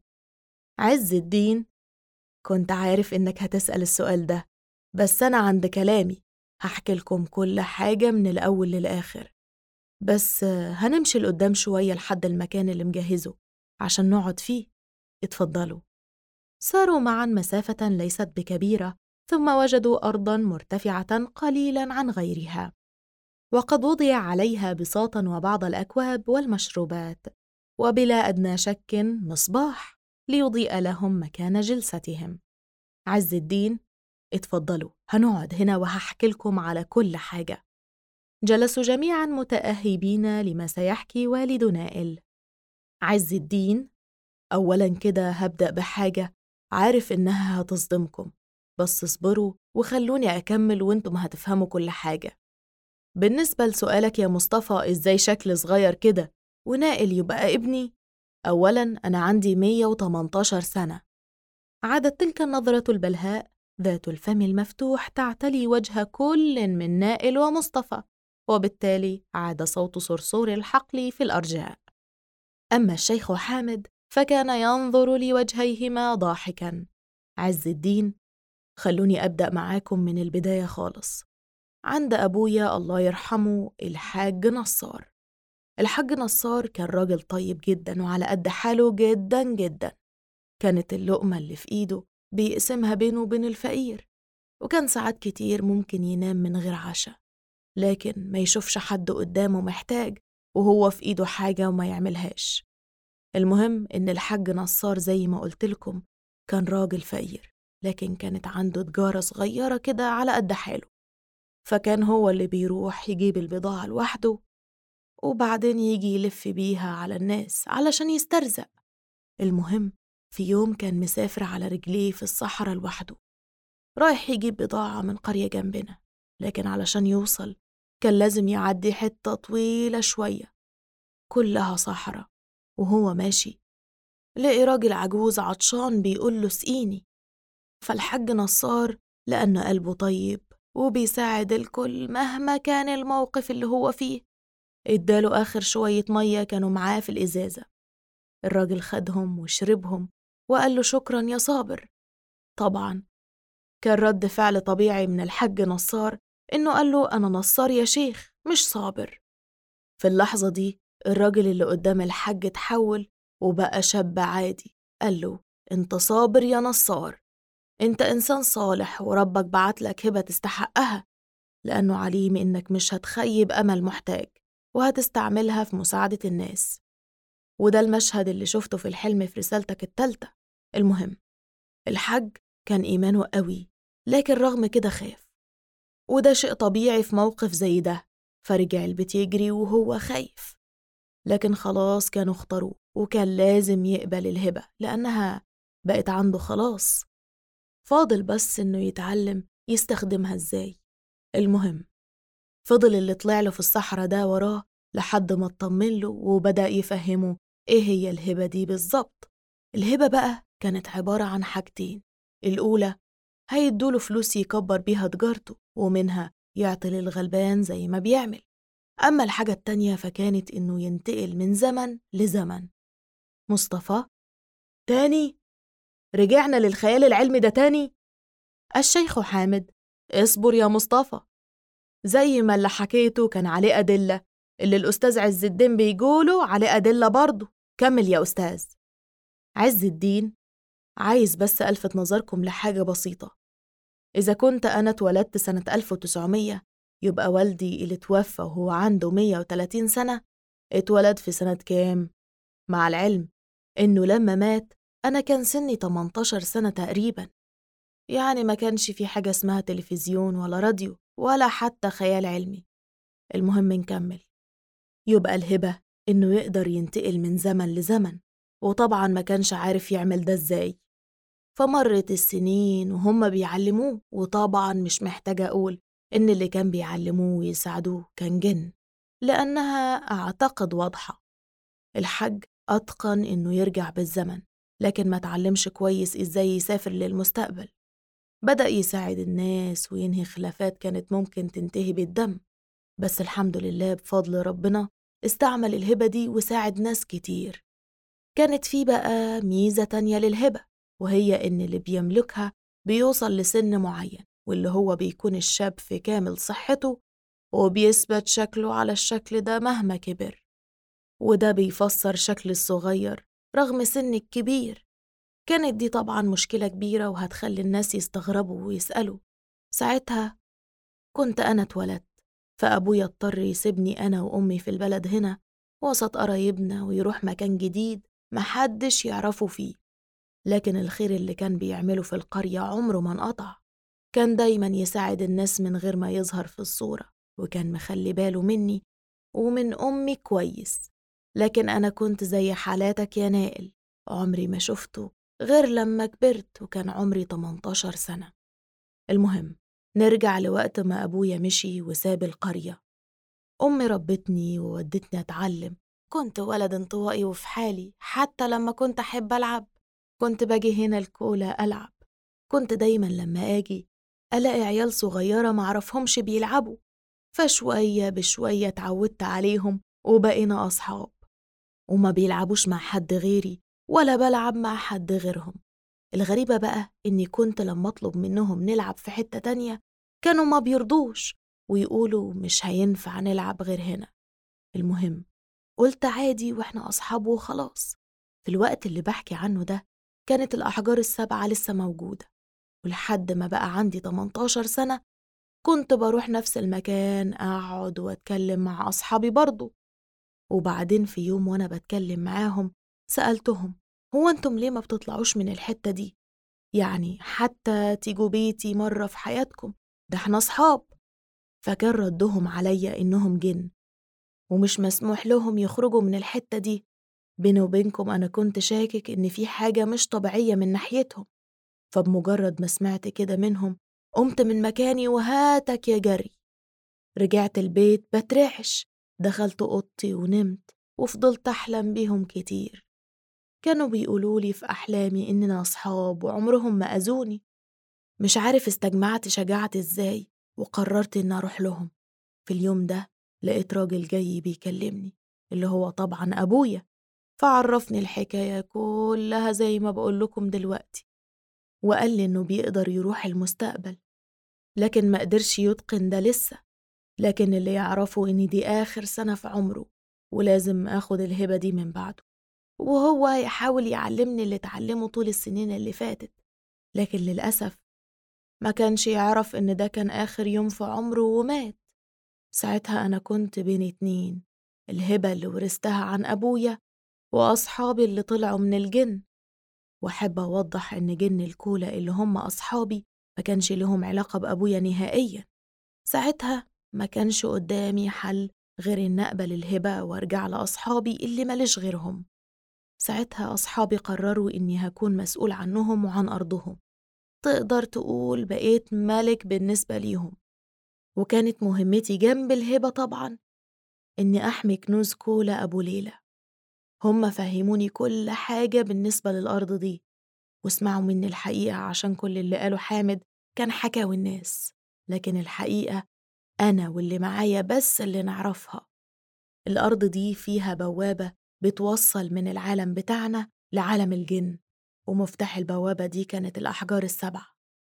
عز الدين: كنت عارف إنك هتسأل السؤال ده، بس أنا عند كلامي هحكي لكم كل حاجة من الأول للآخر، بس هنمشي لقدام شوية لحد المكان اللي مجهزه عشان نقعد فيه. اتفضلوا. ساروا معا مسافة ليست بكبيرة، ثم وجدوا أرضاً مرتفعة قليلاً عن غيرها، وقد وضع عليها بساط وبعض الأكواب والمشروبات، وبلا أدنى شك مصباح ليضيء لهم مكان جلستهم. عز الدين: اتفضلوا، هنقعد هنا وهحكي لكم على كل حاجة. جلسوا جميعاً متأهبين لما سيحكي والد نائل. عز الدين: أولاً كده هبدأ بحاجة عارف إنها هتصدمكم، بس اصبروا وخلوني أكمل وانتم هتفهموا كل حاجة. بالنسبة لسؤالك يا مصطفى إزاي شكل صغير كده ونائل يبقى ابني، أولاً أنا عندي 118 سنة. عادت تلك النظرة البلهاء ذات الفم المفتوح تعتلي وجه كل من نائل ومصطفى، وبالتالي عاد صوت صرصور الحقل في الأرجاء. أما الشيخ حامد فكان ينظر لوجهيهما ضاحكاً. عز الدين: خلوني أبدأ معاكم من البداية خالص. عند أبويا الله يرحمه الحاج نصار. الحاج نصار كان راجل طيب جدا وعلى قد حاله جدا جدا. كانت اللقمة اللي في إيده بيقسمها بينه وبين الفقير، وكان ساعات كتير ممكن ينام من غير عشاء، لكن ما يشوفش حد قدامه محتاج وهو في إيده حاجة وما يعملهاش. المهم إن الحاج نصار زي ما قلتلكم كان راجل فقير، لكن كانت عنده تجارة صغيرة كده على قد حاله، فكان هو اللي بيروح يجيب البضاعة لوحده وبعدين يجي يلف بيها على الناس علشان يسترزق. المهم في يوم كان مسافر على رجليه في الصحراء لوحده، رايح يجيب بضاعة من قرية جنبنا، لكن علشان يوصل كان لازم يعدي حتة طويلة شوية كلها صحراء. وهو ماشي لقي راجل عجوز عطشان بيقول له سقيني. فالحاج نصار لأنه قلبه طيب وبيساعد الكل مهما كان الموقف اللي هو فيه، اداله آخر شوية مية كانوا معاه في الإزازة. الراجل خدهم وشربهم وقال له شكرا يا صابر. طبعا كان رد فعل طبيعي من الحاج نصار إنه قال له أنا نصار يا شيخ مش صابر. في اللحظة دي الراجل اللي قدام الحاج اتحول وبقى شاب عادي، قال له انت صابر يا نصار، انت إنسان صالح وربك بعتلك هبة تستحقها، لأنه عليم إنك مش هتخيب أمل محتاج وهتستعملها في مساعدة الناس. وده المشهد اللي شفته في الحلم في رسالتك التالتة. المهم الحاج كان إيمانه قوي، لكن رغم كده خاف، وده شيء طبيعي في موقف زي ده، فرجع البيت يجري وهو خايف. لكن خلاص كانوا اختاروه وكان لازم يقبل الهبة لأنها بقت عنده خلاص، فاضل بس إنه يتعلم يستخدمها إزاي. المهم فضل اللي طلع له في الصحراء ده وراه لحد ما اطمن له وبدأ يفهمه إيه هي الهبة دي بالظبط. الهبة بقى كانت عبارة عن حاجتين، الأولى هيدوله فلوس يكبر بيها تجارته ومنها يعطي للغلبان زي ما بيعمل، أما الحاجة التانية فكانت إنه ينتقل من زمن لزمن. مصطفى تاني رجعنا للخيال العلمي ده تاني. الشيخ حامد اصبر يا مصطفى، زي ما اللي حكيته كان عليه أدلة، اللي الأستاذ عز الدين بيقوله عليه أدلة برضه. كمل يا أستاذ. عز الدين عايز بس ألفت نظركم لحاجة بسيطة. إذا كنت أنا اتولدت سنة 1900 يبقى والدي اللي توفى وهو عنده 130 سنة اتولد في سنة كام؟ مع العلم إنه لما مات أنا كان سني 18 سنة تقريبا، يعني ما كانش في حاجة اسمها تلفزيون ولا راديو ولا حتى خيال علمي. المهم نكمل. يبقى الهبة إنه يقدر ينتقل من زمن لزمن، وطبعا ما كانش عارف يعمل ده إزاي. فمرت السنين وهم بيعلموه، وطبعا مش محتاجة أقول إن اللي كان بيعلموه ويساعدوه كان جن، لأنها أعتقد واضحة. الحج أتقن إنه يرجع بالزمن، لكن ما تعلمش كويس إزاي يسافر للمستقبل. بدأ يساعد الناس وينهي خلافات كانت ممكن تنتهي بالدم، بس الحمد لله بفضل ربنا استعمل الهبة دي وساعد ناس كتير. كانت في بقى ميزة تانية للهبة، وهي إن اللي بيملكها بيوصل لسن معين، واللي هو بيكون الشاب في كامل صحته وبيثبت شكله على الشكل ده مهما كبر، وده بيفسر شكل الصغير رغم سن الكبير. كانت دي طبعا مشكلة كبيرة وهتخلي الناس يستغربوا ويسألوا. ساعتها كنت أنا اتولدت، فأبويا اضطر يسيبني أنا وأمي في البلد هنا وسط قرايبنا ويروح مكان جديد محدش يعرفه فيه، لكن الخير اللي كان بيعمله في القرية عمره ما انقطع. كان دايما يساعد الناس من غير ما يظهر في الصورة، وكان مخلي باله مني ومن أمي كويس. لكن أنا كنت زي حالاتك يا نائل، عمري ما شفته غير لما كبرت وكان عمري 18 سنة. المهم نرجع لوقت ما أبويا مشي وساب القرية. أمي ربتني وودتني أتعلم، كنت ولد انطوائي وفي حالي، حتى لما كنت أحب ألعب كنت باجي هنا الكولة ألعب. كنت دايما لما آجي ألاقي عيال صغيرة معرفهمش بيلعبوا، فشوية بشوية اتعودت عليهم وبقينا أصحاب، وما بيلعبوش مع حد غيري ولا بلعب مع حد غيرهم. الغريبة بقى إني كنت لما أطلب منهم نلعب في حتة تانية كانوا ما بيرضوش ويقولوا مش هينفع نلعب غير هنا. المهم قلت عادي وإحنا أصحاب وخلاص. في الوقت اللي بحكي عنه ده كانت الأحجار السبعة لسه موجودة، ولحد ما بقى عندي 18 سنة كنت بروح نفس المكان أقعد وأتكلم مع أصحابي برضو. وبعدين في يوم وأنا بتكلم معاهم سألتهم هو أنتم ليه ما بتطلعوش من الحتة دي؟ يعني حتى تيجوا بيتي مرة في حياتكم، ده احنا أصحاب. فكان ردهم عليا إنهم جن ومش مسموح لهم يخرجوا من الحتة دي. بيني وبينكم أنا كنت شاكك إن في حاجة مش طبيعية من ناحيتهم. فبمجرد ما سمعت كده منهم قمت من مكاني وهاتك يا جري. رجعت البيت بترعش، دخلت أوضتي ونمت وفضلت أحلم بيهم كتير. كانوا بيقولولي في أحلامي إننا أصحاب وعمرهم ما أذوني. مش عارف استجمعت شجاعتي إزاي وقررت إن أروح لهم. في اليوم ده لقيت راجل جاي بيكلمني اللي هو طبعا أبويا، فعرفني الحكاية كلها زي ما بقول لكم دلوقتي، وقال لي إنه بيقدر يروح المستقبل لكن ما قدرش يتقن ده لسه. لكن اللي يعرفه إن دي آخر سنة في عمره ولازم أخد الهبة دي من بعده، وهو هيحاول يعلمني اللي اتعلمه طول السنين اللي فاتت. لكن للأسف ما كانش يعرف إن ده كان آخر يوم في عمره ومات. ساعتها أنا كنت بين اتنين، الهبة اللي ورثتها عن أبويا وأصحابي اللي طلعوا من الجن. وأحب أوضح إن جن الكولا اللي هم أصحابي ما كانش لهم علاقة بأبويا نهائيا. ساعتها ما كانش قدامي حل غير إن أقبل الهبة وأرجع لأصحابي اللي ماليش غيرهم. ساعتها أصحابي قرروا إني هكون مسؤول عنهم وعن أرضهم، تقدر تقول بقيت ملك بالنسبة ليهم. وكانت مهمتي جنب الهبة طبعا إني أحمي كنوز كولا أبو ليلى. هم فهموني كل حاجة بالنسبة للأرض دي واسمعوا مني الحقيقة، عشان كل اللي قاله حامد كان حكاوي الناس، لكن الحقيقة أنا واللي معايا بس اللي نعرفها. الأرض دي فيها بوابة بتوصل من العالم بتاعنا لعالم الجن، ومفتاح البوابة دي كانت الأحجار السبعة.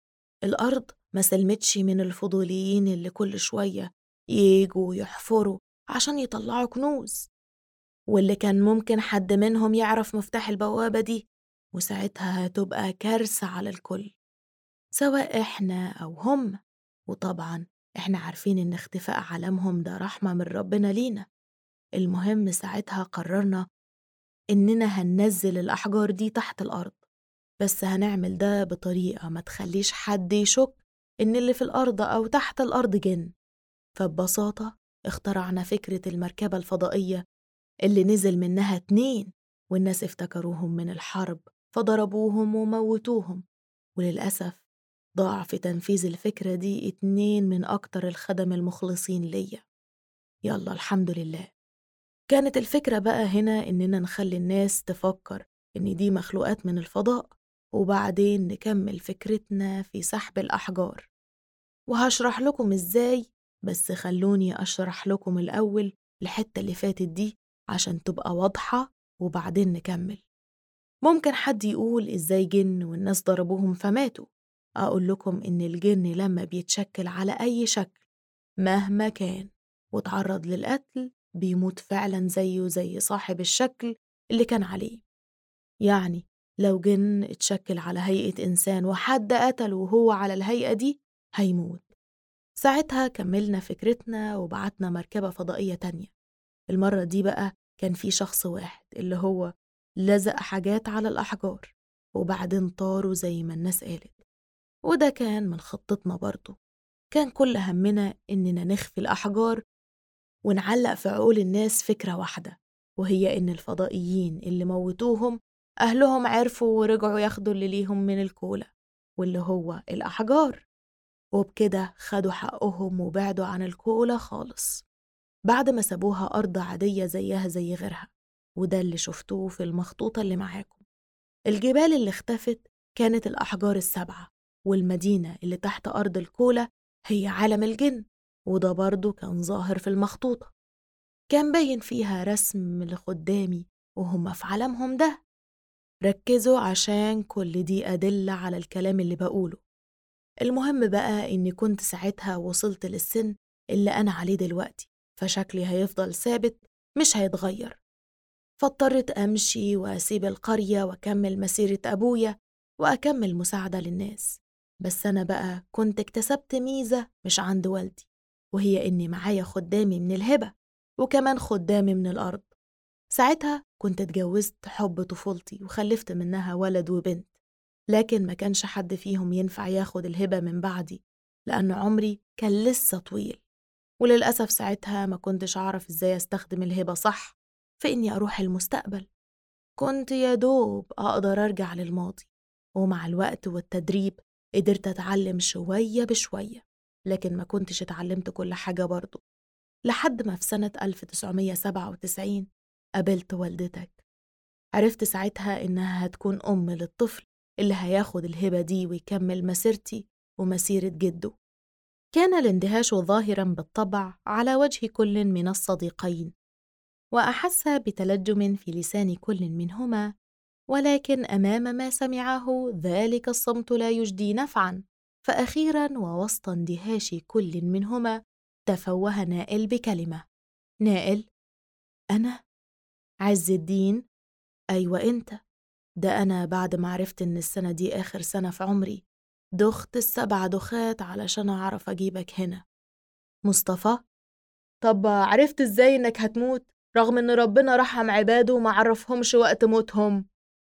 الأرض ما سلمتش من الفضوليين اللي كل شوية ييجوا يحفروا عشان يطلعوا كنوز، واللي كان ممكن حد منهم يعرف مفتاح البوابة دي، وساعتها هتبقى كارثة على الكل سواء إحنا أو هم. وطبعا إحنا عارفين إن اختفاء عالمهم ده رحمة من ربنا لينا. المهم ساعتها قررنا إننا هننزل الأحجار دي تحت الأرض، بس هنعمل ده بطريقة ما تخليش حد يشك إن اللي في الأرض أو تحت الأرض جن. فببساطة اخترعنا فكرة المركبة الفضائية اللي نزل منها 2، والناس افتكروهم من الحرب فضربوهم وموتوهم. وللأسف ضاع في تنفيذ الفكرة دي 2 من أكتر الخدم المخلصين ليا. يلا الحمد لله. كانت الفكرة بقى هنا إننا نخلي الناس تفكر إن دي مخلوقات من الفضاء، وبعدين نكمل فكرتنا في سحب الأحجار. وهشرح لكم إزاي، بس خلوني أشرح لكم الأول الحتة اللي فاتت دي عشان تبقى واضحة وبعدين نكمل. ممكن حد يقول إزاي جن والناس ضربوهم فماتوا؟ أقول لكم إن الجن لما بيتشكل على أي شكل مهما كان وتعرض للقتل بيموت فعلا زيه زي صاحب الشكل اللي كان عليه. يعني لو جن اتشكل على هيئة إنسان وحد قتل وهو على الهيئة دي هيموت. ساعتها كملنا فكرتنا وبعتنا مركبة فضائية تانية. المرة دي بقى كان في شخص واحد اللي هو لزق حاجات على الأحجار وبعدين طاروا زي ما الناس قالت، وده كان من خطتنا برضو. كان كل همنا إننا نخفي الأحجار ونعلق في عقول الناس فكرة واحدة، وهي إن الفضائيين اللي موتوهم أهلهم عرفوا ورجعوا ياخدوا اللي ليهم من الكولا واللي هو الأحجار، وبكده خدوا حقهم وبعدوا عن الكولا خالص بعد ما سابوها أرض عادية زيها زي غيرها. وده اللي شفتوه في المخطوطة اللي معاكم. الجبال اللي اختفت كانت الأحجار السبعة، والمدينة اللي تحت أرض الكولا هي عالم الجن، وده برضو كان ظاهر في المخطوطة. كان باين فيها رسم لخدامي وهم في عالمهم ده. ركزوا عشان كل دي أدلة على الكلام اللي بقوله. المهم بقى إني كنت ساعتها وصلت للسن اللي أنا عليه دلوقتي، فشكلي هيفضل ثابت مش هيتغير. فاضطريت أمشي وأسيب القرية وأكمل مسيرة أبويا وأكمل مساعدة للناس. بس أنا بقى كنت اكتسبت ميزة مش عند والدي، وهي إني معايا خدامي من الهبة وكمان خدامي من الأرض. ساعتها كنت اتجوزت حب طفولتي وخلفت منها ولد وبنت، لكن ما كانش حد فيهم ينفع ياخد الهبة من بعدي لأن عمري كان لسه طويل. وللأسف ساعتها ما كنتش أعرف إزاي أستخدم الهبة صح في إني أروح المستقبل. كنت يا دوب أقدر أرجع للماضي، ومع الوقت والتدريب قدرت أتعلم شوية بشوية، لكن ما كنتش اتعلمت كل حاجة برضو. لحد ما في سنة 1997 قابلت والدتك. عرفت ساعتها إنها هتكون أم للطفل اللي هياخد الهبة دي ويكمل مسيرتي ومسيرة جده. كان الاندهاش ظاهراً بالطبع على وجه كل من الصديقين، وأحس بتلجم في لسان كل منهما، ولكن أمام ما سمعه ذلك الصمت لا يجدي نفعاً. فأخيراً ووسط اندهاش كل منهما تفوه نائل بكلمة. نائل؟ أنا؟ عز الدين؟ أيوة أنت. ده أنا بعد ما عرفت إن السنة دي آخر سنة في عمري دخت 7 دخات علشان أعرف أجيبك هنا. مصطفى؟ طب عرفت إزاي إنك هتموت رغم إن ربنا رحم عباده وما عرفهمش وقت موتهم؟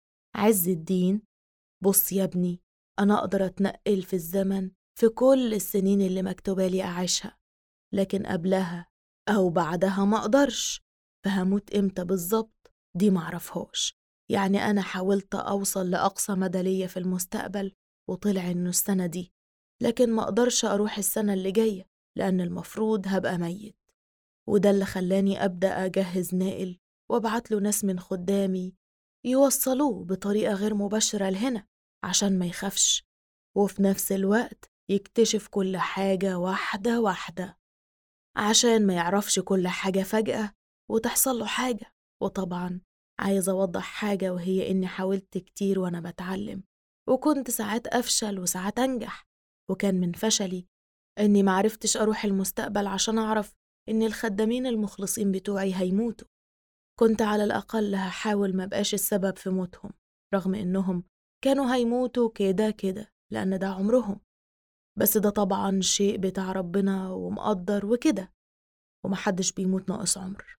عز الدين، بص يا ابني، أنا أقدر أتنقل في الزمن في كل السنين اللي مكتوبة لي أعيشها، لكن قبلها أو بعدها ما أقدرش. فهموت إمتى بالظبط دي معرفهاش. يعني أنا حاولت أوصل لأقصى مدى ليا في المستقبل وطلع إنه السنة دي، لكن ما أقدرش أروح السنة اللي جاية لأن المفروض هبقى ميت. وده اللي خلاني أبدأ أجهز نائل وابعت له ناس من خدامي يوصلوه بطريقة غير مباشرة لهنا عشان ما يخافش، وفي نفس الوقت يكتشف كل حاجة واحدة واحدة عشان ما يعرفش كل حاجة فجأة وتحصل له حاجة. وطبعا عايزة أوضح حاجة، وهي إني حاولت كتير وأنا بتعلم، وكنت ساعات أفشل وساعات أنجح. وكان من فشلي إني معرفتش أروح المستقبل عشان أعرف إن الخدامين المخلصين بتوعي هيموتوا. كنت على الأقل هحاول ما بقاش السبب في موتهم، رغم إنهم كانوا هيموتوا كده كده لأن ده عمرهم. بس ده طبعا شيء بتاع ربنا ومقدر وكده، ومحدش بيموت ناقص عمر.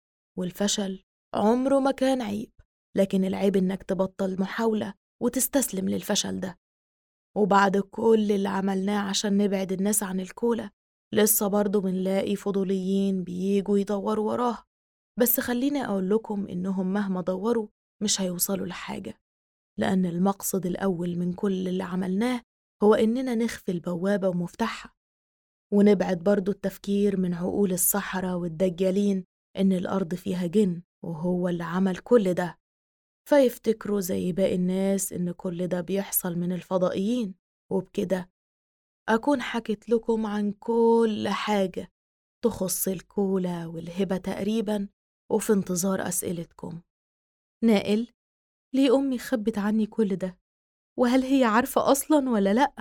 والفشل عمره ما كان عيب، لكن العيب إنك تبطل محاولة وتستسلم للفشل ده. وبعد كل اللي عملناه عشان نبعد الناس عن الكولا لسه برضو بنلاقي فضوليين بييجوا يدوروا وراها. بس خليني أقول لكم إنهم مهما دوروا مش هيوصلوا لحاجة، لأن المقصد الأول من كل اللي عملناه هو إننا نخفي البوابة ومفتاحها، ونبعد برضو التفكير من عقول السحرة والدجالين إن الأرض فيها جن وهو اللي عمل كل ده، فيفتكروا زي باقي الناس إن كل ده بيحصل من الفضائيين. وبكده أكون حكيت لكم عن كل حاجة تخص الكولا والهبة تقريبا، وفي انتظار أسئلتكم. نائل، ليه أمي خبت عني كل ده؟ وهل هي عارفة أصلا ولا لأ؟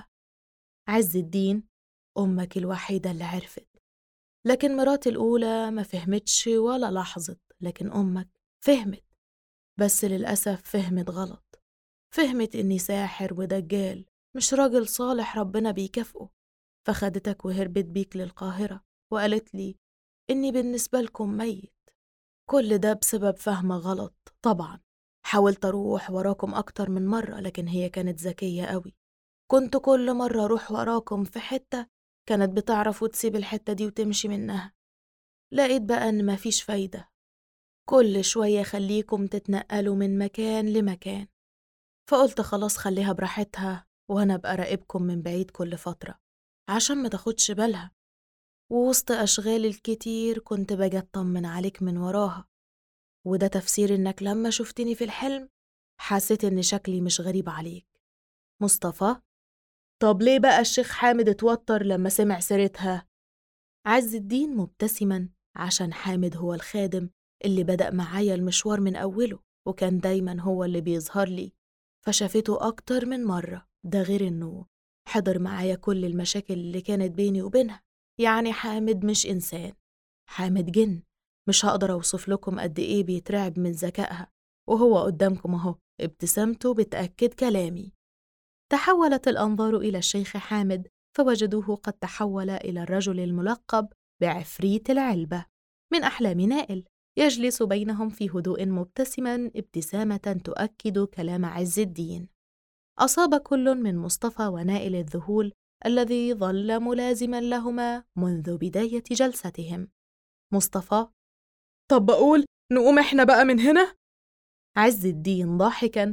عز الدين، أمك الوحيدة اللي عرفت، لكن مراتي الأولى ما فهمتش ولا لاحظت، لكن أمك فهمت، بس للأسف فهمت غلط. فهمت إني ساحر ودجال مش راجل صالح ربنا بيكافئه، فخدتك وهربت بيك للقاهرة وقالت لي إني بالنسبة لكم ميت. كل ده بسبب فهم غلط. طبعا حاولت أروح وراكم أكتر من مرة، لكن هي كانت ذكية قوي. كنت كل مرة أروح وراكم في حتة كانت بتعرف وتسيب الحتة دي وتمشي منها. لقيت بقى إن مفيش فايدة، كل شوية خليكم تتنقلوا من مكان لمكان، فقلت خلاص خليها براحتها وأنا أبقى راقبكم من بعيد كل فترة عشان ما تاخدش بالها. ووسط أشغالي الكتير كنت باجي أطمن عليك من وراها، وده تفسير إنك لما شفتني في الحلم حسيت إن شكلي مش غريب عليك. مصطفى، طب ليه بقى الشيخ حامد اتوتر لما سمع سيرتها؟ عز الدين مبتسما عشان حامد هو الخادم اللي بدأ معايا المشوار من أوله، وكان دايما هو اللي بيظهر لي، فشافته أكتر من مرة. ده غير إنه حضر معايا كل المشاكل اللي كانت بيني وبينها. يعني حامد مش إنسان، حامد جن. مش هقدر أوصف لكم قد إيه بيترعب من ذكائها، وهو قدامكم أهو، ابتسامته بتأكد كلامي. تحولت الأنظار إلى الشيخ حامد، فوجدوه قد تحول إلى الرجل الملقب بعفريت العلبة من أحلام نائل، يجلس بينهم في هدوء مبتسما ابتسامة تؤكد كلام عز الدين. أصاب كل من مصطفى ونائل الذهول الذي ظل ملازما لهما منذ بداية جلستهم. مصطفى: طب بقول نقوم إحنا بقى من هنا؟ عز الدين ضاحكا: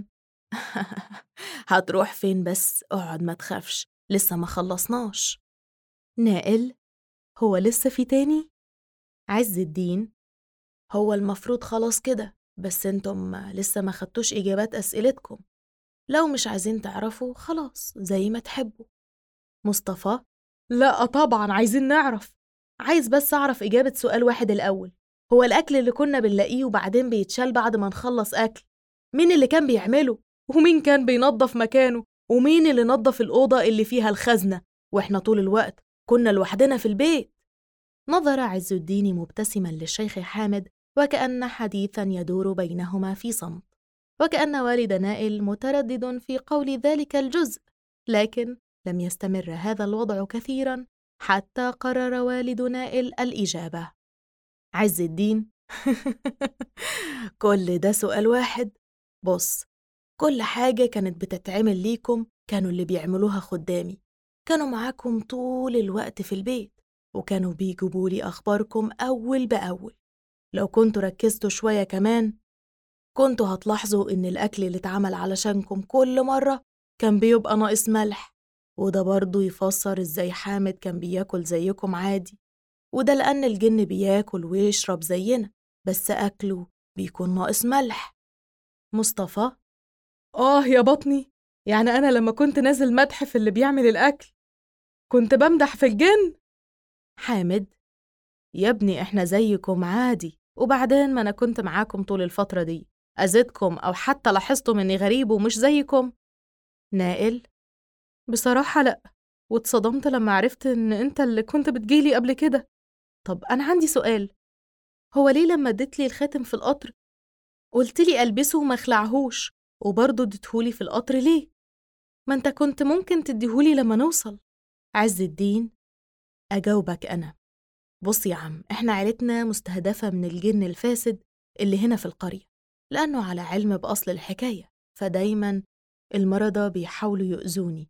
هتروح فين بس؟ اقعد ما تخافش، لسه ما خلصناش. نائل: هو لسه في تاني؟ عز الدين: هو المفروض خلاص كده، بس انتم لسه ما خدتوش إجابات أسئلتكم. لو مش عايزين تعرفوا خلاص زي ما تحبوا. مصطفى: لا طبعا عايزين نعرف. عايز بس أعرف إجابة سؤال واحد الأول. هو الأكل اللي كنا بنلاقيه وبعدين بيتشال بعد ما نخلص أكل، مين اللي كان بيعمله؟ ومين كان بينظف مكانه؟ ومين اللي نظف الأوضة اللي فيها الخزنة وإحنا طول الوقت كنا لوحدنا في البيت؟ نظر عز الدين مبتسما للشيخ حامد، وكأن حديثا يدور بينهما في صمت، وكأن والد نائل متردد في قول ذلك الجزء. لكن لم يستمر هذا الوضع كثيرا حتى قرر والد نائل الإجابة. عز الدين: كل ده سؤال واحد؟ بص، كل حاجة كانت بتتعمل ليكم كانوا اللي بيعملوها خدامي، كانوا معاكم طول الوقت في البيت، وكانوا بيجيبوا لي أخباركم أول بأول. لو كنتوا ركزتوا شوية كمان كنتوا هتلاحظوا إن الأكل اللي اتعمل علشانكم كل مرة كان بيبقى ناقص ملح، وده برضو يفسر إزاي حامد كان بياكل زيكم عادي، وده لأن الجن بياكل ويشرب زينا بس أكله بيكون ناقص ملح. مصطفى: يا بطني، يعني أنا لما كنت نازل مدح في اللي بيعمل الأكل كنت بمدح في الجن؟ حامد: يا ابني إحنا زيكم عادي، وبعدين ما أنا كنت معاكم طول الفترة دي، أزيدكم أو حتى لاحظتم إني غريب ومش زيكم؟ نائل: بصراحة لأ، واتصدمت لما عرفت إن أنت اللي كنت بتجيلي قبل كده. طب أنا عندي سؤال، هو ليه لما اديتلي الخاتم في القطر قلتلي ألبسه وما اخلعهوش، وبرضه اديتهولي في القطر ليه؟ ما أنت كنت ممكن تديهولي لما نوصل. عز الدين: أجاوبك أنا. بص يا عم، إحنا عيلتنا مستهدفة من الجن الفاسد اللي هنا في القرية، لأنه على علم بأصل الحكاية، فدايما المرضى بيحاولوا يؤذوني،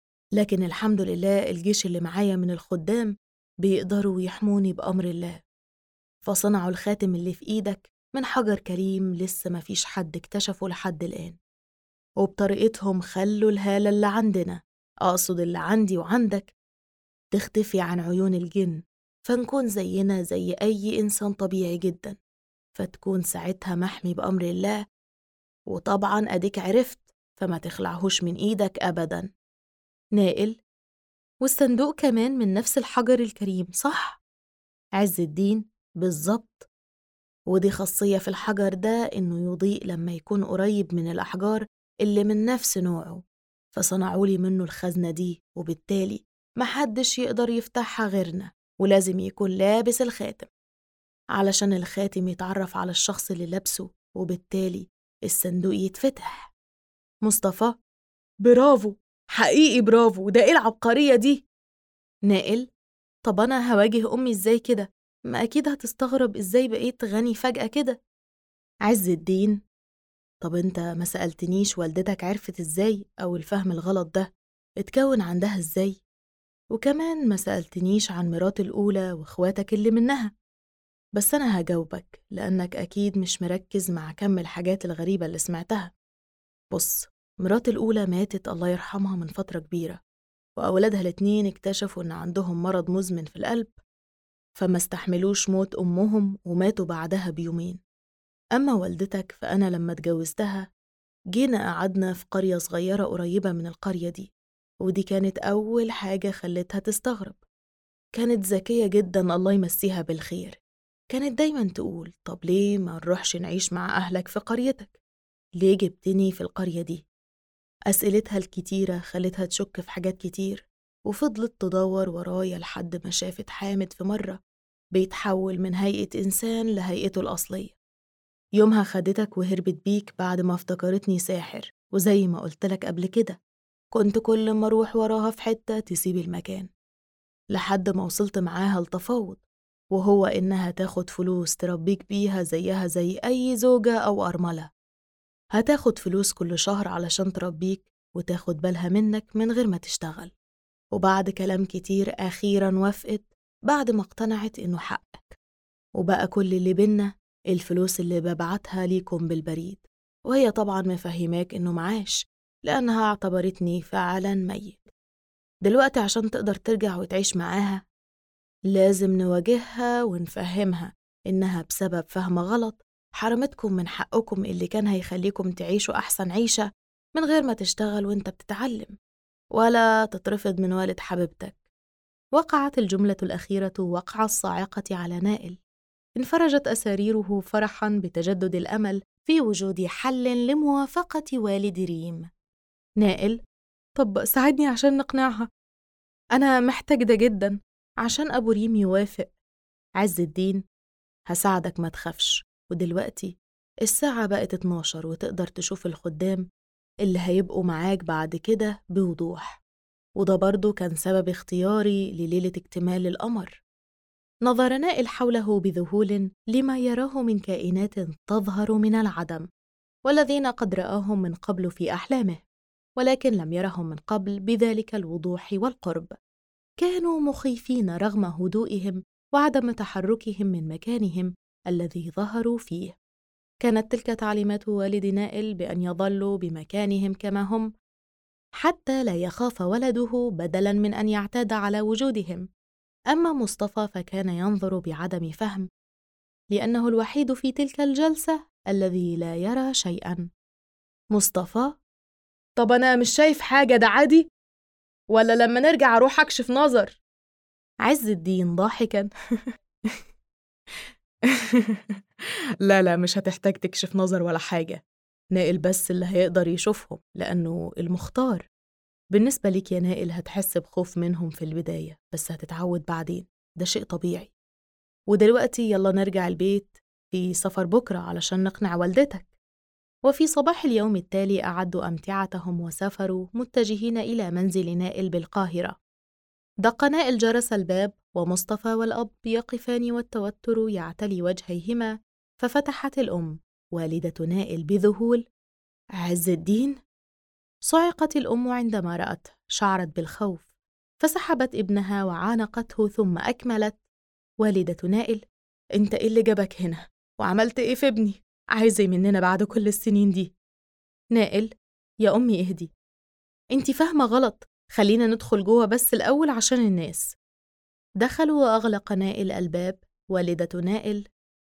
لكن الحمد لله الجيش اللي معايا من الخدام بيقدروا يحموني بأمر الله، فصنعوا الخاتم اللي في إيدك من حجر كريم لسه ما فيش حد اكتشفه لحد الآن، وبطريقتهم خلوا الهالة اللي عندنا، أقصد اللي عندي وعندك، تختفي عن عيون الجن، فنكون زينا زي أي إنسان طبيعي جدا، فتكون ساعتها محمي بأمر الله. وطبعا أديك عرفت، فما تخلعهوش من إيدك أبدا. نائل: والصندوق كمان من نفس الحجر الكريم صح؟ عز الدين: بالظبط، ودي خاصية في الحجر ده إنه يضيء لما يكون قريب من الأحجار اللي من نفس نوعه، فصنعولي منه الخزنة دي، وبالتالي محدش يقدر يفتحها غيرنا، ولازم يكون لابس الخاتم علشان الخاتم يتعرف على الشخص اللي لابسه، وبالتالي الصندوق يتفتح. مصطفى: برافو، حقيقي برافو، ده إيه العبقرية دي؟ نائل: طب أنا هواجه أمي إزاي كده؟ ما أكيد هتستغرب إزاي بقيت غني فجأة كده. عز الدين: طب أنت ما سألتنيش والدتك عرفت إزاي، أو الفهم الغلط ده اتكون عندها إزاي؟ وكمان ما سألتنيش عن مراتي الأولى وإخواتك اللي منها، بس أنا هجاوبك لأنك أكيد مش مركز مع كم الحاجات الغريبة اللي سمعتها. بص، مراتي الأولى ماتت الله يرحمها من فترة كبيرة، وأولادها الاتنين اكتشفوا إن عندهم مرض مزمن في القلب، فما استحملوش موت أمهم وماتوا بعدها بيومين. أما والدتك فأنا لما اتجوزتها جينا قعدنا في قرية صغيرة قريبة من القرية دي، ودي كانت أول حاجة خلتها تستغرب. كانت ذكية جدا الله يمسيها بالخير، كانت دايما تقول طب ليه ما نروحش نعيش مع أهلك في قريتك، ليه جبتني في القرية دي؟ أسئلتها الكتيرة خلتها تشك في حاجات كتير، وفضلت تدور ورايا لحد ما شافت حامد في مرة بيتحول من هيئة إنسان لهيئته الأصلية. يومها خدتك وهربت بيك بعد ما افتكرتني ساحر، وزي ما قلتلك قبل كده كنت كل ما أروح وراها في حتة تسيب المكان، لحد ما وصلت معاها لتفاوض، وهو إنها تاخد فلوس تربيك بيها زيها زي أي زوجة أو أرملة. هتاخد فلوس كل شهر علشان تربيك وتاخد بالها منك من غير ما تشتغل. وبعد كلام كتير أخيراً وافقت بعد ما اقتنعت إنه حقك، وبقى كل اللي بينا الفلوس اللي ببعتها ليكم بالبريد، وهي طبعاً مفهماك إنه معاش لأنها اعتبرتني فعلاً ميت. دلوقتي عشان تقدر ترجع وتعيش معاها لازم نواجهها ونفهمها إنها بسبب فهم غلط حرمتكم من حقكم اللي كان هيخليكم تعيشوا أحسن عيشة من غير ما تشتغل وانت بتتعلم ولا تترفض من والد حبيبتك. وقعت الجملة الأخيرة وقع الصاعقة على نائل. انفرجت أساريره فرحاً بتجدد الأمل في وجود حل لموافقة والد ريم. نائل، طب ساعدني عشان نقنعها، أنا محتاج ده جدا عشان أبو ريم يوافق. عز الدين، هساعدك ما تخافش. ودلوقتي الساعة بقت 12 وتقدر تشوف الخدام اللي هيبقوا معاك بعد كده بوضوح، وده برضو كان سبب اختياري لليلة اكتمال القمر. نظر نائل حوله بذهول لما يراه من كائنات تظهر من العدم، والذين قد رآهم من قبل في أحلامه، ولكن لم يرهم من قبل بذلك الوضوح والقرب. كانوا مخيفين رغم هدوئهم وعدم تحركهم من مكانهم الذي ظهروا فيه. كانت تلك تعليمات والد نائل بأن يظلوا بمكانهم كما هم حتى لا يخاف ولده بدلاً من أن يعتاد على وجودهم. أما مصطفى فكان ينظر بعدم فهم، لأنه الوحيد في تلك الجلسة الذي لا يرى شيئاً. مصطفى، طب أنا مش شايف حاجة، ده عادي؟ ولا لما نرجع أروح أكشف نظر؟ عز الدين ضاحكاً لا مش هتحتاج تكشف نظر ولا حاجة، نائل بس اللي هيقدر يشوفهم لأنه المختار. بالنسبة لك يا نائل هتحس بخوف منهم في البداية، بس هتتعود بعدين، ده شيء طبيعي. ودلوقتي يلا نرجع البيت، في سفر بكرة علشان نقنع والدتك. وفي صباح اليوم التالي أعدوا أمتعتهم وسافروا متجهين إلى منزل نائل بالقاهرة. دق نائل جرس الباب ومصطفى والأب يقفان والتوتر يعتلي وجهيهما، ففتحت الأم والدة نائل بذهول. عز الدين؟ صعقت الأم عندما رأته، شعرت بالخوف فسحبت ابنها وعانقته ثم أكملت. والدة نائل: أنت إيه اللي جابك هنا؟ وعملت إيه في ابني؟ عايزة مننا بعد كل السنين دي؟ نائل: يا أمي اهدي، أنت فاهمة غلط، خلينا ندخل جوه بس الأول عشان الناس. دخلوا وأغلق نائل الباب. والدة نائل: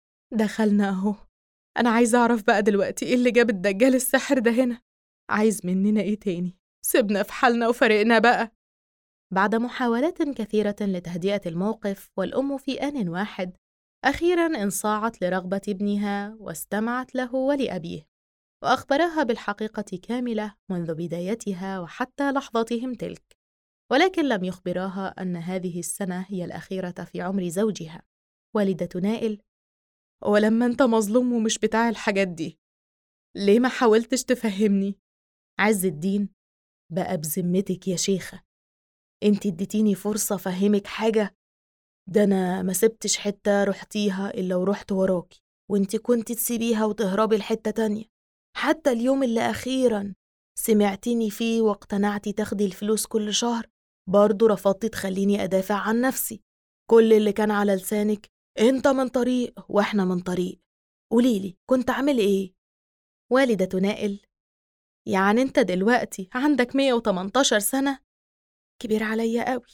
دخلنا أهو، أنا عايزة أعرف بقى دلوقتي إيه اللي جاب الدجال الساحر ده هنا؟ عايز مننا إيه تاني؟ سيبنا في حالنا وفرقنا بقى. بعد محاولات كثيرة لتهدئة الموقف والأم في آن واحد أخيراً انصاعت لرغبة ابنها واستمعت له ولأبيه، وأخبرها بالحقيقة كاملة منذ بدايتها وحتى لحظتهم تلك، ولكن لم يخبراها أن هذه السنة هي الأخيرة في عمر زوجها. والدة نائل: ولما أنت مظلوم ومش بتاع الحاجات دي، ليه ما حاولتش تفهمني؟ عز الدين: بقى بذمتك يا شيخة، انت اديتيني فرصة فهمك حاجة؟ ده أنا ما سبتش حتة رحتيها إلا ورحت وراكي، وانت كنت تسيبيها وتهربي لحتة تانية. حتى اليوم اللي أخيراً سمعتيني فيه واقتنعتي تاخدي الفلوس كل شهر برضو رفضتي تخليني أدافع عن نفسي. كل اللي كان على لسانك انت من طريق واحنا من طريق. قوليلي كنت عامل ايه؟ والدة نائل: يعني انت دلوقتي عندك 118 سنة؟ كبير عليا قوي.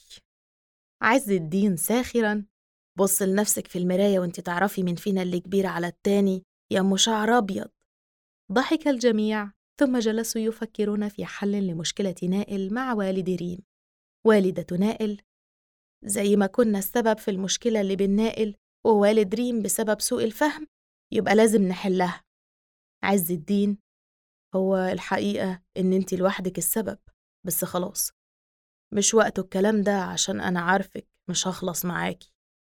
عز الدين ساخراً: بص لنفسك في المراية وانت تعرفي من فينا اللي كبير على التاني يا أم شعر أبيض. ضحك الجميع ثم جلسوا يفكرون في حل لمشكلة نائل مع والد ريم. والدة نائل: زي ما كنا السبب في المشكلة اللي بين نائل ووالد ريم بسبب سوء الفهم، يبقى لازم نحلها. عز الدين: هو الحقيقة إن انتي لوحدك السبب، بس خلاص مش وقته الكلام ده عشان أنا عارفك مش هخلص معاكي.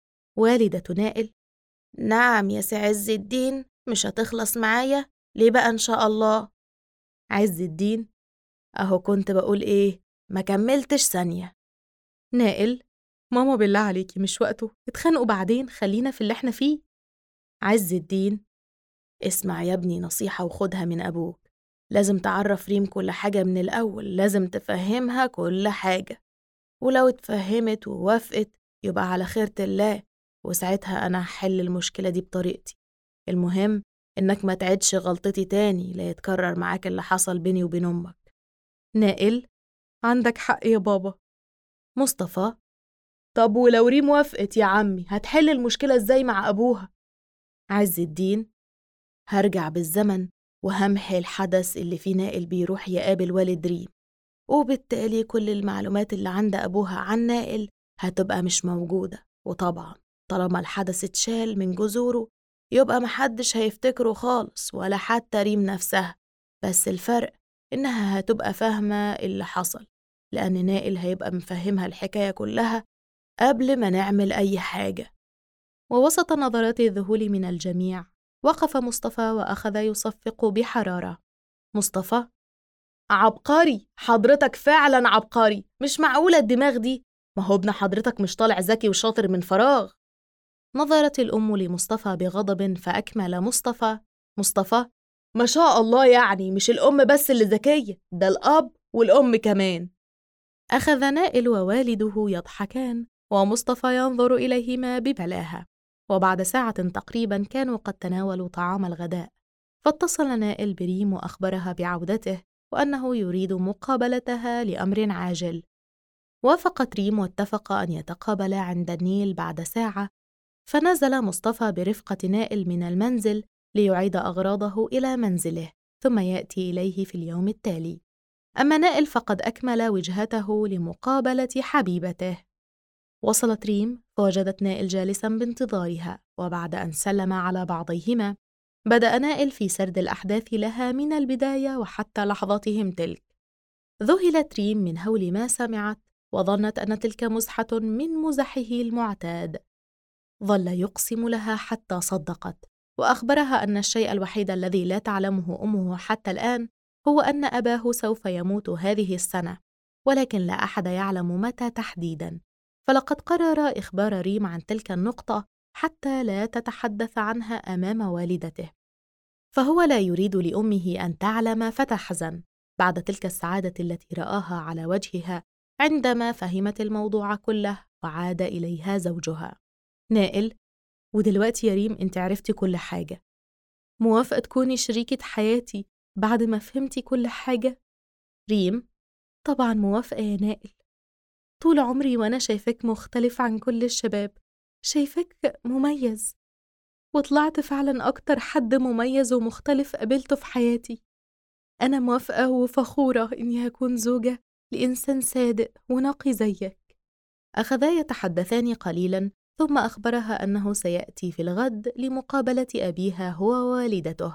والدة نائل: نعم يا سي عز الدين، مش هتخلص معايا؟ ليه بقى إن شاء الله؟ عز الدين: أهو كنت بقول إيه، ما كملتش ثانية. نائل: ماما بالله عليكي مش وقته، اتخانقوا بعدين، خلينا في اللي احنا فيه. عز الدين: اسمع يا ابني نصيحة وخدها من أبوك، لازم تعرف ريم كل حاجة من الأول، لازم تفهمها كل حاجة، ولو اتفهمت ووافقت يبقى على خيرة الله، وساعتها أنا هحل المشكلة دي بطريقتي. المهم إنك ما تعيدش غلطتي تاني، لا يتكرر معاك اللي حصل بيني وبين أمك. نائل: عندك حق يا بابا. مصطفى: طب ولو ريم وافقت يا عمي هتحل المشكلة ازاي مع أبوها؟ عز الدين: هرجع بالزمن وهمحي الحدث اللي فيه نائل بيروح يقابل والد ريم، وبالتالي كل المعلومات اللي عند أبوها عن نائل هتبقى مش موجودة، وطبعا طالما الحدث اتشال من جذوره يبقى محدش هيفتكره خالص ولا حتى ريم نفسها، بس الفرق إنها هتبقى فاهمة اللي حصل، لأن نائل هيبقى مفهمها الحكاية كلها قبل ما نعمل أي حاجة. ووسط نظرات الذهول من الجميع وقف مصطفى وأخذ يصفق بحرارة. مصطفى: عبقري، حضرتك فعلا عبقري، مش معقولة الدماغ دي، ما هو ابن حضرتك مش طالع ذكي وشاطر من فراغ. نظرت الأم لمصطفى بغضب فأكمل مصطفى: ما شاء الله، يعني مش الأم بس اللي ذكية، ده الأب والأم كمان. أخذ نائل ووالده يضحكان ومصطفى ينظر إليهما ببلاهة. وبعد ساعة تقريبا كانوا قد تناولوا طعام الغداء، فاتصل نائل بريم وأخبرها بعودته وأنه يريد مقابلتها لأمر عاجل. وافقت ريم واتفقا أن يتقابلا عند النيل بعد ساعة، فنزل مصطفى برفقة نائل من المنزل ليعيد أغراضه إلى منزله ثم يأتي إليه في اليوم التالي. أما نائل فقد أكمل وجهته لمقابلة حبيبته. وصلت ريم فوجدت نائل جالسا بانتظارها، وبعد أن سلم على بعضيهما بدأ نائل في سرد الأحداث لها من البداية وحتى لحظتهم تلك. ذهلت ريم من هول ما سمعت وظنت أن تلك مزحة من مزحه المعتاد. ظل يقسم لها حتى صدقت، وأخبرها أن الشيء الوحيد الذي لا تعلمه أمه حتى الآن هو أن أباه سوف يموت هذه السنة، ولكن لا أحد يعلم متى تحديداً، فلقد قرر إخبار ريم عن تلك النقطة حتى لا تتحدث عنها أمام والدته، فهو لا يريد لأمه أن تعلم فتحزن بعد تلك السعادة التي رآها على وجهها عندما فهمت الموضوع كله وعاد إليها زوجها. نائل: ودلوقتي يا ريم انت عرفتي كل حاجة، موافقة تكوني شريكة حياتي بعد ما فهمتي كل حاجة؟ ريم: طبعا موافقة يا نائل، طول عمري وأنا شايفاك مختلف عن كل الشباب، شايفاك مميز، وطلعت فعلا أكتر حد مميز ومختلف قابلته في حياتي. أنا موافقة وفخورة إني هكون زوجة لإنسان صادق ونقي زيك. أخذا يتحدثان قليلا ثم أخبرها أنه سيأتي في الغد لمقابلة أبيها هو ووالدته.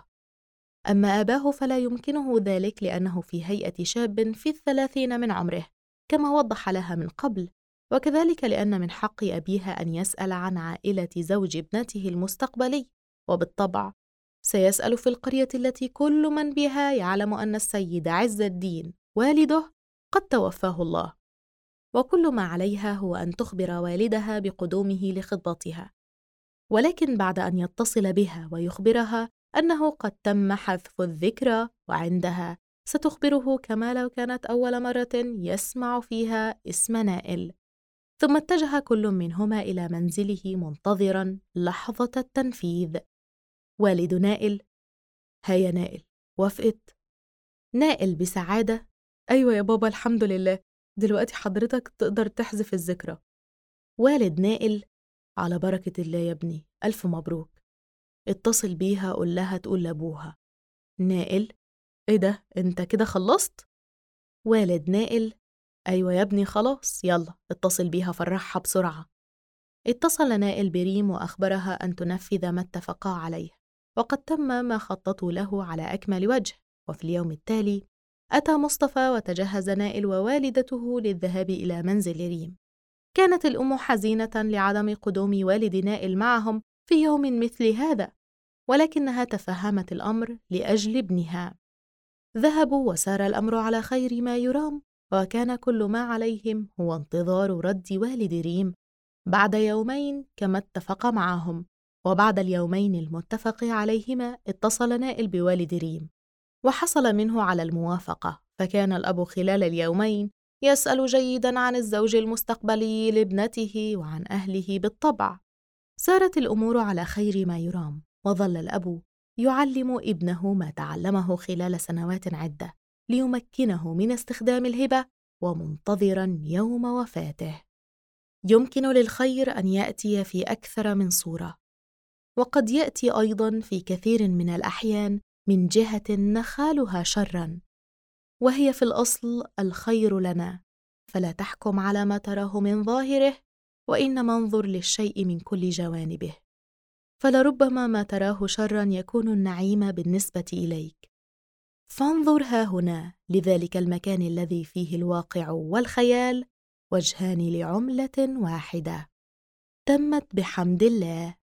أما أباه فلا يمكنه ذلك لأنه في هيئة شاب في 30 من عمره كما وضح لها من قبل، وكذلك لأن من حق أبيها أن يسأل عن عائلة زوج ابنته المستقبلي، وبالطبع سيسأل في القرية التي كل من بها يعلم أن السيد عز الدين والده قد توفاه الله، وكل ما عليها هو أن تخبر والدها بقدومه لخطبتها، ولكن بعد أن يتصل بها ويخبرها أنه قد تم حذف الذكرى، وعندها ستخبره كما لو كانت أول مرة يسمع فيها اسم نائل. ثم اتجه كل منهما إلى منزله منتظرا لحظة التنفيذ. والد نائل: هيا نائل، وافقت؟ نائل بسعادة: أيوة يا بابا الحمد لله، دلوقتي حضرتك تقدر تحذف الذكرى. والد نائل: على بركة الله يا ابني، ألف مبروك، اتصل بيها قول لها تقول لأبوها. نائل: إيه ده، أنت كده خلصت؟ والد نائل: أيوة يا ابني خلاص، يلا اتصل بيها فرحها بسرعة. اتصل نائل بريم وأخبرها أن تنفذ ما اتفقا عليه، وقد تم ما خططوا له على أكمل وجه، وفي اليوم التالي أتى مصطفى وتجهز نائل ووالدته للذهاب إلى منزل ريم. كانت الأم حزينة لعدم قدوم والد نائل معهم في يوم مثل هذا، ولكنها تفهمت الأمر لأجل ابنها. ذهبوا وسار الأمر على خير ما يرام، وكان كل ما عليهم هو انتظار رد والد ريم بعد يومين كما اتفق معهم. وبعد اليومين المتفق عليهما اتصل نائل بوالد ريم وحصل منه على الموافقة، فكان الأب خلال اليومين يسأل جيداً عن الزوج المستقبلي لابنته وعن أهله بالطبع. سارت الأمور على خير ما يرام، وظل الأب يعلم ابنه ما تعلمه خلال سنوات عدة ليمكنه من استخدام الهبة، ومنتظراً يوم وفاته. يمكن للخير أن يأتي في أكثر من صورة، وقد يأتي أيضاً في كثير من الأحيان من جهة نخالها شراً، وهي في الأصل الخير لنا، فلا تحكم على ما تراه من ظاهره، وإنما انظر للشيء من كل جوانبه، فلربما ما تراه شراً يكون النعيم بالنسبة إليك. فانظر ها هنا لذلك المكان الذي فيه الواقع والخيال وجهان لعملة واحدة. تمت بحمد الله.